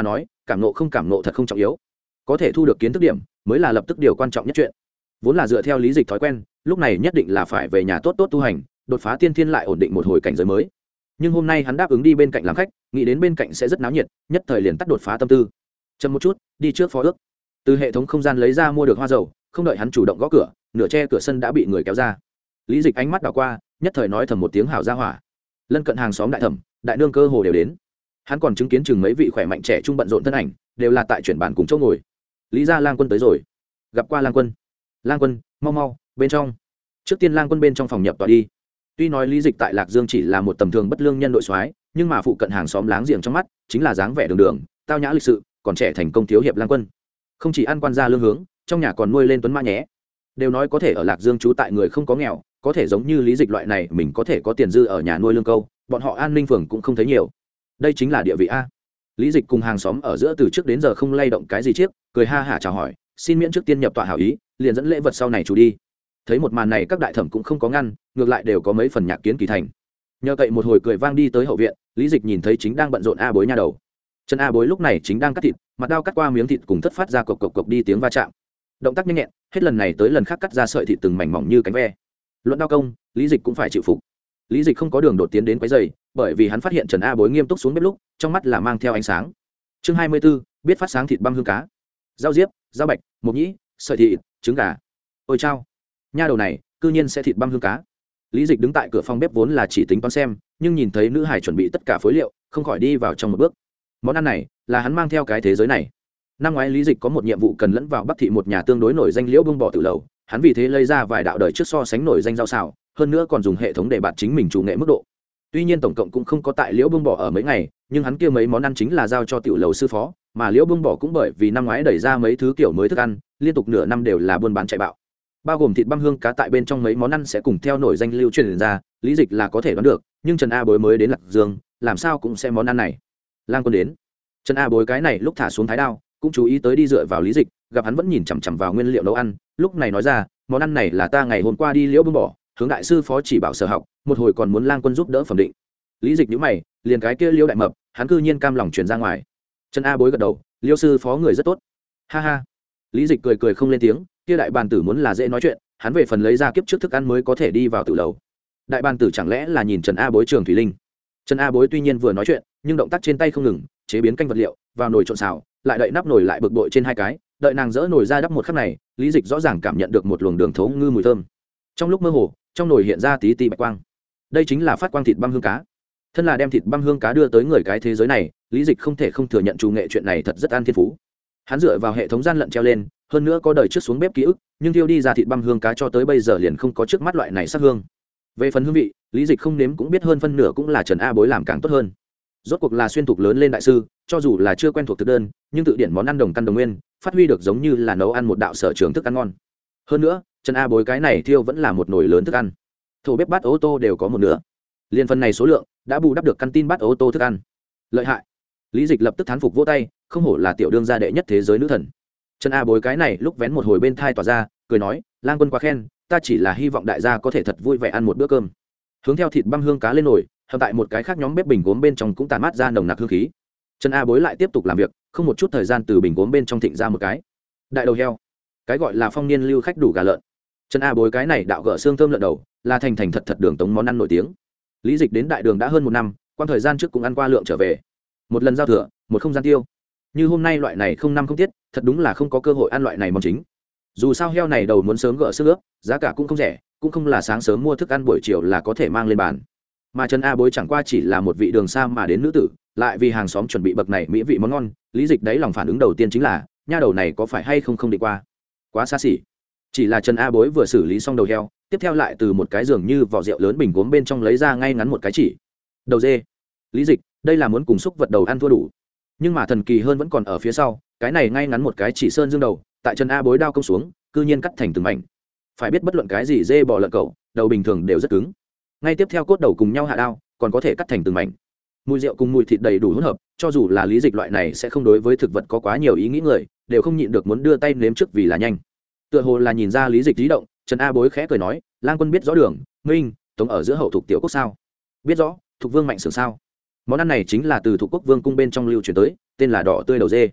cảm nộ không cảm nộ thật không trọng yếu, có thể thu được kiến thức điểm mới là lập tức điều quan trọng nhất chuyện. Vốn là dựa theo lý dịch thói quen, lúc này nhất định là phải về nhà tốt tốt tu hành, đột phá tiên thiên lại ổn định một hồi cảnh giới mới. Nhưng hôm nay hắn đáp ứng đi bên cạnh làm khách, nghĩ đến bên cạnh sẽ rất náo nhiệt, nhất thời liền tắt đột phá tâm tư. Chậm một chút, đi trước phó ước. Từ hệ thống không gian lấy ra mua được hoa dầu, không đợi hắn chủ động gõ cửa, nửa che cửa sân đã bị người kéo ra. Lý dịch ánh mắt đảo qua, nhất thời nói thầm một tiếng hảo ra hỏa. Lân cận hàng xóm đại thẩm, đại nương cơ hồ đều đến. Hắn còn chứng kiến chừng mấy vị khỏe mạnh trẻ trung bận rộn thân ảnh, đều là tại chuyển bản cùng chỗ ngồi. Lý gia Lang Quân tới rồi. Gặp qua Lang Quân. Lang Quân, mau mau, bên trong. Trước tiên Lang Quân bên trong phòng nhập tọa đi. Tuy nói lý dịch tại Lạc Dương chỉ là một tầm thường bất lương nhân đội soái, nhưng mà phụ cận hàng xóm láng giềng trong mắt chính là dáng vẻ đường đường, tao nhã lịch sự, còn trẻ thành công thiếu hiệp Lang Quân. Không chỉ ăn quan gia lương hướng, trong nhà còn nuôi lên tuấn mã nhé. Đều nói có thể ở Lạc Dương trú tại người không có nghèo, có thể giống như lý dịch loại này mình có thể có tiền dư ở nhà nuôi lương câu, bọn họ an ninh phường cũng không thấy nhiều. Đây chính là địa vị a. Lý dịch cùng hàng xóm ở giữa từ trước đến giờ không lay động cái gì chiếc, cười ha hả chào hỏi, xin miễn trước tiên nhập tọa hảo ý, liền dẫn lễ vật sau này chủ đi. Thấy một màn này các đại thẩm cũng không có ngăn, ngược lại đều có mấy phần nhạc kiến kỳ thành. Nhờ cậy một hồi cười vang đi tới hậu viện, lý dịch nhìn thấy chính đang bận rộn a bối nha đầu. Chân a bối lúc này chính đang cắt thịt, mặt đao cắt qua miếng thịt cùng thất phát ra cộc cộc cộc đi tiếng va chạm. Động tác nhanh nhẹn, hết lần này tới lần khác cắt ra sợi thịt từng mảnh mỏng như cánh ve. Luận đao công, lý dịch cũng phải chịu phục. Lý dịch không có đường đột tiến đến quấy rầy, bởi vì hắn phát hiện Trần A Bối nghiêm túc xuống bếp lúc, trong mắt là mang theo ánh sáng. Chương hai mươi b ố, biết phát sáng thịt băm hương cá, rau diếp, rau bạch, mộc nhĩ, sợi thịt, trứng gà. Ôi chao, nha đầu này, cư nhiên sẽ thịt băm hương cá. Lý dịch đứng tại cửa phòng bếp vốn là chỉ tính toán xem, nhưng nhìn thấy nữ hải chuẩn bị tất cả phối liệu, không khỏi đi vào trong một bước. Món ăn này là hắn mang theo cái thế giới này. Năm ngoái lý dịch có một nhiệm vụ cần lẫn vào Bắc thị một nhà tương đối nổi danh liễu bông bò tự lầu, hắn vì thế lấy ra vài đạo đời trước so sánh nổi danh rau xào, hơn nữa còn dùng hệ thống để bạt chính mình chủ nghệ mức độ. Tuy nhiên tổng cộng cũng không có tại liễu bông bò ở mấy ngày, nhưng hắn kia mấy món ăn chính là giao cho tiểu lầu sư phó, mà liễu bông bò cũng bởi vì năm ngoái đẩy ra mấy thứ kiểu mới thức ăn, liên tục nửa năm đều là buôn bán chạy bạo. Bao gồm thịt băm hương cá tại bên trong mấy món ăn sẽ cùng theo nổi danh lưu truyền ra, lý dịch là có thể đoán được, nhưng Trần A Bối mới đến Lạc Dương, làm sao cũng sẽ món ăn này. Lang Quân đến. Trần A Bối cái này lúc thả xuống thái đao, cũng chú ý tới đi dựa vào lý dịch, gặp hắn vẫn nhìn chằm chằm vào nguyên liệu nấu ăn, lúc này nói ra, món ăn này là ta ngày hôm qua đi liễu bông bò, hướng đại sư phó chỉ bảo sở học, một hồi còn muốn Lang Quân giúp đỡ phẩm định. Lý dịch nhíu mày, liền cái kia liễu đại mập, hắn cư nhiên cam lòng truyền ra ngoài. Trần A Bối gật đầu, liễu sư phó người rất tốt. Ha ha. Lý dịch cười cười không lên tiếng, kia đại bàn tử muốn là dễ nói chuyện, hắn về phần lấy ra kiếp trước thức ăn mới có thể đi vào tự lầu. Đại bàn tử chẳng lẽ là nhìn Trần A Bối trường thủy linh. Trần A Bối tuy nhiên vừa nói chuyện, nhưng động tác trên tay không ngừng, chế biến canh vật liệu, vào nồi trộn xào, lại đậy nắp nồi lại bực bội trên hai cái, đợi nàng dỡ nồi ra đắp một khắc này, lý dịch rõ ràng cảm nhận được một luồng đường thấu ngư mùi thơm. Trong lúc mơ hồ, trong nồi hiện ra tí tí bạch quang. Đây chính là phát quang thịt băm hương cá. Thân là đem thịt băm hương cá đưa tới người cái thế giới này, lý dịch không thể không thừa nhận chủ nghệ chuyện này thật rất an thiên phú. Hắn dựa vào hệ thống gian lận treo lên, hơn nữa có đời trước xuống bếp ký ức, nhưng thiêu đi ra thịt băm hương cá cho tới bây giờ liền không có trước mắt loại này sắc hương. Về phần hương vị, lý dịch không nếm cũng biết hơn phân nửa cũng là Trần A Bối làm càng tốt hơn. Rốt cuộc là xuyên thuộc lớn lên đại sư, cho dù là chưa quen thuộc thực đơn, nhưng tự điển món ăn đồng căn đồng nguyên, phát huy được giống như là nấu ăn một đạo sở trường thức ăn ngon. Hơn nữa, Trần A Bối cái này thiêu vẫn là một nồi lớn thức ăn. Thổ bếp bát ô tô đều có một nửa. Liên phần này số lượng đã bù đắp được căn tin bát ô tô thức ăn. Lợi hại. Lý dịch lập tức thán phục vỗ tay, không hổ là tiểu đương gia đệ nhất thế giới nữ thần. Trần A Bối cái này lúc vén một hồi bên thai tỏa ra, cười nói, Lang Quân quá khen, ta chỉ là hy vọng đại gia có thể thật vui vẻ ăn một bữa cơm. Hướng theo thịt băm hương cá lên nồi, hầm tại một cái khác nhóm bếp bình gốm bên trong cũng tàn mát ra nồng nặc hương khí. Trần A Bối lại tiếp tục làm việc, không một chút thời gian từ bình gốm bên trong thịnh ra một cái đại đầu heo, cái gọi là phong niên lưu khách đủ gà lợn. Trần A Bối cái này đạo gỡ xương thơm lợn đầu, là thành thành thật thật đường tống món ăn nổi tiếng. Lý dịch đến đại đường đã hơn một năm, quan thời gian trước cũng ăn qua lượng trở về. Một lần giao thừa, một không gian tiêu. Như hôm nay loại này không năm không tiết, thật đúng là không có cơ hội ăn loại này món chính. Dù sao heo này đầu muốn sớm gỡ xương ướp, giá cả cũng không rẻ, cũng không là sáng sớm mua thức ăn buổi chiều là có thể mang lên bàn. Mà Trần A Bối chẳng qua chỉ là một vị đường xa mà đến nữ tử, lại vì hàng xóm chuẩn bị bậc này mỹ vị món ngon, lý dịch đấy lòng phản ứng đầu tiên chính là, nha đầu này có phải hay không không đi qua, quá xa xỉ. Chỉ là Trần A Bối vừa xử lý xong đầu heo, tiếp theo lại từ một cái giường như vỏ rượu lớn bình gốm bên trong lấy ra ngay ngắn một cái chỉ đầu dê. Lý dịch, đây là muốn cùng xúc vật đầu ăn thua đủ. Nhưng mà thần kỳ hơn vẫn còn ở phía sau, cái này ngay ngắn một cái chỉ sơn dương đầu, tại Trần A Bối đao công xuống, cư nhiên cắt thành từng mảnh. Phải biết bất luận cái gì dê bò lợn cẩu, đầu bình thường đều rất cứng. Ngay tiếp theo cốt đầu cùng nhau hạ đao, còn có thể cắt thành từng mảnh. Mùi rượu cùng mùi thịt đầy đủ hỗn hợp, cho dù là lý dịch loại này sẽ không đối với thực vật có quá nhiều ý nghĩ người, đều không nhịn được muốn đưa tay nếm trước vì là nhanh. Tựa hồ là nhìn ra lý dịch ý động, Trần A Bối khẽ cười nói, Lang Quân biết rõ đường, Minh, Tống ở giữa hậu thuộc tiểu quốc sao? Biết rõ, thuộc vương mạnh sưởng sao? Món ăn này chính là từ thuộc quốc vương cung bên trong lưu truyền tới, tên là đỏ tươi đầu dê.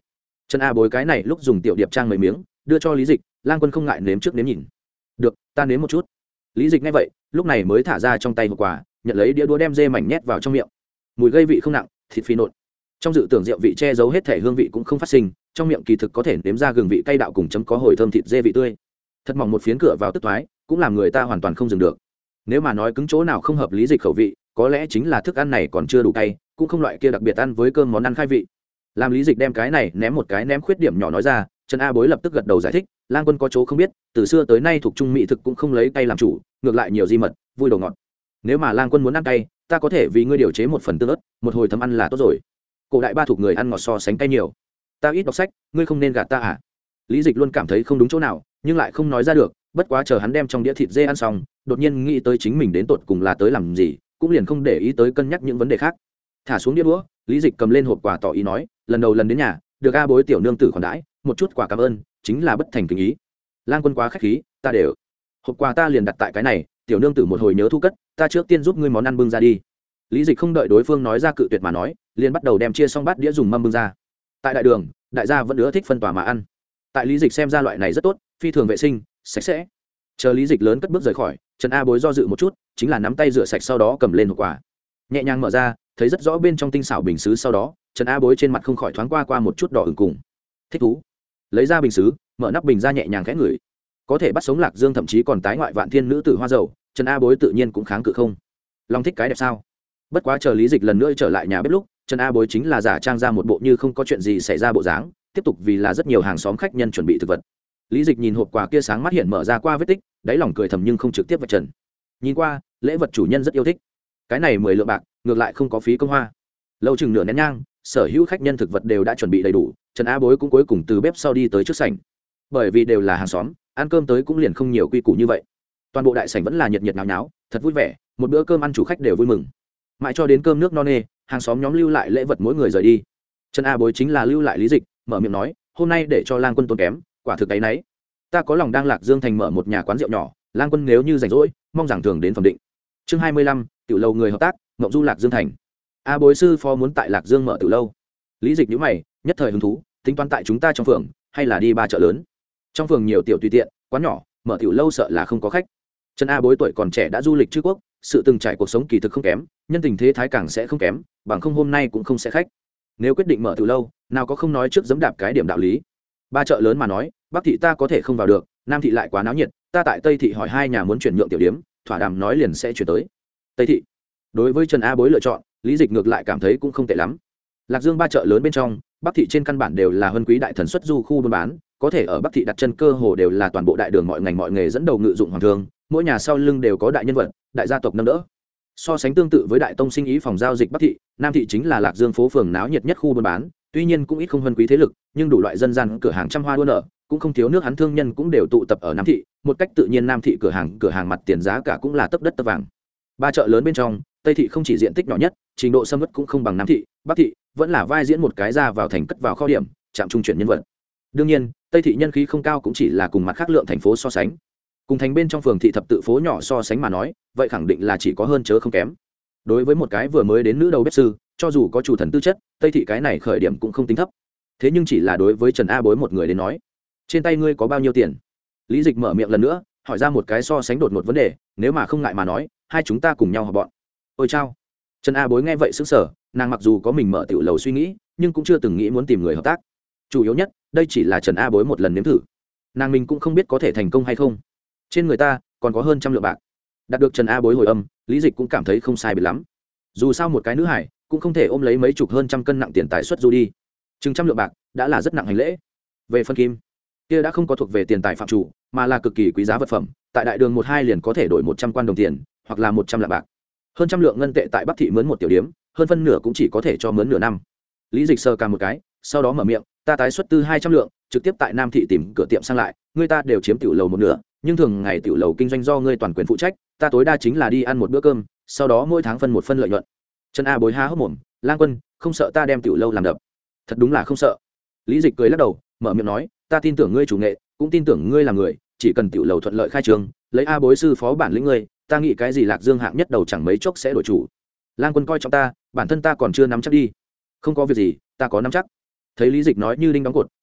Trần A Bối cái này lúc dùng tiểu điệp trang mấy miếng đưa cho Lý Dịch, Lang Quân không ngại nếm trước nếm nhìn. Được, ta nếm một chút. Lý Dịch nghe vậy lúc này mới thả ra trong tay hộp quà, nhận lấy đĩa đũa đem dê mảnh nhét vào trong miệng. Mùi gây vị không nặng, thịt phi nộn, trong dự tưởng rượu vị che giấu hết thể hương vị cũng không phát sinh, trong miệng kỳ thực có thể nếm ra gừng vị cay đạo cùng chấm có hồi thơm thịt dê vị tươi. Thật mỏng một phiến cửa vào tức thoái, cũng làm người ta hoàn toàn không dừng được. Nếu mà nói cứng chỗ nào không hợp Lý Dịch khẩu vị, có lẽ chính là thức ăn này còn chưa đủ cay, cũng không loại kia đặc biệt ăn với cơm món ăn khai vị. Làm Lý Dịch đem cái này ném một cái ném khuyết điểm nhỏ nói ra, Trần A Bối lập tức gật đầu giải thích, Lang Quân có chỗ không biết, từ xưa tới nay thuộc trung mỹ thực cũng không lấy cay làm chủ, ngược lại nhiều di mật, vui đồ ngọt. Nếu mà Lang Quân muốn ăn cay, ta có thể vì ngươi điều chế một phần tương ớt, một hồi thấm ăn là tốt rồi. Cổ đại ba thuộc người ăn ngọt so sánh cay nhiều. Ta ít đọc sách, ngươi không nên gạt ta à? Lý Dịch luôn cảm thấy không đúng chỗ nào, nhưng lại không nói ra được, bất quá chờ hắn đem trong đĩa thịt dê ăn xong, đột nhiên nghĩ tới chính mình đến tột cùng là tới làm gì, cũng liền không để ý tới cân nhắc những vấn đề khác. Thả xuống đĩa đũa, Lý Dịch cầm lên hộp quà tỏ ý nói, lần đầu lần đến nhà, được A Bối tiểu nương tử khoản đãi, một chút quà cảm ơn, chính là bất thành kính ý. Lang Quân quá khách khí, ta đều. Hộp quà ta liền đặt tại cái này, tiểu nương tử một hồi nhớ thu cất, ta trước tiên giúp ngươi món ăn bưng ra đi. Lý Dịch không đợi đối phương nói ra cự tuyệt mà nói, liền bắt đầu đem chia xong bát đĩa dùng mâm bưng ra. Tại đại đường, đại gia vẫn ưa thích phân tòa mà ăn. Tại Lý Dịch xem ra loại này rất tốt, phi thường vệ sinh, sạch sẽ. Chờ Lý Dịch lớn cất bước rời khỏi, Trần A Bối do dự một chút, chính là nắm tay rửa sạch sau đó cầm lên hộp quà, nhẹ nhàng mở ra, thấy rất rõ bên trong tinh xảo bình sứ, sau đó Trần A Bối trên mặt không khỏi thoáng qua qua một chút đỏ ửng cùng thích thú. Lấy ra bình sứ, mở nắp bình ra nhẹ nhàng khẽ ngửi, có thể bắt sống lạc dương, thậm chí còn tái ngoại vạn thiên nữ tử hoa dầu, Trần A Bối tự nhiên cũng kháng cự không. Long thích cái đẹp sao? Bất quá chờ Lý Dịch lần nữa trở lại nhà bếp lúc, Trần A Bối chính là giả trang ra một bộ như không có chuyện gì xảy ra bộ dáng, tiếp tục vì là rất nhiều hàng xóm khách nhân chuẩn bị thực vật. Lý Dịch nhìn hộp quà kia sáng mắt hiện mở ra qua vết tích, đáy lòng cười thầm nhưng không trực tiếp vạch trần. Nhìn qua, lễ vật chủ nhân rất yêu thích. Cái này mười lượng bạc, ngược lại không có phí công hoa. Lâu chừng nửa nén nhang, sở hữu khách nhân thực vật đều đã chuẩn bị đầy đủ, Trần A Bối cũng cuối cùng từ bếp sau đi tới trước sảnh. Bởi vì đều là hàng xóm, ăn cơm tới cũng liền không nhiều quy củ như vậy. Toàn bộ đại sảnh vẫn là nhiệt nhiệt náo náo, thật vui vẻ, một bữa cơm ăn chủ khách đều vui mừng. Mãi cho đến cơm nước no nê, hàng xóm nhóm lưu lại lễ vật mỗi người rời đi. Trần A Bối chính là lưu lại Lý Dịch, mở miệng nói, hôm nay để cho Lang Quân tốn kém, quả thực cái nấy. Ta có lòng đang Lạc Dương thành mở một nhà quán rượu nhỏ, Lang Quân nếu như rảnh rỗi, mong rằng thường đến phẩm định. Chương hai mươi lăm, tiểu lâu người hợp tác, Ngộng Du Lạc Dương thành. A Bối sư phó muốn tại Lạc Dương mở tiểu lâu. Lý Dịch nhíu mày, nhất thời hứng thú, tính toán tại chúng ta trong phường, hay là đi ba chợ lớn. Trong phường nhiều tiểu tùy tiện, quán nhỏ, mở tiểu lâu sợ là không có khách. Trần A Bối tuổi còn trẻ đã du lịch chư quốc, sự từng trải cuộc sống kỳ thực không kém, nhân tình thế thái càng sẽ không kém, bằng không hôm nay cũng không sẽ khách. Nếu quyết định mở tiểu lâu, nào có không nói trước giẫm đạp cái điểm đạo lý. Ba chợ lớn mà nói, Bắc thị ta có thể không vào được, Nam thị lại quá náo nhiệt, ta tại Tây thị hỏi hai nhà muốn chuyển nhượng tiểu điếm, thỏa đàm nói liền sẽ chuyển tới Tây thị. Đối với Trần A Bối lựa chọn, Lý Dịch ngược lại cảm thấy cũng không tệ lắm. Lạc Dương ba chợ lớn bên trong, Bắc thị trên căn bản đều là huân quý đại thần xuất du khu buôn bán, có thể ở Bắc thị đặt chân cơ hồ đều là toàn bộ đại đường mọi ngành mọi nghề dẫn đầu ngự dụng hoàng thương, mỗi nhà sau lưng đều có đại nhân vật, đại gia tộc nâng đỡ. So sánh tương tự với đại tông sinh ý phòng giao dịch Bắc thị, Nam thị chính là Lạc Dương phố phường náo nhiệt nhất khu buôn bán, tuy nhiên cũng ít không huân quý thế lực, nhưng đủ loại dân gian cửa hàng trăm hoa đua nở, cũng không thiếu nước hắn thương nhân cũng đều tụ tập ở Nam thị, một cách tự nhiên Nam thị cửa hàng cửa hàng mặt tiền giá cả cũng là tấp đất tấp vàng. Ba chợ lớn bên trong, Tây thị không chỉ diện tích nhỏ nhất, trình độ xâm ướt cũng không bằng Nam thị, Bắc thị vẫn là vai diễn một cái ra vào thành cất vào kho điểm, chạm trung chuyển nhân vật. Đương nhiên, Tây thị nhân khí không cao cũng chỉ là cùng mặt khác lượng thành phố so sánh. Cùng thành bên trong phường thị thập tự phố nhỏ so sánh mà nói, vậy khẳng định là chỉ có hơn chớ không kém. Đối với một cái vừa mới đến nữ đầu bếp sư, cho dù có chủ thần tư chất, Tây thị cái này khởi điểm cũng không tính thấp. Thế nhưng chỉ là đối với Trần A Bối một người đến nói, trên tay ngươi có bao nhiêu tiền? Lý Dịch mở miệng lần nữa, hỏi ra một cái so sánh đột ngột vấn đề, nếu mà không ngại mà nói, hai chúng ta cùng nhau họp bọn. Ôi chao. Trần A Bối nghe vậy sững sờ, nàng mặc dù có mình mở tiểu lầu suy nghĩ, nhưng cũng chưa từng nghĩ muốn tìm người hợp tác. Chủ yếu nhất, đây chỉ là Trần A Bối một lần nếm thử. Nàng mình cũng không biết có thể thành công hay không. Trên người ta còn có hơn trăm lượng bạc. Đạt được Trần A Bối hồi âm, Lý Dịch cũng cảm thấy không sai biệt lắm. Dù sao một cái nữ hải cũng không thể ôm lấy mấy chục hơn trăm cân nặng tiền tài xuất du đi. Chừng trăm lượng bạc đã là rất nặng hành lễ. Về phân kim, kia đã không có thuộc về tiền tài phạm chủ, mà là cực kỳ quý giá vật phẩm, tại đại đường một hai liền có thể đổi một trăm quan đồng tiền, hoặc là một trăm lạng bạc. Hơn trăm lượng ngân tệ tại Bắc thị mướn một tiểu điếm, hơn phân nửa cũng chỉ có thể cho mướn nửa năm. Lý Dịch sờ cả một cái, sau đó mở miệng, ta tái xuất tư hai trăm lượng, trực tiếp tại Nam thị tìm cửa tiệm sang lại, người ta đều chiếm tiểu lầu một nửa, nhưng thường ngày tiểu lầu kinh doanh do ngươi toàn quyền phụ trách, ta tối đa chính là đi ăn một bữa cơm, sau đó mỗi tháng phân một phân lợi nhuận. Trần A Bối há hốc mồm, Lang Quân, không sợ ta đem tiểu lâu làm đập? Thật đúng là không sợ. Lý Dịch cười lắc đầu, mở miệng nói, ta tin tưởng ngươi chủ nghệ, cũng tin tưởng ngươi là người, chỉ cần tiểu lầu thuận lợi khai trương, lấy A Bối sư phó bản lĩnh ngươi, ta nghĩ cái gì Lạc Dương hạng nhất đầu chẳng mấy chốc sẽ đổi chủ. Lang Quân coi trọng ta, bản thân ta còn chưa nắm chắc đi. Không có việc gì, ta có nắm chắc. Thấy Lý Dịch nói như đinh đóng cột,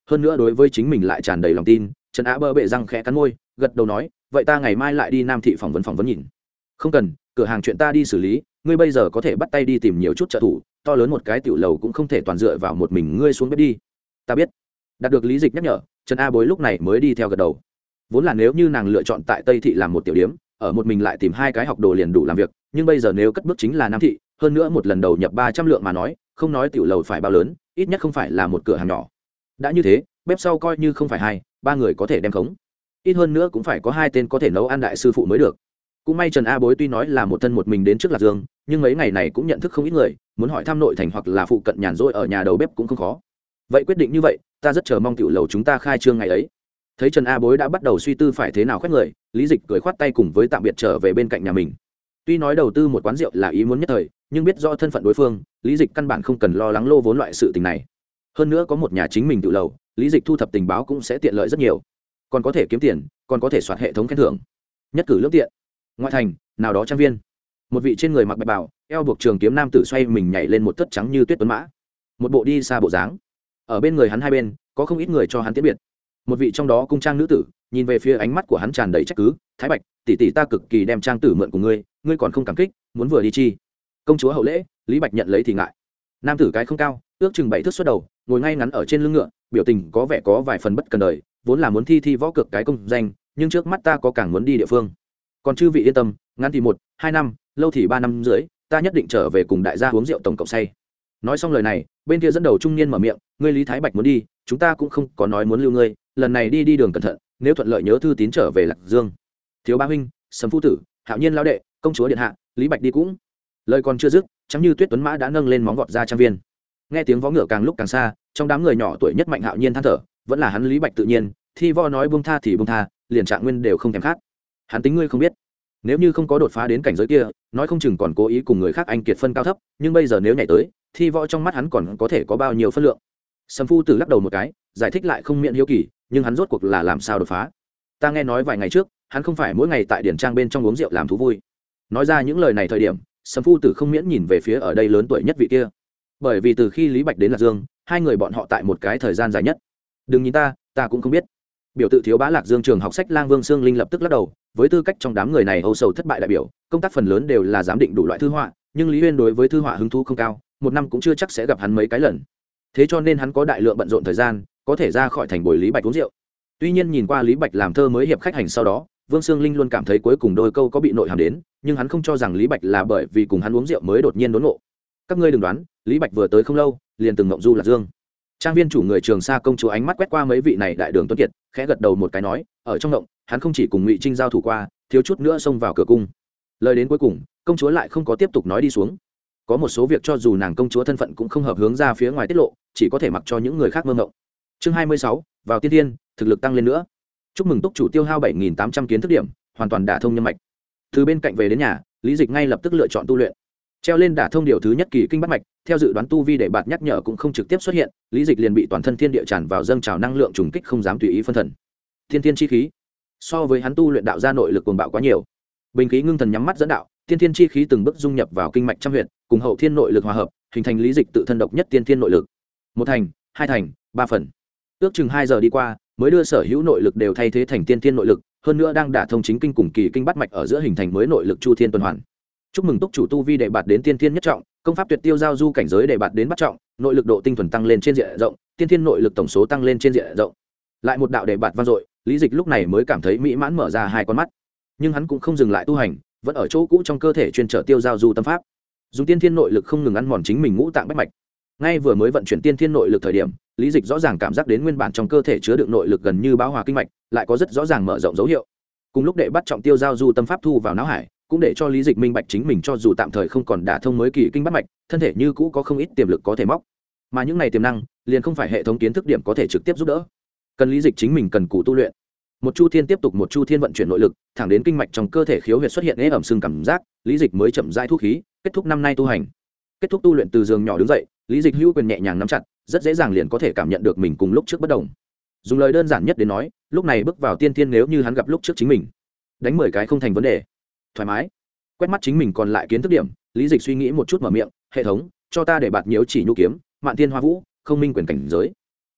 hơn nữa đối với chính mình lại tràn đầy lòng tin. Trần Á bơ bệ răng khẽ cắn môi, gật đầu nói, vậy ta ngày mai lại đi Nam thị phỏng vấn phỏng vấn nhìn. Không cần, cửa hàng chuyện ta đi xử lý, ngươi bây giờ có thể bắt tay đi tìm nhiều chút trợ thủ, to lớn một cái tiểu lầu cũng không thể toàn dựa vào một mình ngươi xuống bếp đi. Ta biết. Đạt được Lý Dịch nhắc nhở, Trần A Bối lúc này mới đi theo gật đầu. Vốn là nếu như nàng lựa chọn tại Tây thị làm một tiểu điếm, ở một mình lại tìm hai cái học đồ liền đủ làm việc, nhưng bây giờ nếu cất bước chính là Nam thị, hơn nữa một lần đầu nhập ba trăm lượng mà nói, không nói tiểu lầu phải bao lớn, ít nhất không phải là một cửa hàng nhỏ. Đã như thế, bếp sau coi như không phải hai, ba người có thể đem khống. Ít hơn nữa cũng phải có hai tên có thể nấu ăn đại sư phụ mới được. Cũng may Trần A Bối tuy nói là một thân một mình đến trước Lạc Dương, nhưng mấy ngày này cũng nhận thức không ít người, muốn hỏi thăm nội thành hoặc là phụ cận nhàn rỗi ở nhà đầu bếp cũng không khó. Vậy quyết định như vậy, ta rất chờ mong tiểu lầu chúng ta khai trương ngày ấy. Thấy Trần A Bối đã bắt đầu suy tư phải thế nào khoét người, Lý Dịch cười khoát tay cùng với tạm biệt trở về bên cạnh nhà mình. Tuy nói đầu tư một quán rượu là ý muốn nhất thời, nhưng biết rõ thân phận đối phương, Lý Dịch căn bản không cần lo lắng lô vốn loại sự tình này. Hơn nữa có một nhà chính mình tự lầu, Lý Dịch thu thập tình báo cũng sẽ tiện lợi rất nhiều, còn có thể kiếm tiền, còn có thể soạt hệ thống khen thưởng, nhất cử lưỡng tiện. Ngoại thành, nào đó trang viên, một vị trên người mặc bạch bào, eo buộc trường kiếm nam tử xoay mình nhảy lên một tất trắng như tuyết tuấn mã, một bộ đi xa bộ dáng. Ở bên người hắn hai bên, có không ít người cho hắn tiễn biệt. Một vị trong đó cung trang nữ tử, nhìn về phía ánh mắt của hắn tràn đầy trách cứ, Thái Bạch, tỷ tỷ ta cực kỳ đem trang tử mượn của ngươi, ngươi còn không cảm kích, muốn vừa đi chi? Công chúa hậu lễ, Lý Bạch nhận lấy thì ngại. Nam tử cái không cao, ước chừng bảy thước xuất đầu, ngồi ngay ngắn ở trên lưng ngựa, biểu tình có vẻ có vài phần bất cần đời, vốn là muốn thi thi võ cực cái công danh, nhưng trước mắt ta có càng muốn đi địa phương. Còn chư vị yên tâm, ngắn thì một, hai năm, lâu thì ba năm dưới, ta nhất định trở về cùng đại gia uống rượu tổng cộng say. Nói xong lời này, bên kia dẫn đầu trung niên mở miệng, ngươi Lý Thái Bạch muốn đi, chúng ta cũng không có nói muốn lưu ngươi, lần này đi đi đường cẩn thận, nếu thuận lợi nhớ thư tín trở về Lạc Dương. Thiếu bá huynh, Sầm phu tử, Hạo Nhiên lão đệ, công chúa điện hạ, Lý Bạch đi cũng. Lời còn chưa dứt, trắng như tuyết tuấn mã đã nâng lên móng vọt ra trang viên. Nghe tiếng vó ngựa càng lúc càng xa, trong đám người nhỏ tuổi nhất Mạnh Hạo Nhiên than thở, vẫn là hắn Lý Bạch tự nhiên, thi võ nói buông tha thì buông tha, liền trạng nguyên đều không thèm khát. Hắn tính ngươi không biết, nếu như không có đột phá đến cảnh giới kia, nói không chừng còn cố ý cùng người khác anh kiệt phân cao thấp, nhưng bây giờ nếu nhảy tới, thi võ trong mắt hắn còn có thể có bao nhiêu phân lượng. Sầm phu tử lắc đầu một cái, giải thích lại không miễn hiếu kỳ, nhưng hắn rốt cuộc là làm sao đột phá? Ta nghe nói vài ngày trước, hắn không phải mỗi ngày tại điển trang bên trong uống rượu làm thú vui. Nói ra những lời này thời điểm, Sầm phu tử không miễn nhìn về phía ở đây lớn tuổi nhất vị kia, bởi vì từ khi Lý Bạch đến Lạc Dương, hai người bọn họ tại một cái thời gian dài nhất. Đừng nhìn ta, ta cũng không biết. Biểu tự thiếu bá Lạc Dương trường học sách Lang Vương Sương Linh lập tức lắc đầu, với tư cách trong đám người này âu sầu thất bại đại biểu, công tác phần lớn đều là giám định đủ loại thư họa, nhưng Lý Uyên đối với thư họa hứng thú không cao, một năm cũng chưa chắc sẽ gặp hắn mấy cái lần. Thế cho nên hắn có đại lượng bận rộn thời gian, có thể ra khỏi thành bồi Lý Bạch uống rượu. Tuy nhiên nhìn qua Lý Bạch làm thơ mới hiệp khách hành sau đó, Vương Sương Linh luôn cảm thấy cuối cùng đôi câu có bị nội hàm đến, nhưng hắn không cho rằng Lý Bạch là bởi vì cùng hắn uống rượu mới đột nhiên đốn ngộ. Các ngươi đừng đoán, Lý Bạch vừa tới không lâu, liền từng ngộng du Lạc Dương. Trang viên chủ người Trường Sa công chúa ánh mắt quét qua mấy vị này đại đường tuấn kiệt, khẽ gật đầu một cái nói, ở trong ngộng, hắn không chỉ cùng Ngụy Trinh giao thủ qua, thiếu chút nữa xông vào cửa cung. Lời đến cuối cùng, công chúa lại không có tiếp tục nói đi xuống. Có một số việc cho dù nàng công chúa thân phận cũng không hợp hướng ra phía ngoài tiết lộ, chỉ có thể mặc cho những người khác mơ ngộng. Chương hai mươi sáu, vào tiên thiên, thực lực tăng lên nữa. Chúc mừng túc chủ tiêu hao bảy nghìn tám trăm kiến thức điểm, hoàn toàn đả thông nhân mạch. Từ bên cạnh về đến nhà, Lý Dịch ngay lập tức lựa chọn tu luyện. Treo lên đả thông điều thứ nhất kỳ kinh bắt mạch, theo dự đoán tu vi để bạt nhắc nhở cũng không trực tiếp xuất hiện, Lý Dịch liền bị toàn thân thiên địa tràn vào dâng trào năng lượng trùng kích không dám tùy ý phân thần. Thiên thiên chi khí, so với hắn tu luyện đạo ra nội lực cuồng bạo quá nhiều. Bình khí ngưng thần nhắm mắt dẫn đạo, tiên thiên chi khí từng bước dung nhập vào kinh mạch trăm huyệt, cùng hậu thiên nội lực hòa hợp, hình thành Lý Dịch tự thân độc nhất tiên thiên nội lực. Một thành, hai thành, ba phần. Ước chừng hai giờ đi qua, mới đưa sở hữu nội lực đều thay thế thành tiên thiên nội lực, hơn nữa đang đả thông chính kinh cùng kỳ kinh bắt mạch ở giữa hình thành mới nội lực chu thiên tuần hoàn. Chúc mừng túc chủ tu vi đệ bạt đến tiên thiên nhất trọng, công pháp tuyệt tiêu giao du cảnh giới đệ bạt đến bắt trọng, nội lực độ tinh thuần tăng lên trên diện rộng, tiên thiên nội lực tổng số tăng lên trên diện rộng. Lại một đạo đệ bạt vang dội, Lý Dịch lúc này mới cảm thấy mỹ mãn mở ra hai con mắt. Nhưng hắn cũng không dừng lại tu hành, vẫn ở chỗ cũ trong cơ thể chuyên trở tiêu giao du tâm pháp, dùng tiên thiên nội lực không ngừng ăn mòn chính mình ngũ tạng bách mạch. Ngay vừa mới vận chuyển tiên thiên nội lực thời điểm, Lý Dịch rõ ràng cảm giác đến nguyên bản trong cơ thể chứa đựng nội lực gần như bão hòa kinh mạch, lại có rất rõ ràng mở rộng dấu hiệu. Cùng lúc đệ bắt trọng tiêu giao du tâm pháp thu vào não hải, cũng để cho Lý Dịch minh bạch chính mình cho dù tạm thời không còn đả thông mới kỳ kinh bắt mạch, thân thể như cũ có không ít tiềm lực có thể móc. Mà những này tiềm năng, liền không phải hệ thống kiến thức điểm có thể trực tiếp giúp đỡ. Cần Lý Dịch chính mình cần cù tu luyện. Một chu thiên tiếp tục một chu thiên vận chuyển nội lực, thẳng đến kinh mạch trong cơ thể khiếu huyệt xuất hiện ế ẩm sưng cảm giác, Lý Dịch mới chậm rãi thu khí, kết thúc năm nay tu hành. Kết thúc tu luyện từ giường nhỏ đứng dậy, Lý Dịch hữu quyền nhẹ nhàng nắm chặt, rất dễ dàng liền có thể cảm nhận được mình cùng lúc trước bất đồng. Dùng lời đơn giản nhất đến nói, lúc này bước vào tiên thiên nếu như hắn gặp lúc trước chính mình, đánh mười cái không thành vấn đề. Thoải mái. Quét mắt chính mình còn lại kiến thức điểm, Lý Dịch suy nghĩ một chút mở miệng, hệ thống, cho ta để bạt nhiễu chỉ nhu kiếm, mạn tiên hoa vũ, không minh quyền cảnh giới.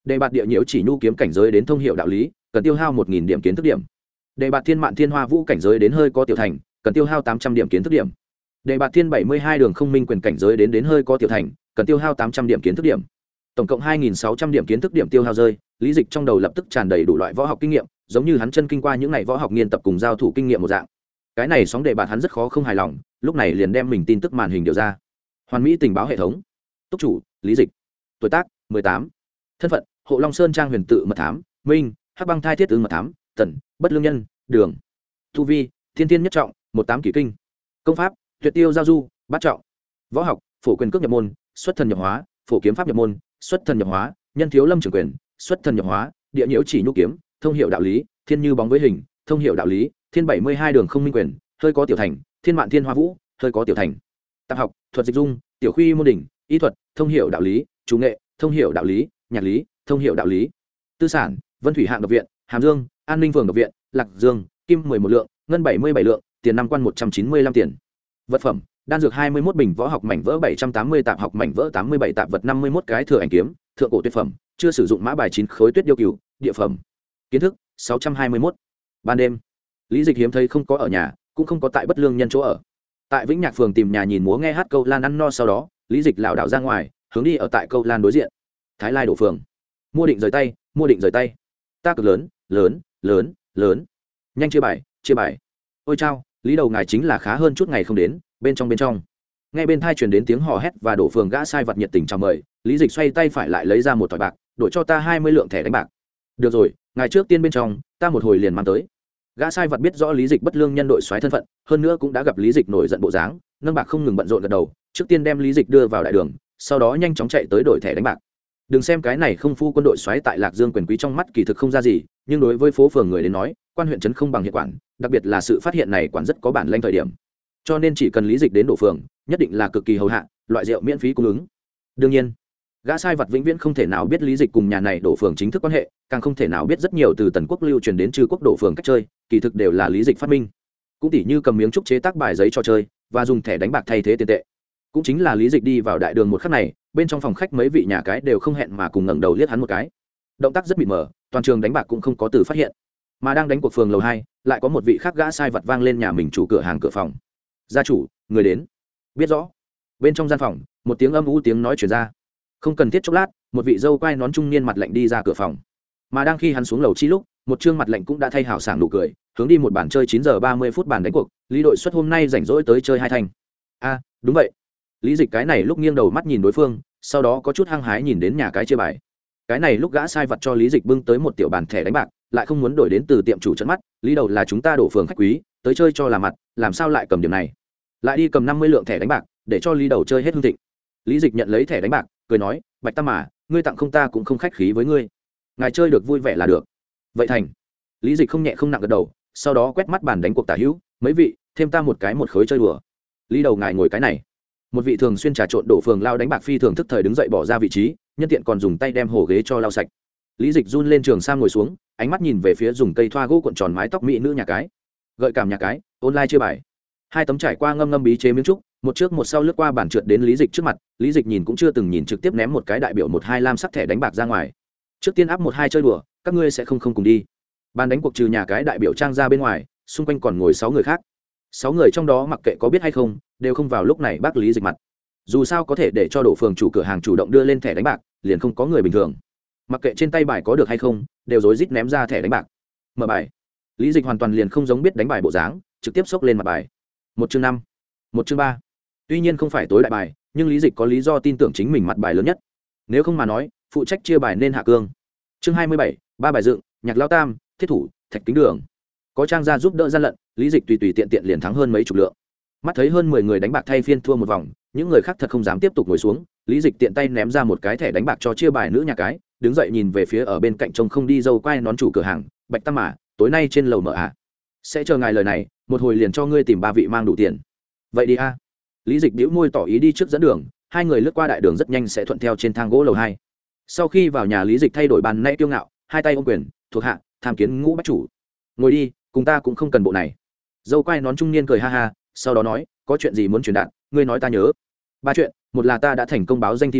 đề bạt địa nhiễu chỉ nhu kiếm cảnh giới đến thông hiệu đạo lý cần tiêu hao một nghìn điểm kiến thức điểm. Đề bạt thiên mạn thiên hoa vũ cảnh giới đến hơi có tiểu thành cần tiêu hao tám trăm điểm kiến thức điểm. Đề bạt thiên bảy mươi hai đường không minh quyền cảnh giới đến đến hơi có tiểu thành cần tiêu hao tám trăm điểm kiến thức điểm. Tổng cộng hai nghìn sáu trăm điểm kiến thức điểm tiêu hao rơi, Lý Dịch trong đầu lập tức tràn đầy đủ loại võ học kinh nghiệm, giống như hắn chân kinh qua những ngày võ học nghiên tập cùng giao thủ kinh nghiệm một dạng. Cái này sóng đề bạt hắn rất khó không hài lòng, lúc này liền đem mình tin tức màn hình điều ra. Hoàn mỹ tình báo hệ thống. Túc chủ: Lý Dịch. Tuổi tác: mười tám. Thân phận: Hộ Long Sơn trang huyền tự mật thám, Minh, Hắc băng thai thiết ứng mật thám, Tần, bất lương nhân, Đường. Tu vi: Thiên Tiên nhất trọng, một tám kỷ kinh. Công pháp: Tuyệt tiêu giao du, bát trọng. Võ học: Phổ quyền cước nhập môn, xuất thần nhập hóa, phổ kiếm pháp nhập môn, xuất thần nhập hóa, nhân thiếu lâm trường quyền, xuất thần nhập hóa, địa nhiễu chỉ nhu kiếm, thông hiệu đạo lý, thiên như bóng với hình, thông hiệu đạo lý, thiên bảy mươi hai đường không minh quyền, hơi có tiểu thành, thiên mạn thiên hoa vũ, hơi có tiểu thành. Tạp học: thuật dịch dung, tiểu khuy môn đỉnh, y thuật, thông hiệu đạo lý, chủ nghệ, thông hiệu đạo lý, nhạc lý, thông hiệu đạo lý. Tư sản: Vân Thủy hạng độc viện, Hàm Dương, An Ninh phường độc viện, Lạc Dương, kim mười một lượng, ngân bảy mươi bảy lượng, tiền năm quan một trăm chín mươi lăm tiền. Vật phẩm: đan dược hai mươi mốt bình, võ học mảnh vỡ bảy trăm tám mươi, tạp học mảnh vỡ tám mươi bảy, tạp vật năm mươi mốt cái, thừa ảnh kiếm, thượng cổ tuyệt phẩm, chưa sử dụng mã bài chín khối, tuyết điêu cừu, địa phẩm. Kiến thức: sáu trăm hai mươi mốt. Ban đêm, Lý Dịch hiếm thấy không có ở nhà, cũng không có tại bất lương nhân chỗ ở. Tại Vĩnh Nhạc phường tìm nhà nhìn múa nghe hát câu lan ăn no, sau đó Lý Dịch lảo đảo ra ngoài, hướng đi ở tại câu lan đối diện. Thái Lai đổ phường. Mua định rời tay, mua định rời tay. Ta cực lớn, lớn, lớn, lớn. Nhanh chia bài, chia bài. Ôi chao, Lý đầu ngài chính là khá hơn chút ngày không đến, bên trong bên trong. Nghe bên thai truyền đến tiếng hò hét và đổ phường gã sai vật nhiệt tình chào mời, Lý Dịch xoay tay phải lại lấy ra một thỏi bạc, đổi cho ta hai mươi lượng thẻ đánh bạc. Được rồi, ngài trước tiên bên trong, ta một hồi liền mang tới. Gã sai vật biết rõ Lý Dịch bất lương nhân đội soái thân phận, hơn nữa cũng đã gặp Lý Dịch nổi giận bộ dáng, nâng bạc không ngừng bận rộn gật đầu, trước tiên đem Lý Dịch đưa vào đại đường, sau đó nhanh chóng chạy tới đổi thẻ đánh bạc. Đừng xem cái này không phu quân đội soái tại Lạc Dương quyền quý trong mắt kỳ thực không ra gì, nhưng đối với phố phường người đến nói, quan huyện trấn không bằng hiện quản, đặc biệt là sự phát hiện này quản rất có bản lĩnh thời điểm. Cho nên chỉ cần Lý Dịch đến đổ phường, nhất định là cực kỳ hầu hạ, loại rượu miễn phí cung ứng. Đương nhiên, gã sai vật vĩnh viễn không thể nào biết Lý Dịch cùng nhà này đổ phường chính thức quan hệ, càng không thể nào biết rất nhiều từ Tần Quốc lưu truyền đến Trư Quốc đổ phường cách chơi, kỳ thực đều là Lý Dịch phát minh. Cũng tỉ như cầm miếng trúc chế tác bài giấy cho chơi và dùng thẻ đánh bạc thay thế tiền tệ. Cũng chính là Lý Dịch đi vào đại đường một khắc này, bên trong phòng khách mấy vị nhà cái đều không hẹn mà cùng ngẩng đầu liếc hắn một cái. Động tác rất mịt mờ, toàn trường đánh bạc cũng không có từ phát hiện. Mà đang đánh cuộc phường lầu hai, lại có một vị khác gã sai vật vang lên nhà mình chủ cửa hàng cửa phòng. Gia chủ, người đến. Biết rõ. Bên trong gian phòng, một tiếng âm u tiếng nói truyền ra. Không cần thiết chốc lát, một vị dâu quai nón trung niên mặt lạnh đi ra cửa phòng. Mà đang khi hắn xuống lầu chi lúc, một trương mặt lạnh cũng đã thay hảo sảng nụ cười, hướng đi một bàn chơi chín giờ ba mươi phút bàn đánh cuộc, Lý đội xuất hôm nay rảnh rỗi tới chơi hai thành. A, đúng vậy. Lý Dịch cái này lúc nghiêng đầu mắt nhìn đối phương, sau đó có chút hăng hái nhìn đến nhà cái chơi bài. Cái này lúc gã sai vật cho Lý Dịch bưng tới một tiểu bàn thẻ đánh bạc, lại không muốn đổi đến từ tiệm chủ trận mắt, Lý đầu là chúng ta đổ phường khách quý, tới chơi cho là mặt, làm sao lại cầm điểm này? Lại đi cầm năm mươi lượng thẻ đánh bạc, để cho Lý đầu chơi hết hương thịnh. Lý Dịch nhận lấy thẻ đánh bạc, cười nói, Bạch Tam mà, ngươi tặng không ta cũng không khách khí với ngươi. Ngài chơi được vui vẻ là được. Vậy thành. Lý Dịch không nhẹ không nặng gật đầu, sau đó quét mắt bàn đánh cuộc tả hữu, mấy vị, thêm ta một cái một khối chơi đùa. Lý đầu ngài ngồi cái này. Một vị thường xuyên trà trộn đổ phường lao đánh bạc phi thường thức thời đứng dậy bỏ ra vị trí, nhân tiện còn dùng tay đem hồ ghế cho lau sạch. Lý Dịch run lên trường sang ngồi xuống, ánh mắt nhìn về phía dùng cây thoa gỗ cuộn tròn mái tóc mỹ nữ nhà cái. Gợi cảm nhà cái, online chơi bài. Hai tấm trải qua ngâm ngâm bí chế miếng trúc, một trước một sau lướt qua bản trượt đến Lý Dịch trước mặt, Lý Dịch nhìn cũng chưa từng nhìn, trực tiếp ném một cái đại biểu một hai lam sắc thẻ đánh bạc ra ngoài. Trước tiên áp một hai chơi đùa, các ngươi sẽ không không cùng đi. Ban đánh cuộc trừ nhà cái đại biểu trang ra bên ngoài, xung quanh còn ngồi sáu người khác. Sáu người trong đó mặc kệ có biết hay không, đều không vào lúc này bác Lý Dịch mặt. Dù sao có thể để cho đổ phường chủ cửa hàng chủ động đưa lên thẻ đánh bạc, liền không có người bình thường. Mặc kệ trên tay bài có được hay không, đều rối rít ném ra thẻ đánh bạc. Mở bài. Lý Dịch hoàn toàn liền không giống biết đánh bài bộ dáng, trực tiếp xốc lên mặt bài. Một chương năm, một chương ba. Tuy nhiên không phải tối đại bài, nhưng Lý Dịch có lý do tin tưởng chính mình mặt bài lớn nhất. Nếu không mà nói, phụ trách chia bài nên hạ cương. Chương hai mươi bảy, ba bài dựng, nhạc lao tam, thiết thủ, thạch kính đường. Có trang gia giúp đỡ gian lận, Lý Dịch tùy tùy tiện tiện liền thắng hơn mấy chục lượng. Mắt thấy hơn mười người đánh bạc thay phiên thua một vòng, những người khác thật không dám tiếp tục ngồi xuống, Lý Dịch tiện tay ném ra một cái thẻ đánh bạc cho chia bài nữ nhà cái, đứng dậy nhìn về phía ở bên cạnh trông không đi dâu quai nón chủ cửa hàng, Bạch Tam mà, tối nay trên lầu mở à? Sẽ chờ ngài lời này, một hồi liền cho ngươi tìm ba vị mang đủ tiền. Vậy đi a. Lý Dịch bĩu môi tỏ ý đi trước dẫn đường, hai người lướt qua đại đường rất nhanh sẽ thuận theo trên thang gỗ lầu hai. Sau khi vào nhà, Lý Dịch thay đổi bàn nãy kiêu ngạo, hai tay ôm quyền, thuộc hạ, tham kiến ngũ bách chủ. Ngồi đi, cùng ta cũng không cần bộ này. Dâu quai nón trung niên cười ha ha, sau đó nói, có chuyện gì muốn truyền đạt, ngươi nói ta nhớ. Ba chuyện, một là ta đã thành công báo danh thi võ,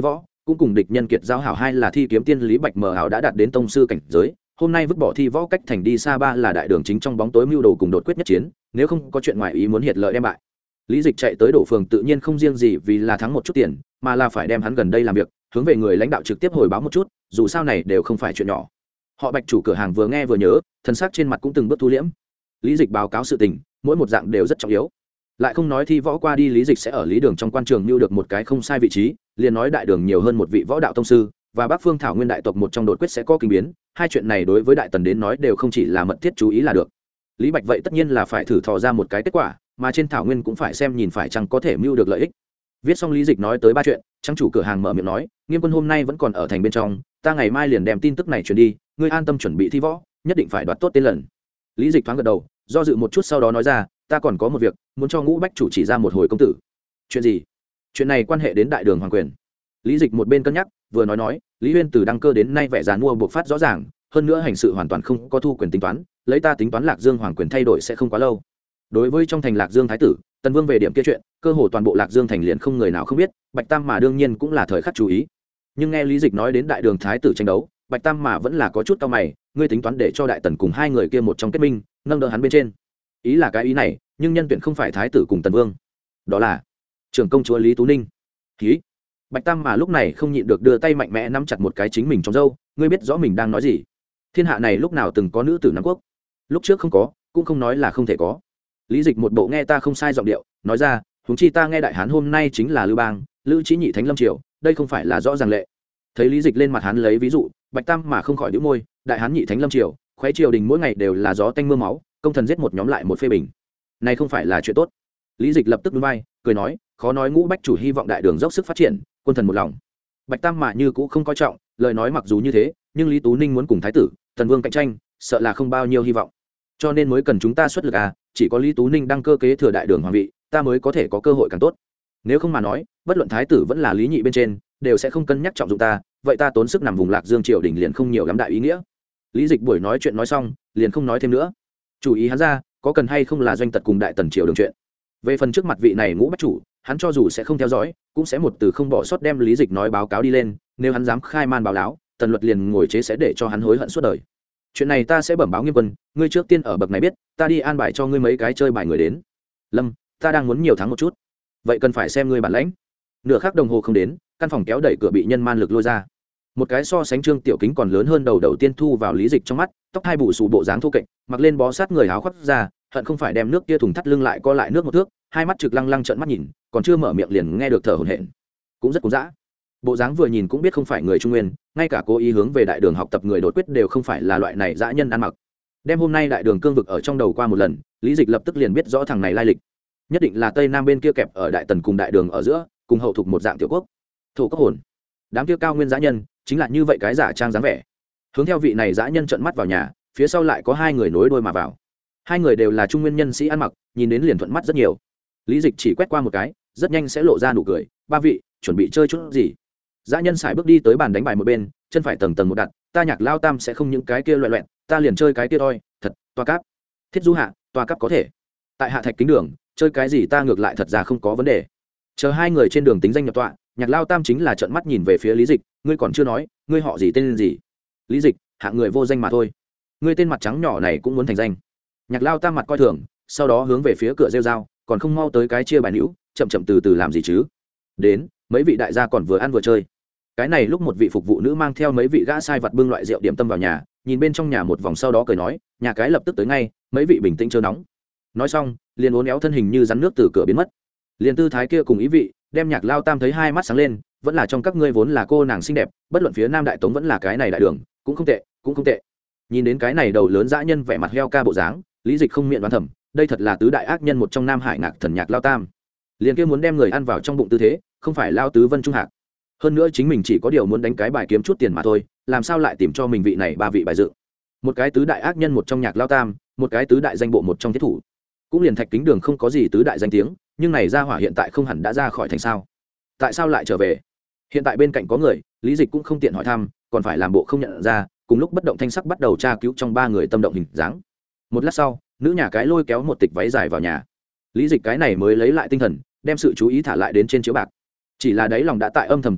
cũng cùng địch nhân kiệt giao hảo. Hai là thi kiếm tiên Lý Bạch mờ ảo đã đạt đến tông sư cảnh giới, hôm nay vứt bỏ thi võ cách thành đi xa. Ba là đại đường chính trong bóng tối mưu đồ cùng đột quyết nhất chiến, nếu không có chuyện ngoài ý muốn hiệt lợi đem bại. Lý Dịch chạy tới đổ phường tự nhiên không riêng gì vì là thắng một chút tiền, mà là phải đem hắn gần đây làm việc hướng về người lãnh đạo trực tiếp hồi báo một chút, dù sao này đều không phải chuyện nhỏ. Họ Bạch chủ cửa hàng vừa nghe vừa nhớ, thân xác trên mặt cũng từng bước thu liễm. Lý Dịch báo cáo sự tình, mỗi một dạng đều rất trọng yếu. Lại không nói thi võ qua đi, Lý Dịch sẽ ở lý đường trong quan trường lưu được một cái không sai vị trí, liền nói đại đường nhiều hơn một vị võ đạo tông sư, và Bắc Phương Thảo Nguyên đại tộc một trong đột quyết sẽ có kinh biến, hai chuyện này đối với đại tần đến nói đều không chỉ là mật thiết chú ý là được. Lý Bạch vậy tất nhiên là phải thử thò ra một cái kết quả, mà trên Thảo Nguyên cũng phải xem nhìn phải chăng có thể mưu được lợi ích. Viết xong Lý Dịch nói tới ba chuyện, trang chủ cửa hàng mở miệng nói, Nghiêm Quân hôm nay vẫn còn ở thành bên trong, ta ngày mai liền đem tin tức này truyền đi, ngươi an tâm chuẩn bị thi võ, nhất định phải đoạt tốt tên lần. Lý Dịch thoáng gật đầu, do dự một chút sau đó nói ra, ta còn có một việc muốn cho Ngũ Bách chủ chỉ ra một hồi công tử. Chuyện gì? Chuyện này quan hệ đến đại đường hoàng quyền. Lý Dịch một bên cân nhắc vừa nói nói, Lý Huyên từ đăng cơ đến nay vẻ dàn mua buộc phát rõ ràng, hơn nữa hành sự hoàn toàn không có thu quyền tính toán, lấy ta tính toán Lạc Dương hoàng quyền thay đổi sẽ không quá lâu. Đối với trong thành Lạc Dương thái tử, Tần Vương về điểm kia chuyện, cơ hồ toàn bộ Lạc Dương thành liền không người nào không biết, Bạch Tam mà đương nhiên cũng là thời khắc chú ý. Nhưng nghe Lý Dịch nói đến đại đường thái tử tranh đấu, Bạch Tam mà vẫn là có chút cau mày, ngươi tính toán để cho đại tần cùng hai người kia một trong kết minh, nâng đỡ hắn bên trên. Ý là cái ý này, nhưng nhân tuyển không phải thái tử cùng Tần Vương, đó là trưởng công chúa Lý Tú Ninh. Khí. Bạch Tam mà lúc này không nhịn được đưa tay mạnh mẽ nắm chặt một cái chính mình trong râu, ngươi biết rõ mình đang nói gì? Thiên hạ này lúc nào từng có nữ tử nắm quốc? Lúc trước không có, cũng không nói là không thể có. Lý Dịch một bộ nghe ta không sai giọng điệu, nói ra, huống chi ta nghe đại hán hôm nay chính là Lưu Bang, Lữ Chí Nhị Thánh Lâm Triều, đây không phải là rõ ràng lệ. Thấy Lý Dịch lên mặt hắn lấy ví dụ, Bạch Tam mà không khỏi nhíu môi, đại hán Nhị Thánh Lâm Triều, khoé triều đình mỗi ngày đều là gió tanh mưa máu, công thần giết một nhóm lại một phê bình. Này không phải là chuyện tốt. Lý Dịch lập tức nhún vai, cười nói, khó nói Ngũ Bách chủ hy vọng đại đường dốc sức phát triển, quân thần một lòng. Bạch Tam mà như cũ không coi trọng, lời nói mặc dù như thế, nhưng Lý Tú Ninh muốn cùng thái tử, Tần Vương cạnh tranh, sợ là không bao nhiêu hy vọng. Cho nên mới cần chúng ta xuất lực à, chỉ có Lý Tú Ninh đăng cơ kế thừa đại đường hoàng vị, ta mới có thể có cơ hội càng tốt. Nếu không mà nói, bất luận thái tử vẫn là Lý Nhị bên trên, đều sẽ không cân nhắc trọng dụng ta, vậy ta tốn sức nằm vùng Lạc Dương triều đình liền không nhiều lắm đại ý nghĩa. Lý Dịch buổi nói chuyện nói xong, liền không nói thêm nữa. Chủ ý hắn ra, có cần hay không là doanh tật cùng đại tần triều đường chuyện. Về phần trước mặt vị này Ngũ Bách chủ, hắn cho dù sẽ không theo dõi, cũng sẽ một từ không bỏ sót đem Lý Dịch nói báo cáo đi lên, nếu hắn dám khai man báo láo, Tần Luật liền ngồi chế sẽ để cho hắn hối hận suốt đời. Chuyện này ta sẽ bẩm báo Nghiêm Quân, ngươi trước tiên ở bậc này biết, ta đi an bài cho ngươi mấy cái chơi bài người đến. Lâm, ta đang muốn nhiều thắng một chút, vậy cần phải xem ngươi bản lãnh. Nửa khắc đồng hồ không đến, căn phòng kéo đẩy cửa bị nhân man lực lôi ra. Một cái so sánh Trương Tiểu Kính còn lớn hơn đầu đầu tiên thu vào Lý Dịch trong mắt, tóc hai bù xù bộ dáng thô kệch, mặc lên bó sát người áo khoác ra, hận không phải đem nước kia thùng thắt lưng lại co lại nước một thước, hai mắt trực lăng lăng trợn mắt nhìn, còn chưa mở miệng liền nghe được thở hổn hển, cũng rất cuốn dã. Bộ dáng vừa nhìn cũng biết không phải người Trung Nguyên, ngay cả cố ý hướng về đại đường học tập người đột quyết đều không phải là loại này dã nhân ăn mặc. Đem hôm nay đại đường cương vực ở trong đầu qua một lần, Lý Dịch lập tức liền biết rõ thằng này lai lịch, nhất định là tây nam bên kia kẹp ở đại tần cùng đại đường ở giữa, cùng hậu thuộc một dạng tiểu quốc. Thổ Cốc Hồn, đám kia cao nguyên dã nhân, chính là như vậy cái giả trang dáng vẻ. Hướng theo vị này dã nhân trợn mắt vào nhà, phía sau lại có hai người nối đuôi mà vào. Hai người đều là Trung Nguyên nhân sĩ ăn mặc, nhìn đến liền thuận mắt rất nhiều. Lý Dịch chỉ quét qua một cái, rất nhanh sẽ lộ ra nụ cười, ba vị, chuẩn bị chơi chút gì? Dã nhân sải bước đi tới bàn đánh bài một bên, chân phải tầng tầng một đặt, ta Nhạc Lao Tam sẽ không những cái kia loẹt loẹt, ta liền chơi cái kia thôi, thật, toa cáp. Thiết Du hạ, toa cáp có thể. Tại Hạ Thạch Kính Đường, chơi cái gì ta ngược lại thật ra không có vấn đề. Chờ hai người trên đường tính danh nhập tọa, Nhạc Lao Tam chính là trợn mắt nhìn về phía Lý Dịch, ngươi còn chưa nói, ngươi họ gì tên gì? Lý Dịch, hạng người vô danh mà thôi. Ngươi tên mặt trắng nhỏ này cũng muốn thành danh. Nhạc Lao Tam mặt coi thường, sau đó hướng về phía cửa rêu rao, còn không mau tới cái chia bài nữ, chậm chậm từ từ làm gì chứ? Đến, mấy vị đại gia còn vừa ăn vừa chơi. Cái này lúc một vị phục vụ nữ mang theo mấy vị gã sai vặt bưng loại rượu điểm tâm vào nhà, nhìn bên trong nhà một vòng sau đó cười nói, nhà cái lập tức tới ngay, mấy vị bình tĩnh chờ nóng. Nói xong, liền uốn éo thân hình như rắn nước từ cửa biến mất. Liền tư thái kia cùng ý vị, đem Nhạc Lao Tam thấy hai mắt sáng lên, vẫn là trong các ngươi vốn là cô nàng xinh đẹp, bất luận phía Nam Đại Tống vẫn là cái này đại đường, cũng không tệ, cũng không tệ. Nhìn đến cái này đầu lớn dã nhân vẻ mặt heo ca bộ dáng, Lý Dịch không miệng đoán thầm, đây thật là tứ đại ác nhân một trong Nam Hải Ngạc Thần Nhạc Lao Tam. Liền kia muốn đem người ăn vào trong bụng tư thế, không phải Lao Tứ Vân Trung Hạc. Hơn nữa chính mình chỉ có điều muốn đánh cái bài kiếm chút tiền mà thôi, làm sao lại tìm cho mình vị này ba vị bài dự. Một cái tứ đại ác nhân một trong Nhạc Lao Tam, một cái tứ đại danh bộ một trong thiết thủ. Cũng liền Thạch Kính Đường không có gì tứ đại danh tiếng, nhưng này ra hỏa hiện tại không hẳn đã ra khỏi thành sao? Tại sao lại trở về? Hiện tại bên cạnh có người, Lý Dịch cũng không tiện hỏi thăm, còn phải làm bộ không nhận ra, cùng lúc bất động thanh sắc bắt đầu tra cứu trong ba người tâm động hình dáng. Một lát sau, nữ nhà cái lôi kéo một tịch váy dài vào nhà. Lý Dịch cái này mới lấy lại tinh thần, đem sự chú ý thả lại đến trên chiếu bạc. Chỉ là đấy lòng đã tại âm thầm tính toán,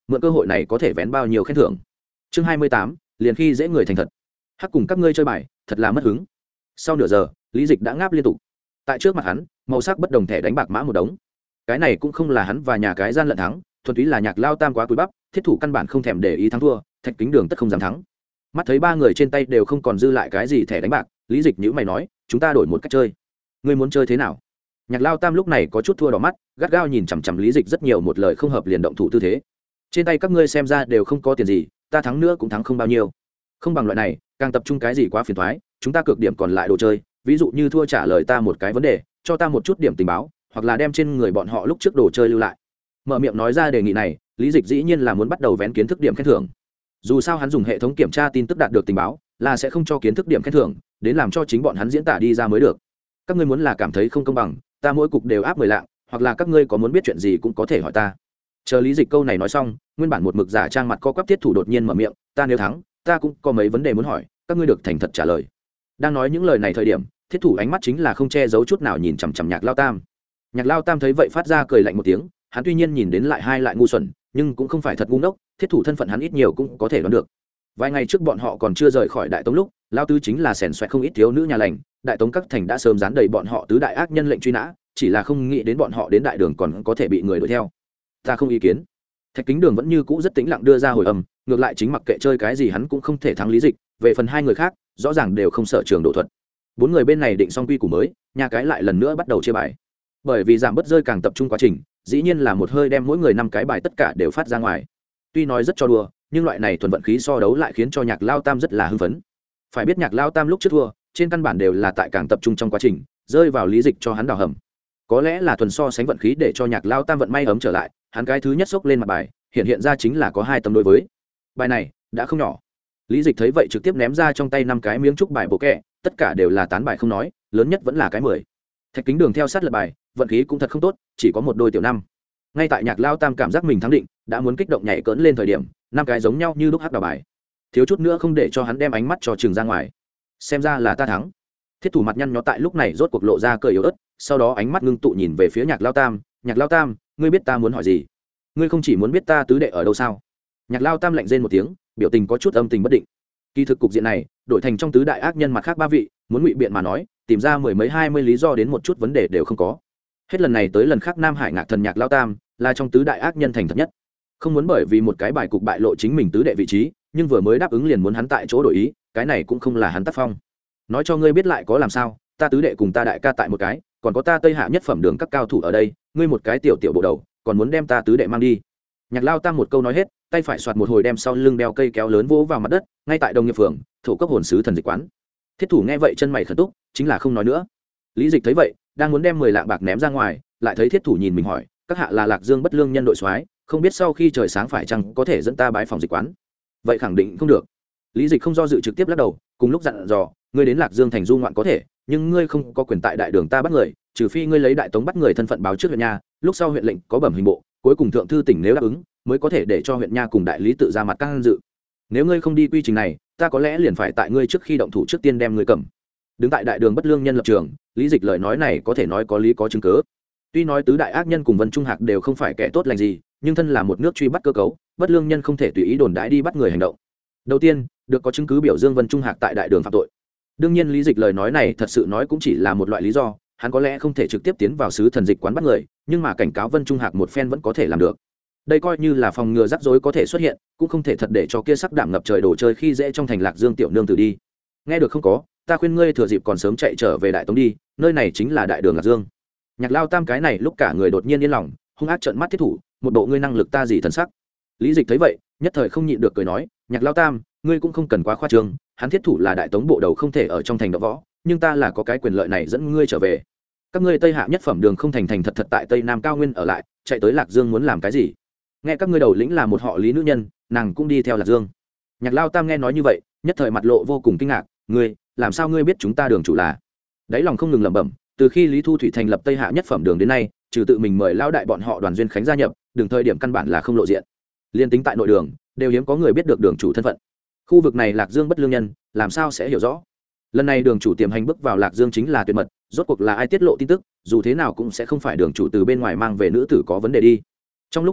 mượn cơ hội này có thể vén bao nhiêu khen thưởng. Chương hai mươi tám, liền khi dễ người thành thật. Hắc cùng các ngươi chơi bài, thật là mất hứng. Sau nửa giờ, Lý Dịch đã ngáp liên tục. Tại trước mặt hắn, màu sắc bất đồng thẻ đánh bạc mã một đống. Cái này cũng không là hắn và nhà cái gian lận thắng, thuần túy là Nhạc Lao Tam quá cúi bắp, thiết thủ căn bản không thèm để ý thắng thua, Thạch Kính Đường tất không dám thắng. Mắt thấy ba người trên tay đều không còn dư lại cái gì thẻ đánh bạc, Lý Dịch nhíu mày nói, chúng ta đổi một cách chơi. Ngươi muốn chơi thế nào? Nhạc Lao Tam lúc này có chút thua đỏ mắt, gắt gao nhìn chằm chằm Lý Dịch rất nhiều, một lời không hợp liền động thủ tư thế. Trên tay các ngươi xem ra đều không có tiền gì, ta thắng nữa cũng thắng không bao nhiêu. Không bằng loại này, càng tập trung cái gì quá phiền toái, chúng ta cược điểm còn lại đồ chơi, ví dụ như thua trả lời ta một cái vấn đề, cho ta một chút điểm tình báo, hoặc là đem trên người bọn họ lúc trước đồ chơi lưu lại. Mở miệng nói ra đề nghị này, Lý Dịch dĩ nhiên là muốn bắt đầu vén kiến thức điểm khen thưởng. Dù sao hắn dùng hệ thống kiểm tra tin tức đạt được tình báo, là sẽ không cho kiến thức điểm khen thưởng, đến làm cho chính bọn hắn diễn tả đi ra mới được. Các ngươi muốn là cảm thấy không công bằng, ta mỗi cục đều áp mười lạng, hoặc là các ngươi có muốn biết chuyện gì cũng có thể hỏi ta. Chờ Lý Dịch câu này nói xong, nguyên bản một mực giả trang mặt co quắp thiết thủ đột nhiên mở miệng, ta nếu thắng, ta cũng có mấy vấn đề muốn hỏi, các ngươi được thành thật trả lời. Đang nói những lời này thời điểm, thiết thủ ánh mắt chính là không che giấu chút nào nhìn chằm chằm Nhạc Lao Tam. Nhạc Lao Tam thấy vậy phát ra cười lạnh một tiếng, hắn tuy nhiên nhìn đến lại hai lại ngu xuẩn, nhưng cũng không phải thật ngu ngốc, thiết thủ thân phận hắn ít nhiều cũng có thể đoán được. Vài ngày trước bọn họ còn chưa rời khỏi Đại Tống lúc, Lao Tứ chính là xèn xoẹt không ít thiếu nữ nhà lành, Đại Tống các thành đã sớm dán đầy bọn họ tứ đại ác nhân lệnh truy nã, chỉ là không nghĩ đến bọn họ đến đại đường còn có thể bị người đuổi theo. Ta không ý kiến. Thạch Kính Đường vẫn như cũ rất tĩnh lặng đưa ra hồi âm, ngược lại chính mặc kệ chơi cái gì hắn cũng không thể thắng Lý Dịch, về phần hai người khác, rõ ràng đều không sợ trường độ thuật. Bốn người bên này định xong quy củ mới, nhà cái lại lần nữa bắt đầu chia bài. Bởi vì giảm bớt rơi càng tập trung quá trình, dĩ nhiên là một hơi đem mỗi người năm cái bài tất cả đều phát ra ngoài. Tuy nói rất cho đùa, nhưng loại này thuần vận khí so đấu lại khiến cho Nhạc Lao Tam rất là hưng phấn. Phải biết Nhạc Lao Tam lúc trước thua, trên căn bản đều là tại càng tập trung trong quá trình, rơi vào Lý Dịch cho hắn đào hầm. Có lẽ là thuần so sánh vận khí để cho Nhạc Lao Tam vận may ấm trở lại, hắn cái thứ nhất xốc lên mặt bài, hiện hiện ra chính là có hai tấm đối với. Bài này đã không nhỏ. Lý Dịch thấy vậy trực tiếp ném ra trong tay năm cái miếng trúc bài bộ kẹ, tất cả đều là tán bài không nói, lớn nhất vẫn là cái mười. Thạch Kính Đường theo sát lật bài, vận khí cũng thật không tốt, chỉ có một đôi tiểu năm. Ngay tại Nhạc Lao Tam cảm giác mình thắng định, đã muốn kích động nhảy cỡn lên thời điểm, năm cái giống nhau như lúc hắc đào bài, thiếu chút nữa không để cho hắn đem ánh mắt cho trường ra ngoài. Xem ra là ta thắng. Thiết thủ mặt nhăn nhó tại lúc này rốt cuộc lộ ra cười yếu ớt, sau đó ánh mắt ngưng tụ nhìn về phía Nhạc Lao Tam, Nhạc Lao Tam, ngươi biết ta muốn hỏi gì? Ngươi không chỉ muốn biết ta tứ đệ ở đâu sao? Nhạc Lao Tam lạnh rên một tiếng, biểu tình có chút âm tình bất định. Kỳ thực cục diện này, đổi thành trong tứ đại ác nhân mặt khác ba vị, muốn ngụy biện mà nói, tìm ra mười mấy hai mươi lý do đến một chút vấn đề đều không có. Hết lần này tới lần khác Nam Hải Ngạc Thần Nhạc Lao Tam là trong tứ đại ác nhân thành thật nhất. Không muốn bởi vì một cái bài cục bại lộ chính mình tứ đệ vị trí, nhưng vừa mới đáp ứng liền muốn hắn tại chỗ đổi ý, cái này cũng không là hắn tác phong. Nói cho ngươi biết lại có làm sao, ta tứ đệ cùng ta đại ca tại một cái, còn có ta Tây Hạ nhất phẩm đường các cao thủ ở đây, ngươi một cái tiểu tiểu bộ đầu, còn muốn đem ta tứ đệ mang đi. Nhạc Lao Tam một câu nói hết, tay phải xoạt một hồi đem sau lưng đeo cây kéo lớn vỗ vào mặt đất, ngay tại Đồng Nghiệp phường, thủ cấp hồn sứ thần dịch quán. Thiết thủ nghe vậy chân mày khẩn túc, chính là không nói nữa. Lý Dịch thấy vậy, đang muốn đem mười lạng bạc ném ra ngoài, lại thấy thiết thủ nhìn mình hỏi, các hạ là Lạc Dương bất lương nhân đội soái, không biết sau khi trời sáng phải chăng có thể dẫn ta bái phòng dịch quán? Vậy khẳng định không được. Lý Dịch không do dự trực tiếp lắc đầu, cùng lúc dặn dò, ngươi đến Lạc Dương thành du ngoạn có thể, nhưng ngươi không có quyền tại đại đường ta bắt người, trừ phi ngươi lấy đại tống bắt người thân phận báo trước huyện nha, lúc sau huyện lệnh có bẩm hình bộ, cuối cùng thượng thư tỉnh nếu đáp ứng, mới có thể để cho huyện nha cùng đại lý tự ra mặt can dự. Nếu ngươi không đi quy trình này, ta có lẽ liền phải tại ngươi trước khi động thủ trước tiên đem ngươi cầm. Đứng tại đại đường bất lương nhân lập trường, Lý Dịch lời nói này có thể nói có lý có chứng cứ. Tuy nói tứ đại ác nhân cùng Vân Trung Hạc đều không phải kẻ tốt lành gì, nhưng thân là một nước truy bắt cơ cấu, bất lương nhân không thể tùy ý đồn đãi đi bắt người hành động. Đầu tiên, được có chứng cứ biểu dương Vân Trung Hạc tại đại đường phạm tội. Đương nhiên Lý Dịch lời nói này thật sự nói cũng chỉ là một loại lý do, hắn có lẽ không thể trực tiếp tiến vào sứ thần dịch quán bắt người, nhưng mà cảnh cáo Vân Trung Hạc một phen vẫn có thể làm được. Đây coi như là phòng ngừa rắc rối có thể xuất hiện, cũng không thể thật để cho kia sắc đảm ngập trời đồ chơi khi dễ trong thành Lạc Dương tiểu nương tử đi. Nghe được không có, ta khuyên ngươi thừa dịp còn sớm chạy trở về Đại Tống đi, nơi này chính là đại đường Lạc Dương. Nhạc Lao Tam cái này lúc cả người đột nhiên yên lòng, hung ác trợn mắt thiết thủ, một bộ ngươi năng lực ta gì thần sắc. Lý Dịch thấy vậy, nhất thời không nhịn được cười nói, Nhạc Lao Tam, ngươi cũng không cần quá khoa trương, hắn thiết thủ là đại tống bộ đầu không thể ở trong thành đọ võ, nhưng ta là có cái quyền lợi này dẫn ngươi trở về. Các ngươi Tây Hạ nhất phẩm đường không thành thành thật thật tại Tây Nam cao nguyên ở lại, chạy tới Lạc Dương muốn làm cái gì? Nghe các ngươi đầu lĩnh là một họ Lý nữ nhân, nàng cũng đi theo Lạc Dương. Nhạc Lao Tam nghe nói như vậy, nhất thời mặt lộ vô cùng kinh ngạc, ngươi, làm sao ngươi biết chúng ta đường chủ là? Đáy lòng không ngừng lẩm bẩm, từ khi Lý Thu Thủy thành lập Tây Hạ nhất phẩm đường đến nay, trừ tự mình mời lão đại bọn họ Đoàn Duyên Khánh gia nhập, đường thời điểm căn bản là không lộ diện. Liên tính tại nội đường, đều hiếm có người biết được đường chủ thân phận. Khu vực này Lạc Dương bất lương nhân, làm sao sẽ hiểu rõ? Lần này đường chủ tiềm hành bước vào Lạc Dương chính là tuyệt mật, rốt cuộc là ai tiết lộ tin tức, dù thế nào cũng sẽ không phải đường chủ từ bên ngoài mang về nữ tử có vấn đề đi. Trong lúc nhất thời,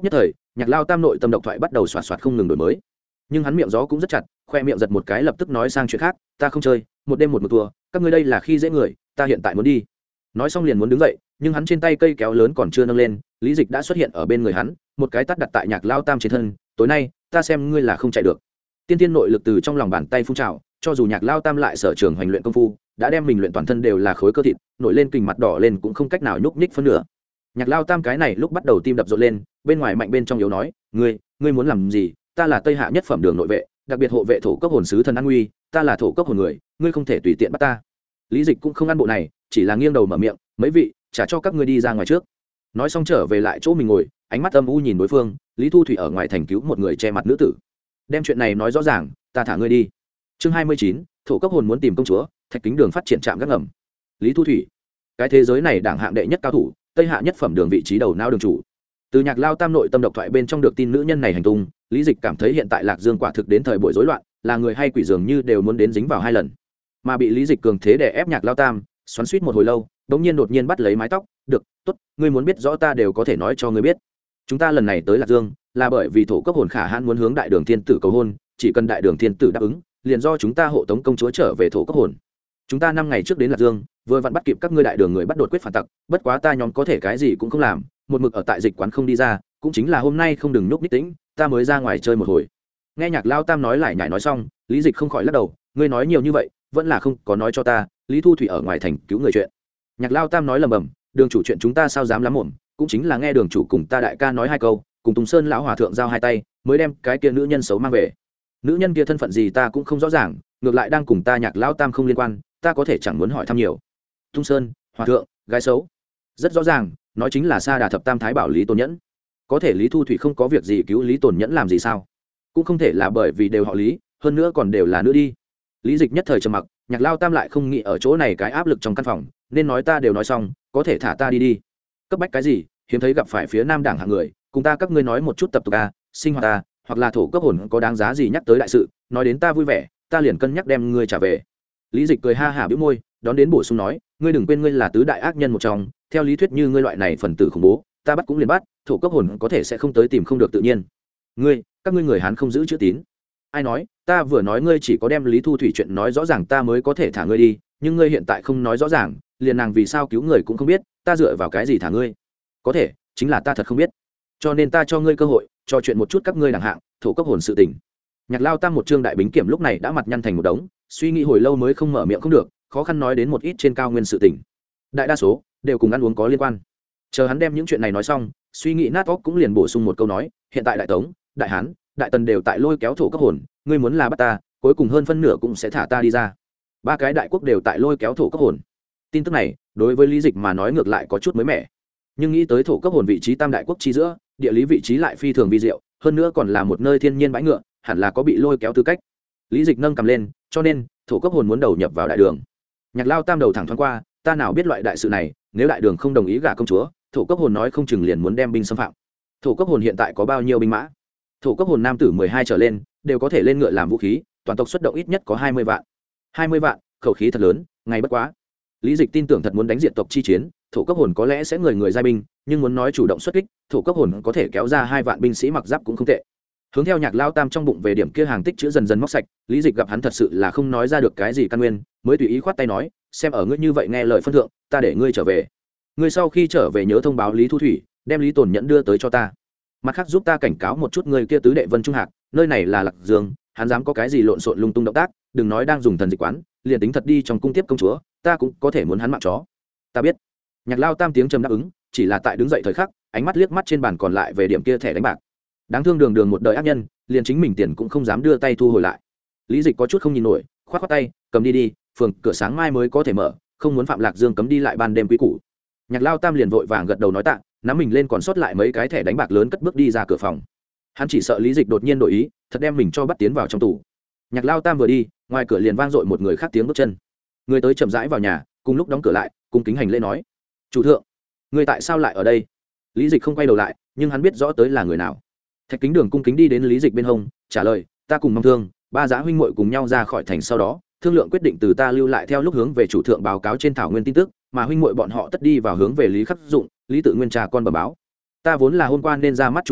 Nhạc Lao Tam nội tâm độc thoại bắt đầu xoạt xoạt không ngừng đổi mới, nhưng hắn miệng gió cũng rất chặt, khoe miệng giật một cái lập tức nói sang chuyện khác. Ta không chơi, một đêm một mực thua, các ngươi đây là khi dễ người, ta hiện tại muốn đi. Nói xong liền muốn đứng dậy, nhưng hắn trên tay cây kéo lớn còn chưa nâng lên, Lý Dịch đã xuất hiện ở bên người hắn, một cái tát đặt tại Nhạc Lao Tam trên thân. Tối nay ta xem ngươi là không chạy được. Tiên tiên nội lực từ trong lòng bàn tay phun trào, cho dù Nhạc Lao Tam lại sở trường hành luyện công phu, đã đem mình luyện toàn thân đều là khối cơ thịt, nổi lên kình mặt đỏ lên cũng không cách nào nhúc nhích phân nửa. Nhạc Lao Tam cái này lúc bắt đầu tim đập rộn lên, bên ngoài mạnh bên trong yếu nói, ngươi ngươi muốn làm gì? Ta là Tây Hạ nhất phẩm đường nội vệ, đặc biệt hộ vệ thổ cấp hồn sứ thần an nguy, ta là thổ cấp hồn người, ngươi không thể tùy tiện bắt ta. Lý Dịch cũng không ăn bộ này, chỉ là nghiêng đầu mở miệng, mấy vị, trả cho các ngươi đi ra ngoài trước. Nói xong trở về lại chỗ mình ngồi, ánh mắt âm u nhìn đối phương. Lý Thu Thủy ở ngoài thành cứu một người che mặt nữ tử, đem chuyện này nói rõ ràng, ta thả ngươi đi. Chương hai mươi chín, thổ cấp hồn muốn tìm công chúa, Thạch Kính Đường phát triển trạm gác ngầm. Lý Thu Thủy, cái thế giới này đảng hạng đệ nhất cao thủ, Tây Hạ nhất phẩm đường vị trí đầu não đường chủ. Từ Nhạc Lao Tam nội tâm độc thoại bên trong được tin nữ nhân này hành tung, Lý Dịch cảm thấy hiện tại Lạc Dương quả thực đến thời buổi rối loạn, là người hay quỷ dường như đều muốn đến dính vào hai lần. Mà bị Lý Dịch cường thế đè ép Nhạc Lao Tam, xoắn xuýt một hồi lâu, đống nhiên đột nhiên bắt lấy mái tóc, "Được, tốt, ngươi muốn biết rõ ta đều có thể nói cho ngươi biết. Chúng ta lần này tới Lạc Dương, là bởi vì thổ cấp hồn khả hãn muốn hướng Đại Đường Thiên Tử cầu hôn, chỉ cần Đại Đường Thiên Tử đáp ứng, liền do chúng ta hộ tống công chúa trở về thổ cấp hồn. Chúng ta năm ngày trước đến Lạc Dương, vừa vặn bắt kịp các ngươi Đại Đường người bắt đột quyết phản tặc, bất quá ta nhóm có thể cái gì cũng không làm, một mực ở tại dịch quán không đi ra, cũng chính là hôm nay không đừng núp ních tĩnh, ta mới ra ngoài chơi một hồi." Nghe Nhạc Lao Tam nói lại nhải nói xong, Lý Dịch không khỏi lắc đầu, "Ngươi nói nhiều như vậy, vẫn là không có nói cho ta, Lý Thu Thủy ở ngoài thành cứu người chuyện." Nhạc Lao Tam nói lầm bầm, "Đường chủ chuyện chúng ta sao dám lắm mồm, cũng chính là nghe đường chủ cùng ta đại ca nói hai câu, cùng Tùng Sơn lão hòa thượng giao hai tay, mới đem cái kia nữ nhân xấu mang về. Nữ nhân kia thân phận gì ta cũng không rõ ràng, ngược lại đang cùng ta Nhạc Lao Tam không liên quan, ta có thể chẳng muốn hỏi thăm nhiều. Tùng Sơn, hòa thượng, gái xấu, rất rõ ràng, nói chính là Sa Đà thập tam thái bảo Lý Tồn Nhẫn. Có thể Lý Thu Thủy không có việc gì cứu Lý Tồn Nhẫn làm gì sao? Cũng không thể là bởi vì đều họ Lý, hơn nữa còn đều là nữ đi." Lý Dịch nhất thời trầm mặc, Nhạc Lao Tam lại không nghĩ ở chỗ này cái áp lực trong căn phòng, nên nói ta đều nói xong, có thể thả ta đi đi. Cấp bách cái gì? Hiếm thấy gặp phải phía Nam Đảng hạng người, cùng ta các ngươi nói một chút tập tục a, sinh hoạt ta, hoặc là thổ cấp hồn có đáng giá gì nhắc tới đại sự, nói đến ta vui vẻ, ta liền cân nhắc đem ngươi trả về. Lý Dịch cười ha hả bĩu môi, đón đến bổ sung nói, ngươi đừng quên ngươi là tứ đại ác nhân một trong, theo lý thuyết như ngươi loại này phần tử khủng bố, ta bắt cũng liền bắt, thổ cấp hồn có thể sẽ không tới tìm không được tự nhiên. Ngươi, các ngươi người Hán không giữ chữ tín. Ai nói? Ta vừa nói ngươi chỉ có đem Lý Thu Thủy chuyện nói rõ ràng ta mới có thể thả ngươi đi, nhưng ngươi hiện tại không nói rõ ràng, liền nàng vì sao cứu người cũng không biết, ta dựa vào cái gì thả ngươi? Có thể, chính là ta thật không biết. Cho nên ta cho ngươi cơ hội, trò chuyện một chút các ngươi đẳng hạng, thổ cấp hồn sự tình. Nhạc Lao Tam một trương đại bính kiểm lúc này đã mặt nhăn thành một đống, suy nghĩ hồi lâu mới không mở miệng không được, khó khăn nói đến một ít trên cao nguyên sự tình. Đại đa số đều cùng ăn uống có liên quan. Chờ hắn đem những chuyện này nói xong, suy nghĩ nát óc cũng liền bổ sung một câu nói, hiện tại đại tống, đại hán, đại tần đều tại lôi kéo thổ cấp hồn, ngươi muốn là bắt ta, cuối cùng hơn phân nửa cũng sẽ thả ta đi ra. Ba cái đại quốc đều tại lôi kéo thổ cấp hồn. Tin tức này đối với Lý Dịch mà nói ngược lại có chút mới mẻ, nhưng nghĩ tới thổ cấp hồn vị trí tam đại quốc chi giữa, địa lý vị trí lại phi thường vi diệu, hơn nữa còn là một nơi thiên nhiên bãi ngựa, hẳn là có bị lôi kéo tư cách. Lý Dịch nâng cầm lên, cho nên thổ cấp hồn muốn đầu nhập vào đại đường. Nhạc Lao Tam đầu thẳng thoáng qua, ta nào biết loại đại sự này, nếu đại đường không đồng ý gả công chúa, thổ cấp hồn nói không chừng liền muốn đem binh xâm phạm. Thổ cấp hồn hiện tại có bao nhiêu binh mã? Thổ cấp hồn nam tử mười hai trở lên đều có thể lên ngựa làm vũ khí, toàn tộc xuất động ít nhất có hai mươi vạn. hai mươi vạn, khẩu khí thật lớn, ngay bất quá. Lý Dịch tin tưởng thật muốn đánh diệt tộc chi chiến, thổ cấp hồn có lẽ sẽ người người giai binh, nhưng muốn nói chủ động xuất kích, thổ cấp hồn có thể kéo ra hai vạn binh sĩ mặc giáp cũng không tệ. Hướng theo Nhạc Lao Tam trong bụng về điểm kia hàng tích chữ dần dần móc sạch, Lý Dịch gặp hắn thật sự là không nói ra được cái gì căn nguyên, mới tùy ý khoát tay nói, xem ở ngươi như vậy nghe lời phân thượng, ta để ngươi trở về. Ngươi sau khi trở về nhớ thông báo Lý Thu Thủy, đem Lý Tồn Nhẫn đưa tới cho ta. Mặt khác giúp ta cảnh cáo một chút ngươi kia tứ đệ Vân Trung Hạc, nơi này là Lạc Dương, hắn dám có cái gì lộn xộn lung tung động tác, đừng nói đang dùng thần dịch quán, liền tính thật đi trong cung tiếp công chúa, ta cũng có thể muốn hắn mạng chó. Ta biết. Nhạc Lao Tam tiếng trầm đáp ứng, chỉ là tại đứng dậy thời khắc, ánh mắt liếc mắt trên bàn còn lại về điểm kia thẻ đánh bạc. Đáng thương đường đường một đời ác nhân, liền chính mình tiền cũng không dám đưa tay thu hồi lại. Lý Dịch có chút không nhìn nổi, khoát khoát tay, cầm đi đi, phường cửa sáng mai mới có thể mở, không muốn phạm Lạc Dương cấm đi lại ban đêm quý củ. Nhạc Lao Tam liền vội vàng gật đầu nói tạ, nắm mình lên còn sót lại mấy cái thẻ đánh bạc lớn cất bước đi ra cửa phòng. Hắn chỉ sợ Lý Dịch đột nhiên đổi ý, thật đem mình cho bắt tiến vào trong tủ. Nhạc Lao Tam vừa đi, ngoài cửa liền vang dội một người khác tiếng bước chân. Người tới chậm rãi vào nhà, cùng lúc đóng cửa lại, cung kính hành lễ nói: "Chủ thượng, người tại sao lại ở đây?" Lý Dịch không quay đầu lại, nhưng hắn biết rõ tới là người nào. Thạch Kính Đường cung kính đi đến Lý Dịch bên hông, trả lời: "Ta cùng Mong Thương, ba giá huynh muội cùng nhau ra khỏi thành sau đó, thương lượng quyết định từ ta lưu lại theo lúc hướng về chủ thượng báo cáo trên thảo nguyên tin tức, mà huynh muội bọn họ tất đi vào hướng về Lý Khắc Dụng, Lý Tự Nguyên trà con bẩm báo. Ta vốn là hôm qua nên ra mắt chủ thượng,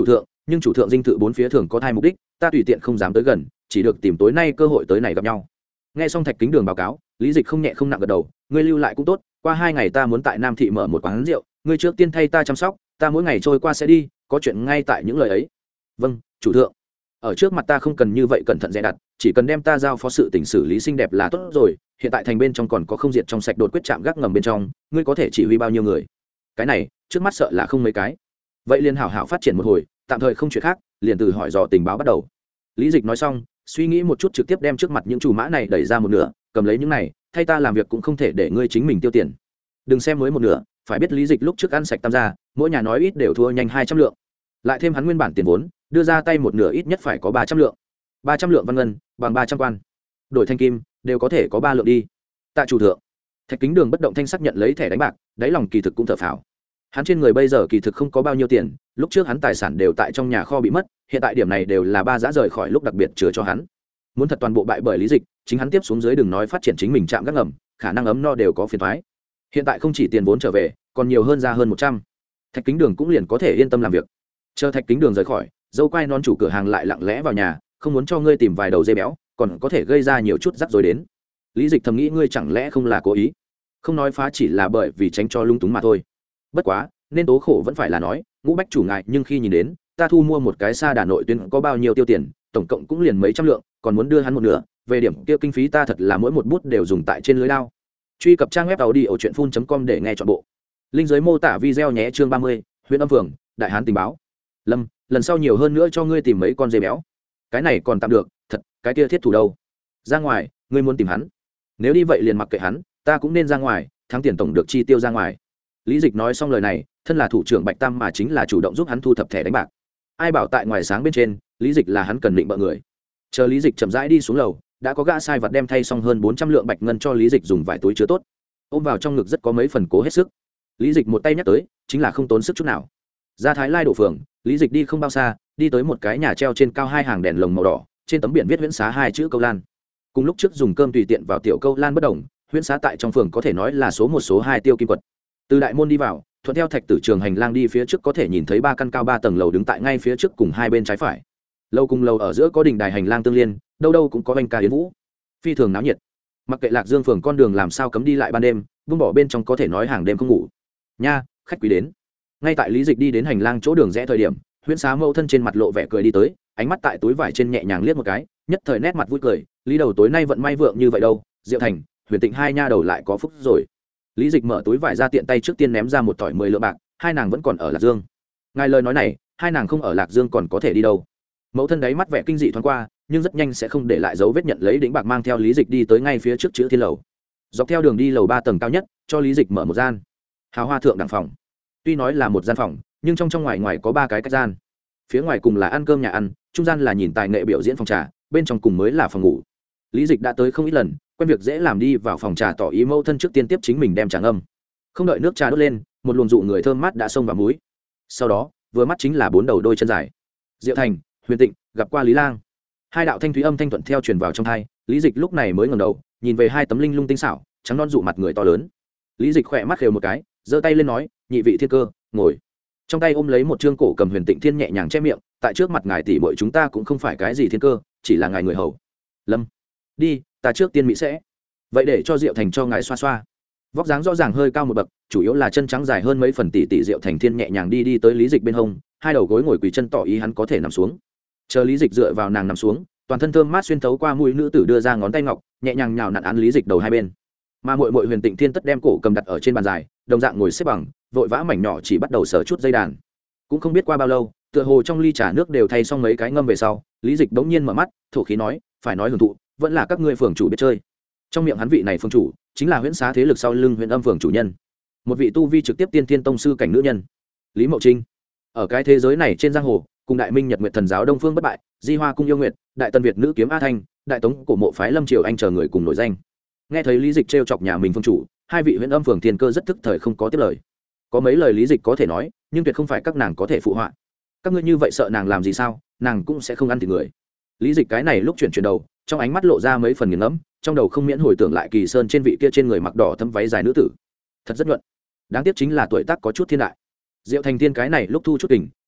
nhưng chủ thượng dinh thự bốn phía thường có thai mục đích, ta tùy tiện không dám tới gần, chỉ được tìm tối nay cơ hội tới này gặp nhau. Nghe xong Thạch Kính Đường báo cáo, Lý Dịch không nhẹ không nặng gật đầu, ngươi lưu lại cũng tốt, qua hai ngày ta muốn tại Nam thị mở một quán rượu, ngươi trước tiên thay ta chăm sóc, ta mỗi ngày trôi qua sẽ đi, có chuyện ngay tại những lời ấy. Vâng, chủ thượng. Ở trước mặt ta không cần như vậy cẩn thận dè đặt, chỉ cần đem ta giao phó sự tình xử lý xinh đẹp là tốt rồi, hiện tại thành bên trong còn có không diệt trong sạch đột quyết chạm gác ngầm bên trong, ngươi có thể chỉ huy bao nhiêu người? Cái này, trước mắt sợ là không mấy cái. Vậy liền hảo hảo phát triển một hồi, tạm thời không chuyện khác, liền từ hỏi dò tình báo bắt đầu. Lý Dịch nói xong, suy nghĩ một chút trực tiếp đem trước mặt những chủ mã này đẩy ra một nửa, cầm lấy những này, thay ta làm việc cũng không thể để ngươi chính mình tiêu tiền. Đừng xem mới một nửa, phải biết Lý Dịch lúc trước ăn sạch tam gia, mỗi nhà nói ít đều thua nhanh hai trăm lượng. Lại thêm hắn nguyên bản tiền vốn, đưa ra tay một nửa ít nhất phải có ba trăm lượng. ba trăm lượng văn ngân bằng ba trăm quan. Đổi thanh kim, đều có thể có ba lượng đi. Tạ chủ thượng. Thạch Kính Đường bất động thanh sắc nhận lấy thẻ đánh bạc, đáy lòng kỳ thực cũng thở phào. Hắn trên người bây giờ kỳ thực không có bao nhiêu tiền, lúc trước hắn tài sản đều tại trong nhà kho bị mất, hiện tại điểm này đều là ba giá rời khỏi lúc đặc biệt chứa cho hắn. Muốn thật toàn bộ bại bởi Lý Dịch, chính hắn tiếp xuống dưới đừng nói phát triển chính mình chạm gác ngầm, khả năng ấm no đều có phiền toái. Hiện tại không chỉ tiền vốn trở về, còn nhiều hơn ra hơn một trăm. Thạch Kính Đường cũng liền có thể yên tâm làm việc. Chờ Thạch Kính Đường rời khỏi, dâu quai nón chủ cửa hàng lại lặng lẽ vào nhà, không muốn cho ngươi tìm vài đầu dây béo, còn có thể gây ra nhiều chút rắc rối đến. Lý Dịch thầm nghĩ ngươi chẳng lẽ không là cố ý? Không nói phá chỉ là bởi vì tránh cho lung túng mà thôi. Bất quá, nên tố khổ vẫn phải là nói, Ngũ Bách chủ ngại, nhưng khi nhìn đến, ta thu mua một cái xa Đà Nội tuyến có bao nhiêu tiêu tiền, tổng cộng cũng liền mấy trăm lượng, còn muốn đưa hắn một nửa, về điểm kia kinh phí ta thật là mỗi một bút đều dùng tại trên lưới lao. Truy cập trang web tàu đi ở truyện phun chấm com để nghe trọn bộ. Linh dưới mô tả video nhé, chương ba mươi, huyện âm phường, Đại Hán tình báo. Lâm, lần sau nhiều hơn nữa cho ngươi tìm mấy con dê béo. Cái này còn tạm được, thật, cái kia thiết thủ đâu? Ra ngoài, ngươi muốn tìm hắn. Nếu đi vậy liền mặc kệ hắn, ta cũng nên ra ngoài, thắng tiền tổng được chi tiêu ra ngoài. Lý Dịch nói xong lời này, thân là thủ trưởng Bạch Tam mà chính là chủ động giúp hắn thu thập thẻ đánh bạc. Ai bảo tại ngoài sáng bên trên, Lý Dịch là hắn cần định bợ người. Chờ Lý Dịch chậm rãi đi xuống lầu, đã có gã sai vật đem thay xong hơn bốn trăm lượng bạch ngân cho Lý Dịch dùng vài túi chứa tốt. Ôm vào trong ngực rất có mấy phần cố hết sức. Lý Dịch một tay nhắc tới, chính là không tốn sức chút nào. Ra Thái Lai đổ phường, Lý Dịch đi không bao xa, đi tới một cái nhà treo trên cao hai hàng đèn lồng màu đỏ, trên tấm biển viết Huyễn Xá hai chữ Câu Lan. Cùng lúc trước dùng cơm tùy tiện vào tiểu Câu Lan bất đồng, Huyễn Xá tại trong phường có thể nói là số một số hai tiêu kim quật. Từ đại môn đi vào, thuận theo thạch tử trường hành lang đi phía trước có thể nhìn thấy ba căn cao ba tầng lầu đứng tại ngay phía trước cùng hai bên trái phải. Lâu cùng lầu ở giữa có đình đài hành lang tương liên, đâu đâu cũng có anh ca yến vũ, phi thường náo nhiệt. Mặc kệ Lạc Dương phường con đường làm sao cấm đi lại ban đêm, buông bỏ bên trong có thể nói hàng đêm không ngủ. Nha, khách quý đến. Ngay tại Lý Dịch đi đến hành lang chỗ đường rẽ thời điểm, Huyễn Xá mẫu thân trên mặt lộ vẻ cười đi tới, ánh mắt tại túi vải trên nhẹ nhàng liếc một cái, nhất thời nét mặt vui cười, Lý đầu tối nay vận may vượng như vậy đâu, Diệu Thành, Huyền Tịnh hai nha đầu lại có phúc rồi. Lý Dịch mở túi vải ra tiện tay trước tiên ném ra một tỏi mười lượng bạc, hai nàng vẫn còn ở Lạc Dương. Ngài lời nói này, hai nàng không ở Lạc Dương còn có thể đi đâu? Mẫu thân đáy mắt vẻ kinh dị thoáng qua, nhưng rất nhanh sẽ không để lại dấu vết, nhận lấy đĩnh bạc mang theo Lý Dịch đi tới ngay phía trước chữ thiên lầu. Dọc theo đường đi lầu ba tầng cao nhất, cho Lý Dịch mở một gian hào hoa thượng đẳng phòng. Tuy nói là một gian phòng, nhưng trong trong ngoài ngoài có ba cái cách gian. Phía ngoài cùng là ăn cơm nhà ăn, trung gian là nhìn tài nghệ biểu diễn phòng trà, bên trong cùng mới là phòng ngủ. Lý Dịch đã tới không ít lần, quen việc dễ làm, đi vào phòng trà tỏ ý mẫu thân trước tiên tiếp chính mình đem trà ngâm. Không đợi nước trà đốt lên, một luồng dụ người thơm mát đã xông vào mũi. Sau đó, vừa mắt chính là bốn đầu đôi chân dài. Diệu Thành, Huyền Tịnh, gặp qua Lý Lang. Hai đạo thanh thúy âm thanh thuận theo truyền vào trong tai, Lý Dịch lúc này mới ngẩng đầu, nhìn về hai tấm linh lung tinh xảo, trắng non dụ mặt người to lớn. Lý Dịch khẽ mắt khều một cái, giơ tay lên nói, nhị vị thiên cơ, ngồi. Trong tay ôm lấy một trương cổ cầm Huyền Tịnh Thiên nhẹ nhàng che miệng, tại trước mặt ngài tỷ muội chúng ta cũng không phải cái gì thiên cơ, chỉ là ngài người hầu. Lâm, đi, ta trước tiên mỹ sẽ. Vậy để cho Diệu Thành cho ngài xoa xoa. Vóc dáng rõ ràng hơi cao một bậc, chủ yếu là chân trắng dài hơn mấy phần, tỷ tỷ Diệu Thành Thiên nhẹ nhàng đi đi tới Lý Dịch bên hông, hai đầu gối ngồi quỳ chân tỏ ý hắn có thể nằm xuống. Chờ Lý Dịch dựa vào nàng nằm xuống, toàn thân thơm mát xuyên thấu qua mũi nữ tử đưa ra ngón tay ngọc, nhẹ nhàng nhào nặn án Lý Dịch đầu hai bên. Mà muội muội Huyền Tịnh Thiên tất đem cổ cầm đặt ở trên bàn dài, đồng dạng ngồi xếp bằng, vội vã mảnh nhỏ chỉ bắt đầu sờ chút dây đàn. Cũng không biết qua bao lâu, tựa hồ trong ly trà nước đều thay xong mấy cái ngâm về sau, Lý Dịch bỗng nhiên mở mắt, thổ khí nói, phải nói hưởng thụ, vẫn là các ngươi phường chủ biết chơi. Trong miệng hắn vị này phường chủ, chính là Huyễn Xá thế lực sau lưng Huyền Âm phường chủ nhân, một vị tu vi trực tiếp tiên thiên tông sư cảnh nữ nhân, Lý Mậu Trinh. Ở cái thế giới này trên giang hồ, cùng Đại Minh Nhật Nguyệt Thần giáo Đông Phương bất bại, Di Hoa cung yêu nguyệt, Đại Tần Việt nữ kiếm A Thanh, Đại Tống cổ mộ phái Lâm Triều Anh chờ người cùng nổi danh. Nghe thấy Lý Dịch trêu chọc nhà mình phương chủ, hai vị Huyền Âm phường thiên cơ rất thức thời không có tiếp lời. Có mấy lời Lý Dịch có thể nói, nhưng tuyệt không phải các nàng có thể phụ họa. Các ngươi như vậy sợ nàng làm gì sao? Nàng cũng sẽ không ăn thịt người. Lý Dịch cái này lúc chuyển chuyển đầu, trong ánh mắt lộ ra mấy phần nghiền ngẫm, trong đầu không miễn hồi tưởng lại Kỳ Sơn trên vị kia trên người mặc đỏ thâm váy dài nữ tử, thật rất nhuận. Đáng tiếc chính là tuổi tác có chút thiên đại. Diệu Thành Thiên cái này lúc thu chút kình,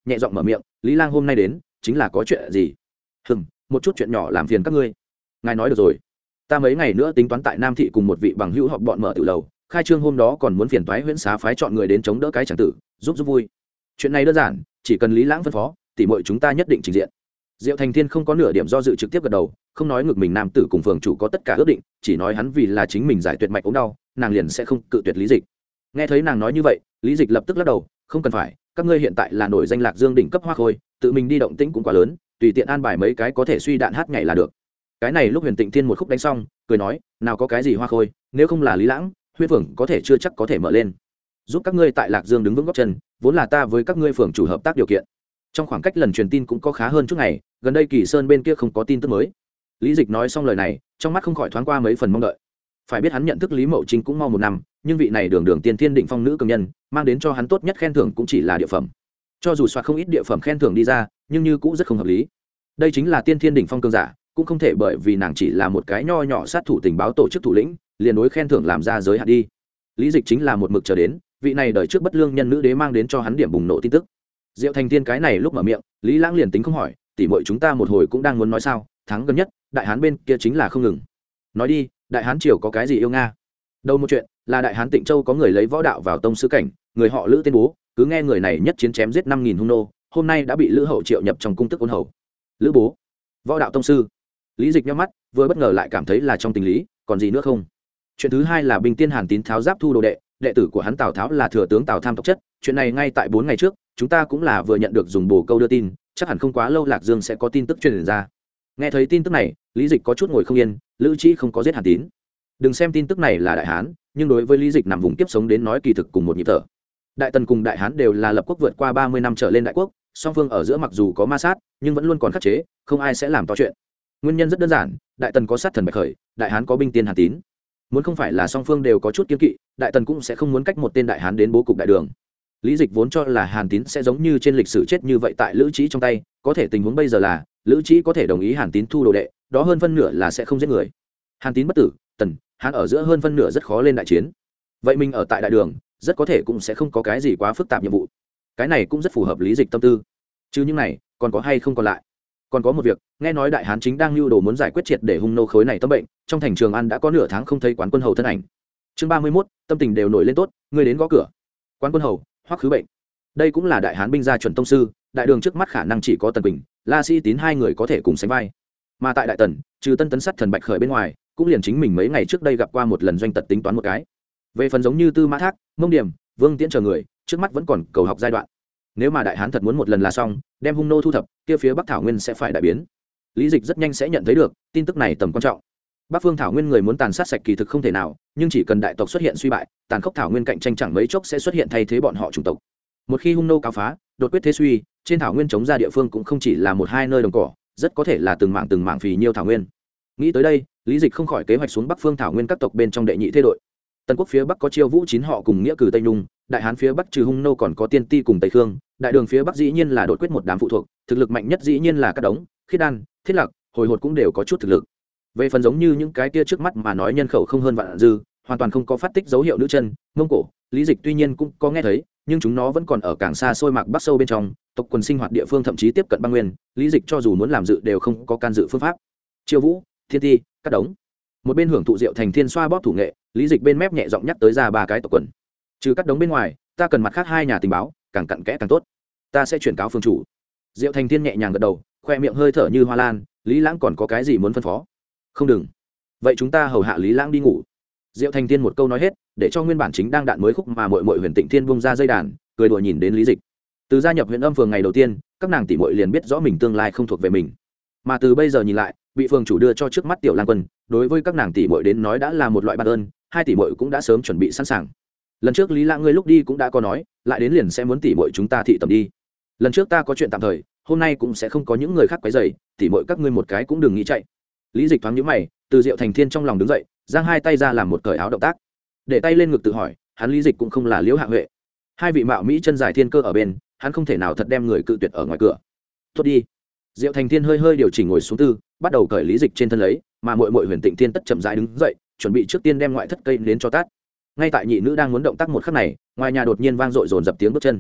nhẹ giọng mở miệng, lý lang hôm nay đến chính là có chuyện gì? Hừm, một chút chuyện nhỏ làm phiền các ngươi. Ngài nói được rồi, ta mấy ngày nữa tính toán tại Nam thị cùng một vị bằng hữu họp bọn mở tiểu lầu, khai trương hôm đó còn muốn phiền toái huyễn xá phái chọn người đến chống đỡ cái chẳng tử, giúp giúp vui. Chuyện này đơn giản, chỉ cần lý lãng phân phó, tỷ muội chúng ta nhất định trình diện. Diệu Thành Thiên không có nửa điểm do dự trực tiếp gật đầu, không nói ngược mình nam tử cùng phường chủ có tất cả ước định, chỉ nói hắn vì là chính mình giải tuyệt mạch ốm đau, nàng liền sẽ không cự tuyệt Lý Dịch. Nghe thấy nàng nói như vậy, Lý Dịch lập tức lắc đầu, không cần phải, các ngươi hiện tại là nổi danh Lạc Dương đỉnh cấp hoa khôi, tự mình đi động tĩnh cũng quá lớn, tùy tiện an bài mấy cái có thể suy đạn hát nhảy là được. Cái này lúc Huyền Tịnh Thiên một khúc đánh xong, cười nói, nào có cái gì hoa khôi, nếu không là Lý Lãng, Huyết Phường có thể chưa chắc có thể mở lên. Giúp các ngươi tại Lạc Dương đứng vững gót chân, vốn là ta với các ngươi phường chủ hợp tác điều kiện. Trong khoảng cách lần truyền tin cũng có khá hơn chút ngày, gần đây Kỳ Sơn bên kia không có tin tức mới. Lý Dịch nói xong lời này, trong mắt không khỏi thoáng qua mấy phần mong đợi. Phải biết hắn nhận thức Lý Mậu Trinh cũng mau một năm, nhưng vị này đường đường tiên thiên định phong nữ cường nhân, mang đến cho hắn tốt nhất khen thưởng cũng chỉ là địa phẩm. Cho dù soạt không ít địa phẩm khen thưởng đi ra, nhưng như cũng rất không hợp lý. Đây chính là tiên thiên đỉnh phong cường giả, cũng không thể bởi vì nàng chỉ là một cái nho nhỏ sát thủ tình báo tổ chức thủ lĩnh, liền đối khen thưởng làm ra giới hạn đi. Lý Dịch chính là một mực chờ đến, vị này đời trước bất lương nhân nữ đế mang đến cho hắn điểm bùng nổ tin tức. Diệu Thành Thiên cái này lúc mở miệng, Lý Lãng liền tính không hỏi, tỷ muội chúng ta một hồi cũng đang muốn nói sao, thắng gần nhất, đại hán bên kia chính là không ngừng. Nói đi, đại hán triều có cái gì yêu nga? Đâu một chuyện, là đại hán Tịnh Châu có người lấy võ đạo vào tông sư cảnh, người họ Lữ tên bố, cứ nghe người này nhất chiến chém giết năm nghìn hung nô, hôm nay đã bị Lữ hậu triệu nhập trong cung tức ôn hầu. Lữ bố, võ đạo tông sư. Lý Dịch nhíu mắt, vừa bất ngờ lại cảm thấy là trong tình lý, còn gì nữa không? Chuyện thứ hai là Bình Tiên Hàn Tín tháo giáp thu đồ đệ, đệ tử của hắn Tào Tháo là thừa tướng Tào Tham tộc chất, chuyện này ngay tại bốn ngày trước, chúng ta cũng là vừa nhận được dùng bổ câu đưa tin, chắc hẳn không quá lâu Lạc Dương sẽ có tin tức truyền ra. Nghe thấy tin tức này, Lý Dịch có chút ngồi không yên, Lữ Trí không có giết Hàn Tín. Đừng xem tin tức này là đại hán, nhưng đối với Lý Dịch nằm vùng kiếp sống đến nói kỳ thực cùng một nhịp thở. Đại Tần cùng đại hán đều là lập quốc vượt qua ba mươi năm trở lên đại quốc, song phương ở giữa mặc dù có ma sát, nhưng vẫn luôn còn khắc chế, không ai sẽ làm to chuyện. Nguyên nhân rất đơn giản, đại Tần có sát thần Bạch Khởi, đại hán có binh tiên Hàn Tín. Muốn không phải là song phương đều có chút kiêng kỵ, đại Tần cũng sẽ không muốn cách một tên đại hán đến bố cục đại đường. Lý Dịch vốn cho là Hàn Tín sẽ giống như trên lịch sử chết như vậy tại Lữ Trí trong tay, có thể tình huống bây giờ là Lữ Trí có thể đồng ý Hàn Tín thu đồ đệ, đó hơn phân nửa là sẽ không giết người. Hàn Tín bất tử, Tần, Hán ở giữa hơn phân nửa rất khó lên đại chiến. Vậy mình ở tại đại đường, rất có thể cũng sẽ không có cái gì quá phức tạp nhiệm vụ. Cái này cũng rất phù hợp Lý Dịch tâm tư. Chứ những này, còn có hay không còn lại? Còn có một việc, nghe nói đại hán chính đang lưu đồ muốn giải quyết triệt để hung nô khối này tâm bệnh, trong thành Trường An đã có nửa tháng không thấy quán quân hầu thân ảnh. Chương ba mươi mốt, tâm tình đều nổi lên tốt, người đến gõ cửa. Quán quân hầu, Hoắc Khứ Bệnh. Đây cũng là đại hán binh gia chuẩn tông sư, đại đường trước mắt khả năng chỉ có Tần Bình, La Sĩ Tín hai người có thể cùng sánh vai. Mà tại đại Tần, trừ Tân Tấn Sắt thần Bạch Khởi bên ngoài, cũng liền chính mình mấy ngày trước đây gặp qua một lần doanh tật tính toán một cái. Về phần giống như Tư Mã Thác, Mông Điểm, Vương Tiễn chờ người, trước mắt vẫn còn cầu học giai đoạn. Nếu mà đại hán thật muốn một lần là xong, đem hung nô thu thập, kia phía Bắc Thảo Nguyên sẽ phải đại biến. Lý Dịch rất nhanh sẽ nhận thấy được tin tức này tầm quan trọng. Bắc phương Thảo Nguyên người muốn tàn sát sạch kỳ thực không thể nào, nhưng chỉ cần đại tộc xuất hiện suy bại, tàn khốc Thảo Nguyên cạnh tranh chẳng mấy chốc sẽ xuất hiện thay thế bọn họ chủng tộc. Một khi hung nô cáo phá, đột quyết thế suy, trên Thảo Nguyên chống ra địa phương cũng không chỉ là một hai nơi đồng cỏ, rất có thể là từng mảng từng mảng phì nhiêu Thảo Nguyên. Nghĩ tới đây, Lý Dịch không khỏi kế hoạch xuống Bắc phương Thảo Nguyên các tộc bên trong đệ nhị thế đội. Tần quốc phía Bắc có Chiêu Vũ chín họ cùng nghĩa cử Tây Nhung, đại hán phía Bắc trừ hung nô còn có Tiên Ti cùng Tây Khương, đại đường phía Bắc dĩ nhiên là đột quyết một đám phụ thuộc, thực lực mạnh nhất dĩ nhiên là Cát Đống, Khiết Đan, Thiết Lạc, Hồi Hột cũng đều có chút thực lực. Về phần giống như những cái kia trước mắt mà nói nhân khẩu không hơn vạn dư, hoàn toàn không có phát tích dấu hiệu nữ chân, Mông Cổ, Lý Dịch tuy nhiên cũng có nghe thấy, nhưng chúng nó vẫn còn ở càng xa xôi mạc bắc sâu bên trong, tộc quần sinh hoạt địa phương thậm chí tiếp cận băng nguyên, Lý Dịch cho dù muốn làm dự đều không có can dự phương pháp. Chiêu Vũ, Thiên Ti, Cát Đống. Một bên hưởng thụ rượu thành thiên xoa bóp thủ nghệ, Lý Dịch bên mép nhẹ giọng nhắc tới ra ba cái tộc quần. Trừ Cát Đống bên ngoài, ta cần mặt khác hai nhà tình báo, càng cặn kẽ càng tốt. Ta sẽ chuyển cáo phương chủ. Diệu Thành Thiên nhẹ nhàng gật đầu, khoe miệng hơi thở như hoa lan. Lý Lãng còn có cái gì muốn phân phó? Không đừng. Vậy chúng ta hầu hạ Lý Lãng đi ngủ. Diệu Thành Thiên một câu nói hết, để cho nguyên bản chính đang đạn mới khúc mà muội muội Huyền Tịnh Thiên bung ra dây đàn, cười đùa nhìn đến Lý Dịch. Từ gia nhập huyện âm phường ngày đầu tiên, các nàng tỷ muội liền biết rõ mình tương lai không thuộc về mình. Mà từ bây giờ nhìn lại, bị phường chủ đưa cho trước mắt tiểu lang quân, đối với các nàng tỷ muội đến nói đã là một loại ban ơn, hai tỷ muội cũng đã sớm chuẩn bị sẵn sàng. Lần trước Lý Lãng ngươi lúc đi cũng đã có nói, lại đến liền sẽ muốn tỷ muội chúng ta thị tầm đi. Lần trước ta có chuyện tạm thời, hôm nay cũng sẽ không có những người khác quấy rầy, tỷ muội các ngươi một cái cũng đừng nghĩ chạy. Lý Dịch thoáng nhíu mày, từ Diệu Thành Thiên trong lòng đứng dậy, giang hai tay ra làm một cởi áo động tác, để tay lên ngực tự hỏi, hắn Lý Dịch cũng không là Liễu Hạ Huệ. Hai vị mạo mỹ chân dài thiên cơ ở bên, hắn không thể nào thật đem người cự tuyệt ở ngoài cửa. Tốt đi. Diệu Thành Thiên hơi hơi điều chỉnh ngồi xuống tư, bắt đầu cởi Lý Dịch trên thân lấy, mà muội muội Huyền Tịnh Thiên tất chậm rãi đứng dậy, chuẩn bị trước tiên đem ngoại thất cây đến cho tát. Ngay tại nhị nữ đang muốn động tác một khắc này, ngoài nhà đột nhiên vang dội dồn dập tiếng bước chân.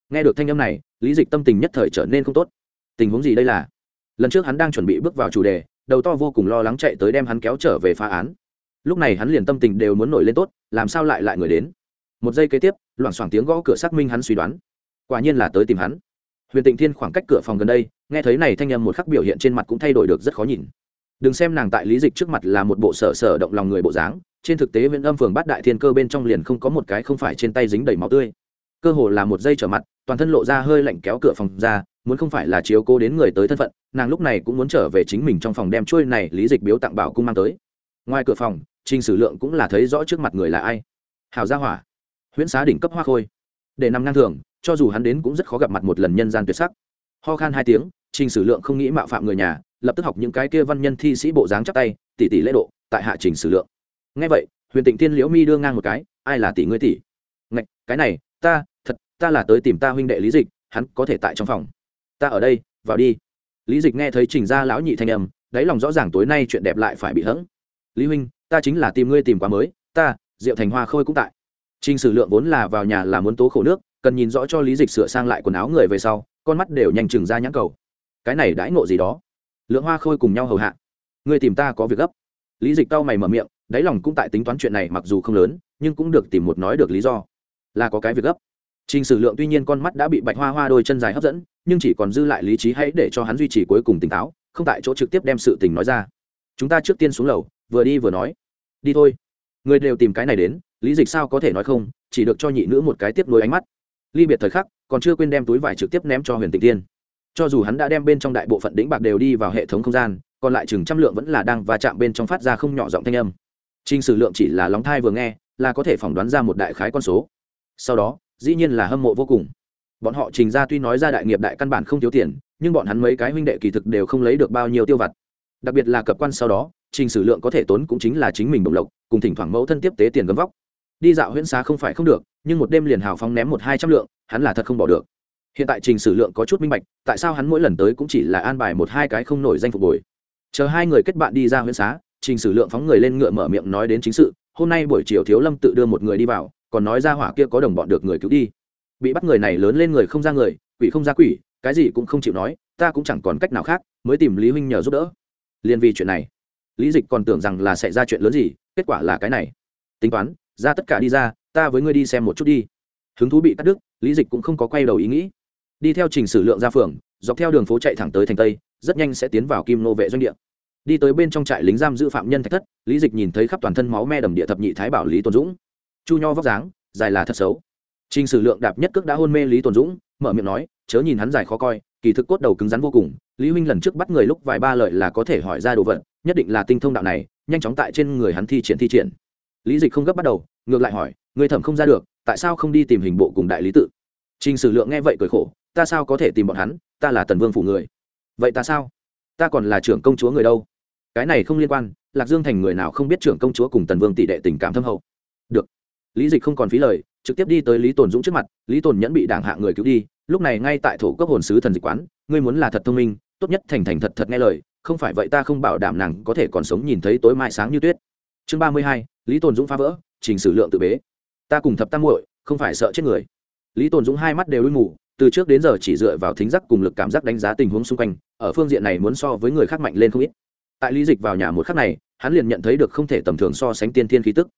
Nghe được thanh âm này, lý dịch tâm tình nhất thời trở nên không tốt. Tình huống gì đây là? Lần trước hắn đang chuẩn bị bước vào chủ đề, đầu to vô cùng lo lắng chạy tới đem hắn kéo trở về phá án. Lúc này hắn liền tâm tình đều muốn nổi lên tốt, làm sao lại lại người đến? Một giây kế tiếp, loảng xoảng tiếng gõ cửa xác minh hắn suy đoán, quả nhiên là tới tìm hắn. Huyền Tịnh Thiên khoảng cách cửa phòng gần đây, nghe thấy này thanh âm một khắc biểu hiện trên mặt cũng thay đổi được rất khó nhìn. Đừng xem nàng tại lý dịch trước mặt là một bộ sở sở động lòng người bộ dáng, trên thực tế Viễn Âm Phường Bát Đại Thiên Cơ bên trong liền không có một cái không phải trên tay dính đầy máu tươi. Cơ hồ là một giây trở mặt, toàn thân lộ ra hơi lạnh kéo cửa phòng ra, muốn không phải là chiếu cố đến người tới thân phận, nàng lúc này cũng muốn trở về chính mình trong phòng đem chuôi này lý dịch biếu tặng bảo cung mang tới. Ngoài cửa phòng, Trình Sử Lượng cũng là thấy rõ trước mặt người là ai. Hảo gia hỏa, Huyễn Xá đỉnh cấp hoa khôi. Để nằm ngang thường, cho dù hắn đến cũng rất khó gặp mặt một lần nhân gian tuyệt sắc. Ho khan hai tiếng, Trình Sử Lượng không nghĩ mạo phạm người nhà, lập tức học những cái kia văn nhân thi sĩ bộ dáng chắp tay, tỷ tỷ lễ độ, tại hạ Trình Sử Lượng. Nghe vậy, Huyền Tịnh Tiên liễu mi đưa ngang một cái, ai là tỷ ngươi tỷ? Ngạch, cái này, ta, thật, ta là tới tìm ta huynh đệ Lý Dịch, hắn có thể tại trong phòng. Ta ở đây, vào đi. Lý Dịch nghe thấy Trình gia lão nhị thanh âm, đáy lòng rõ ràng tối nay chuyện đẹp lại phải bị hững. Lý huynh, ta chính là tìm ngươi tìm quá mới, ta, Diệu Thành Hoa Khôi cũng tại. Trình Sử Lượng vốn là vào nhà là muốn tố khổ nước, cần nhìn rõ cho Lý Dịch sửa sang lại quần áo người về sau, con mắt đều nhanh chừng ra nhãn cầu. Cái này đãi ngộ gì đó? Lượng Hoa Khôi cùng nhau hầu hạ. Ngươi tìm ta có việc gấp. Lý Dịch cau mày mở miệng, đáy lòng cũng tại tính toán chuyện này mặc dù không lớn, nhưng cũng được tìm một nói được lý do. Là có cái việc gấp. Trình Sử Lượng tuy nhiên con mắt đã bị Bạch Hoa Hoa đôi chân dài hấp dẫn, nhưng chỉ còn dư lại lý trí hãy để cho hắn duy trì cuối cùng tỉnh táo, không tại chỗ trực tiếp đem sự tình nói ra. Chúng ta trước tiên xuống lầu, vừa đi vừa nói. Đi thôi. Người đều tìm cái này đến, Lý Dịch sao có thể nói không, chỉ được cho nhị nữ một cái tiếp nối ánh mắt. Ly biệt thời khắc, còn chưa quên đem túi vải trực tiếp ném cho Huyền Tịnh Tiên. Cho dù hắn đã đem bên trong đại bộ phận đỉnh bạc đều đi vào hệ thống không gian, còn lại chừng trăm lượng vẫn là đang va chạm bên trong phát ra không nhỏ giọng thanh âm. Trình Sử Lượng chỉ là lóng thai vừa nghe, là có thể phỏng đoán ra một đại khái con số. Sau đó, dĩ nhiên là hâm mộ vô cùng. Bọn họ Trình gia tuy nói ra đại nghiệp đại căn bản không thiếu tiền, nhưng bọn hắn mấy cái huynh đệ kỳ thực đều không lấy được bao nhiêu tiêu vặt. Đặc biệt là cập quan sau đó, Trình Sử Lượng có thể tốn cũng chính là chính mình đồng lộc, cùng thỉnh thoảng mẫu thân tiếp tế tiền gấm vóc. Đi dạo Huyễn Xá không phải không được, nhưng một đêm liền hào phóng ném một hai trăm lượng, hắn là thật không bỏ được. Hiện tại Trình Sử Lượng có chút minh bạch, tại sao hắn mỗi lần tới cũng chỉ là an bài một hai cái không nổi danh phục bồi. Chờ hai người kết bạn đi ra Huyễn Xá, Trình Sử Lượng phóng người lên ngựa mở miệng nói đến chính sự, hôm nay buổi chiều Thiếu Lâm tự đưa một người đi vào, còn nói ra hỏa kia có đồng bọn được người cứu đi. Bị bắt người này lớn lên người không ra người, quỷ không ra quỷ, cái gì cũng không chịu nói, ta cũng chẳng còn cách nào khác, mới tìm Lý huynh nhờ giúp đỡ. Liên vì chuyện này, Lý Dịch còn tưởng rằng là sẽ ra chuyện lớn gì, kết quả là cái này. Tính toán, ra tất cả đi ra, ta với ngươi đi xem một chút đi. Hứng thú bị cắt đứt, Lý Dịch cũng không có quay đầu ý nghĩ. Đi theo Trình Sử Lượng ra phường, dọc theo đường phố chạy thẳng tới thành Tây, rất nhanh sẽ tiến vào Kim Nô vệ doanh địa. Đi tới bên trong trại lính giam giữ phạm nhân thạch thất, Lý Dịch nhìn thấy khắp toàn thân máu me đầm địa thập nhị thái bảo Lý Tồn Dũng. Chu nho vóc dáng, dài là thật xấu. Trình Sử Lượng đạp nhất cước đã hôn mê Lý Tồn Dũng, mở miệng nói, chớ nhìn hắn dài khó coi, kỳ thực cốt đầu cứng rắn vô cùng. Lý huynh lần trước bắt người lúc vài ba lời là có thể hỏi ra đồ vật, nhất định là tinh thông đạo này, nhanh chóng tại trên người hắn thi triển thi triển. Lý Dịch không gấp bắt đầu, ngược lại hỏi, người thẩm không ra được, tại sao không đi tìm hình bộ cùng đại lý tự? Trình Sử Lượng nghe vậy cười khổ, ta sao có thể tìm bọn hắn, ta là Tần Vương phủ người. Vậy ta sao? Ta còn là trưởng công chúa người đâu? Cái này không liên quan, Lạc Dương thành người nào không biết trưởng công chúa cùng Tần Vương tỷ đệ tình cảm thâm hậu. Được. Lý Dịch không còn phí lời, trực tiếp đi tới Lý Tồn Dũng trước mặt. Lý Tồn Nhẫn bị đảng hạ người cứu đi, lúc này ngay tại thổ cấp hồn sứ thần dịch quán, ngươi muốn là thật thông minh, tốt nhất thành thành thật thật nghe lời, không phải vậy ta không bảo đảm nàng có thể còn sống nhìn thấy tối mai sáng như tuyết. Chương ba mươi hai, Lý Tồn Dũng phá vỡ, Trình Sử Lượng tự bế. Ta cùng thập tam muội, không phải sợ chết người. Lý Tồn Dũng hai mắt đều đuôi mù, từ trước đến giờ chỉ dựa vào thính giác cùng lực cảm giác đánh giá tình huống xung quanh, ở phương diện này muốn so với người khác mạnh lên không ít. Tại Lý Dịch vào nhà một khắc này, hắn liền nhận thấy được không thể tầm thường so sánh tiên thiên khí tức.